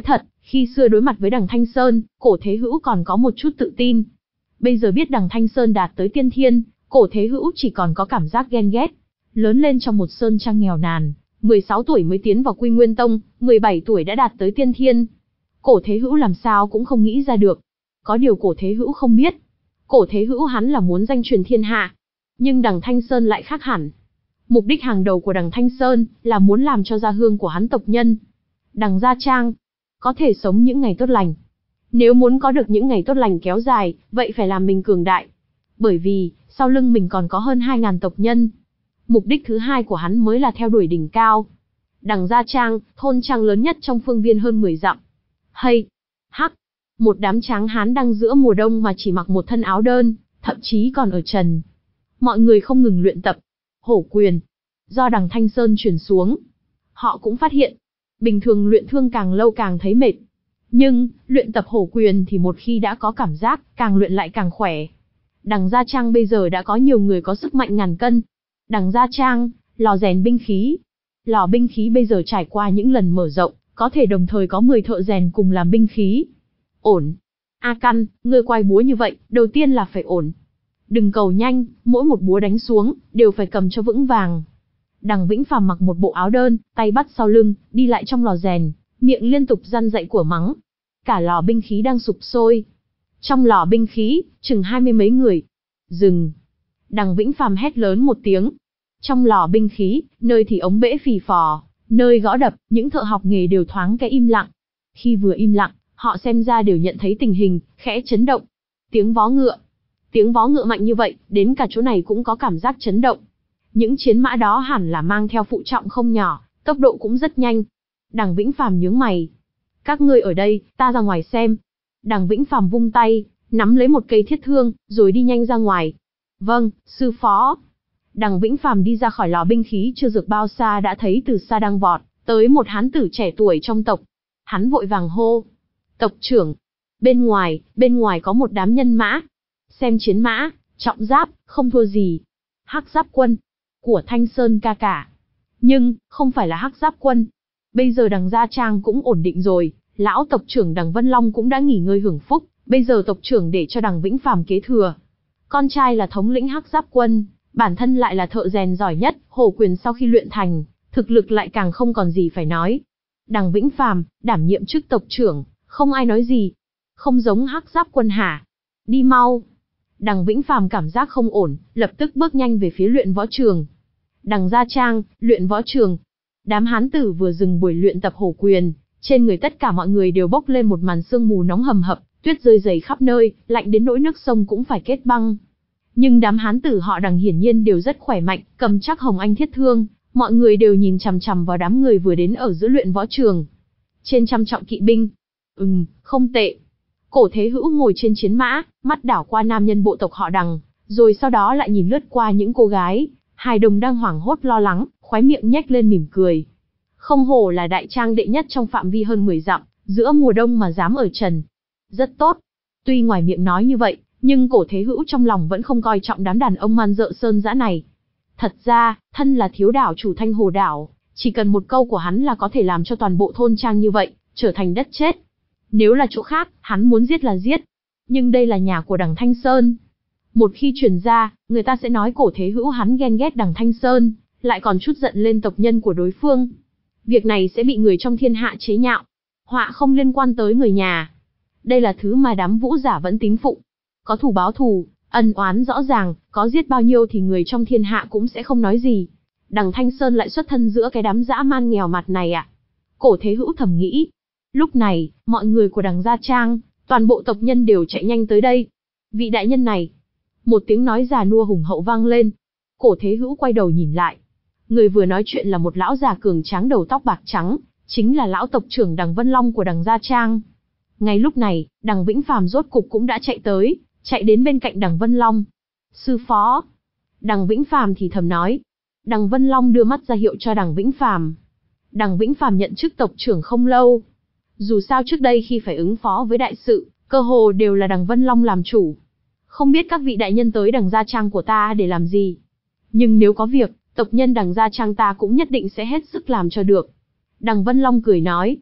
Khi xưa đối mặt với đằng Thanh Sơn, Cổ Thế Hữu còn có một chút tự tin. Bây giờ biết đằng Thanh Sơn đạt tới tiên thiên, Cổ Thế Hữu chỉ còn có cảm giác ghen ghét. Lớn lên trong một sơn trang nghèo nàn, mười sáu tuổi mới tiến vào Quy Nguyên Tông, mười bảy tuổi đã đạt tới tiên thiên. Cổ Thế Hữu làm sao cũng không nghĩ ra được. Có điều Cổ Thế Hữu không biết. Cổ Thế Hữu hắn là muốn danh truyền thiên hạ. Nhưng đằng Thanh Sơn lại khác hẳn. Mục đích hàng đầu của đằng Thanh Sơn là muốn làm cho gia hương của hắn tộc nhân, đằng Gia Trang, có thể sống những ngày tốt lành. Nếu muốn có được những ngày tốt lành kéo dài, vậy phải làm mình cường đại. Bởi vì, sau lưng mình còn có hơn hai ngàn tộc nhân. Mục đích thứ hai của hắn mới là theo đuổi đỉnh cao. Đằng Gia Trang, thôn trang lớn nhất trong phương viên hơn mười dặm. Hay, hắc, một đám tráng hán đang giữa mùa đông mà chỉ mặc một thân áo đơn, thậm chí còn ở trần. Mọi người không ngừng luyện tập hổ quyền, do đằng Thanh Sơn truyền xuống. Họ cũng phát hiện, bình thường luyện thương càng lâu càng thấy mệt. Nhưng, luyện tập hổ quyền thì một khi đã có cảm giác, càng luyện lại càng khỏe. Đằng Gia Trang bây giờ đã có nhiều người có sức mạnh ngàn cân. Đằng Gia Trang, lò rèn binh khí. Lò binh khí bây giờ trải qua những lần mở rộng, có thể đồng thời có mười thợ rèn cùng làm binh khí. Ổn. A Căn, ngươi quay búa như vậy, đầu tiên là phải ổn. Đừng cầu nhanh, mỗi một búa đánh xuống, đều phải cầm cho vững vàng. Đằng Vĩnh Phàm mặc một bộ áo đơn, tay bắt sau lưng, đi lại trong lò rèn, miệng liên tục răn dạy của mắng. Cả lò binh khí đang sụp sôi. Trong lò binh khí, chừng hai mươi mấy người. Dừng. Đằng Vĩnh Phàm hét lớn một tiếng. Trong lò binh khí, nơi thì ống bể phì phò, nơi gõ đập, những thợ học nghề đều thoáng cái im lặng. Khi vừa im lặng, họ xem ra đều nhận thấy tình hình, khẽ chấn động. Tiếng vó ngựa. Tiếng vó ngựa mạnh như vậy, đến cả chỗ này cũng có cảm giác chấn động. Những chiến mã đó hẳn là mang theo phụ trọng không nhỏ, tốc độ cũng rất nhanh. Đằng Vĩnh Phàm nhướng mày. Các ngươi ở đây, ta ra ngoài xem. Đằng Vĩnh Phàm vung tay, nắm lấy một cây thiết thương, rồi đi nhanh ra ngoài. Vâng, sư phó. Đằng Vĩnh Phàm đi ra khỏi lò binh khí chưa được bao xa đã thấy từ xa đang vọt tới một hán tử trẻ tuổi trong tộc. Hắn vội vàng hô. Tộc trưởng. Bên ngoài, bên ngoài có một đám nhân mã. Xem chiến mã, trọng giáp, không thua gì. Hắc Giáp Quân. Của Thanh Sơn ca cả. Nhưng, không phải là Hắc Giáp Quân. Bây giờ đằng Gia Trang cũng ổn định rồi, lão tộc trưởng đằng Vân Long cũng đã nghỉ ngơi hưởng phúc, bây giờ tộc trưởng để cho đằng Vĩnh Phàm kế thừa. Con trai là thống lĩnh Hắc Giáp Quân, bản thân lại là thợ rèn giỏi nhất, hổ quyền sau khi luyện thành, thực lực lại càng không còn gì phải nói. Đằng Vĩnh Phàm, đảm nhiệm chức tộc trưởng, không ai nói gì. Không giống Hắc Giáp Quân hả? Đi mau. Đằng Vĩnh Phàm cảm giác không ổn, lập tức bước nhanh về phía luyện võ trường. Đằng Gia Trang, luyện võ trường. Đám hán tử vừa dừng buổi luyện tập hổ quyền, trên người tất cả mọi người đều bốc lên một màn sương mù nóng hầm hập, tuyết rơi dày khắp nơi, lạnh đến nỗi nước sông cũng phải kết băng. Nhưng đám hán tử họ Đằng hiển nhiên đều rất khỏe mạnh, cầm chắc hồng anh thiết thương, mọi người đều nhìn chằm chằm vào đám người vừa đến ở giữa luyện võ trường. Trên trăm trọng kỵ binh. Ừm, không tệ. Cổ Thế Hữu ngồi trên chiến mã, mắt đảo qua nam nhân bộ tộc họ Đằng, rồi sau đó lại nhìn lướt qua những cô gái. Hài đồng đang hoảng hốt lo lắng, khóe miệng nhếch lên mỉm cười. Không hổ là đại trang đệ nhất trong phạm vi hơn mười dặm, giữa mùa đông mà dám ở trần. Rất tốt. Tuy ngoài miệng nói như vậy, nhưng Cổ Thế Hữu trong lòng vẫn không coi trọng đám đàn ông man dợ sơn dã này. Thật ra, thân là thiếu đảo chủ Thanh Hồ Đảo, chỉ cần một câu của hắn là có thể làm cho toàn bộ thôn trang như vậy, trở thành đất chết. Nếu là chỗ khác, hắn muốn giết là giết. Nhưng đây là nhà của đằng Thanh Sơn. Một khi truyền ra, người ta sẽ nói Cổ Thế Hữu hắn ghen ghét đằng Thanh Sơn, lại còn chút giận lên tộc nhân của đối phương. Việc này sẽ bị người trong thiên hạ chế nhạo. Họa không liên quan tới người nhà. Đây là thứ mà đám vũ giả vẫn tín phụng. Có thù báo thù, ân oán rõ ràng, có giết bao nhiêu thì người trong thiên hạ cũng sẽ không nói gì. Đằng Thanh Sơn lại xuất thân giữa cái đám dã man nghèo mặt này à? Cổ Thế Hữu thầm nghĩ. Lúc này, mọi người của đằng Gia Trang, toàn bộ tộc nhân đều chạy nhanh tới đây. Vị đại nhân này. Một tiếng nói già nua hùng hậu vang lên. Cổ Thế Hữu quay đầu nhìn lại. Người vừa nói chuyện là một lão già cường tráng đầu tóc bạc trắng, chính là lão tộc trưởng đằng Vân Long của đằng Gia Trang. Ngay lúc này, đằng Vĩnh Phàm rốt cục cũng đã chạy tới, chạy đến bên cạnh đằng Vân Long. Sư phó. Đằng Vĩnh Phàm thì thầm nói. Đằng Vân Long đưa mắt ra hiệu cho đằng Vĩnh Phàm. Đằng Vĩnh Phàm nhận chức tộc trưởng không lâu. Dù sao trước đây khi phải ứng phó với đại sự, cơ hồ đều là đằng Vân Long làm chủ. Không biết các vị đại nhân tới đằng Gia Trang của ta để làm gì. Nhưng nếu có việc, tộc nhân đằng Gia Trang ta cũng nhất định sẽ hết sức làm cho được. Đằng Vân Long cười nói.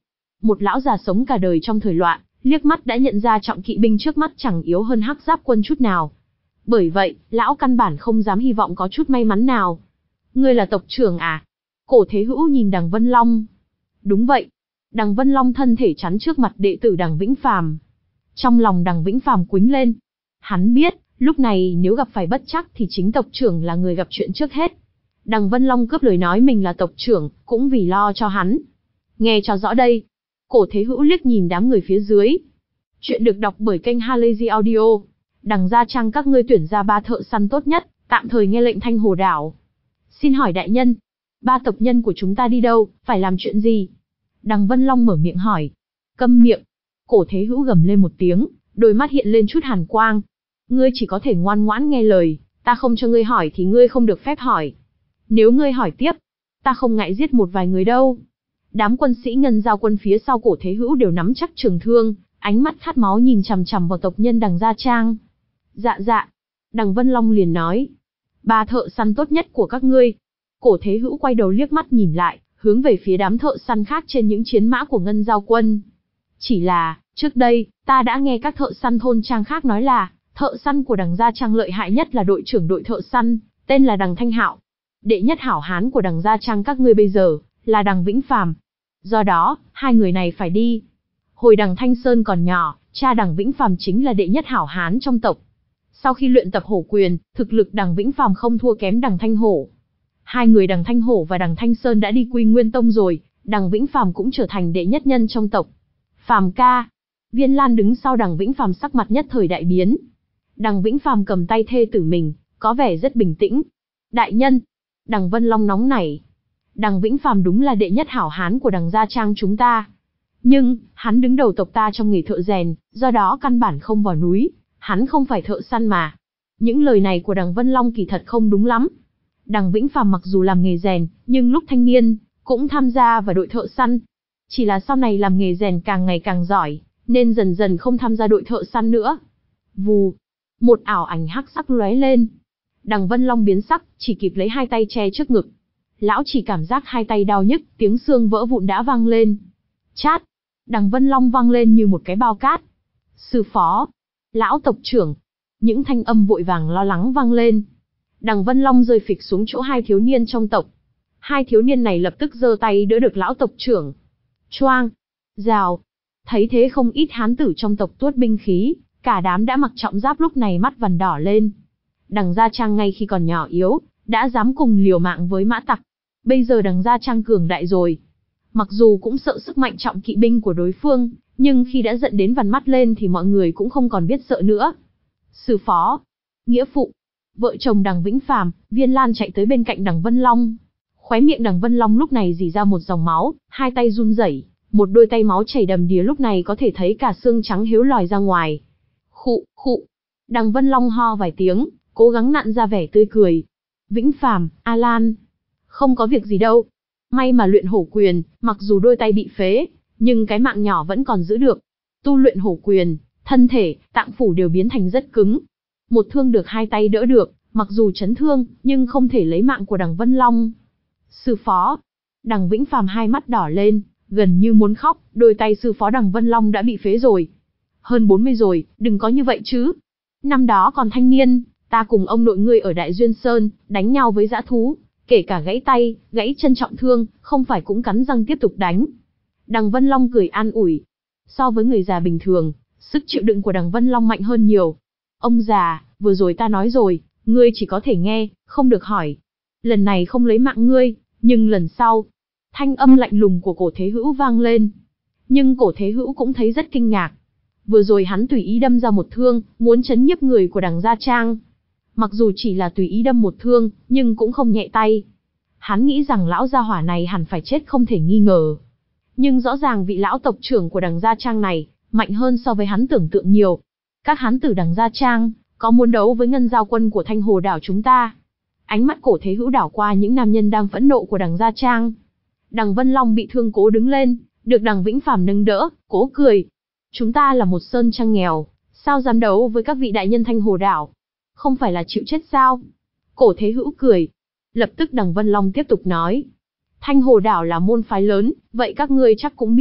Một lão già sống cả đời trong thời loạn, liếc mắt đã nhận ra trọng kỵ binh trước mắt chẳng yếu hơn hắc giáp quân chút nào. Bởi vậy, lão căn bản không dám hy vọng có chút may mắn nào. Ngươi là tộc trưởng à? Cổ Thế Hữu nhìn Đằng Vân Long. Đúng vậy. Đằng Vân Long thân thể chắn trước mặt đệ tử Đằng Vĩnh Phàm. Trong lòng Đằng Vĩnh Phàm quýnh lên. Hắn biết, lúc này nếu gặp phải bất trắc thì chính tộc trưởng là người gặp chuyện trước hết. Đằng Vân Long cướp lời nói mình là tộc trưởng, cũng vì lo cho hắn. Nghe cho rõ đây. Cổ Thế Hữu liếc nhìn đám người phía dưới. Chuyện được đọc bởi kênh Halazy Audio. Đằng Gia Trang các ngươi tuyển ra ba thợ săn tốt nhất, tạm thời nghe lệnh Thanh Hồ Đảo. Xin hỏi đại nhân, ba tộc nhân của chúng ta đi đâu, phải làm chuyện gì? Đằng Vân Long mở miệng hỏi. Câm miệng. Cổ Thế Hữu gầm lên một tiếng, đôi mắt hiện lên chút hàn quang. Ngươi chỉ có thể ngoan ngoãn nghe lời, ta không cho ngươi hỏi thì ngươi không được phép hỏi. Nếu ngươi hỏi tiếp, ta không ngại giết một vài người đâu. Đám quân sĩ Ngân Giao quân phía sau Cổ Thế Hữu đều nắm chắc trường thương, ánh mắt khát máu nhìn chằm chằm vào tộc nhân Đằng Gia Trang. Dạ dạ. Đằng Vân Long liền nói. Ba thợ săn tốt nhất của các ngươi. Cổ Thế Hữu quay đầu liếc mắt nhìn lại, hướng về phía đám thợ săn khác trên những chiến mã của Ngân Giao quân. Chỉ là, trước đây, ta đã nghe các thợ săn thôn trang khác nói là, thợ săn của Đằng Gia Trang lợi hại nhất là đội trưởng đội thợ săn, tên là Đằng Thanh Hạo. Đệ nhất hảo hán của Đằng Gia Trang các ngươi bây giờ, là Đằng Vĩnh Phàm. Do đó, hai người này phải đi. Hồi Đằng Thanh Sơn còn nhỏ, cha Đằng Vĩnh Phàm chính là đệ nhất hảo hán trong tộc. Sau khi luyện tập hổ quyền, thực lực Đằng Vĩnh Phàm không thua kém Đằng Thanh Hổ. Hai người Đằng Thanh Hổ và Đằng Thanh Sơn đã đi Quy Nguyên Tông rồi, Đằng Vĩnh Phàm cũng trở thành đệ nhất nhân trong tộc. Phàm ca. Viên Lan đứng sau Đằng Vĩnh Phàm sắc mặt nhất thời đại biến. Đằng Vĩnh Phàm cầm tay thê tử mình, có vẻ rất bình tĩnh. Đại nhân. Đằng Vân Long nóng nảy. Đằng Vĩnh Phàm đúng là đệ nhất hảo hán của Đằng Gia Trang chúng ta. Nhưng, hắn đứng đầu tộc ta trong nghề thợ rèn, do đó căn bản không vào núi, hắn không phải thợ săn mà. Những lời này của Đằng Vân Long kỳ thật không đúng lắm. Đằng Vĩnh Phàm mặc dù làm nghề rèn, nhưng lúc thanh niên, cũng tham gia vào đội thợ săn. Chỉ là sau này làm nghề rèn càng ngày càng giỏi, nên dần dần không tham gia đội thợ săn nữa. Vù, một ảo ảnh hắc sắc lóe lên. Đằng Vân Long biến sắc, chỉ kịp lấy hai tay che trước ngực. Lão chỉ cảm giác hai tay đau nhức, tiếng xương vỡ vụn đã vang lên. Chát, Đằng Vân Long vang lên như một cái bao cát. Sư phó, lão tộc trưởng, những thanh âm vội vàng lo lắng vang lên. Đằng Vân Long rơi phịch xuống chỗ hai thiếu niên trong tộc. Hai thiếu niên này lập tức giơ tay đỡ được lão tộc trưởng. Choang, rào. Thấy thế không ít hán tử trong tộc tuốt binh khí, cả đám đã mặc trọng giáp lúc này mắt vằn đỏ lên. Đằng Gia Trang ngay khi còn nhỏ yếu, đã dám cùng liều mạng với mã tặc. Bây giờ Đằng Gia Trang cường đại rồi. Mặc dù cũng sợ sức mạnh trọng kỵ binh của đối phương, nhưng khi đã giận đến vằn mắt lên thì mọi người cũng không còn biết sợ nữa. Sư phó, nghĩa phụ, vợ chồng Đằng Vĩnh Phàm, Viên Lan chạy tới bên cạnh Đằng Vân Long. Khóe miệng Đằng Vân Long lúc này rỉ ra một dòng máu, hai tay run rẩy, một đôi tay máu chảy đầm đìa lúc này có thể thấy cả xương trắng hiếu lòi ra ngoài. Khụ, khụ. Đằng Vân Long ho vài tiếng, cố gắng nặn ra vẻ tươi cười. Vĩnh Phàm, A Lan, không có việc gì đâu. May mà luyện hổ quyền, mặc dù đôi tay bị phế, nhưng cái mạng nhỏ vẫn còn giữ được. Tu luyện hổ quyền, thân thể, tạng phủ đều biến thành rất cứng. Một thương được hai tay đỡ được, mặc dù chấn thương, nhưng không thể lấy mạng của Đằng Vân Long. Sư phó. Đằng Vĩnh Phàm hai mắt đỏ lên, gần như muốn khóc, đôi tay sư phó Đằng Vân Long đã bị phế rồi. Hơn bốn mươi rồi, đừng có như vậy chứ. Năm đó còn thanh niên, ta cùng ông nội ngươi ở Đại Duyên Sơn, đánh nhau với dã thú, kể cả gãy tay, gãy chân trọng thương, không phải cũng cắn răng tiếp tục đánh. Đằng Vân Long cười an ủi. So với người già bình thường, sức chịu đựng của Đằng Vân Long mạnh hơn nhiều. Ông già, vừa rồi ta nói rồi, ngươi chỉ có thể nghe, không được hỏi. Lần này không lấy mạng ngươi, nhưng lần sau. Thanh âm lạnh lùng của Cổ Thế Hữu vang lên. Nhưng Cổ Thế Hữu cũng thấy rất kinh ngạc. Vừa rồi hắn tùy ý đâm ra một thương, muốn chấn nhiếp người của Đằng Gia Trang. Mặc dù chỉ là tùy ý đâm một thương, nhưng cũng không nhẹ tay. Hắn nghĩ rằng lão gia hỏa này hẳn phải chết không thể nghi ngờ. Nhưng rõ ràng vị lão tộc trưởng của Đằng Gia Trang này, mạnh hơn so với hắn tưởng tượng nhiều. Các hán tử Đằng Gia Trang, có muốn đấu với Ngân Giao quân của Thanh Hồ đảo chúng ta? Ánh mắt Cổ Thế Hữu đảo qua những nam nhân đang phẫn nộ của Đằng Gia Trang. Đằng Vân Long bị thương cố đứng lên, được Đằng Vĩnh Phàm nâng đỡ, cố cười. Chúng ta là một sơn trang nghèo, sao dám đấu với các vị đại nhân Thanh Hồ đảo? Không phải là chịu chết sao? Cổ Thế Hữu cười. Lập tức Đằng Vân Long tiếp tục nói. Thanh Hồ đảo là môn phái lớn, vậy các ngươi chắc cũng biết,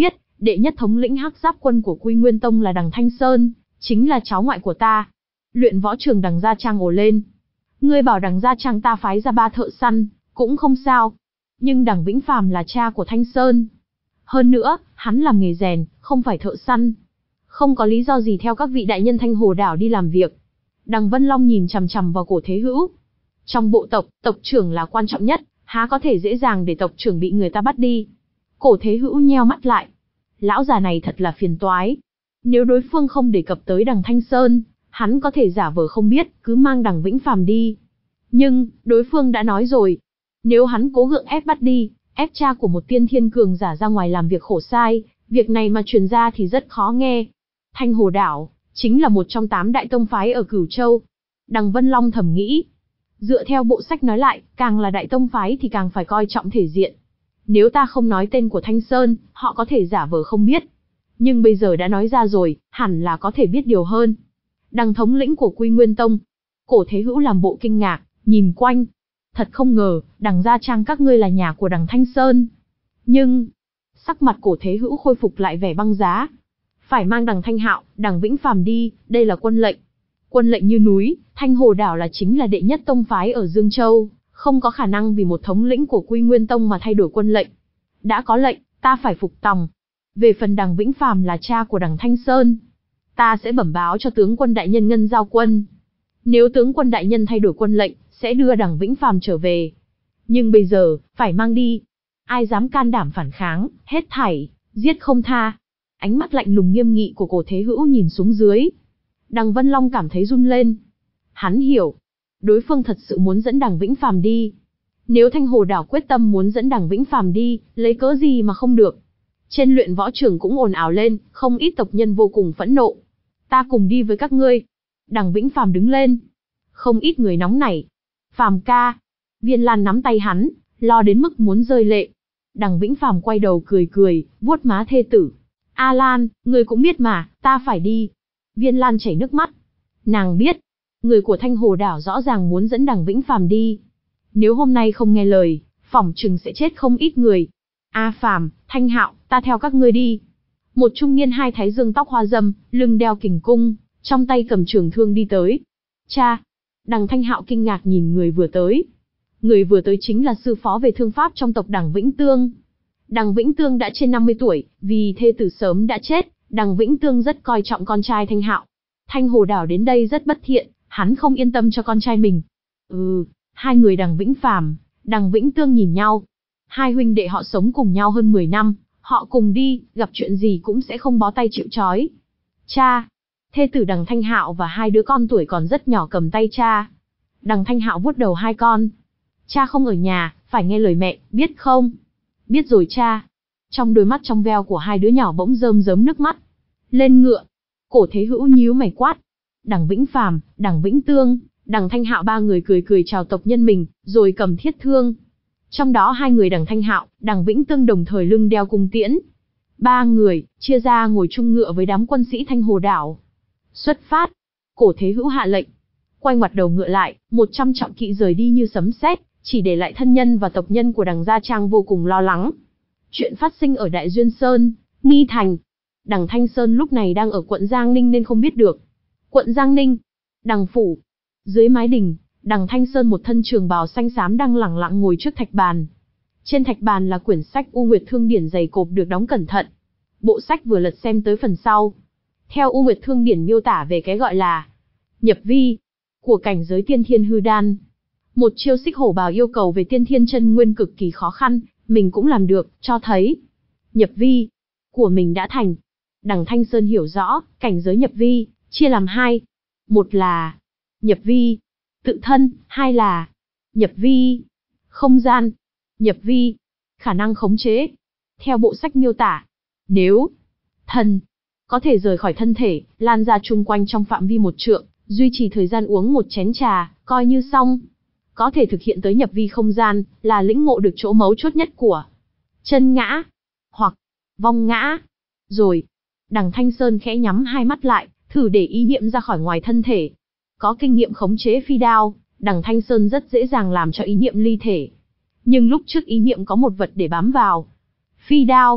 đệ nhất thống lĩnh Hắc Giáp quân của Quy Nguyên Tông là Đằng Thanh Sơn, chính là cháu ngoại của ta. Luyện võ trường Đằng Gia Trang ồ lên. Ngươi bảo Đằng Gia Trang ta phái ra ba thợ săn, cũng không sao. Nhưng Đằng Vĩnh Phàm là cha của Thanh Sơn. Hơn nữa, hắn làm nghề rèn, không phải thợ săn. Không có lý do gì theo các vị đại nhân Thanh Hồ Đảo đi làm việc. Đằng Vân Long nhìn chằm chằm vào Cổ Thế Hữu. Trong bộ tộc, tộc trưởng là quan trọng nhất, há có thể dễ dàng để tộc trưởng bị người ta bắt đi. Cổ Thế Hữu nheo mắt lại. Lão già này thật là phiền toái. Nếu đối phương không đề cập tới Đằng Thanh Sơn, hắn có thể giả vờ không biết, cứ mang Đằng Vĩnh Phàm đi. Nhưng, đối phương đã nói rồi. Nếu hắn cố gượng ép bắt đi, ép cha của một tiên thiên cường giả ra ngoài làm việc khổ sai, việc này mà truyền ra thì rất khó nghe. Thanh Hồ Đảo, chính là một trong tám đại tông phái ở Cửu Châu. Đằng Vân Long thầm nghĩ. Dựa theo bộ sách nói lại, càng là đại tông phái thì càng phải coi trọng thể diện. Nếu ta không nói tên của Thanh Sơn, họ có thể giả vờ không biết. Nhưng bây giờ đã nói ra rồi, hẳn là có thể biết điều hơn. Đằng thống lĩnh của Quy Nguyên Tông. Cổ Thế Hữu làm bộ kinh ngạc, nhìn quanh. Thật không ngờ, Đằng Gia Trang các ngươi là nhà của Đằng Thanh Sơn. Nhưng, sắc mặt Cổ Thế Hữu khôi phục lại vẻ băng giá. Phải mang Đằng Thanh Hạo, Đằng Vĩnh Phàm đi, đây là quân lệnh. Quân lệnh như núi, Thanh Hồ Đảo là chính là đệ nhất tông phái ở Dương Châu, không có khả năng vì một thống lĩnh của Quy Nguyên Tông mà thay đổi quân lệnh. Đã có lệnh, ta phải phục tòng. Về phần Đằng Vĩnh Phàm là cha của Đằng Thanh Sơn, ta sẽ bẩm báo cho tướng quân đại nhân Ngân Giao Quân. Nếu tướng quân đại nhân thay đổi quân lệnh, sẽ đưa Đằng Vĩnh Phàm trở về. Nhưng bây giờ, phải mang đi. Ai dám can đảm phản kháng, hết thảy, giết không tha. Ánh mắt lạnh lùng nghiêm nghị của Cổ Thế Hữu nhìn xuống dưới. Đằng Vân Long cảm thấy run lên. Hắn hiểu, đối phương thật sự muốn dẫn Đằng Vĩnh Phàm đi. Nếu Thanh Hồ Đảo quyết tâm muốn dẫn Đằng Vĩnh Phàm đi, lấy cớ gì mà không được. Trên luyện võ trường cũng ồn ào lên, không ít tộc nhân vô cùng phẫn nộ. Ta cùng đi với các ngươi. Đằng Vĩnh Phàm đứng lên. Không ít người nóng nảy. Phàm ca. Viên Lan nắm tay hắn, lo đến mức muốn rơi lệ. Đằng Vĩnh Phàm quay đầu cười cười, vuốt má thê tử. A Lan, ngươi cũng biết mà, ta phải đi. Viên Lan chảy nước mắt. Nàng biết, người của Thanh Hồ Đảo rõ ràng muốn dẫn Đằng Vĩnh Phàm đi. Nếu hôm nay không nghe lời, phỏng chừng sẽ chết không ít người. A Phàm, Thanh Hạo, ta theo các ngươi đi. Một trung niên hai thái dương tóc hoa râm, lưng đeo kình cung, trong tay cầm trường thương đi tới. Cha! Đằng Thanh Hạo kinh ngạc nhìn người vừa tới. Người vừa tới chính là sư phó về thương pháp trong tộc Đằng Vĩnh Tương. Đằng Vĩnh Tương đã trên năm mươi tuổi, vì thê tử sớm đã chết, Đằng Vĩnh Tương rất coi trọng con trai Thanh Hạo. Thanh Hồ Đảo đến đây rất bất thiện, hắn không yên tâm cho con trai mình. Ừ, hai người Đằng Vĩnh Phàm, Đằng Vĩnh Tương nhìn nhau. Hai huynh đệ họ sống cùng nhau hơn mười năm, họ cùng đi, gặp chuyện gì cũng sẽ không bó tay chịu trói. Cha! Thê tử Đằng Thanh Hạo và hai đứa con tuổi còn rất nhỏ cầm tay cha. Đằng Thanh Hạo vuốt đầu hai con. Cha không ở nhà, phải nghe lời mẹ, biết không? Biết rồi cha. Trong đôi mắt trong veo của hai đứa nhỏ bỗng rơm rớm nước mắt. Lên ngựa. Cổ Thế Hữu nhíu mày quát. Đằng Vĩnh Phàm, Đằng Vĩnh Tương, Đằng Thanh Hạo ba người cười cười chào tộc nhân mình, rồi cầm thiết thương. Trong đó hai người Đằng Thanh Hạo, Đằng Vĩnh Tương đồng thời lưng đeo cung tiễn. Ba người, chia ra ngồi chung ngựa với đám quân sĩ Thanh Hồ Đảo. Xuất phát. Cổ Thế Hữu hạ lệnh. Quay ngoặt đầu ngựa lại, một trăm trọng kỵ rời đi như sấm sét, chỉ để lại thân nhân và tộc nhân của Đằng Gia Trang vô cùng lo lắng. Chuyện phát sinh ở Đại Duyên Sơn, Nghi Thành. Đằng Thanh Sơn lúc này đang ở quận Giang Ninh nên không biết được. Quận Giang Ninh, Đằng phủ. Dưới mái đình, Đằng Thanh Sơn một thân trường bào xanh xám đang lẳng lặng ngồi trước thạch bàn. Trên thạch bàn là quyển sách U Nguyệt Thương Điển dày cộp được đóng cẩn thận. Bộ sách vừa lật xem tới phần sau. Theo U Nguyệt Thương Điển miêu tả về cái gọi là nhập vi của cảnh giới tiên thiên hư đan. Một chiêu xích hổ bào yêu cầu về tiên thiên chân nguyên cực kỳ khó khăn, mình cũng làm được, cho thấy nhập vi của mình đã thành. Đằng Thanh Sơn hiểu rõ, cảnh giới nhập vi chia làm hai. Một là nhập vi tự thân, hai là nhập vi không gian. Nhập vi khả năng khống chế. Theo bộ sách miêu tả, nếu thần có thể rời khỏi thân thể, lan ra chung quanh trong phạm vi một trượng, duy trì thời gian uống một chén trà, coi như xong. Có thể thực hiện tới nhập vi không gian, là lĩnh ngộ được chỗ mấu chốt nhất của chân ngã, hoặc vong ngã. Rồi, Đằng Thanh Sơn khẽ nhắm hai mắt lại, thử để ý niệm ra khỏi ngoài thân thể. Có kinh nghiệm khống chế phi đao, Đằng Thanh Sơn rất dễ dàng làm cho ý niệm ly thể. Nhưng lúc trước ý niệm có một vật để bám vào. Phi đao.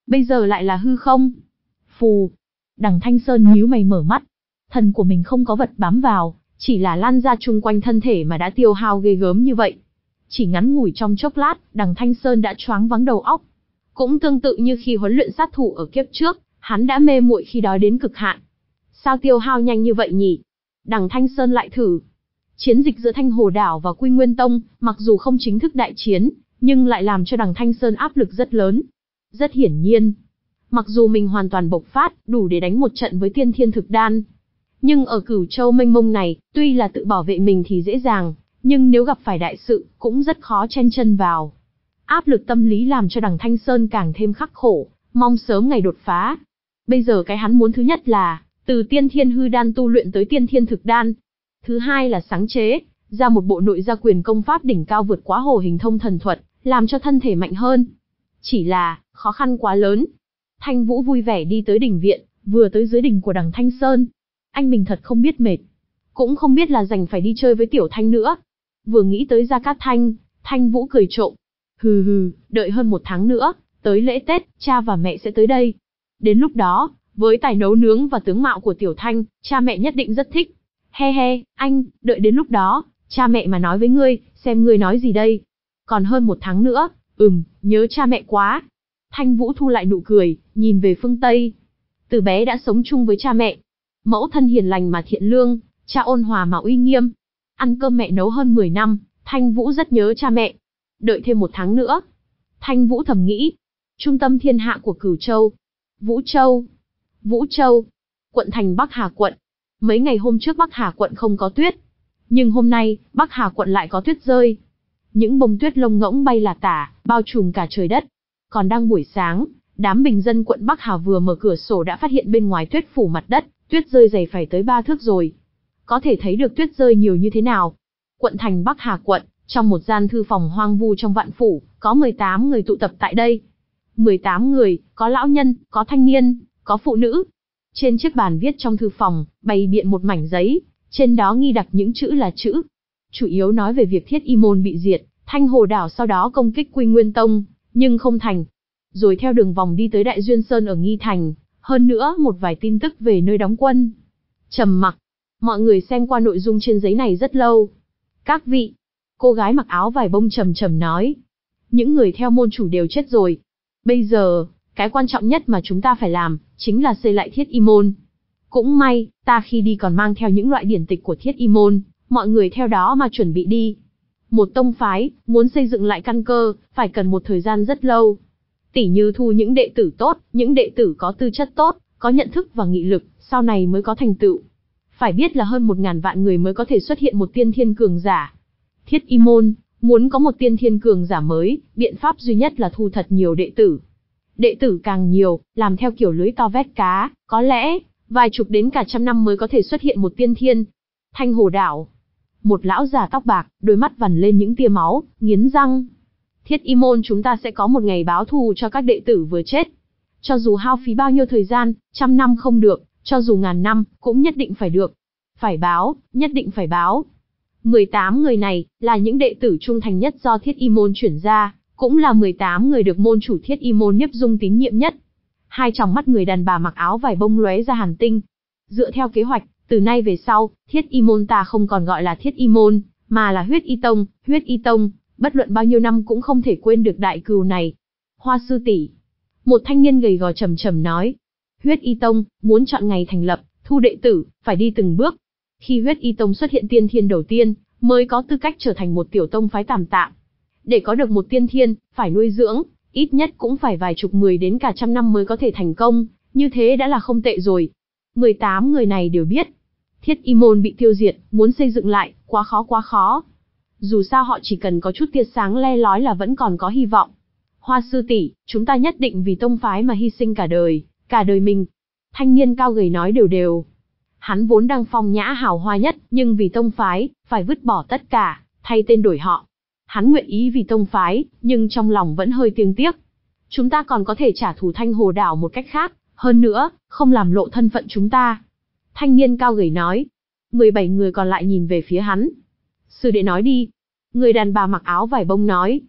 bây giờ lại là hư không. Phù. Đằng Thanh Sơn nhíu mày mở mắt. Thần của mình không có vật bám vào, chỉ là lan ra chung quanh thân thể mà đã tiêu hao ghê gớm như vậy. Chỉ ngắn ngủi trong chốc lát, đằng Thanh Sơn đã choáng váng đầu óc. Cũng tương tự như khi huấn luyện sát thủ ở kiếp trước, hắn đã mê muội khi đó đến cực hạn. Sao tiêu hao nhanh như vậy nhỉ? Đằng Thanh Sơn lại thử. Chiến dịch giữa Thanh Hồ Đảo và Quy Nguyên Tông, mặc dù không chính thức đại chiến, nhưng lại làm cho đằng Thanh Sơn áp lực rất lớn. Rất hiển nhiên, mặc dù mình hoàn toàn bộc phát, đủ để đánh một trận với tiên thiên thực đan. Nhưng ở Cửu Châu mênh mông này, tuy là tự bảo vệ mình thì dễ dàng, nhưng nếu gặp phải đại sự, cũng rất khó chen chân vào. Áp lực tâm lý làm cho đằng Thanh Sơn càng thêm khắc khổ, mong sớm ngày đột phá. Bây giờ cái hắn muốn thứ nhất là, từ tiên thiên hư đan tu luyện tới tiên thiên thực đan. Thứ hai là sáng chế, ra một bộ nội gia quyền công pháp đỉnh cao vượt quá hồ hình thông thần thuật, làm cho thân thể mạnh hơn. Chỉ là, khó khăn quá lớn. Thanh Vũ vui vẻ đi tới đình viện, vừa tới dưới đỉnh của đằng Thanh Sơn. Anh mình thật không biết mệt. Cũng không biết là rảnh phải đi chơi với Tiểu Thanh nữa. Vừa nghĩ tới Gia Cát Thanh, Thanh Vũ cười trộm. Hừ hừ, đợi hơn một tháng nữa, tới lễ Tết, cha và mẹ sẽ tới đây. Đến lúc đó, với tài nấu nướng và tướng mạo của Tiểu Thanh, cha mẹ nhất định rất thích. He he, anh, đợi đến lúc đó, cha mẹ mà nói với ngươi, xem ngươi nói gì đây. Còn hơn một tháng nữa, ừm, nhớ cha mẹ quá. Thanh Vũ thu lại nụ cười, nhìn về phương Tây. Từ bé đã sống chung với cha mẹ. Mẫu thân hiền lành mà thiện lương, cha ôn hòa mà uy nghiêm. Ăn cơm mẹ nấu hơn mười năm, Thanh Vũ rất nhớ cha mẹ. Đợi thêm một tháng nữa. Thanh Vũ thầm nghĩ. Trung tâm thiên hạ của Cửu Châu. Vũ Châu. Vũ Châu. Quận thành Bắc Hà quận. Mấy ngày hôm trước Bắc Hà quận không có tuyết. Nhưng hôm nay, Bắc Hà quận lại có tuyết rơi. Những bông tuyết lông ngỗng bay là tả, bao trùm cả trời đất. Còn đang buổi sáng, đám bình dân quận Bắc Hà vừa mở cửa sổ đã phát hiện bên ngoài tuyết phủ mặt đất, tuyết rơi dày phải tới ba thước rồi. Có thể thấy được tuyết rơi nhiều như thế nào. Quận thành Bắc Hà quận, trong một gian thư phòng hoang vu trong vạn phủ, có mười tám người tụ tập tại đây. mười tám người, có lão nhân, có thanh niên, có phụ nữ. Trên chiếc bàn viết trong thư phòng, bày biện một mảnh giấy, trên đó ghi đặc những chữ là chữ. Chủ yếu nói về việc Thiết Y Môn bị diệt, Thanh Hồ Đảo sau đó công kích Quy Nguyên Tông, nhưng không thành. Rồi theo đường vòng đi tới Đại Duyên Sơn ở Nghi Thành, hơn nữa một vài tin tức về nơi đóng quân. Trầm mặc, mọi người xem qua nội dung trên giấy này rất lâu. Các vị, cô gái mặc áo vải bông trầm trầm nói, những người theo môn chủ đều chết rồi. Bây giờ, cái quan trọng nhất mà chúng ta phải làm, chính là xây lại Thiết Y Môn. Cũng may, ta khi đi còn mang theo những loại điển tịch của Thiết Y Môn, mọi người theo đó mà chuẩn bị đi. Một tông phái, muốn xây dựng lại căn cơ, phải cần một thời gian rất lâu. Tỉ như thu những đệ tử tốt, những đệ tử có tư chất tốt, có nhận thức và nghị lực, sau này mới có thành tựu. Phải biết là hơn một ngàn vạn người mới có thể xuất hiện một tiên thiên cường giả. Thiết Y Môn, muốn có một tiên thiên cường giả mới, biện pháp duy nhất là thu thật nhiều đệ tử. Đệ tử càng nhiều, làm theo kiểu lưới to vét cá, có lẽ, vài chục đến cả trăm năm mới có thể xuất hiện một tiên thiên. Thanh Hồ Đảo. Một lão già tóc bạc, đôi mắt vằn lên những tia máu, nghiến răng. Thiết Y Môn chúng ta sẽ có một ngày báo thù cho các đệ tử vừa chết. Cho dù hao phí bao nhiêu thời gian, trăm năm không được, cho dù ngàn năm, cũng nhất định phải được. Phải báo, nhất định phải báo. mười tám người này, là những đệ tử trung thành nhất do Thiết Y Môn chuyển ra, cũng là mười tám người được môn chủ Thiết Y Môn Nhiếp Dung tín nhiệm nhất. Hai tròng mắt người đàn bà mặc áo vải bông lóe ra hàn tinh. Dựa theo kế hoạch, từ nay về sau, Thiết Y Môn ta không còn gọi là Thiết Y Môn, mà là Huyết Y Tông, Huyết Y Tông, bất luận bao nhiêu năm cũng không thể quên được đại cừu này. Hoa sư tỷ, một thanh niên gầy gò trầm trầm nói, Huyết Y Tông, muốn chọn ngày thành lập, thu đệ tử, phải đi từng bước. Khi Huyết Y Tông xuất hiện tiên thiên đầu tiên, mới có tư cách trở thành một tiểu tông phái tạm tạm. Để có được một tiên thiên, phải nuôi dưỡng, ít nhất cũng phải vài chục mười đến cả trăm năm mới có thể thành công, như thế đã là không tệ rồi. mười tám người này đều biết, Thiết Y Môn bị tiêu diệt, muốn xây dựng lại, quá khó quá khó. Dù sao họ chỉ cần có chút tia sáng le lói là vẫn còn có hy vọng. Hoa sư tỷ, chúng ta nhất định vì tông phái mà hy sinh cả đời, cả đời mình. Thanh niên cao gầy nói đều đều. Hắn vốn đang phong nhã hào hoa nhất, nhưng vì tông phái, phải vứt bỏ tất cả, thay tên đổi họ. Hắn nguyện ý vì tông phái, nhưng trong lòng vẫn hơi tiếc tiếc. Chúng ta còn có thể trả thù Thanh Hồ Đảo một cách khác, hơn nữa, không làm lộ thân phận chúng ta. Thanh niên cao gầy nói. mười bảy người còn lại nhìn về phía hắn. Sư đệ nói đi. Người đàn bà mặc áo vải bông nói.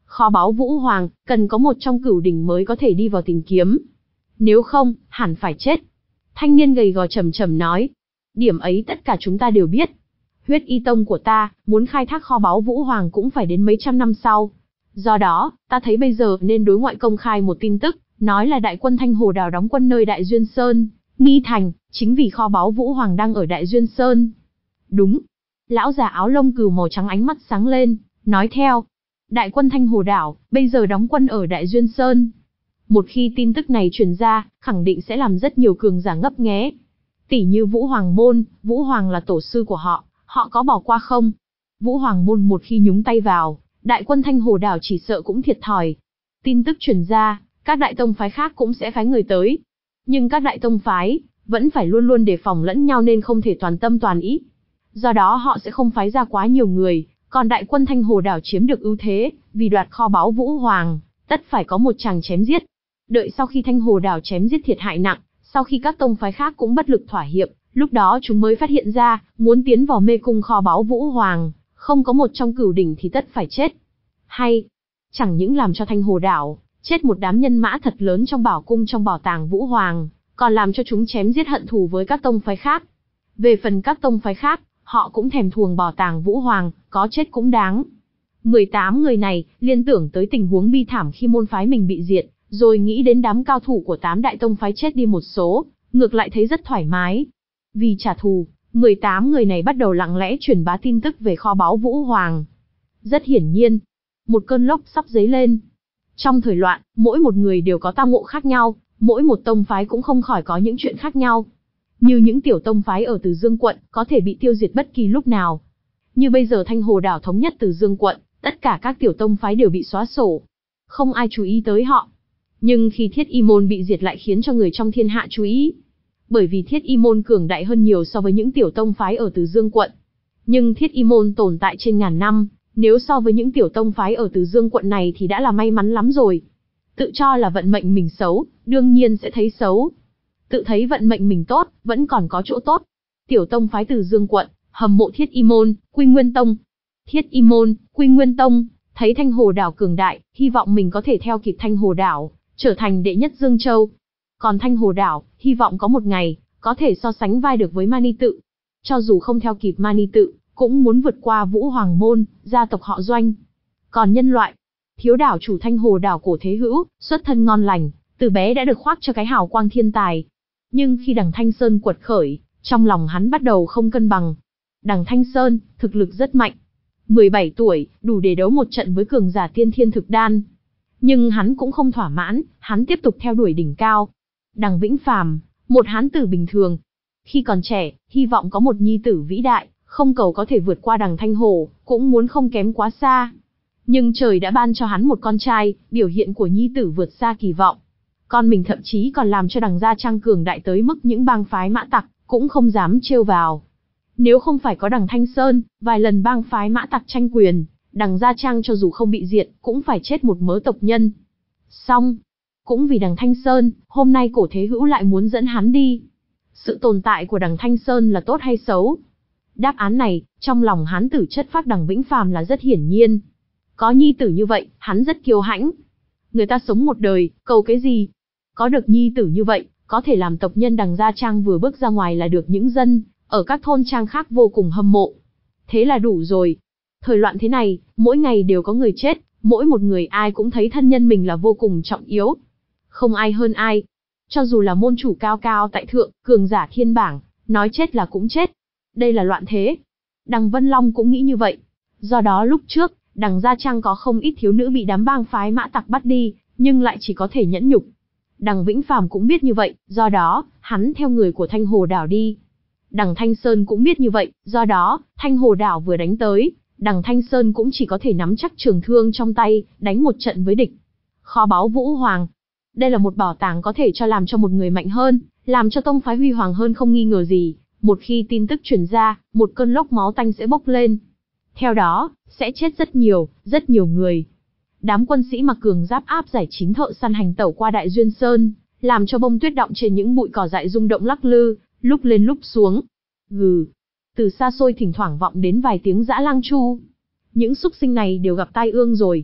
Kho báu Vũ Hoàng, cần có một trong cửu đỉnh mới có thể đi vào tìm kiếm. Nếu không, hẳn phải chết. Thanh niên gầy gò trầm trầm nói. Điểm ấy tất cả chúng ta đều biết. Huyết y tông của ta, muốn khai thác kho báu Vũ Hoàng cũng phải đến mấy trăm năm sau. Do đó, ta thấy bây giờ nên đối ngoại công khai một tin tức, nói là đại quân Thanh Hồ Đảo đóng quân nơi Đại Duyên Sơn, Nghi Thành, chính vì kho báu Vũ Hoàng đang ở Đại Duyên Sơn. Đúng. Lão già áo lông cừu màu trắng ánh mắt sáng lên, nói theo. Đại quân Thanh Hồ Đảo, bây giờ đóng quân ở Đại Duyên Sơn. Một khi tin tức này truyền ra, khẳng định sẽ làm rất nhiều cường giả ngấp nghé. Tỷ như Vũ Hoàng Môn, Vũ Hoàng là tổ sư của họ, họ có bỏ qua không? Vũ Hoàng Môn một khi nhúng tay vào, đại quân Thanh Hồ Đảo chỉ sợ cũng thiệt thòi. Tin tức truyền ra, các đại tông phái khác cũng sẽ phái người tới. Nhưng các đại tông phái, vẫn phải luôn luôn đề phòng lẫn nhau nên không thể toàn tâm toàn ý. Do đó họ sẽ không phái ra quá nhiều người, còn đại quân Thanh Hồ Đảo chiếm được ưu thế, vì đoạt kho báu Vũ Hoàng, tất phải có một tràng chém giết. Đợi sau khi Thanh Hồ Đảo chém giết thiệt hại nặng, sau khi các tông phái khác cũng bất lực thỏa hiệp, lúc đó chúng mới phát hiện ra, muốn tiến vào mê cung kho báu Vũ Hoàng, không có một trong cửu đỉnh thì tất phải chết. Hay, chẳng những làm cho Thanh Hồ Đảo chết một đám nhân mã thật lớn trong bảo cung trong bảo tàng Vũ Hoàng, còn làm cho chúng chém giết hận thù với các tông phái khác. Về phần các tông phái khác, họ cũng thèm thuồng bảo tàng Vũ Hoàng, có chết cũng đáng. mười tám người này liên tưởng tới tình huống bi thảm khi môn phái mình bị diệt, rồi nghĩ đến đám cao thủ của tám đại tông phái chết đi một số, ngược lại thấy rất thoải mái. Vì trả thù, mười tám người này bắt đầu lặng lẽ truyền bá tin tức về kho báu Vũ Hoàng. Rất hiển nhiên, một cơn lốc sắp dấy lên. Trong thời loạn, mỗi một người đều có tao ngộ khác nhau, mỗi một tông phái cũng không khỏi có những chuyện khác nhau. Như những tiểu tông phái ở Từ Dương quận, có thể bị tiêu diệt bất kỳ lúc nào. Như bây giờ Thanh Hồ Đảo thống nhất Từ Dương quận, tất cả các tiểu tông phái đều bị xóa sổ. Không ai chú ý tới họ. Nhưng khi Thiết Y Môn bị diệt lại khiến cho người trong thiên hạ chú ý. Bởi vì Thiết Y Môn cường đại hơn nhiều so với những tiểu tông phái ở Từ Dương quận. Nhưng Thiết Y Môn tồn tại trên ngàn năm, nếu so với những tiểu tông phái ở Từ Dương quận này thì đã là may mắn lắm rồi. Tự cho là vận mệnh mình xấu, đương nhiên sẽ thấy xấu. Tự thấy vận mệnh mình tốt, vẫn còn có chỗ tốt. Tiểu tông phái Từ Dương quận, hâm mộ Thiết Y Môn, Quy Nguyên Tông. Thiết Y Môn, Quy Nguyên Tông, thấy Thanh Hồ Đảo cường đại, hy vọng mình có thể theo kịp Thanh Hồ Đảo, trở thành đệ nhất Dương Châu. Còn Thanh Hồ Đảo, hy vọng có một ngày, có thể so sánh vai được với Mani Tự. Cho dù không theo kịp Mani Tự, cũng muốn vượt qua Vũ Hoàng Môn, gia tộc họ Doanh. Còn nhân loại, thiếu đảo chủ Thanh Hồ Đảo Cổ Thế Hữu, xuất thân ngon lành, từ bé đã được khoác cho cái hào quang thiên tài. Nhưng khi Đằng Thanh Sơn quật khởi, trong lòng hắn bắt đầu không cân bằng. Đằng Thanh Sơn, thực lực rất mạnh. mười bảy tuổi, đủ để đấu một trận với cường giả tiên thiên thực đan. Nhưng hắn cũng không thỏa mãn, hắn tiếp tục theo đuổi đỉnh cao. Đằng Vĩnh Phàm, một hán tử bình thường. Khi còn trẻ, hy vọng có một nhi tử vĩ đại, không cầu có thể vượt qua Đằng Thanh Hồ, cũng muốn không kém quá xa. Nhưng trời đã ban cho hắn một con trai, biểu hiện của nhi tử vượt xa kỳ vọng. Con mình thậm chí còn làm cho Đằng Gia Trang cường đại tới mức những bang phái mã tặc cũng không dám trêu vào. Nếu không phải có Đằng Thanh Sơn, vài lần bang phái mã tặc tranh quyền, Đằng Gia Trang cho dù không bị diệt, cũng phải chết một mớ tộc nhân. Xong, cũng vì Đằng Thanh Sơn, hôm nay Cổ Thế Hữu lại muốn dẫn hắn đi. Sự tồn tại của Đằng Thanh Sơn là tốt hay xấu? Đáp án này, trong lòng hán tử chất phác Đằng Vĩnh Phàm là rất hiển nhiên. Có nhi tử như vậy, hắn rất kiêu hãnh. Người ta sống một đời, cầu cái gì? Có được nhi tử như vậy, có thể làm tộc nhân Đằng Gia Trang vừa bước ra ngoài là được những dân ở các thôn trang khác vô cùng hâm mộ. Thế là đủ rồi. Thời loạn thế này, mỗi ngày đều có người chết, mỗi một người ai cũng thấy thân nhân mình là vô cùng trọng yếu. Không ai hơn ai. Cho dù là môn chủ cao cao tại thượng, cường giả thiên bảng, nói chết là cũng chết. Đây là loạn thế. Đằng Vân Long cũng nghĩ như vậy. Do đó lúc trước, Đằng Gia Trang có không ít thiếu nữ bị đám bang phái mã tặc bắt đi, nhưng lại chỉ có thể nhẫn nhục. Đằng Vĩnh Phàm cũng biết như vậy, do đó, hắn theo người của Thanh Hồ Đảo đi. Đằng Thanh Sơn cũng biết như vậy, do đó, Thanh Hồ Đảo vừa đánh tới, Đằng Thanh Sơn cũng chỉ có thể nắm chắc trường thương trong tay, đánh một trận với địch. Kho báu Vũ Hoàng. Đây là một bảo tàng có thể cho làm cho một người mạnh hơn, làm cho tông phái huy hoàng hơn không nghi ngờ gì. Một khi tin tức truyền ra, một cơn lốc máu tanh sẽ bốc lên. Theo đó, sẽ chết rất nhiều, rất nhiều người. Đám quân sĩ mặc cường giáp áp giải chín thợ săn hành tẩu qua Đại Duyên Sơn, làm cho bông tuyết đọng trên những bụi cỏ dại rung động lắc lư, lúc lên lúc xuống. Gừ. Từ xa xôi thỉnh thoảng vọng đến vài tiếng dã lang chu. Những súc sinh này đều gặp tai ương rồi.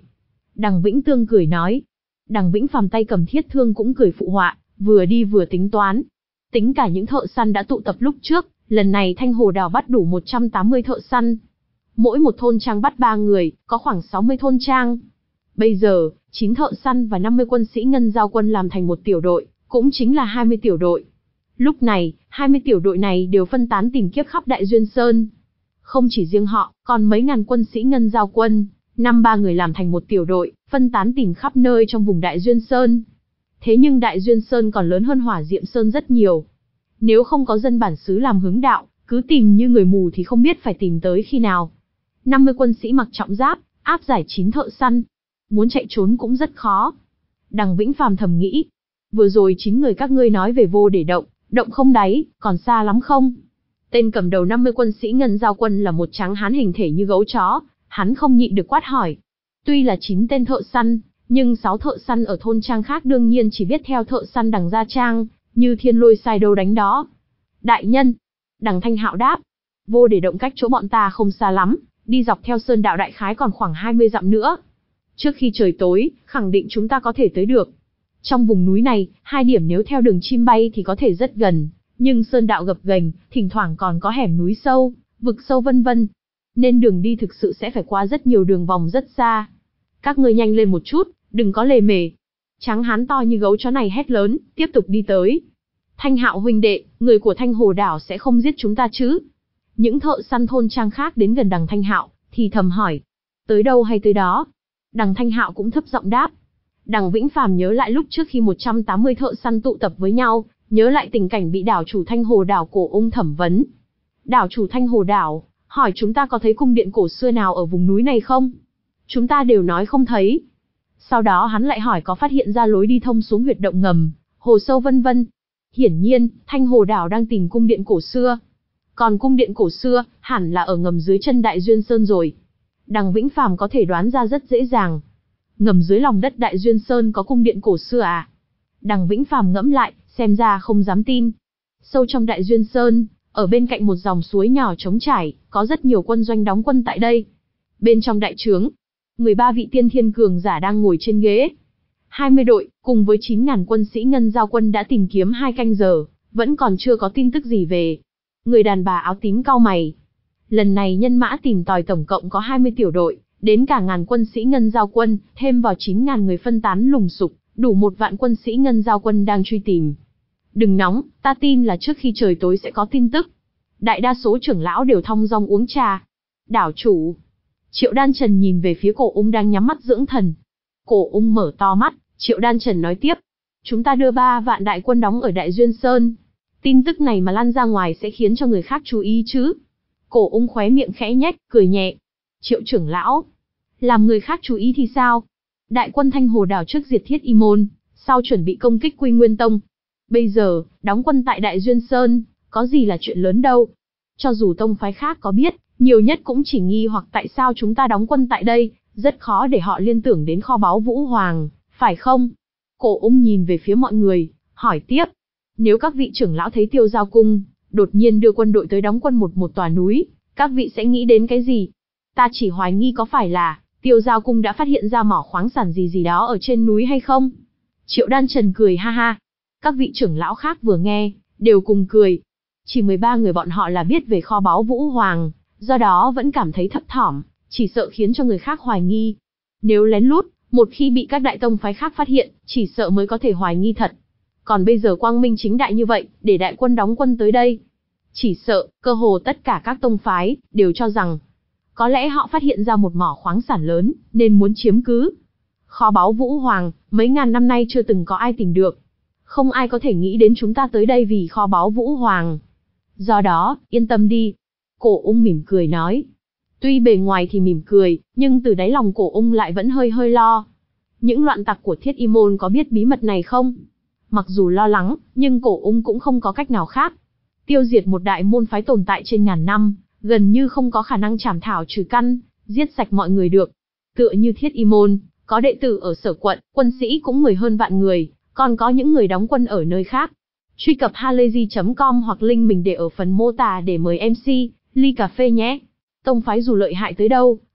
Đằng Vĩnh Tương cười nói. Đằng Vĩnh Phàm tay cầm thiết thương cũng cười phụ họa, vừa đi vừa tính toán. Tính cả những thợ săn đã tụ tập lúc trước, lần này Thanh Hồ Đảo bắt đủ một trăm tám mươi thợ săn. Mỗi một thôn trang bắt ba người, có khoảng sáu mươi thôn trang. Bây giờ, chín thợ săn và năm mươi quân sĩ ngân giao quân làm thành một tiểu đội, cũng chính là hai mươi tiểu đội. Lúc này, hai mươi tiểu đội này đều phân tán tìm kiếp khắp Đại Duyên Sơn. Không chỉ riêng họ, còn mấy ngàn quân sĩ ngân giao quân, năm ba người làm thành một tiểu đội, phân tán tìm khắp nơi trong vùng Đại Duyên Sơn. Thế nhưng Đại Duyên Sơn còn lớn hơn Hỏa Diệm Sơn rất nhiều. Nếu không có dân bản xứ làm hướng đạo, cứ tìm như người mù thì không biết phải tìm tới khi nào. năm mươi quân sĩ mặc trọng giáp, áp giải chín thợ săn. Muốn chạy trốn cũng rất khó. Đằng Vĩnh Phàm thầm nghĩ. Vừa rồi chín người các ngươi nói về vô để động, động không đáy, còn xa lắm không? Tên cầm đầu năm mươi quân sĩ ngân giao quân là một tráng hán hình thể như gấu chó, hắn không nhịn được quát hỏi. Tuy là chín tên thợ săn, nhưng sáu thợ săn ở thôn trang khác đương nhiên chỉ biết theo thợ săn đằng gia trang, như thiên lôi sai đâu đánh đó. Đại nhân, đằng Thanh Hạo đáp, vô để động cách chỗ bọn ta không xa lắm, đi dọc theo sơn đạo đại khái còn khoảng hai mươi dặm nữa. Trước khi trời tối, khẳng định chúng ta có thể tới được. Trong vùng núi này, hai điểm nếu theo đường chim bay thì có thể rất gần, nhưng sơn đạo gập ghềnh, thỉnh thoảng còn có hẻm núi sâu, vực sâu vân vân. Nên đường đi thực sự sẽ phải qua rất nhiều đường vòng rất xa. Các ngươi nhanh lên một chút, đừng có lề mề. Tráng hán to như gấu chó này hét lớn, tiếp tục đi tới. Thanh Hạo huynh đệ, người của Thanh Hồ Đảo sẽ không giết chúng ta chứ? Những thợ săn thôn trang khác đến gần đằng Thanh Hạo, thì thầm hỏi. Tới đâu hay tới đó? Đằng Thanh Hạo cũng thấp giọng đáp. Đằng Vĩnh Phàm nhớ lại lúc trước khi một trăm tám mươi thợ săn tụ tập với nhau, nhớ lại tình cảnh bị đảo chủ Thanh Hồ Đảo Cổ Ung thẩm vấn. Đảo chủ Thanh Hồ Đảo, hỏi chúng ta có thấy cung điện cổ xưa nào ở vùng núi này không? Chúng ta đều nói không thấy. Sau đó hắn lại hỏi có phát hiện ra lối đi thông xuống huyệt động ngầm, hồ sâu vân vân. Hiển nhiên, Thanh Hồ Đảo đang tìm cung điện cổ xưa. Còn cung điện cổ xưa, hẳn là ở ngầm dưới chân Đại Duyên Sơn rồi. Đằng Vĩnh Phàm có thể đoán ra rất dễ dàng. Ngầm dưới lòng đất Đại Duyên Sơn có cung điện cổ xưa à? Đằng Vĩnh Phàm ngẫm lại, xem ra không dám tin. Sâu trong Đại Duyên Sơn, ở bên cạnh một dòng suối nhỏ trống trải, có rất nhiều quân doanh đóng quân tại đây. Bên trong đại trướng, mười ba vị tiên thiên cường giả đang ngồi trên ghế. hai mươi đội, cùng với chín nghìn quân sĩ ngân giao quân đã tìm kiếm hai canh giờ, vẫn còn chưa có tin tức gì về. Người đàn bà áo tím cau mày. Lần này nhân mã tìm tòi tổng cộng có hai mươi tiểu đội, đến cả ngàn quân sĩ ngân giao quân, thêm vào chín nghìn người phân tán lùng sục, đủ một vạn quân sĩ ngân giao quân đang truy tìm. Đừng nóng, ta tin là trước khi trời tối sẽ có tin tức. Đại đa số trưởng lão đều thong dong uống trà. Đảo chủ. Triệu Đan Trần nhìn về phía Cổ Ung đang nhắm mắt dưỡng thần. Cổ Ung mở to mắt, Triệu Đan Trần nói tiếp. Chúng ta đưa ba vạn đại quân đóng ở Đại Duyên Sơn. Tin tức này mà lan ra ngoài sẽ khiến cho người khác chú ý chứ. Cổ Ung khóe miệng khẽ nhếch, cười nhẹ. Triệu trưởng lão. Làm người khác chú ý thì sao? Đại quân Thanh Hồ Đảo trước diệt Thiết Y Môn, sau chuẩn bị công kích Quy Nguyên Tông. Bây giờ, đóng quân tại Đại Duyên Sơn, có gì là chuyện lớn đâu. Cho dù tông phái khác có biết, nhiều nhất cũng chỉ nghi hoặc tại sao chúng ta đóng quân tại đây, rất khó để họ liên tưởng đến kho báu Vũ Hoàng, phải không? Cổ Ung nhìn về phía mọi người, hỏi tiếp. Nếu các vị trưởng lão thấy Tiêu Giao Cung, đột nhiên đưa quân đội tới đóng quân một một tòa núi, các vị sẽ nghĩ đến cái gì? Ta chỉ hoài nghi có phải là, Tiêu Giao Cung đã phát hiện ra mỏ khoáng sản gì gì đó ở trên núi hay không? Triệu Đan Trần cười ha ha. Các vị trưởng lão khác vừa nghe, đều cùng cười. Chỉ mười ba người bọn họ là biết về kho báu Vũ Hoàng, do đó vẫn cảm thấy thấp thỏm, chỉ sợ khiến cho người khác hoài nghi. Nếu lén lút, một khi bị các đại tông phái khác phát hiện, chỉ sợ mới có thể hoài nghi thật. Còn bây giờ quang minh chính đại như vậy, để đại quân đóng quân tới đây. Chỉ sợ, cơ hồ tất cả các tông phái, đều cho rằng, có lẽ họ phát hiện ra một mỏ khoáng sản lớn, nên muốn chiếm cứ. Kho báu Vũ Hoàng, mấy ngàn năm nay chưa từng có ai tìm được. Không ai có thể nghĩ đến chúng ta tới đây vì kho báu Vũ Hoàng. Do đó, yên tâm đi. Cổ Ung mỉm cười nói. Tuy bề ngoài thì mỉm cười, nhưng từ đáy lòng Cổ Ung lại vẫn hơi hơi lo. Những loạn tặc của Thiết Y Môn có biết bí mật này không? Mặc dù lo lắng, nhưng Cổ Ung cũng không có cách nào khác. Tiêu diệt một đại môn phái tồn tại trên ngàn năm, gần như không có khả năng chảm thảo trừ căn, giết sạch mọi người được. Tựa như Thiết Y Môn, có đệ tử ở Sở Quận, quân sĩ cũng mười hơn vạn người, còn có những người đóng quân ở nơi khác. Truy cập halayzi chấm com hoặc link mình để ở phần mô tả để mời em xê, ly cà phê nhé. Tông phái dù lợi hại tới đâu,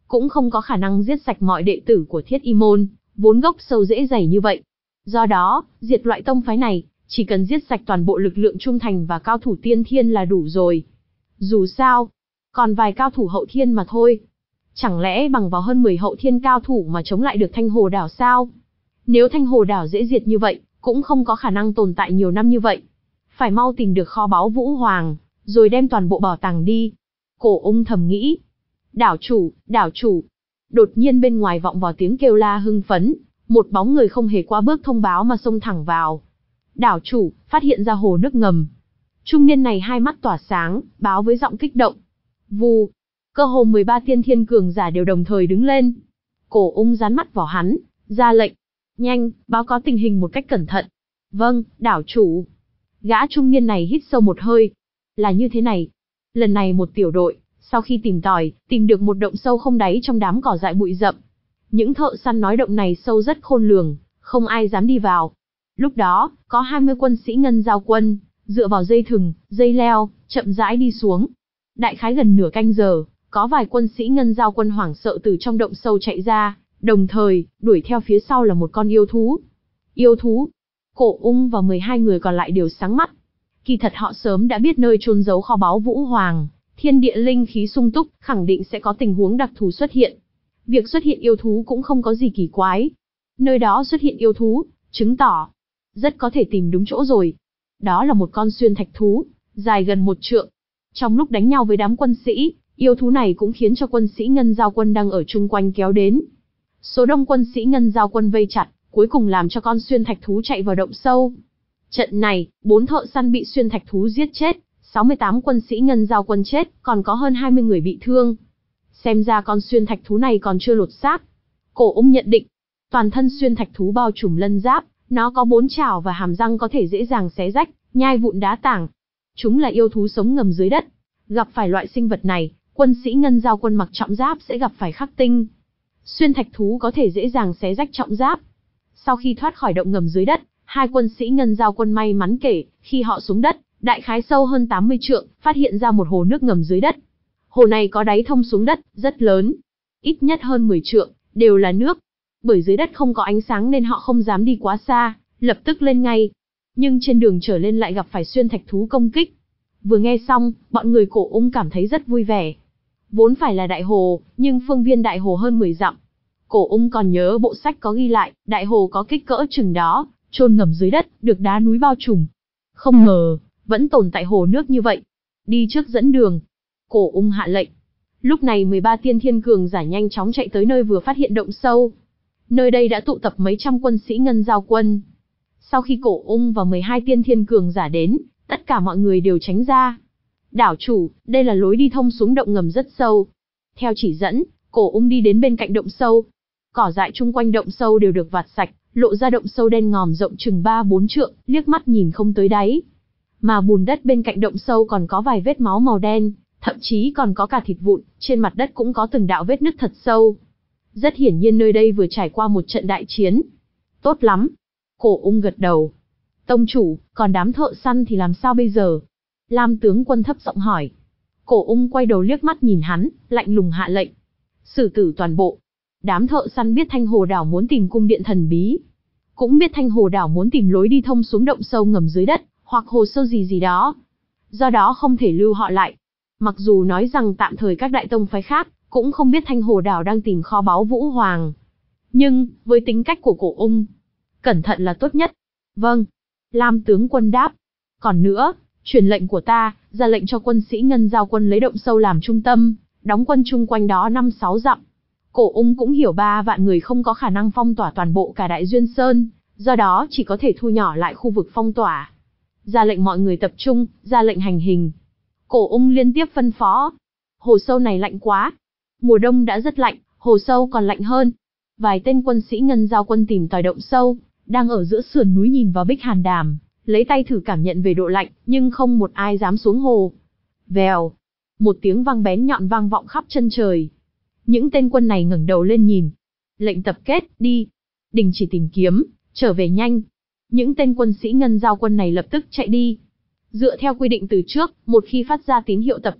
cũng không có khả năng giết sạch mọi đệ tử của Thiết Y môn, vốn gốc sâu rễ dày như vậy. Do đó, diệt loại tông phái này, chỉ cần giết sạch toàn bộ lực lượng trung thành và cao thủ tiên thiên là đủ rồi. Dù sao, còn vài cao thủ hậu thiên mà thôi. Chẳng lẽ bằng vào hơn mười hậu thiên cao thủ mà chống lại được Thanh Hồ Đảo sao? Nếu Thanh Hồ Đảo dễ diệt như vậy, cũng không có khả năng tồn tại nhiều năm như vậy. Phải mau tìm được kho báu Vũ Hoàng, rồi đem toàn bộ bảo tàng đi. Cổ Ung thầm nghĩ. Đảo chủ, đảo chủ. Đột nhiên bên ngoài vọng vào tiếng kêu la hưng phấn, một bóng người không hề qua bước thông báo mà xông thẳng vào. Đảo chủ, phát hiện ra hồ nước ngầm. Trung niên này hai mắt tỏa sáng, báo với giọng kích động. Vù, cơ hồ mười ba tiên thiên cường giả đều đồng thời đứng lên. Cổ Ung dán mắt vào hắn, ra lệnh. Nhanh, báo cáo tình hình một cách cẩn thận. Vâng, đảo chủ. Gã trung niên này hít sâu một hơi. Là như thế này. Lần này một tiểu đội, sau khi tìm tòi, tìm được một động sâu không đáy trong đám cỏ dại bụi rậm. Những thợ săn nói động này sâu rất khôn lường, không ai dám đi vào. Lúc đó, có hai mươi quân sĩ ngân giao quân, dựa vào dây thừng, dây leo, chậm rãi đi xuống. Đại khái gần nửa canh giờ, có vài quân sĩ ngân giao quân hoảng sợ từ trong động sâu chạy ra, đồng thời, đuổi theo phía sau là một con yêu thú. Yêu thú? Cổ Ung và mười hai người còn lại đều sáng mắt. Kỳ thật họ sớm đã biết nơi chôn giấu kho báu Vũ Hoàng, thiên địa linh khí sung túc, khẳng định sẽ có tình huống đặc thù xuất hiện. Việc xuất hiện yêu thú cũng không có gì kỳ quái. Nơi đó xuất hiện yêu thú, chứng tỏ rất có thể tìm đúng chỗ rồi. Đó là một con xuyên thạch thú, dài gần một trượng. Trong lúc đánh nhau với đám quân sĩ, yêu thú này cũng khiến cho quân sĩ ngân giao quân đang ở chung quanh kéo đến. Số đông quân sĩ ngân giao quân vây chặt, cuối cùng làm cho con xuyên thạch thú chạy vào động sâu. Trận này, bốn thợ săn bị xuyên thạch thú giết chết, sáu mươi tám quân sĩ ngân giao quân chết, còn có hơn hai mươi người bị thương. Xem ra con xuyên thạch thú này còn chưa lột xác. Cổ Ung nhận định, toàn thân xuyên thạch thú bao trùm lân giáp, nó có bốn chảo và hàm răng có thể dễ dàng xé rách, nhai vụn đá tảng. Chúng là yêu thú sống ngầm dưới đất. Gặp phải loại sinh vật này, quân sĩ ngân giao quân mặc trọng giáp sẽ gặp phải khắc tinh. Xuyên thạch thú có thể dễ dàng xé rách trọng giáp. Sau khi thoát khỏi động ngầm dưới đất, hai quân sĩ ngân giao quân may mắn kể, khi họ xuống đất, đại khái sâu hơn tám mươi trượng, phát hiện ra một hồ nước ngầm dưới đất. Hồ này có đáy thông xuống đất, rất lớn. Ít nhất hơn mười trượng, đều là nước. Bởi dưới đất không có ánh sáng nên họ không dám đi quá xa, lập tức lên ngay. Nhưng trên đường trở lên lại gặp phải xuyên thạch thú công kích. Vừa nghe xong, bọn người Cổ Ung cảm thấy rất vui vẻ. Vốn phải là đại hồ, nhưng phương viên đại hồ hơn mười dặm. Cổ Ung còn nhớ bộ sách có ghi lại, đại hồ có kích cỡ chừng đó, chôn ngầm dưới đất, được đá núi bao trùm. Không ngờ, vẫn tồn tại hồ nước như vậy. Đi trước dẫn đường. Cổ Ung hạ lệnh. Lúc này mười ba tiên thiên cường giả nhanh chóng chạy tới nơi vừa phát hiện động sâu. Nơi đây đã tụ tập mấy trăm quân sĩ ngân giao quân. Sau khi Cổ Ung và mười hai tiên thiên cường giả đến, tất cả mọi người đều tránh ra. Đảo chủ, đây là lối đi thông xuống động ngầm rất sâu. Theo chỉ dẫn, Cổ Ung đi đến bên cạnh động sâu. Cỏ dại chung quanh động sâu đều được vạt sạch, lộ ra động sâu đen ngòm rộng chừng ba bốn trượng, liếc mắt nhìn không tới đáy. Mà bùn đất bên cạnh động sâu còn có vài vết máu màu đen, thậm chí còn có cả thịt vụn, trên mặt đất cũng có từng đạo vết nứt thật sâu. Rất hiển nhiên nơi đây vừa trải qua một trận đại chiến. Tốt lắm. Cổ Ung gật đầu. Tông chủ, còn đám thợ săn thì làm sao bây giờ? Lam tướng quân thấp giọng hỏi. Cổ Ung quay đầu liếc mắt nhìn hắn, lạnh lùng hạ lệnh. Xử tử toàn bộ. Đám thợ săn biết Thanh Hồ Đảo muốn tìm cung điện thần bí. Cũng biết Thanh Hồ Đảo muốn tìm lối đi thông xuống động sâu ngầm dưới đất, hoặc hồ sâu gì gì đó. Do đó không thể lưu họ lại. Mặc dù nói rằng tạm thời các đại tông phái khác, cũng không biết Thanh Hồ Đảo đang tìm kho báu Vũ Hoàng. Nhưng, với tính cách của Cổ Ung, cẩn thận là tốt nhất. Vâng. Lam tướng quân đáp. Còn nữa, truyền lệnh của ta, ra lệnh cho quân sĩ ngân giao quân lấy động sâu làm trung tâm, đóng quân chung quanh đó năm sáu dặm. Cổ Ung cũng hiểu ba vạn người không có khả năng phong tỏa toàn bộ cả Đại Duyên Sơn, do đó chỉ có thể thu nhỏ lại khu vực phong tỏa. Ra lệnh mọi người tập trung, ra lệnh hành hình. Cổ Ung liên tiếp phân phó. Hồ sâu này lạnh quá. Mùa đông đã rất lạnh, hồ sâu còn lạnh hơn. Vài tên quân sĩ ngân giao quân tìm tòi động sâu, đang ở giữa sườn núi nhìn vào Bích Hàn Đàm, lấy tay thử cảm nhận về độ lạnh, nhưng không một ai dám xuống hồ. Vèo, một tiếng vang bén nhọn vang vọng khắp chân trời. Những tên quân này ngẩng đầu lên nhìn. Lệnh tập kết, đi. Đình chỉ tìm kiếm, trở về nhanh. Những tên quân sĩ ngân giao quân này lập tức chạy đi. Dựa theo quy định từ trước, một khi phát ra tín hiệu tập kết,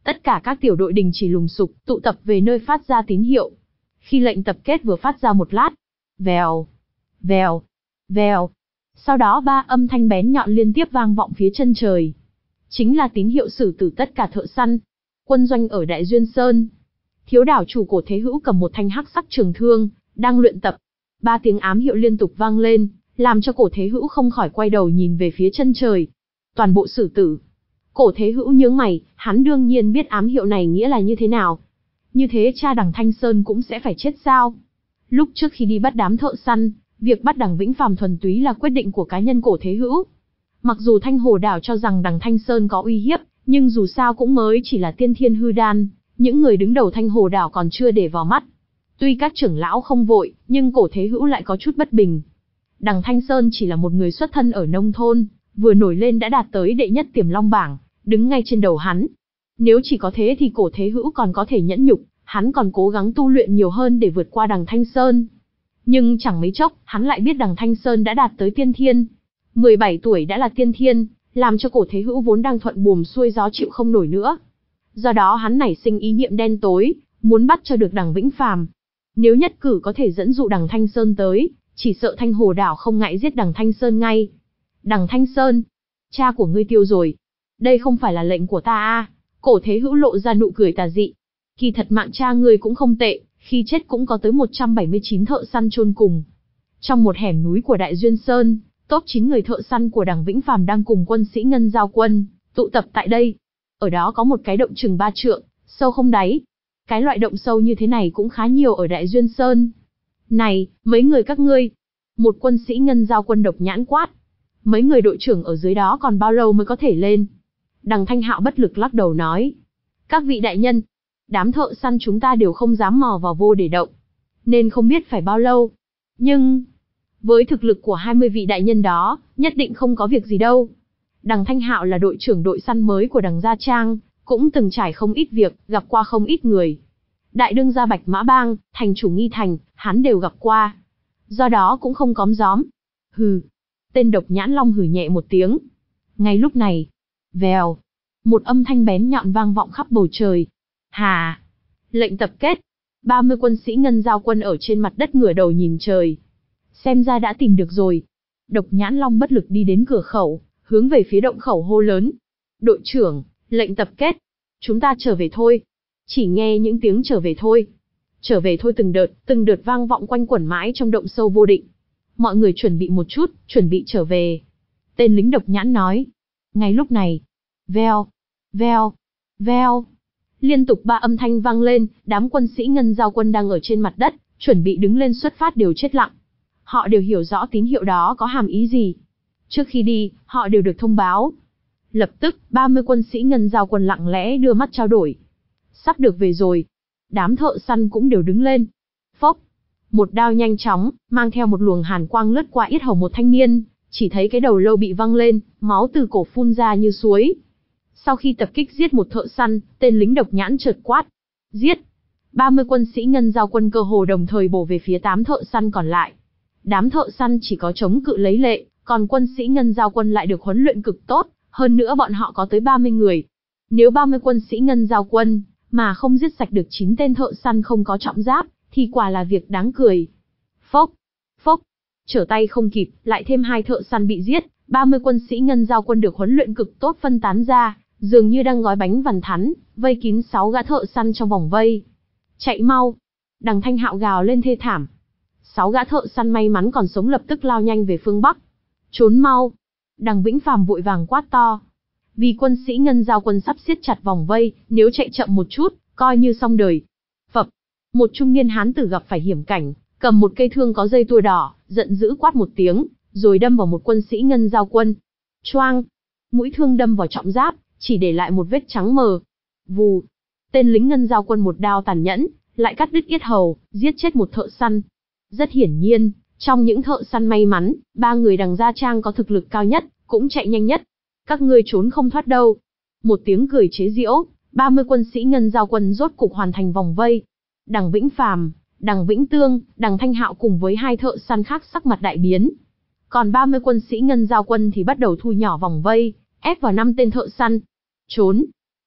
Tất cả các tiểu đội đình chỉ lùng sục, tụ tập về nơi phát ra tín hiệu. Khi lệnh tập kết vừa phát ra một lát, vèo, vèo, vèo. Sau đó ba âm thanh bén nhọn liên tiếp vang vọng phía chân trời. Chính là tín hiệu xử tử tất cả thợ săn. Quân doanh ở Đại Duyên Sơn. Thiếu đảo chủ Cổ Thế Hữu cầm một thanh hắc sắc trường thương, đang luyện tập. Ba tiếng ám hiệu liên tục vang lên, làm cho Cổ Thế Hữu không khỏi quay đầu nhìn về phía chân trời. Toàn bộ xử tử. Cổ Thế Hữu nhướng mày, hắn đương nhiên biết ám hiệu này nghĩa là như thế nào. Như thế cha Đằng Thanh Sơn cũng sẽ phải chết sao? Lúc trước khi đi bắt đám thợ săn, việc bắt Đằng Vĩnh Phàm thuần túy là quyết định của cá nhân Cổ Thế Hữu. Mặc dù Thanh Hồ Đảo cho rằng Đằng Thanh Sơn có uy hiếp, nhưng dù sao cũng mới chỉ là tiên thiên hư đan, những người đứng đầu Thanh Hồ Đảo còn chưa để vào mắt. Tuy các trưởng lão không vội, nhưng Cổ Thế Hữu lại có chút bất bình. Đằng Thanh Sơn chỉ là một người xuất thân ở nông thôn, vừa nổi lên đã đạt tới đệ nhất Tiềm Long bảng, đứng ngay trên đầu hắn. Nếu chỉ có thế thì Cổ Thế Hữu còn có thể nhẫn nhục, hắn còn cố gắng tu luyện nhiều hơn để vượt qua Đằng Thanh Sơn. Nhưng chẳng mấy chốc, hắn lại biết Đằng Thanh Sơn đã đạt tới tiên thiên. mười bảy tuổi đã là tiên thiên, làm cho Cổ Thế Hữu vốn đang thuận buồm xuôi gió chịu không nổi nữa. Do đó hắn nảy sinh ý niệm đen tối, muốn bắt cho được Đằng Vĩnh Phàm. Nếu nhất cử có thể dẫn dụ Đằng Thanh Sơn tới, chỉ sợ Thanh Hồ Đảo không ngại giết Đằng Thanh Sơn ngay. Đằng Thanh Sơn, cha của ngươi tiêu rồi. Đây không phải là lệnh của ta à? Cổ Thế Hữu lộ ra nụ cười tà dị. Kỳ thật mạng cha ngươi cũng không tệ, khi chết cũng có tới một trăm bảy mươi chín thợ săn chôn cùng. Trong một hẻm núi của Đại Duyên Sơn, top chín người thợ săn của Đằng Vĩnh Phàm đang cùng quân sĩ Ngân Giao Quân tụ tập tại đây. Ở đó có một cái động chừng ba trượng, sâu không đáy. Cái loại động sâu như thế này cũng khá nhiều ở Đại Duyên Sơn. Này, mấy người các ngươi. Một quân sĩ Ngân Giao Quân độc nhãn quát. Mấy người đội trưởng ở dưới đó còn bao lâu mới có thể lên? Đằng Thanh Hạo bất lực lắc đầu nói. Các vị đại nhân, đám thợ săn chúng ta đều không dám mò vào vô để động, nên không biết phải bao lâu. Nhưng, với thực lực của hai mươi vị đại nhân đó, nhất định không có việc gì đâu. Đằng Thanh Hạo là đội trưởng đội săn mới của Đằng Gia Trang, cũng từng trải không ít việc, gặp qua không ít người. Đại đương gia Bạch Mã Bang, thành chủ Nghi Thành, hắn đều gặp qua. Do đó cũng không cóm gióm. Hừ. Tên độc nhãn long hừ nhẹ một tiếng. Ngay lúc này, vèo, một âm thanh bén nhọn vang vọng khắp bầu trời. Hà! Lệnh tập kết. ba mươi quân sĩ Ngân Giao Quân ở trên mặt đất ngửa đầu nhìn trời. Xem ra đã tìm được rồi. Độc nhãn long bất lực đi đến cửa khẩu, hướng về phía động khẩu hô lớn. Đội trưởng, lệnh tập kết. Chúng ta trở về thôi. Chỉ nghe những tiếng trở về thôi. Trở về thôi từng đợt, từng đợt vang vọng quanh quẩn mãi trong động sâu vô định. Mọi người chuẩn bị một chút, chuẩn bị trở về. Tên lính độc nhãn nói. Ngay lúc này, veo, veo, veo. Liên tục ba âm thanh vang lên, đám quân sĩ Ngân Giao Quân đang ở trên mặt đất, chuẩn bị đứng lên xuất phát đều chết lặng. Họ đều hiểu rõ tín hiệu đó có hàm ý gì. Trước khi đi, họ đều được thông báo. Lập tức, ba mươi quân sĩ Ngân Giao Quân lặng lẽ đưa mắt trao đổi. Sắp được về rồi. Đám thợ săn cũng đều đứng lên. Phốc. Một đao nhanh chóng, mang theo một luồng hàn quang lướt qua yết hầu một thanh niên, chỉ thấy cái đầu lâu bị văng lên, máu từ cổ phun ra như suối. Sau khi tập kích giết một thợ săn, tên lính độc nhãn chợt quát. Giết! ba mươi quân sĩ Ngân Giao Quân cơ hồ đồng thời bổ về phía tám thợ săn còn lại. Đám thợ săn chỉ có chống cự lấy lệ, còn quân sĩ Ngân Giao Quân lại được huấn luyện cực tốt, hơn nữa bọn họ có tới ba mươi người. Nếu ba mươi quân sĩ Ngân Giao Quân mà không giết sạch được chín tên thợ săn không có trọng giáp, thì quả là việc đáng cười. Phốc, phốc, trở tay không kịp, lại thêm hai thợ săn bị giết, ba mươi quân sĩ Ngân Giao Quân được huấn luyện cực tốt phân tán ra, dường như đang gói bánh vằn thắn, vây kín sáu gã thợ săn trong vòng vây. Chạy mau! Đằng Thanh Hạo gào lên thê thảm. Sáu gã thợ săn may mắn còn sống lập tức lao nhanh về phương Bắc. Trốn mau! Đằng Vĩnh Phàm vội vàng quát to. Vì quân sĩ Ngân Giao Quân sắp siết chặt vòng vây, nếu chạy chậm một chút, coi như xong đời. Phập! Một trung niên hán tử gặp phải hiểm cảnh, cầm một cây thương có dây tua đỏ, giận dữ quát một tiếng, rồi đâm vào một quân sĩ Ngân Giao Quân. Choang! Mũi thương đâm vào trọng giáp, chỉ để lại một vết trắng mờ. Vù! Tên lính Ngân Giao Quân một đao tàn nhẫn, lại cắt đứt yết hầu, giết chết một thợ săn. Rất hiển nhiên, trong những thợ săn may mắn, ba người Đằng Gia Trang có thực lực cao nhất, cũng chạy nhanh nhất. Các ngươi trốn không thoát đâu. Một tiếng cười chế giễu, ba mươi quân sĩ Ngân Giao Quân rốt cục hoàn thành vòng vây. Đằng Vĩnh Phàm, Đằng Vĩnh Tương, Đằng Thanh Hạo cùng với hai thợ săn khác sắc mặt đại biến. Còn ba mươi quân sĩ Ngân Giao Quân thì bắt đầu thu nhỏ vòng vây, ép vào năm tên thợ săn. Trốn!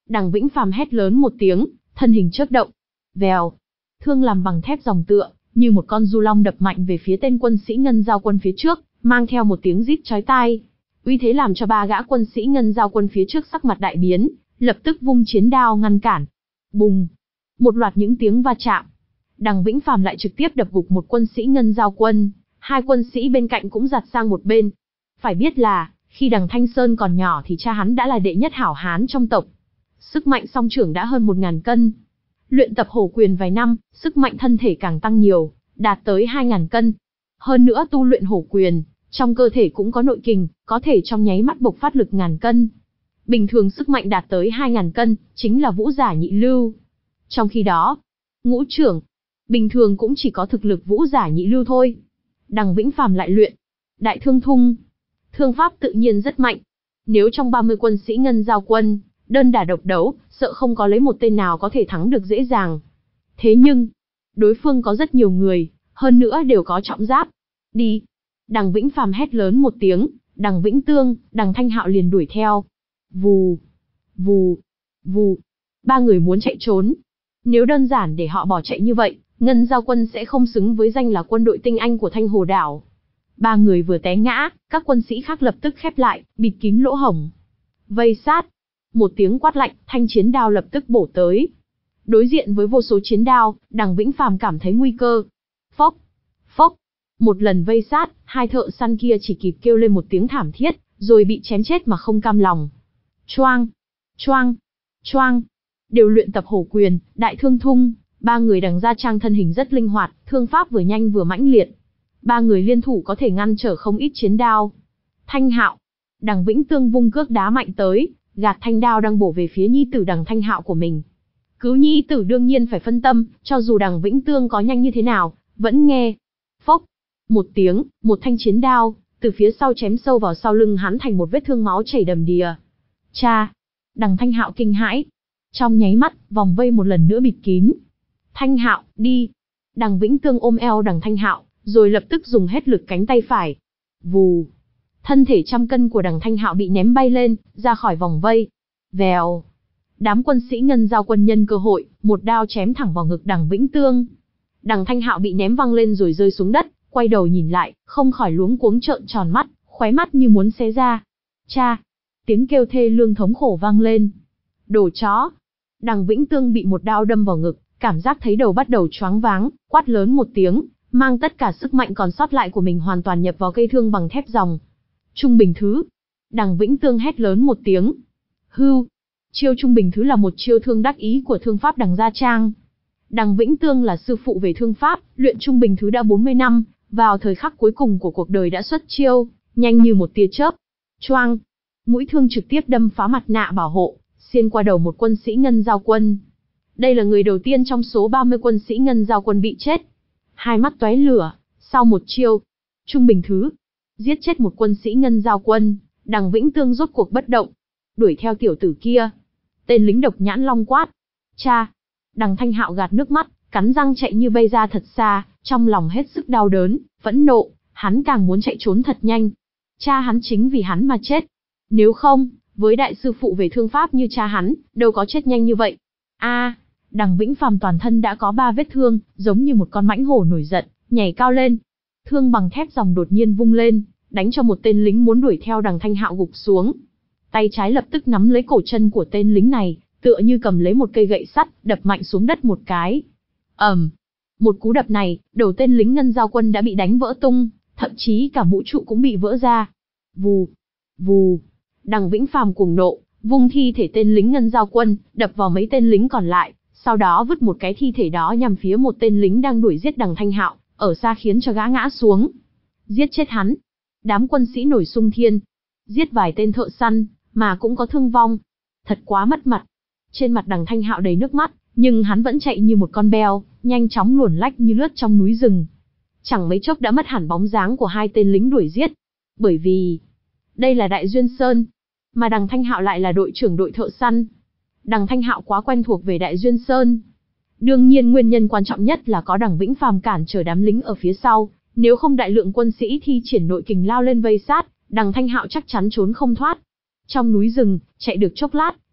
Đằng Vĩnh Phàm hét lớn một tiếng, thân hình chớp động. Vèo, thương làm bằng thép dòng tựa, như một con du long đập mạnh về phía tên quân sĩ Ngân Giao Quân phía trước, mang theo một tiếng rít chói tai. Uy thế làm cho ba gã quân sĩ Ngân Giao Quân phía trước sắc mặt đại biến, lập tức vung chiến đao ngăn cản. Bùng, một loạt những tiếng va chạm. Đằng Vĩnh Phàm lại trực tiếp đập gục một quân sĩ Ngân Giao Quân, hai quân sĩ bên cạnh cũng giặt sang một bên. Phải biết là, khi đằng Thanh Sơn còn nhỏ thì cha hắn đã là đệ nhất hảo hán trong tộc. Sức mạnh song trưởng đã hơn một ngàn cân. Luyện tập hổ quyền vài năm, sức mạnh thân thể càng tăng nhiều, đạt tới hai ngàn cân. Hơn nữa tu luyện hổ quyền, trong cơ thể cũng có nội kình, có thể trong nháy mắt bộc phát lực ngàn cân. Bình thường sức mạnh đạt tới hai ngàn cân, chính là vũ giả nhị lưu. Trong khi đó, ngũ trưởng, bình thường cũng chỉ có thực lực vũ giả nhị lưu thôi. Đằng Vĩnh Phàm lại luyện Đại Thương Thung. Thương pháp tự nhiên rất mạnh. Nếu trong ba mươi quân sĩ Ngân Giao Quân, đơn đả độc đấu, sợ không có lấy một tên nào có thể thắng được dễ dàng. Thế nhưng, đối phương có rất nhiều người, hơn nữa đều có trọng giáp. Đi! Đằng Vĩnh Phàm hét lớn một tiếng, đằng Vĩnh Tương, đằng Thanh Hạo liền đuổi theo. Vù! Vù! Vù! Ba người muốn chạy trốn. Nếu đơn giản để họ bỏ chạy như vậy, Ngân Giao Quân sẽ không xứng với danh là quân đội tinh anh của Thanh Hồ Đảo. Ba người vừa té ngã, các quân sĩ khác lập tức khép lại, bịt kín lỗ hổng. Vây sát! Một tiếng quát lạnh, thanh chiến đao lập tức bổ tới. Đối diện với vô số chiến đao, đằng Vĩnh Phàm cảm thấy nguy cơ. Phốc! Phốc! Một lần vây sát, hai thợ săn kia chỉ kịp kêu lên một tiếng thảm thiết, rồi bị chém chết mà không cam lòng. Choang! Choang! Choang! Đều luyện tập hổ quyền, Đại Thương Thung, ba người đằng Gia Trang thân hình rất linh hoạt, thương pháp vừa nhanh vừa mãnh liệt. Ba người liên thủ có thể ngăn trở không ít chiến đao. Thanh Hạo! Đằng Vĩnh Tương vung cước đá mạnh tới, gạt thanh đao đang bổ về phía nhi tử đằng Thanh Hạo của mình. Cứu nhi tử đương nhiên phải phân tâm, cho dù đằng Vĩnh Tương có nhanh như thế nào, vẫn nghe. Phốc! Một tiếng, một thanh chiến đao, từ phía sau chém sâu vào sau lưng hắn thành một vết thương máu chảy đầm đìa. Cha! Đằng Thanh Hạo kinh hãi. Trong nháy mắt, vòng vây một lần nữa bịt kín. Thanh Hạo, đi! Đằng Vĩnh Tương ôm eo đằng Thanh Hạo, rồi lập tức dùng hết lực cánh tay phải. Vù! Thân thể trăm cân của đằng Thanh Hạo bị ném bay lên, ra khỏi vòng vây. Vèo! Đám quân sĩ Ngân Giao Quân nhân cơ hội, một đao chém thẳng vào ngực đằng Vĩnh Tương. Đằng Thanh Hạo bị ném văng lên rồi rơi xuống đất, quay đầu nhìn lại, không khỏi luống cuống trợn tròn mắt, khóe mắt như muốn xé ra. Cha! Tiếng kêu thê lương thống khổ vang lên. Đồ chó! Đằng Vĩnh Tương bị một đao đâm vào ngực, cảm giác thấy đầu bắt đầu choáng váng, quát lớn một tiếng, mang tất cả sức mạnh còn sót lại của mình hoàn toàn nhập vào cây thương bằng thép dòng. Trung Bình Thứ! Đằng Vĩnh Tương hét lớn một tiếng. Hưu! Chiêu Trung Bình Thứ là một chiêu thương đắc ý của thương pháp đằng Gia Trang. Đằng Vĩnh Tương là sư phụ về thương pháp, luyện Trung Bình Thứ đã bốn mươi năm, vào thời khắc cuối cùng của cuộc đời đã xuất chiêu, nhanh như một tia chớp. Choang! Mũi thương trực tiếp đâm phá mặt nạ bảo hộ, xuyên qua đầu một quân sĩ Ngân Giao Quân. Đây là người đầu tiên trong số ba mươi quân sĩ Ngân Giao Quân bị chết. Hai mắt tóe lửa, sau một chiêu, Trung Bình Thứ, giết chết một quân sĩ Ngân Giao Quân, đằng Vĩnh Tương rốt cuộc bất động. Đuổi theo tiểu tử kia. Tên lính độc nhãn long quát. Cha! Đằng Thanh Hạo gạt nước mắt, cắn răng chạy như bay ra thật xa, trong lòng hết sức đau đớn, phẫn nộ, hắn càng muốn chạy trốn thật nhanh. Cha hắn chính vì hắn mà chết. Nếu không, với đại sư phụ về thương pháp như cha hắn, đâu có chết nhanh như vậy. A, à, đằng Vĩnh Phàm toàn thân đã có ba vết thương, giống như một con mãnh hổ nổi giận, nhảy cao lên. Thương bằng thép dòng đột nhiên vung lên, đánh cho một tên lính muốn đuổi theo đằng Thanh Hạo gục xuống. Tay trái lập tức nắm lấy cổ chân của tên lính này, tựa như cầm lấy một cây gậy sắt, đập mạnh xuống đất một cái. ầm, um, một cú đập này, đầu tên lính Ngân Giao Quân đã bị đánh vỡ tung, thậm chí cả mũ trụ cũng bị vỡ ra. Vù, vù, đằng Vĩnh Phàm cuồng nộ, vung thi thể tên lính Ngân Giao Quân, đập vào mấy tên lính còn lại, sau đó vứt một cái thi thể đó nhằm phía một tên lính đang đuổi giết đằng Thanh Hạo, ở xa khiến cho gã ngã xuống. Giết chết hắn. Đám quân sĩ nổi xung thiên, giết vài tên thợ săn, mà cũng có thương vong. Thật quá mất mặt. Trên mặt đằng Thanh Hạo đầy nước mắt, nhưng hắn vẫn chạy như một con beo, nhanh chóng luồn lách như lướt trong núi rừng. Chẳng mấy chốc đã mất hẳn bóng dáng của hai tên lính đuổi giết. Bởi vì, đây là Đại Duyên Sơn, mà đằng Thanh Hạo lại là đội trưởng đội thợ săn. Đằng Thanh Hạo quá quen thuộc về Đại Duyên Sơn. Đương nhiên nguyên nhân quan trọng nhất là có đằng Vĩnh Phàm cản trở đám lính ở phía sau, nếu không đại lượng quân sĩ thi triển nội kình lao lên vây sát, đằng Thanh Hạo chắc chắn trốn không thoát. Trong núi rừng, chạy được chốc lát,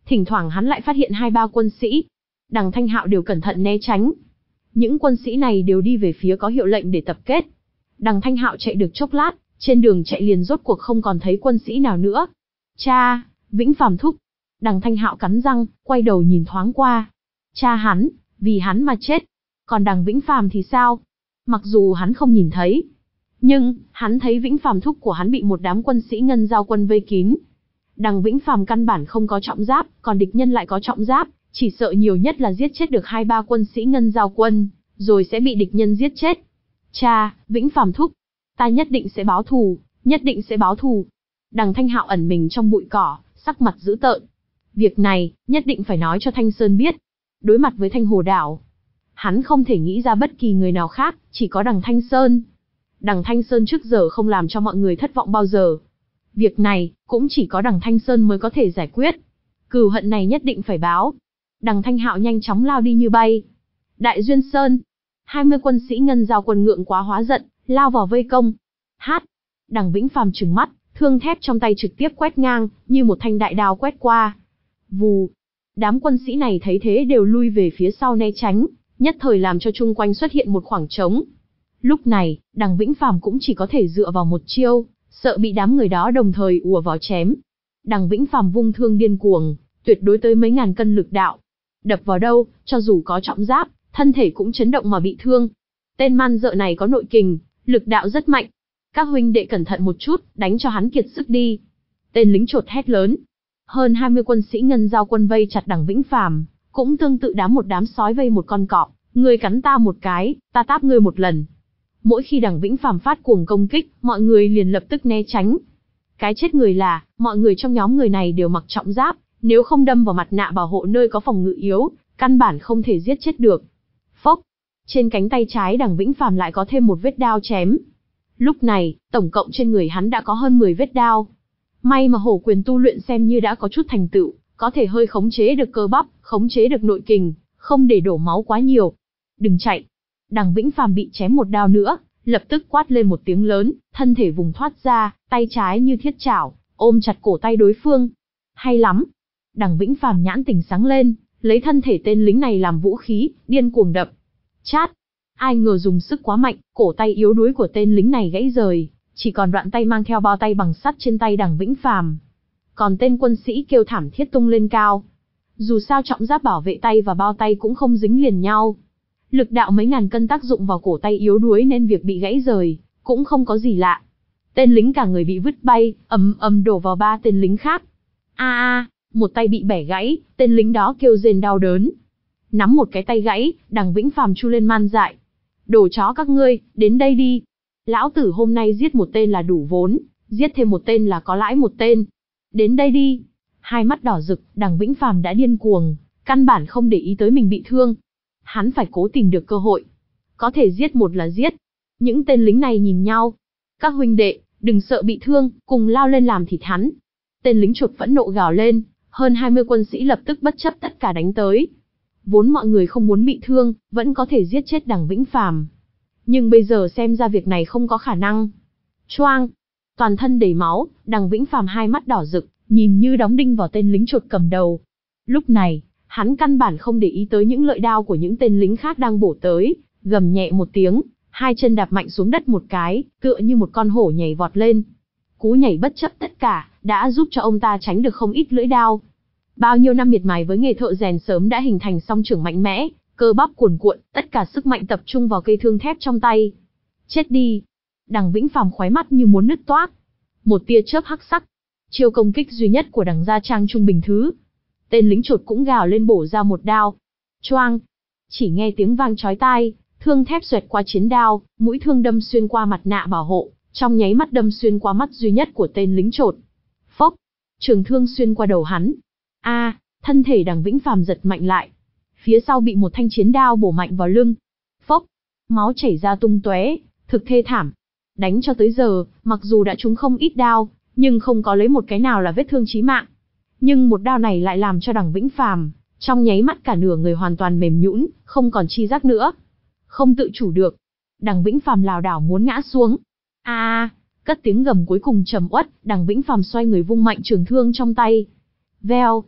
thỉnh thoảng hắn lại phát hiện hai ba quân sĩ. Đằng Thanh Hạo đều cẩn thận né tránh. Những quân sĩ này đều đi về phía có hiệu lệnh để tập kết. Đằng Thanh Hạo chạy được chốc lát, trên đường chạy liền rốt cuộc không còn thấy quân sĩ nào nữa. Cha, Vĩnh Phàm thúc. Đằng Thanh Hạo cắn răng, quay đầu nhìn thoáng qua. Cha hắn, vì hắn mà chết. Còn đằng Vĩnh Phàm thì sao? Mặc dù hắn không nhìn thấy, nhưng hắn thấy Vĩnh Phàm thúc của hắn bị một đám quân sĩ Ngân Giao quân vây kín. Đằng Vĩnh Phàm căn bản không có trọng giáp, còn địch nhân lại có trọng giáp, chỉ sợ nhiều nhất là giết chết được hai ba quân sĩ Ngân Giao quân, rồi sẽ bị địch nhân giết chết. Cha, Vĩnh Phàm thúc, ta nhất định sẽ báo thù, nhất định sẽ báo thù. Đằng Thanh Hạo ẩn mình trong bụi cỏ, sắc mặt dữ tợn. Việc này, nhất định phải nói cho Thanh Sơn biết. Đối mặt với Thanh Hồ Đảo, hắn không thể nghĩ ra bất kỳ người nào khác, chỉ có đằng Thanh Sơn. Đằng Thanh Sơn trước giờ không làm cho mọi người thất vọng bao giờ. Việc này, cũng chỉ có đằng Thanh Sơn mới có thể giải quyết. Cừu hận này nhất định phải báo. Đằng Thanh Hạo nhanh chóng lao đi như bay. Đại Duyên Sơn, hai mươi quân sĩ Ngân Giao quân ngượng quá hóa giận, lao vào vây công. Hát, đằng Vĩnh Phàm trừng mắt, thương thép trong tay trực tiếp quét ngang, như một thanh đại đao quét qua. Vù, đám quân sĩ này thấy thế đều lui về phía sau né tránh, nhất thời làm cho chung quanh xuất hiện một khoảng trống. Lúc này, đằng Vĩnh Phàm cũng chỉ có thể dựa vào một chiêu, sợ bị đám người đó đồng thời ùa vào chém. Đằng Vĩnh Phàm vung thương điên cuồng, tuyệt đối tới mấy ngàn cân lực đạo. Đập vào đâu, cho dù có trọng giáp, thân thể cũng chấn động mà bị thương. Tên man dợ này có nội kình, lực đạo rất mạnh. Các huynh đệ cẩn thận một chút, đánh cho hắn kiệt sức đi. Tên lính chột hét lớn. Hơn hai mươi quân sĩ Ngân Giao quân vây chặt đằng Vĩnh Phàm, cũng tương tự đám một đám sói vây một con cọp, ngươi cắn ta một cái, ta táp ngươi một lần. Mỗi khi đằng Vĩnh Phàm phát cuồng công kích, mọi người liền lập tức né tránh. Cái chết người là, mọi người trong nhóm người này đều mặc trọng giáp, nếu không đâm vào mặt nạ bảo hộ nơi có phòng ngự yếu, căn bản không thể giết chết được. Phốc, trên cánh tay trái đằng Vĩnh Phàm lại có thêm một vết đao chém. Lúc này, tổng cộng trên người hắn đã có hơn mười vết đao. May mà hổ quyền tu luyện xem như đã có chút thành tựu, có thể hơi khống chế được cơ bắp, khống chế được nội kình, không để đổ máu quá nhiều. Đừng chạy. Đằng Vĩnh Phàm bị chém một đao nữa, lập tức quát lên một tiếng lớn, thân thể vùng thoát ra, tay trái như thiết chảo, ôm chặt cổ tay đối phương. Hay lắm. Đằng Vĩnh Phàm nhãn tỉnh sáng lên, lấy thân thể tên lính này làm vũ khí, điên cuồng đập. Chát. Ai ngờ dùng sức quá mạnh, cổ tay yếu đuối của tên lính này gãy rời, chỉ còn đoạn tay mang theo bao tay bằng sắt trên tay đằng Vĩnh Phàm. Còn tên quân sĩ kêu thảm thiết tung lên cao. Dù sao trọng giáp bảo vệ tay và bao tay cũng không dính liền nhau. Lực đạo mấy ngàn cân tác dụng vào cổ tay yếu đuối nên việc bị gãy rời, cũng không có gì lạ. Tên lính cả người bị vứt bay, ầm ầm đổ vào ba tên lính khác. A a, một tay bị bẻ gãy, tên lính đó kêu rên đau đớn. Nắm một cái tay gãy, đằng Vĩnh Phàm chu lên man dại. Đồ chó các ngươi, đến đây đi. Lão tử hôm nay giết một tên là đủ vốn, giết thêm một tên là có lãi một tên. Đến đây đi. Hai mắt đỏ rực, đằng Vĩnh Phàm đã điên cuồng, căn bản không để ý tới mình bị thương. Hắn phải cố tìm được cơ hội. Có thể giết một là giết. Những tên lính này nhìn nhau. Các huynh đệ, đừng sợ bị thương, cùng lao lên làm thịt hắn. Tên lính chuột phẫn nộ gào lên, hơn hai mươi quân sĩ lập tức bất chấp tất cả đánh tới. Vốn mọi người không muốn bị thương, vẫn có thể giết chết đằng Vĩnh Phàm. Nhưng bây giờ xem ra việc này không có khả năng. Choang! Toàn thân đầy máu, đằng Vĩnh Phàm hai mắt đỏ rực, nhìn như đóng đinh vào tên lính chuột cầm đầu. Lúc này, hắn căn bản không để ý tới những lợi đao của những tên lính khác đang bổ tới, gầm nhẹ một tiếng, hai chân đạp mạnh xuống đất một cái, tựa như một con hổ nhảy vọt lên. Cú nhảy bất chấp tất cả, đã giúp cho ông ta tránh được không ít lưỡi đao. Bao nhiêu năm miệt mài với nghề thợ rèn sớm đã hình thành song trưởng mạnh mẽ, cơ bắp cuồn cuộn, tất cả sức mạnh tập trung vào cây thương thép trong tay. Chết đi! Đằng Vĩnh Phàm khóe mắt như muốn nứt toác. Một tia chớp hắc sắc. Chiêu công kích duy nhất của đằng Gia Trang trung bình thứ. Tên lính chuột cũng gào lên bổ ra một đao. Choang! Chỉ nghe tiếng vang chói tai, thương thép xoẹt qua chiến đao, mũi thương đâm xuyên qua mặt nạ bảo hộ, trong nháy mắt đâm xuyên qua mắt duy nhất của tên lính chột. Phốc! Trường thương xuyên qua đầu hắn. A, à, thân thể đằng Vĩnh Phàm giật mạnh lại. Phía sau bị một thanh chiến đao bổ mạnh vào lưng. Phốc! Máu chảy ra tung tóe, thực thê thảm. Đánh cho tới giờ, mặc dù đã trúng không ít đao, nhưng không có lấy một cái nào là vết thương chí mạng. Nhưng một đao này lại làm cho đằng Vĩnh Phàm trong nháy mắt cả nửa người hoàn toàn mềm nhũn, không còn chi giác nữa. Không tự chủ được, đằng Vĩnh Phàm lảo đảo muốn ngã xuống. A, à, cất tiếng gầm cuối cùng trầm uất, đằng Vĩnh Phàm xoay người vung mạnh trường thương trong tay. Veo,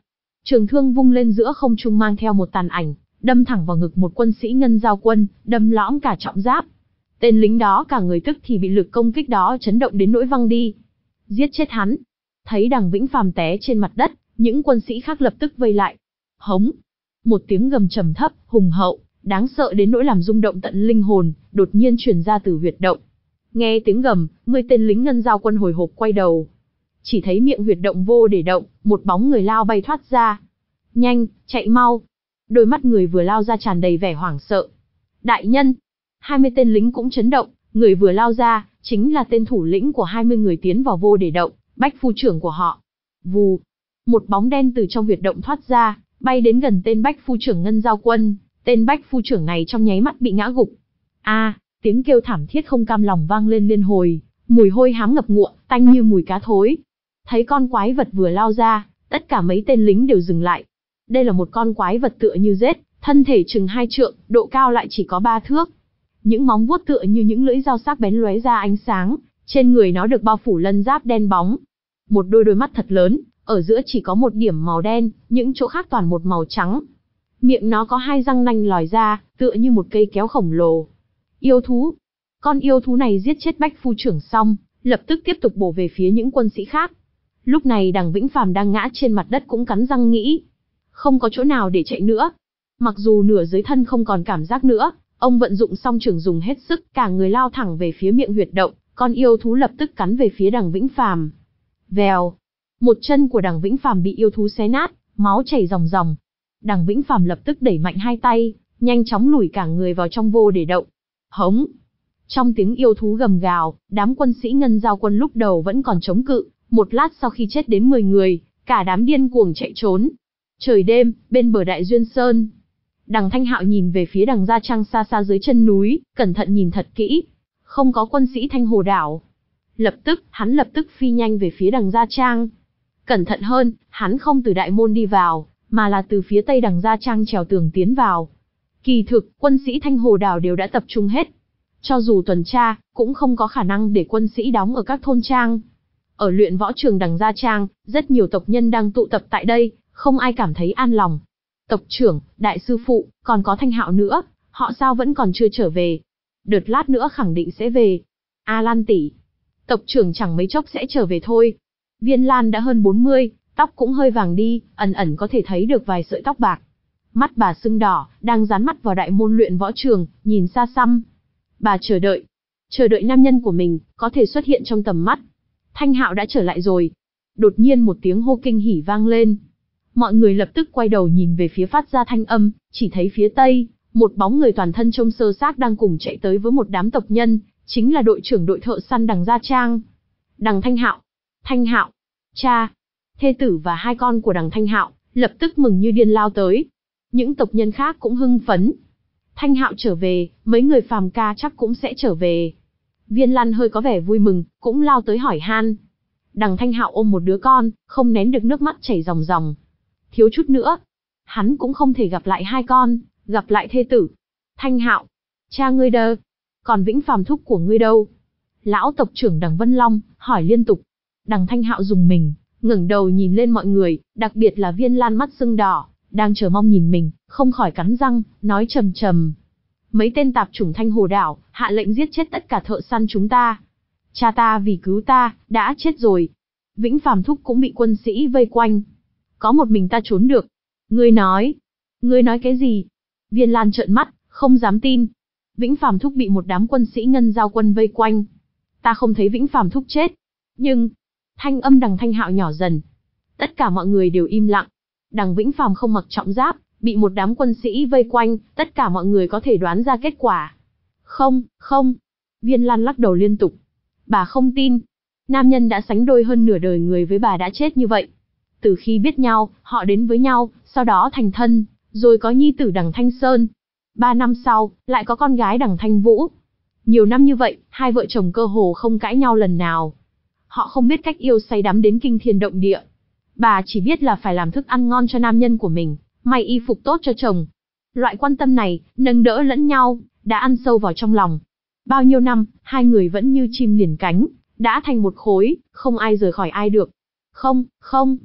Trường thương vung lên giữa không trung mang theo một tàn ảnh, đâm thẳng vào ngực một quân sĩ Ngân Giao Quân, đâm lõm cả trọng giáp. Tên lính đó cả người tức thì bị lực công kích đó chấn động đến nỗi văng đi. Giết chết hắn. Thấy Đằng Vĩnh Phàm té trên mặt đất, những quân sĩ khác lập tức vây lại. Hống. Một tiếng gầm trầm thấp, hùng hậu, đáng sợ đến nỗi làm rung động tận linh hồn, đột nhiên truyền ra từ huyệt động. Nghe tiếng gầm, mười tên lính Ngân Giao Quân hồi hộp quay đầu. Chỉ thấy miệng huyệt động vô để động, một bóng người lao bay thoát ra. Nhanh, chạy mau. Đôi mắt người vừa lao ra tràn đầy vẻ hoảng sợ. Đại nhân. hai mươi tên lính cũng chấn động, người vừa lao ra, chính là tên thủ lĩnh của hai mươi người tiến vào vô để động, Bách phu trưởng của họ. Vù. Một bóng đen từ trong huyệt động thoát ra, bay đến gần tên Bách phu trưởng Ngân Giao Quân. Tên Bách phu trưởng này trong nháy mắt bị ngã gục. A, tiếng kêu thảm thiết không cam lòng vang lên liên hồi, mùi hôi hám ngập ngụa, tanh như mùi cá thối. Thấy con quái vật vừa lao ra, tất cả mấy tên lính đều dừng lại. Đây là một con quái vật tựa như rết, thân thể chừng hai trượng, độ cao lại chỉ có ba thước. Những móng vuốt tựa như những lưỡi dao sắc bén lóe ra ánh sáng, trên người nó được bao phủ lân giáp đen bóng. Một đôi đôi mắt thật lớn, ở giữa chỉ có một điểm màu đen, những chỗ khác toàn một màu trắng. Miệng nó có hai răng nanh lòi ra, tựa như một cây kéo khổng lồ. Yêu thú. Con yêu thú này giết chết Bách phu trưởng xong, lập tức tiếp tục bổ về phía những quân sĩ khác. Lúc này Đằng Vĩnh Phàm đang ngã trên mặt đất cũng cắn răng nghĩ. Không có chỗ nào để chạy nữa. Mặc dù nửa dưới thân không còn cảm giác nữa, ông vận dụng song trường dùng hết sức, cả người lao thẳng về phía miệng huyệt động, con yêu thú lập tức cắn về phía Đằng Vĩnh Phàm. Vèo. Một chân của Đằng Vĩnh Phàm bị yêu thú xé nát, máu chảy ròng ròng. Đằng Vĩnh Phàm lập tức đẩy mạnh hai tay, nhanh chóng lùi cả người vào trong vô để động. Hống. Trong tiếng yêu thú gầm gào, đám quân sĩ Ngân Giao Quân lúc đầu vẫn còn chống cự, một lát sau khi chết đến mười người, cả đám điên cuồng chạy trốn. Trời đêm, bên bờ Đại Duyên Sơn, Đằng Thanh Hạo nhìn về phía Đằng Gia Trang xa xa dưới chân núi, cẩn thận nhìn thật kỹ. Không có quân sĩ Thanh Hồ Đảo. Lập tức, hắn lập tức phi nhanh về phía Đằng Gia Trang. Cẩn thận hơn, hắn không từ đại môn đi vào, mà là từ phía tây Đằng Gia Trang trèo tường tiến vào. Kỳ thực, quân sĩ Thanh Hồ Đảo đều đã tập trung hết. Cho dù tuần tra, cũng không có khả năng để quân sĩ đóng ở các thôn trang. Ở luyện võ trường Đằng Gia Trang, rất nhiều tộc nhân đang tụ tập tại đây, không ai cảm thấy an lòng. Tộc trưởng, đại sư phụ, còn có Thanh Hạo nữa, họ sao vẫn còn chưa trở về? Đợt lát nữa khẳng định sẽ về. A Lan tỷ, tộc trưởng chẳng mấy chốc sẽ trở về thôi. Viên Lan đã hơn bốn mươi, tóc cũng hơi vàng đi, ẩn ẩn có thể thấy được vài sợi tóc bạc. Mắt bà sưng đỏ, đang dán mắt vào đại môn luyện võ trường, nhìn xa xăm. Bà chờ đợi, chờ đợi nam nhân của mình, có thể xuất hiện trong tầm mắt. Thanh Hạo đã trở lại rồi. Đột nhiên một tiếng hô kinh hỉ vang lên. Mọi người lập tức quay đầu nhìn về phía phát ra thanh âm, chỉ thấy phía tây, một bóng người toàn thân trông sơ xác đang cùng chạy tới với một đám tộc nhân, chính là đội trưởng đội thợ săn Đằng Gia Trang. Đằng Thanh Hạo, Thanh Hạo, cha, thê tử và hai con của Đằng Thanh Hạo, lập tức mừng như điên lao tới. Những tộc nhân khác cũng hưng phấn. Thanh Hạo trở về, mấy người phàm ca chắc cũng sẽ trở về. Viên Lan hơi có vẻ vui mừng, cũng lao tới hỏi han. Đằng Thanh Hạo ôm một đứa con, không nén được nước mắt chảy ròng ròng. Thiếu chút nữa, hắn cũng không thể gặp lại hai con, gặp lại thê tử. Thanh Hạo, cha ngươi đơ, còn Vĩnh Phàm thúc của ngươi đâu? Lão tộc trưởng Đằng Vân Long hỏi liên tục. Đằng Thanh Hạo dùng mình, ngẩng đầu nhìn lên mọi người, đặc biệt là Viên Lan mắt sưng đỏ, đang chờ mong nhìn mình, không khỏi cắn răng, nói trầm trầm. Mấy tên tạp chủng Thanh Hồ Đảo, hạ lệnh giết chết tất cả thợ săn chúng ta. Cha ta vì cứu ta, đã chết rồi. Vĩnh Phàm thúc cũng bị quân sĩ vây quanh. Có một mình ta trốn được. Ngươi nói, ngươi nói cái gì? Viên Lan trợn mắt, không dám tin. Vĩnh Phàm thúc bị một đám quân sĩ Ngân Giao Quân vây quanh. Ta không thấy Vĩnh Phàm thúc chết. Nhưng, thanh âm Đằng Thanh Hạo nhỏ dần. Tất cả mọi người đều im lặng. Đằng Vĩnh Phàm không mặc trọng giáp, bị một đám quân sĩ vây quanh, tất cả mọi người có thể đoán ra kết quả. Không, không. Viên Lan lắc đầu liên tục. Bà không tin. Nam nhân đã sánh đôi hơn nửa đời người với bà đã chết như vậy. Từ khi biết nhau, họ đến với nhau, sau đó thành thân, rồi có nhi tử Đằng Thanh Sơn. Ba năm sau, lại có con gái Đằng Thanh Vũ. Nhiều năm như vậy, hai vợ chồng cơ hồ không cãi nhau lần nào. Họ không biết cách yêu say đắm đến kinh thiên động địa. Bà chỉ biết là phải làm thức ăn ngon cho nam nhân của mình, may y phục tốt cho chồng. Loại quan tâm này, nâng đỡ lẫn nhau, đã ăn sâu vào trong lòng. Bao nhiêu năm, hai người vẫn như chim liền cánh, đã thành một khối, không ai rời khỏi ai được. Không, không.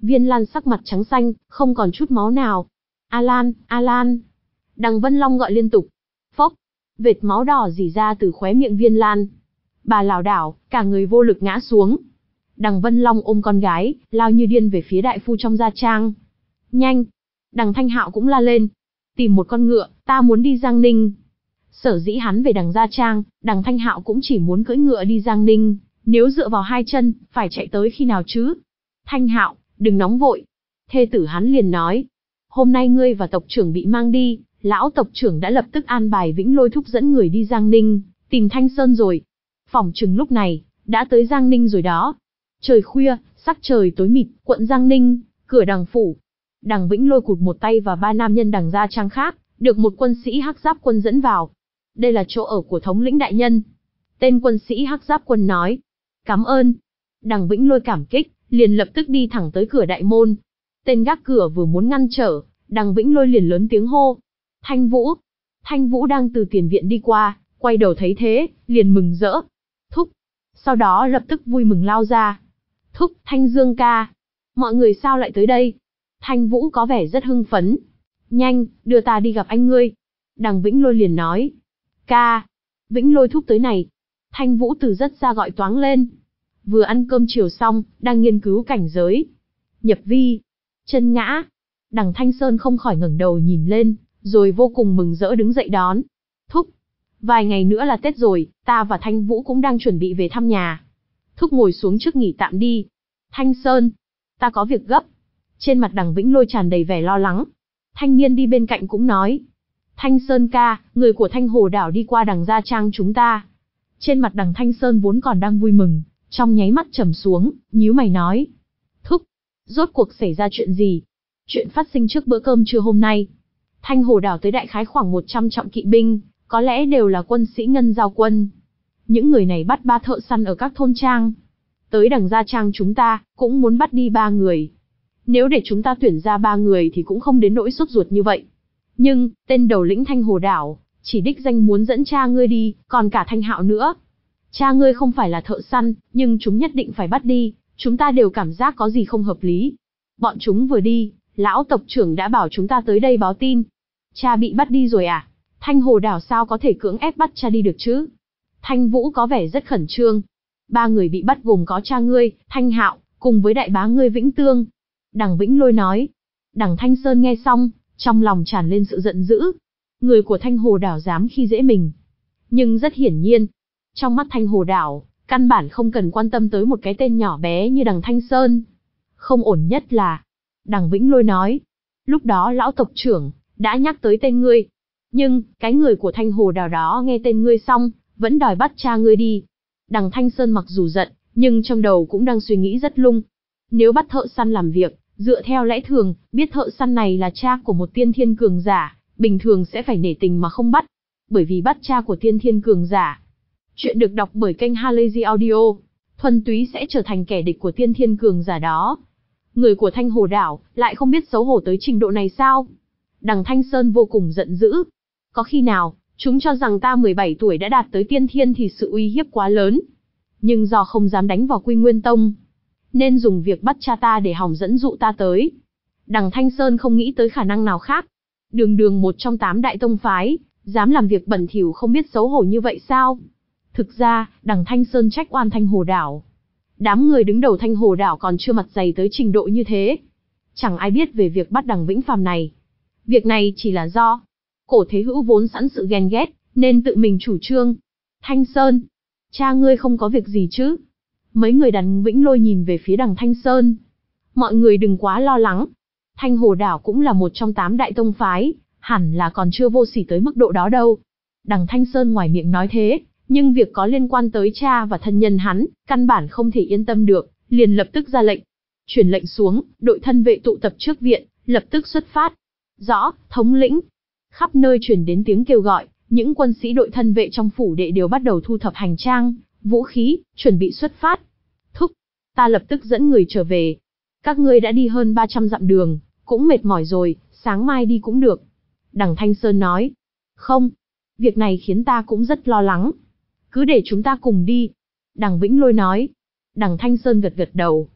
Viên Lan sắc mặt trắng xanh, không còn chút máu nào. A Lan, A Lan. Đằng Vân Long gọi liên tục. Phốc, vệt máu đỏ rỉ ra từ khóe miệng Viên Lan. Bà lảo đảo, cả người vô lực ngã xuống. Đằng Vân Long ôm con gái, lao như điên về phía đại phu trong gia trang. Nhanh! Đằng Thanh Hạo cũng la lên. Tìm một con ngựa, ta muốn đi Giang Ninh. Sở dĩ hắn về đằng gia trang, đằng Thanh Hạo cũng chỉ muốn cưỡi ngựa đi Giang Ninh. Nếu dựa vào hai chân, phải chạy tới khi nào chứ? Thanh Hạo, đừng nóng vội. Thê tử hắn liền nói. Hôm nay ngươi và tộc trưởng bị mang đi, lão tộc trưởng đã lập tức an bài Vĩnh Lôi thúc dẫn người đi Giang Ninh, tìm Thanh Sơn rồi. Phỏng chừng lúc này, đã tới Giang Ninh rồi đó. Trời khuya, sắc trời tối mịt, quận Giang Ninh, cửa đằng phủ. Đằng Vĩnh Lôi cụt một tay và ba nam nhân đằng gia trang khác, được một quân sĩ hắc giáp quân dẫn vào. Đây là chỗ ở của thống lĩnh đại nhân. Tên quân sĩ hắc giáp quân nói. Cảm ơn. Đằng Vĩnh Lôi cảm kích, liền lập tức đi thẳng tới cửa đại môn. Tên gác cửa vừa muốn ngăn trở, đằng Vĩnh Lôi liền lớn tiếng hô. Thanh Vũ. Thanh Vũ đang từ tiền viện đi qua, quay đầu thấy thế, liền mừng rỡ. Thúc. Sau đó lập tức vui mừng lao ra. Thúc, Thanh Dương ca. Mọi người sao lại tới đây? Thanh Vũ có vẻ rất hưng phấn. Nhanh, đưa ta đi gặp anh ngươi. Đằng Vĩnh Lôi liền nói. Ca. Vĩnh Lôi thúc tới này. Thanh Vũ từ rất xa gọi toáng lên. Vừa ăn cơm chiều xong, đang nghiên cứu cảnh giới. Nhập vi. Chân ngã. Đằng Thanh Sơn không khỏi ngẩng đầu nhìn lên, rồi vô cùng mừng rỡ đứng dậy đón. Thúc. Vài ngày nữa là Tết rồi, ta và Thanh Vũ cũng đang chuẩn bị về thăm nhà. Thúc ngồi xuống trước nghỉ tạm đi. Thanh Sơn. Ta có việc gấp. Trên mặt đằng Vĩnh Lôi tràn đầy vẻ lo lắng. Thanh niên đi bên cạnh cũng nói. Thanh Sơn ca, người của Thanh Hồ đảo đi qua đằng gia trang chúng ta. Trên mặt đằng Thanh Sơn vốn còn đang vui mừng, trong nháy mắt trầm xuống, nhíu mày nói. Thúc, rốt cuộc xảy ra chuyện gì? Chuyện phát sinh trước bữa cơm trưa hôm nay. Thanh Hồ đảo tới đại khái khoảng một trăm trọng kỵ binh, có lẽ đều là quân sĩ ngân giao quân. Những người này bắt ba thợ săn ở các thôn trang. Tới đằng gia trang chúng ta, cũng muốn bắt đi ba người. Nếu để chúng ta tuyển ra ba người thì cũng không đến nỗi sốt ruột như vậy. Nhưng, tên đầu lĩnh Thanh Hồ đảo, chỉ đích danh muốn dẫn cha ngươi đi, còn cả Thanh Hạo nữa. Cha ngươi không phải là thợ săn, nhưng chúng nhất định phải bắt đi, chúng ta đều cảm giác có gì không hợp lý. Bọn chúng vừa đi, lão tộc trưởng đã bảo chúng ta tới đây báo tin. Cha bị bắt đi rồi à? Thanh Hồ đảo sao có thể cưỡng ép bắt cha đi được chứ? Thanh Vũ có vẻ rất khẩn trương. Ba người bị bắt gồm có cha ngươi, Thanh Hạo, cùng với đại bá ngươi Vĩnh Tương. Đằng Vĩnh Lôi nói. Đằng Thanh Sơn nghe xong, trong lòng tràn lên sự giận dữ. Người của Thanh Hồ đảo dám khi dễ mình. Nhưng rất hiển nhiên, trong mắt Thanh Hồ đảo, căn bản không cần quan tâm tới một cái tên nhỏ bé như đằng Thanh Sơn. Không ổn nhất là, đằng Vĩnh Lôi nói, lúc đó lão tộc trưởng đã nhắc tới tên ngươi. Nhưng, cái người của Thanh Hồ đảo đó nghe tên ngươi xong, vẫn đòi bắt cha ngươi đi. Đằng Thanh Sơn mặc dù giận, nhưng trong đầu cũng đang suy nghĩ rất lung. Nếu bắt thợ săn làm việc, dựa theo lẽ thường, biết thợ săn này là cha của một tiên thiên cường giả, bình thường sẽ phải nể tình mà không bắt. Bởi vì bắt cha của tiên thiên cường giả. Chuyện được đọc bởi kênh Halazy Audio. Thuần túy sẽ trở thành kẻ địch của tiên thiên cường giả đó. Người của Thanh Hồ đảo, lại không biết xấu hổ tới trình độ này sao? Đằng Thanh Sơn vô cùng giận dữ. Có khi nào, chúng cho rằng ta mười bảy tuổi đã đạt tới tiên thiên thì sự uy hiếp quá lớn. Nhưng do không dám đánh vào Quy Nguyên Tông, nên dùng việc bắt cha ta để hòng dẫn dụ ta tới. Đằng Thanh Sơn không nghĩ tới khả năng nào khác. Đường đường một trong tám đại tông phái, dám làm việc bẩn thỉu không biết xấu hổ như vậy sao? Thực ra, đằng Thanh Sơn trách oan Thanh Hồ đảo. Đám người đứng đầu Thanh Hồ đảo còn chưa mặt dày tới trình độ như thế. Chẳng ai biết về việc bắt đằng Vĩnh Phàm này. Việc này chỉ là do Cổ Thế Hữu vốn sẵn sự ghen ghét, nên tự mình chủ trương. Thanh Sơn, cha ngươi không có việc gì chứ? Mấy người đàn Vĩnh Lôi nhìn về phía đằng Thanh Sơn. Mọi người đừng quá lo lắng. Thanh Hồ đảo cũng là một trong tám đại tông phái, hẳn là còn chưa vô sỉ tới mức độ đó đâu. Đằng Thanh Sơn ngoài miệng nói thế, nhưng việc có liên quan tới cha và thân nhân hắn, căn bản không thể yên tâm được, liền lập tức ra lệnh. Truyền lệnh xuống, đội thân vệ tụ tập trước viện, lập tức xuất phát. Rõ, thống lĩnh. Khắp nơi truyền đến tiếng kêu gọi, những quân sĩ đội thân vệ trong phủ đệ đều bắt đầu thu thập hành trang, vũ khí, chuẩn bị xuất phát. Thúc, ta lập tức dẫn người trở về. Các ngươi đã đi hơn ba trăm dặm đường, cũng mệt mỏi rồi, sáng mai đi cũng được. Đằng Thanh Sơn nói. Không, việc này khiến ta cũng rất lo lắng. Cứ để chúng ta cùng đi. Đằng Vĩnh Lôi nói. Đằng Thanh Sơn gật gật đầu.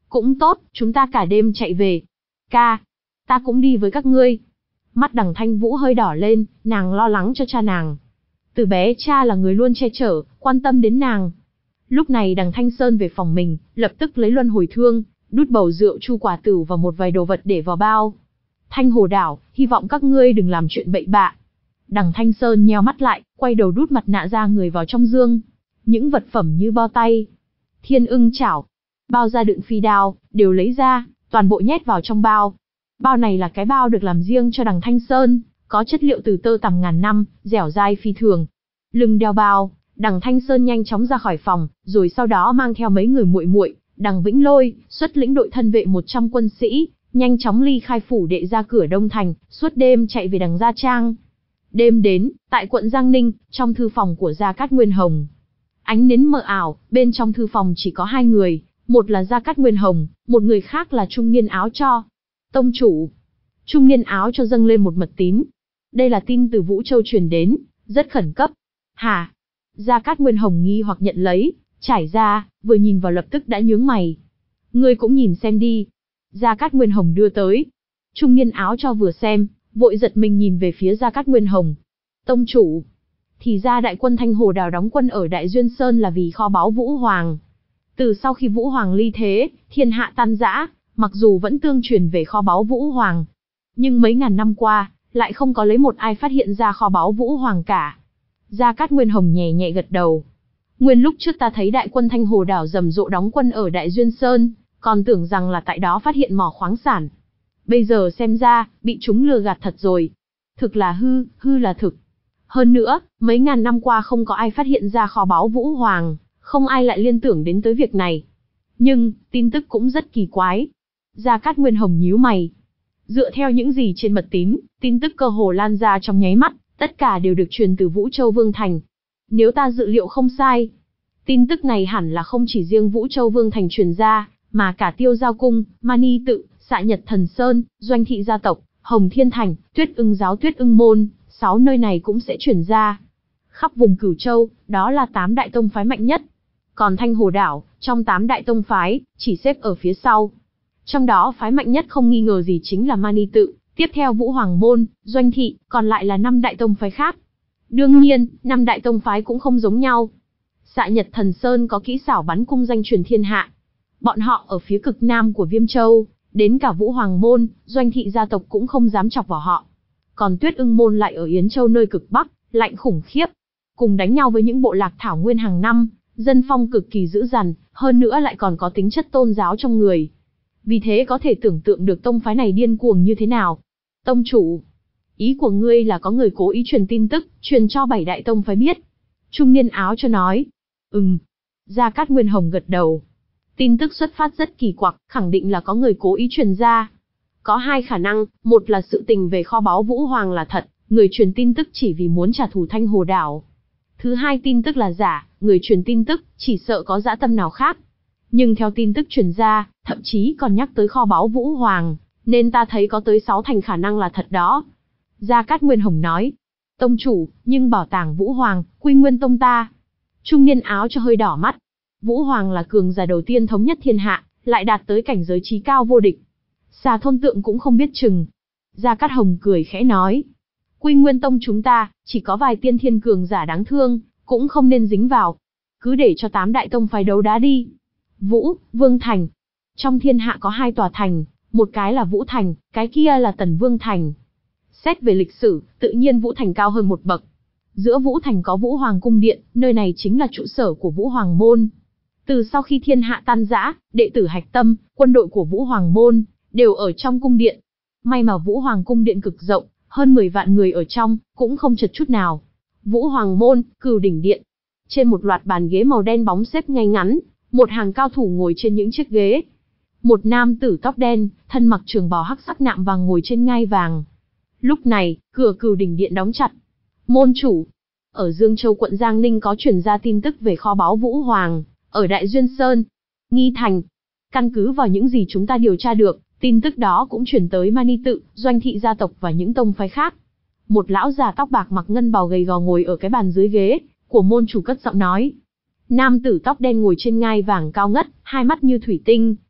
Cũng tốt, chúng ta cả đêm chạy về. Ca, ta cũng đi với các ngươi. Mắt Đằng Thanh Vũ hơi đỏ lên, nàng lo lắng cho cha nàng. Từ bé cha là người luôn che chở, quan tâm đến nàng. Lúc này Đằng Thanh Sơn về phòng mình, lập tức lấy luân hồi thương, đút bầu rượu chu quả tử và một vài đồ vật để vào bao. Thanh Hồ Đảo, hy vọng các ngươi đừng làm chuyện bậy bạ. Đằng Thanh Sơn nheo mắt lại, quay đầu đút mặt nạ da người vào trong dương. Những vật phẩm như bao tay, thiên ưng chảo, bao da đựng phi đao, đều lấy ra, toàn bộ nhét vào trong bao. Bao này là cái bao được làm riêng cho Đằng Thanh Sơn, có chất liệu từ tơ tằm ngàn năm, dẻo dai phi thường. Lưng đeo bao, Đằng Thanh Sơn nhanh chóng ra khỏi phòng, rồi sau đó mang theo mấy người muội muội, Đằng Vĩnh Lôi, xuất lĩnh đội thân vệ một trăm quân sĩ, nhanh chóng ly khai phủ đệ ra cửa Đông Thành, suốt đêm chạy về Đằng Gia Trang. Đêm đến, tại quận Giang Ninh, trong thư phòng của Gia Cát Nguyên Hồng. Ánh nến mờ ảo, bên trong thư phòng chỉ có hai người, một là Gia Cát Nguyên Hồng, một người khác là trung niên áo cho. Tông chủ. Trung niên áo cho dâng lên một mật tín. Đây là tin từ Vũ Châu truyền đến, rất khẩn cấp. Hả? Gia Cát Nguyên Hồng nghi hoặc nhận lấy, trải ra, vừa nhìn vào lập tức đã nhướng mày. Ngươi cũng nhìn xem đi. Gia Cát Nguyên Hồng đưa tới. Trung niên áo cho vừa xem, vội giật mình nhìn về phía Gia Cát Nguyên Hồng. Tông chủ. Thì ra đại quân Thanh Hồ Đào đóng quân ở Đại Duyên Sơn là vì kho báu Vũ Hoàng. Từ sau khi Vũ Hoàng ly thế, thiên hạ tan rã, mặc dù vẫn tương truyền về kho báu Vũ Hoàng. Nhưng mấy ngàn năm qua, lại không có lấy một ai phát hiện ra kho báu Vũ Hoàng cả. Gia Cát Nguyên Hồng nhẹ nhẹ gật đầu. Nguyên lúc trước ta thấy đại quân Thanh Hồ Đảo rầm rộ đóng quân ở Đại Duyên Sơn, còn tưởng rằng là tại đó phát hiện mỏ khoáng sản. Bây giờ xem ra, bị chúng lừa gạt thật rồi. Thực là hư, hư là thực. Hơn nữa, mấy ngàn năm qua không có ai phát hiện ra kho báu Vũ Hoàng, không ai lại liên tưởng đến tới việc này. Nhưng, tin tức cũng rất kỳ quái. Gia Cát Nguyên Hồng nhíu mày. Dựa theo những gì trên mật tín, tin tức cơ hồ lan ra trong nháy mắt, tất cả đều được truyền từ Vũ Châu Vương Thành. Nếu ta dự liệu không sai, tin tức này hẳn là không chỉ riêng Vũ Châu Vương Thành truyền ra, mà cả Tiêu Giao Cung, Mani Tự, Xạ Nhật Thần Sơn, Doanh Thị gia tộc, Hồng Thiên Thành, Tuyết Ưng giáo Tuyết Ưng môn, sáu nơi này cũng sẽ truyền ra. Khắp vùng Cửu Châu, đó là tám đại tông phái mạnh nhất. Còn Thanh Hồ Đảo, trong tám đại tông phái, chỉ xếp ở phía sau. Trong đó phái mạnh nhất không nghi ngờ gì chính là Mani Tự, tiếp theo Vũ Hoàng môn, Doanh Thị, còn lại là năm đại tông phái khác. Đương nhiên, năm đại tông phái cũng không giống nhau. Xạ Nhật Thần Sơn có kỹ xảo bắn cung danh truyền thiên hạ. Bọn họ ở phía cực nam của Viêm Châu, đến cả Vũ Hoàng môn, Doanh Thị gia tộc cũng không dám chọc vào họ. Còn Tuyết Ưng môn lại ở Yến Châu nơi cực bắc, lạnh khủng khiếp, cùng đánh nhau với những bộ lạc thảo nguyên hàng năm, dân phong cực kỳ dữ dằn, hơn nữa lại còn có tính chất tôn giáo trong người. Vì thế có thể tưởng tượng được tông phái này điên cuồng như thế nào. Tông chủ, ý của ngươi là có người cố ý truyền tin tức, truyền cho bảy đại tông phái biết. Trung niên áo cho nói. Ừm. Gia Cát Nguyên Hồng gật đầu. Tin tức xuất phát rất kỳ quặc, khẳng định là có người cố ý truyền ra. Có hai khả năng, một là sự tình về kho báu Vũ Hoàng là thật, người truyền tin tức chỉ vì muốn trả thù Thanh Hồ Đảo. Thứ hai tin tức là giả, người truyền tin tức chỉ sợ có dã tâm nào khác. Nhưng theo tin tức truyền ra, thậm chí còn nhắc tới kho báu Vũ Hoàng, nên ta thấy có tới sáu thành khả năng là thật đó. Gia Cát Nguyên Hồng nói. Tông chủ, nhưng bảo tàng Vũ Hoàng, quy nguyên tông ta. Trung niên áo cho hơi đỏ mắt. Vũ Hoàng là cường giả đầu tiên thống nhất thiên hạ, lại đạt tới cảnh giới trí cao vô địch. Xà thôn tượng cũng không biết chừng. Gia Cát Hồng cười khẽ nói. Quy nguyên tông chúng ta, chỉ có vài tiên thiên cường giả đáng thương, cũng không nên dính vào. Cứ để cho tám đại tông phái đấu đá đi. Vũ, Vương Thành. Trong thiên hạ có hai tòa thành, một cái là Vũ Thành, cái kia là Tần Vương Thành. Xét về lịch sử, tự nhiên Vũ Thành cao hơn một bậc. Giữa Vũ Thành có Vũ Hoàng cung điện, nơi này chính là trụ sở của Vũ Hoàng môn. Từ sau khi thiên hạ tan rã, đệ tử hạch tâm, quân đội của Vũ Hoàng môn, đều ở trong cung điện. May mà Vũ Hoàng cung điện cực rộng, hơn mười vạn người ở trong, cũng không chật chút nào. Vũ Hoàng môn, Cửu đỉnh điện. Trên một loạt bàn ghế màu đen bóng xếp ngay ngắn, một hàng cao thủ ngồi trên những chiếc ghế. Một nam tử tóc đen, thân mặc trường bào hắc sắc nạm vàng ngồi trên ngai vàng. Lúc này, cửa Cửu đỉnh điện đóng chặt. Môn chủ, ở Dương Châu quận Giang Ninh có truyền ra tin tức về kho báu Vũ Hoàng, ở Đại Duyên Sơn, Nghi Thành. Căn cứ vào những gì chúng ta điều tra được, tin tức đó cũng truyền tới Mani Tự, Doanh Thị gia tộc và những tông phái khác. Một lão già tóc bạc mặc ngân bào gầy gò ngồi ở cái bàn dưới ghế của môn chủ cất giọng nói. Nam tử tóc đen ngồi trên ngai vàng cao ngất, hai mắt như thủy tinh,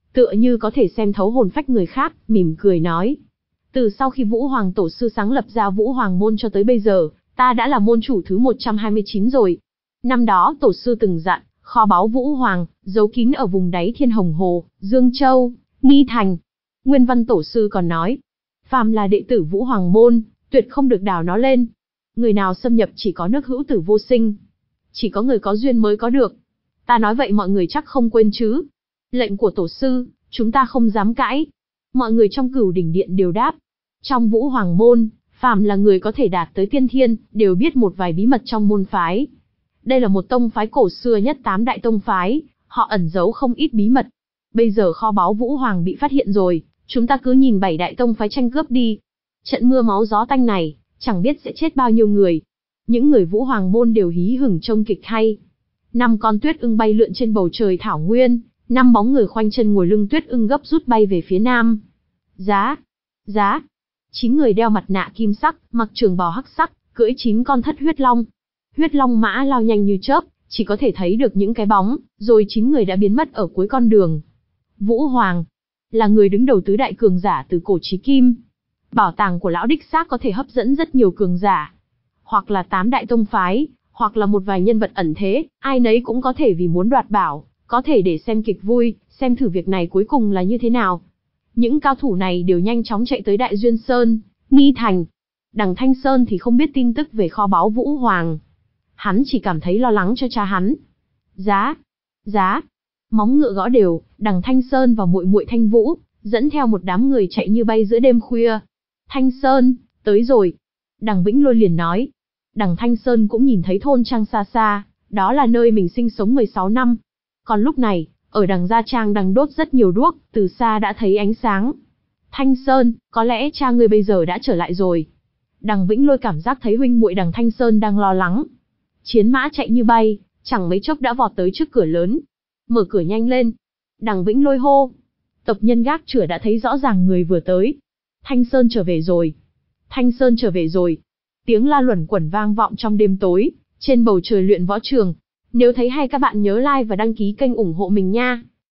tựa như có thể xem thấu hồn phách người khác, mỉm cười nói. Từ sau khi Vũ Hoàng Tổ sư sáng lập ra Vũ Hoàng Môn cho tới bây giờ, ta đã là môn chủ thứ một trăm hai mươi chín rồi. Năm đó Tổ sư từng dặn, kho báu Vũ Hoàng, giấu kín ở vùng đáy Thiên Hồng Hồ, Dương Châu, Nghi Thành. Nguyên Văn Tổ sư còn nói, phàm là đệ tử Vũ Hoàng Môn, tuyệt không được đào nó lên. Người nào xâm nhập chỉ có nước hữu tử vô sinh. Chỉ có người có duyên mới có được. Ta nói vậy mọi người chắc không quên chứ. Lệnh của Tổ sư, chúng ta không dám cãi. Mọi người trong Cửu Đỉnh Điện đều đáp. Trong Vũ Hoàng Môn, phàm là người có thể đạt tới tiên thiên, đều biết một vài bí mật trong môn phái. Đây là một tông phái cổ xưa nhất tám đại tông phái, họ ẩn giấu không ít bí mật. Bây giờ kho báu Vũ Hoàng bị phát hiện rồi, chúng ta cứ nhìn bảy đại tông phái tranh cướp đi. Trận mưa máu gió tanh này, chẳng biết sẽ chết bao nhiêu người. Những người Vũ Hoàng Môn đều hí hửng trông kịch hay. Năm con tuyết ưng bay lượn trên bầu trời thảo nguyên, năm bóng người khoanh chân ngồi lưng tuyết ưng gấp rút bay về phía nam. Giá, giá. Chín người đeo mặt nạ kim sắc, mặc trường bào hắc sắc, cưỡi chín con thất huyết long. Huyết long mã lao nhanh như chớp, chỉ có thể thấy được những cái bóng, rồi chín người đã biến mất ở cuối con đường. Vũ Hoàng là người đứng đầu tứ đại cường giả từ cổ chí kim. Bảo tàng của lão đích xác có thể hấp dẫn rất nhiều cường giả. Hoặc là tám đại tông phái, hoặc là một vài nhân vật ẩn thế, ai nấy cũng có thể vì muốn đoạt bảo, có thể để xem kịch vui, xem thử việc này cuối cùng là như thế nào. Những cao thủ này đều nhanh chóng chạy tới Đại Duyên Sơn, Nghi Thành. Đằng Thanh Sơn thì không biết tin tức về kho báu Vũ Hoàng. Hắn chỉ cảm thấy lo lắng cho cha hắn. Giá, giá. Móng ngựa gõ đều, Đằng Thanh Sơn và muội muội Thanh Vũ, dẫn theo một đám người chạy như bay giữa đêm khuya. Thanh Sơn, tới rồi. Đằng Vĩnh Lôi liền nói. Đằng Thanh Sơn cũng nhìn thấy thôn trang xa xa, đó là nơi mình sinh sống mười sáu năm. Còn lúc này, ở đằng Gia Trang đang đốt rất nhiều đuốc, từ xa đã thấy ánh sáng. Thanh Sơn, có lẽ cha ngươi bây giờ đã trở lại rồi. Đằng Vĩnh Lôi cảm giác thấy huynh muội Đằng Thanh Sơn đang lo lắng. Chiến mã chạy như bay, chẳng mấy chốc đã vọt tới trước cửa lớn. Mở cửa nhanh lên. Đằng Vĩnh Lôi hô. Tộc nhân gác chửa đã thấy rõ ràng người vừa tới. Thanh Sơn trở về rồi. Thanh Sơn trở về rồi. Tiếng la luẩn quẩn vang vọng trong đêm tối, trên bầu trời luyện võ trường. Nếu thấy hay các bạn nhớ like và đăng ký kênh ủng hộ mình nha.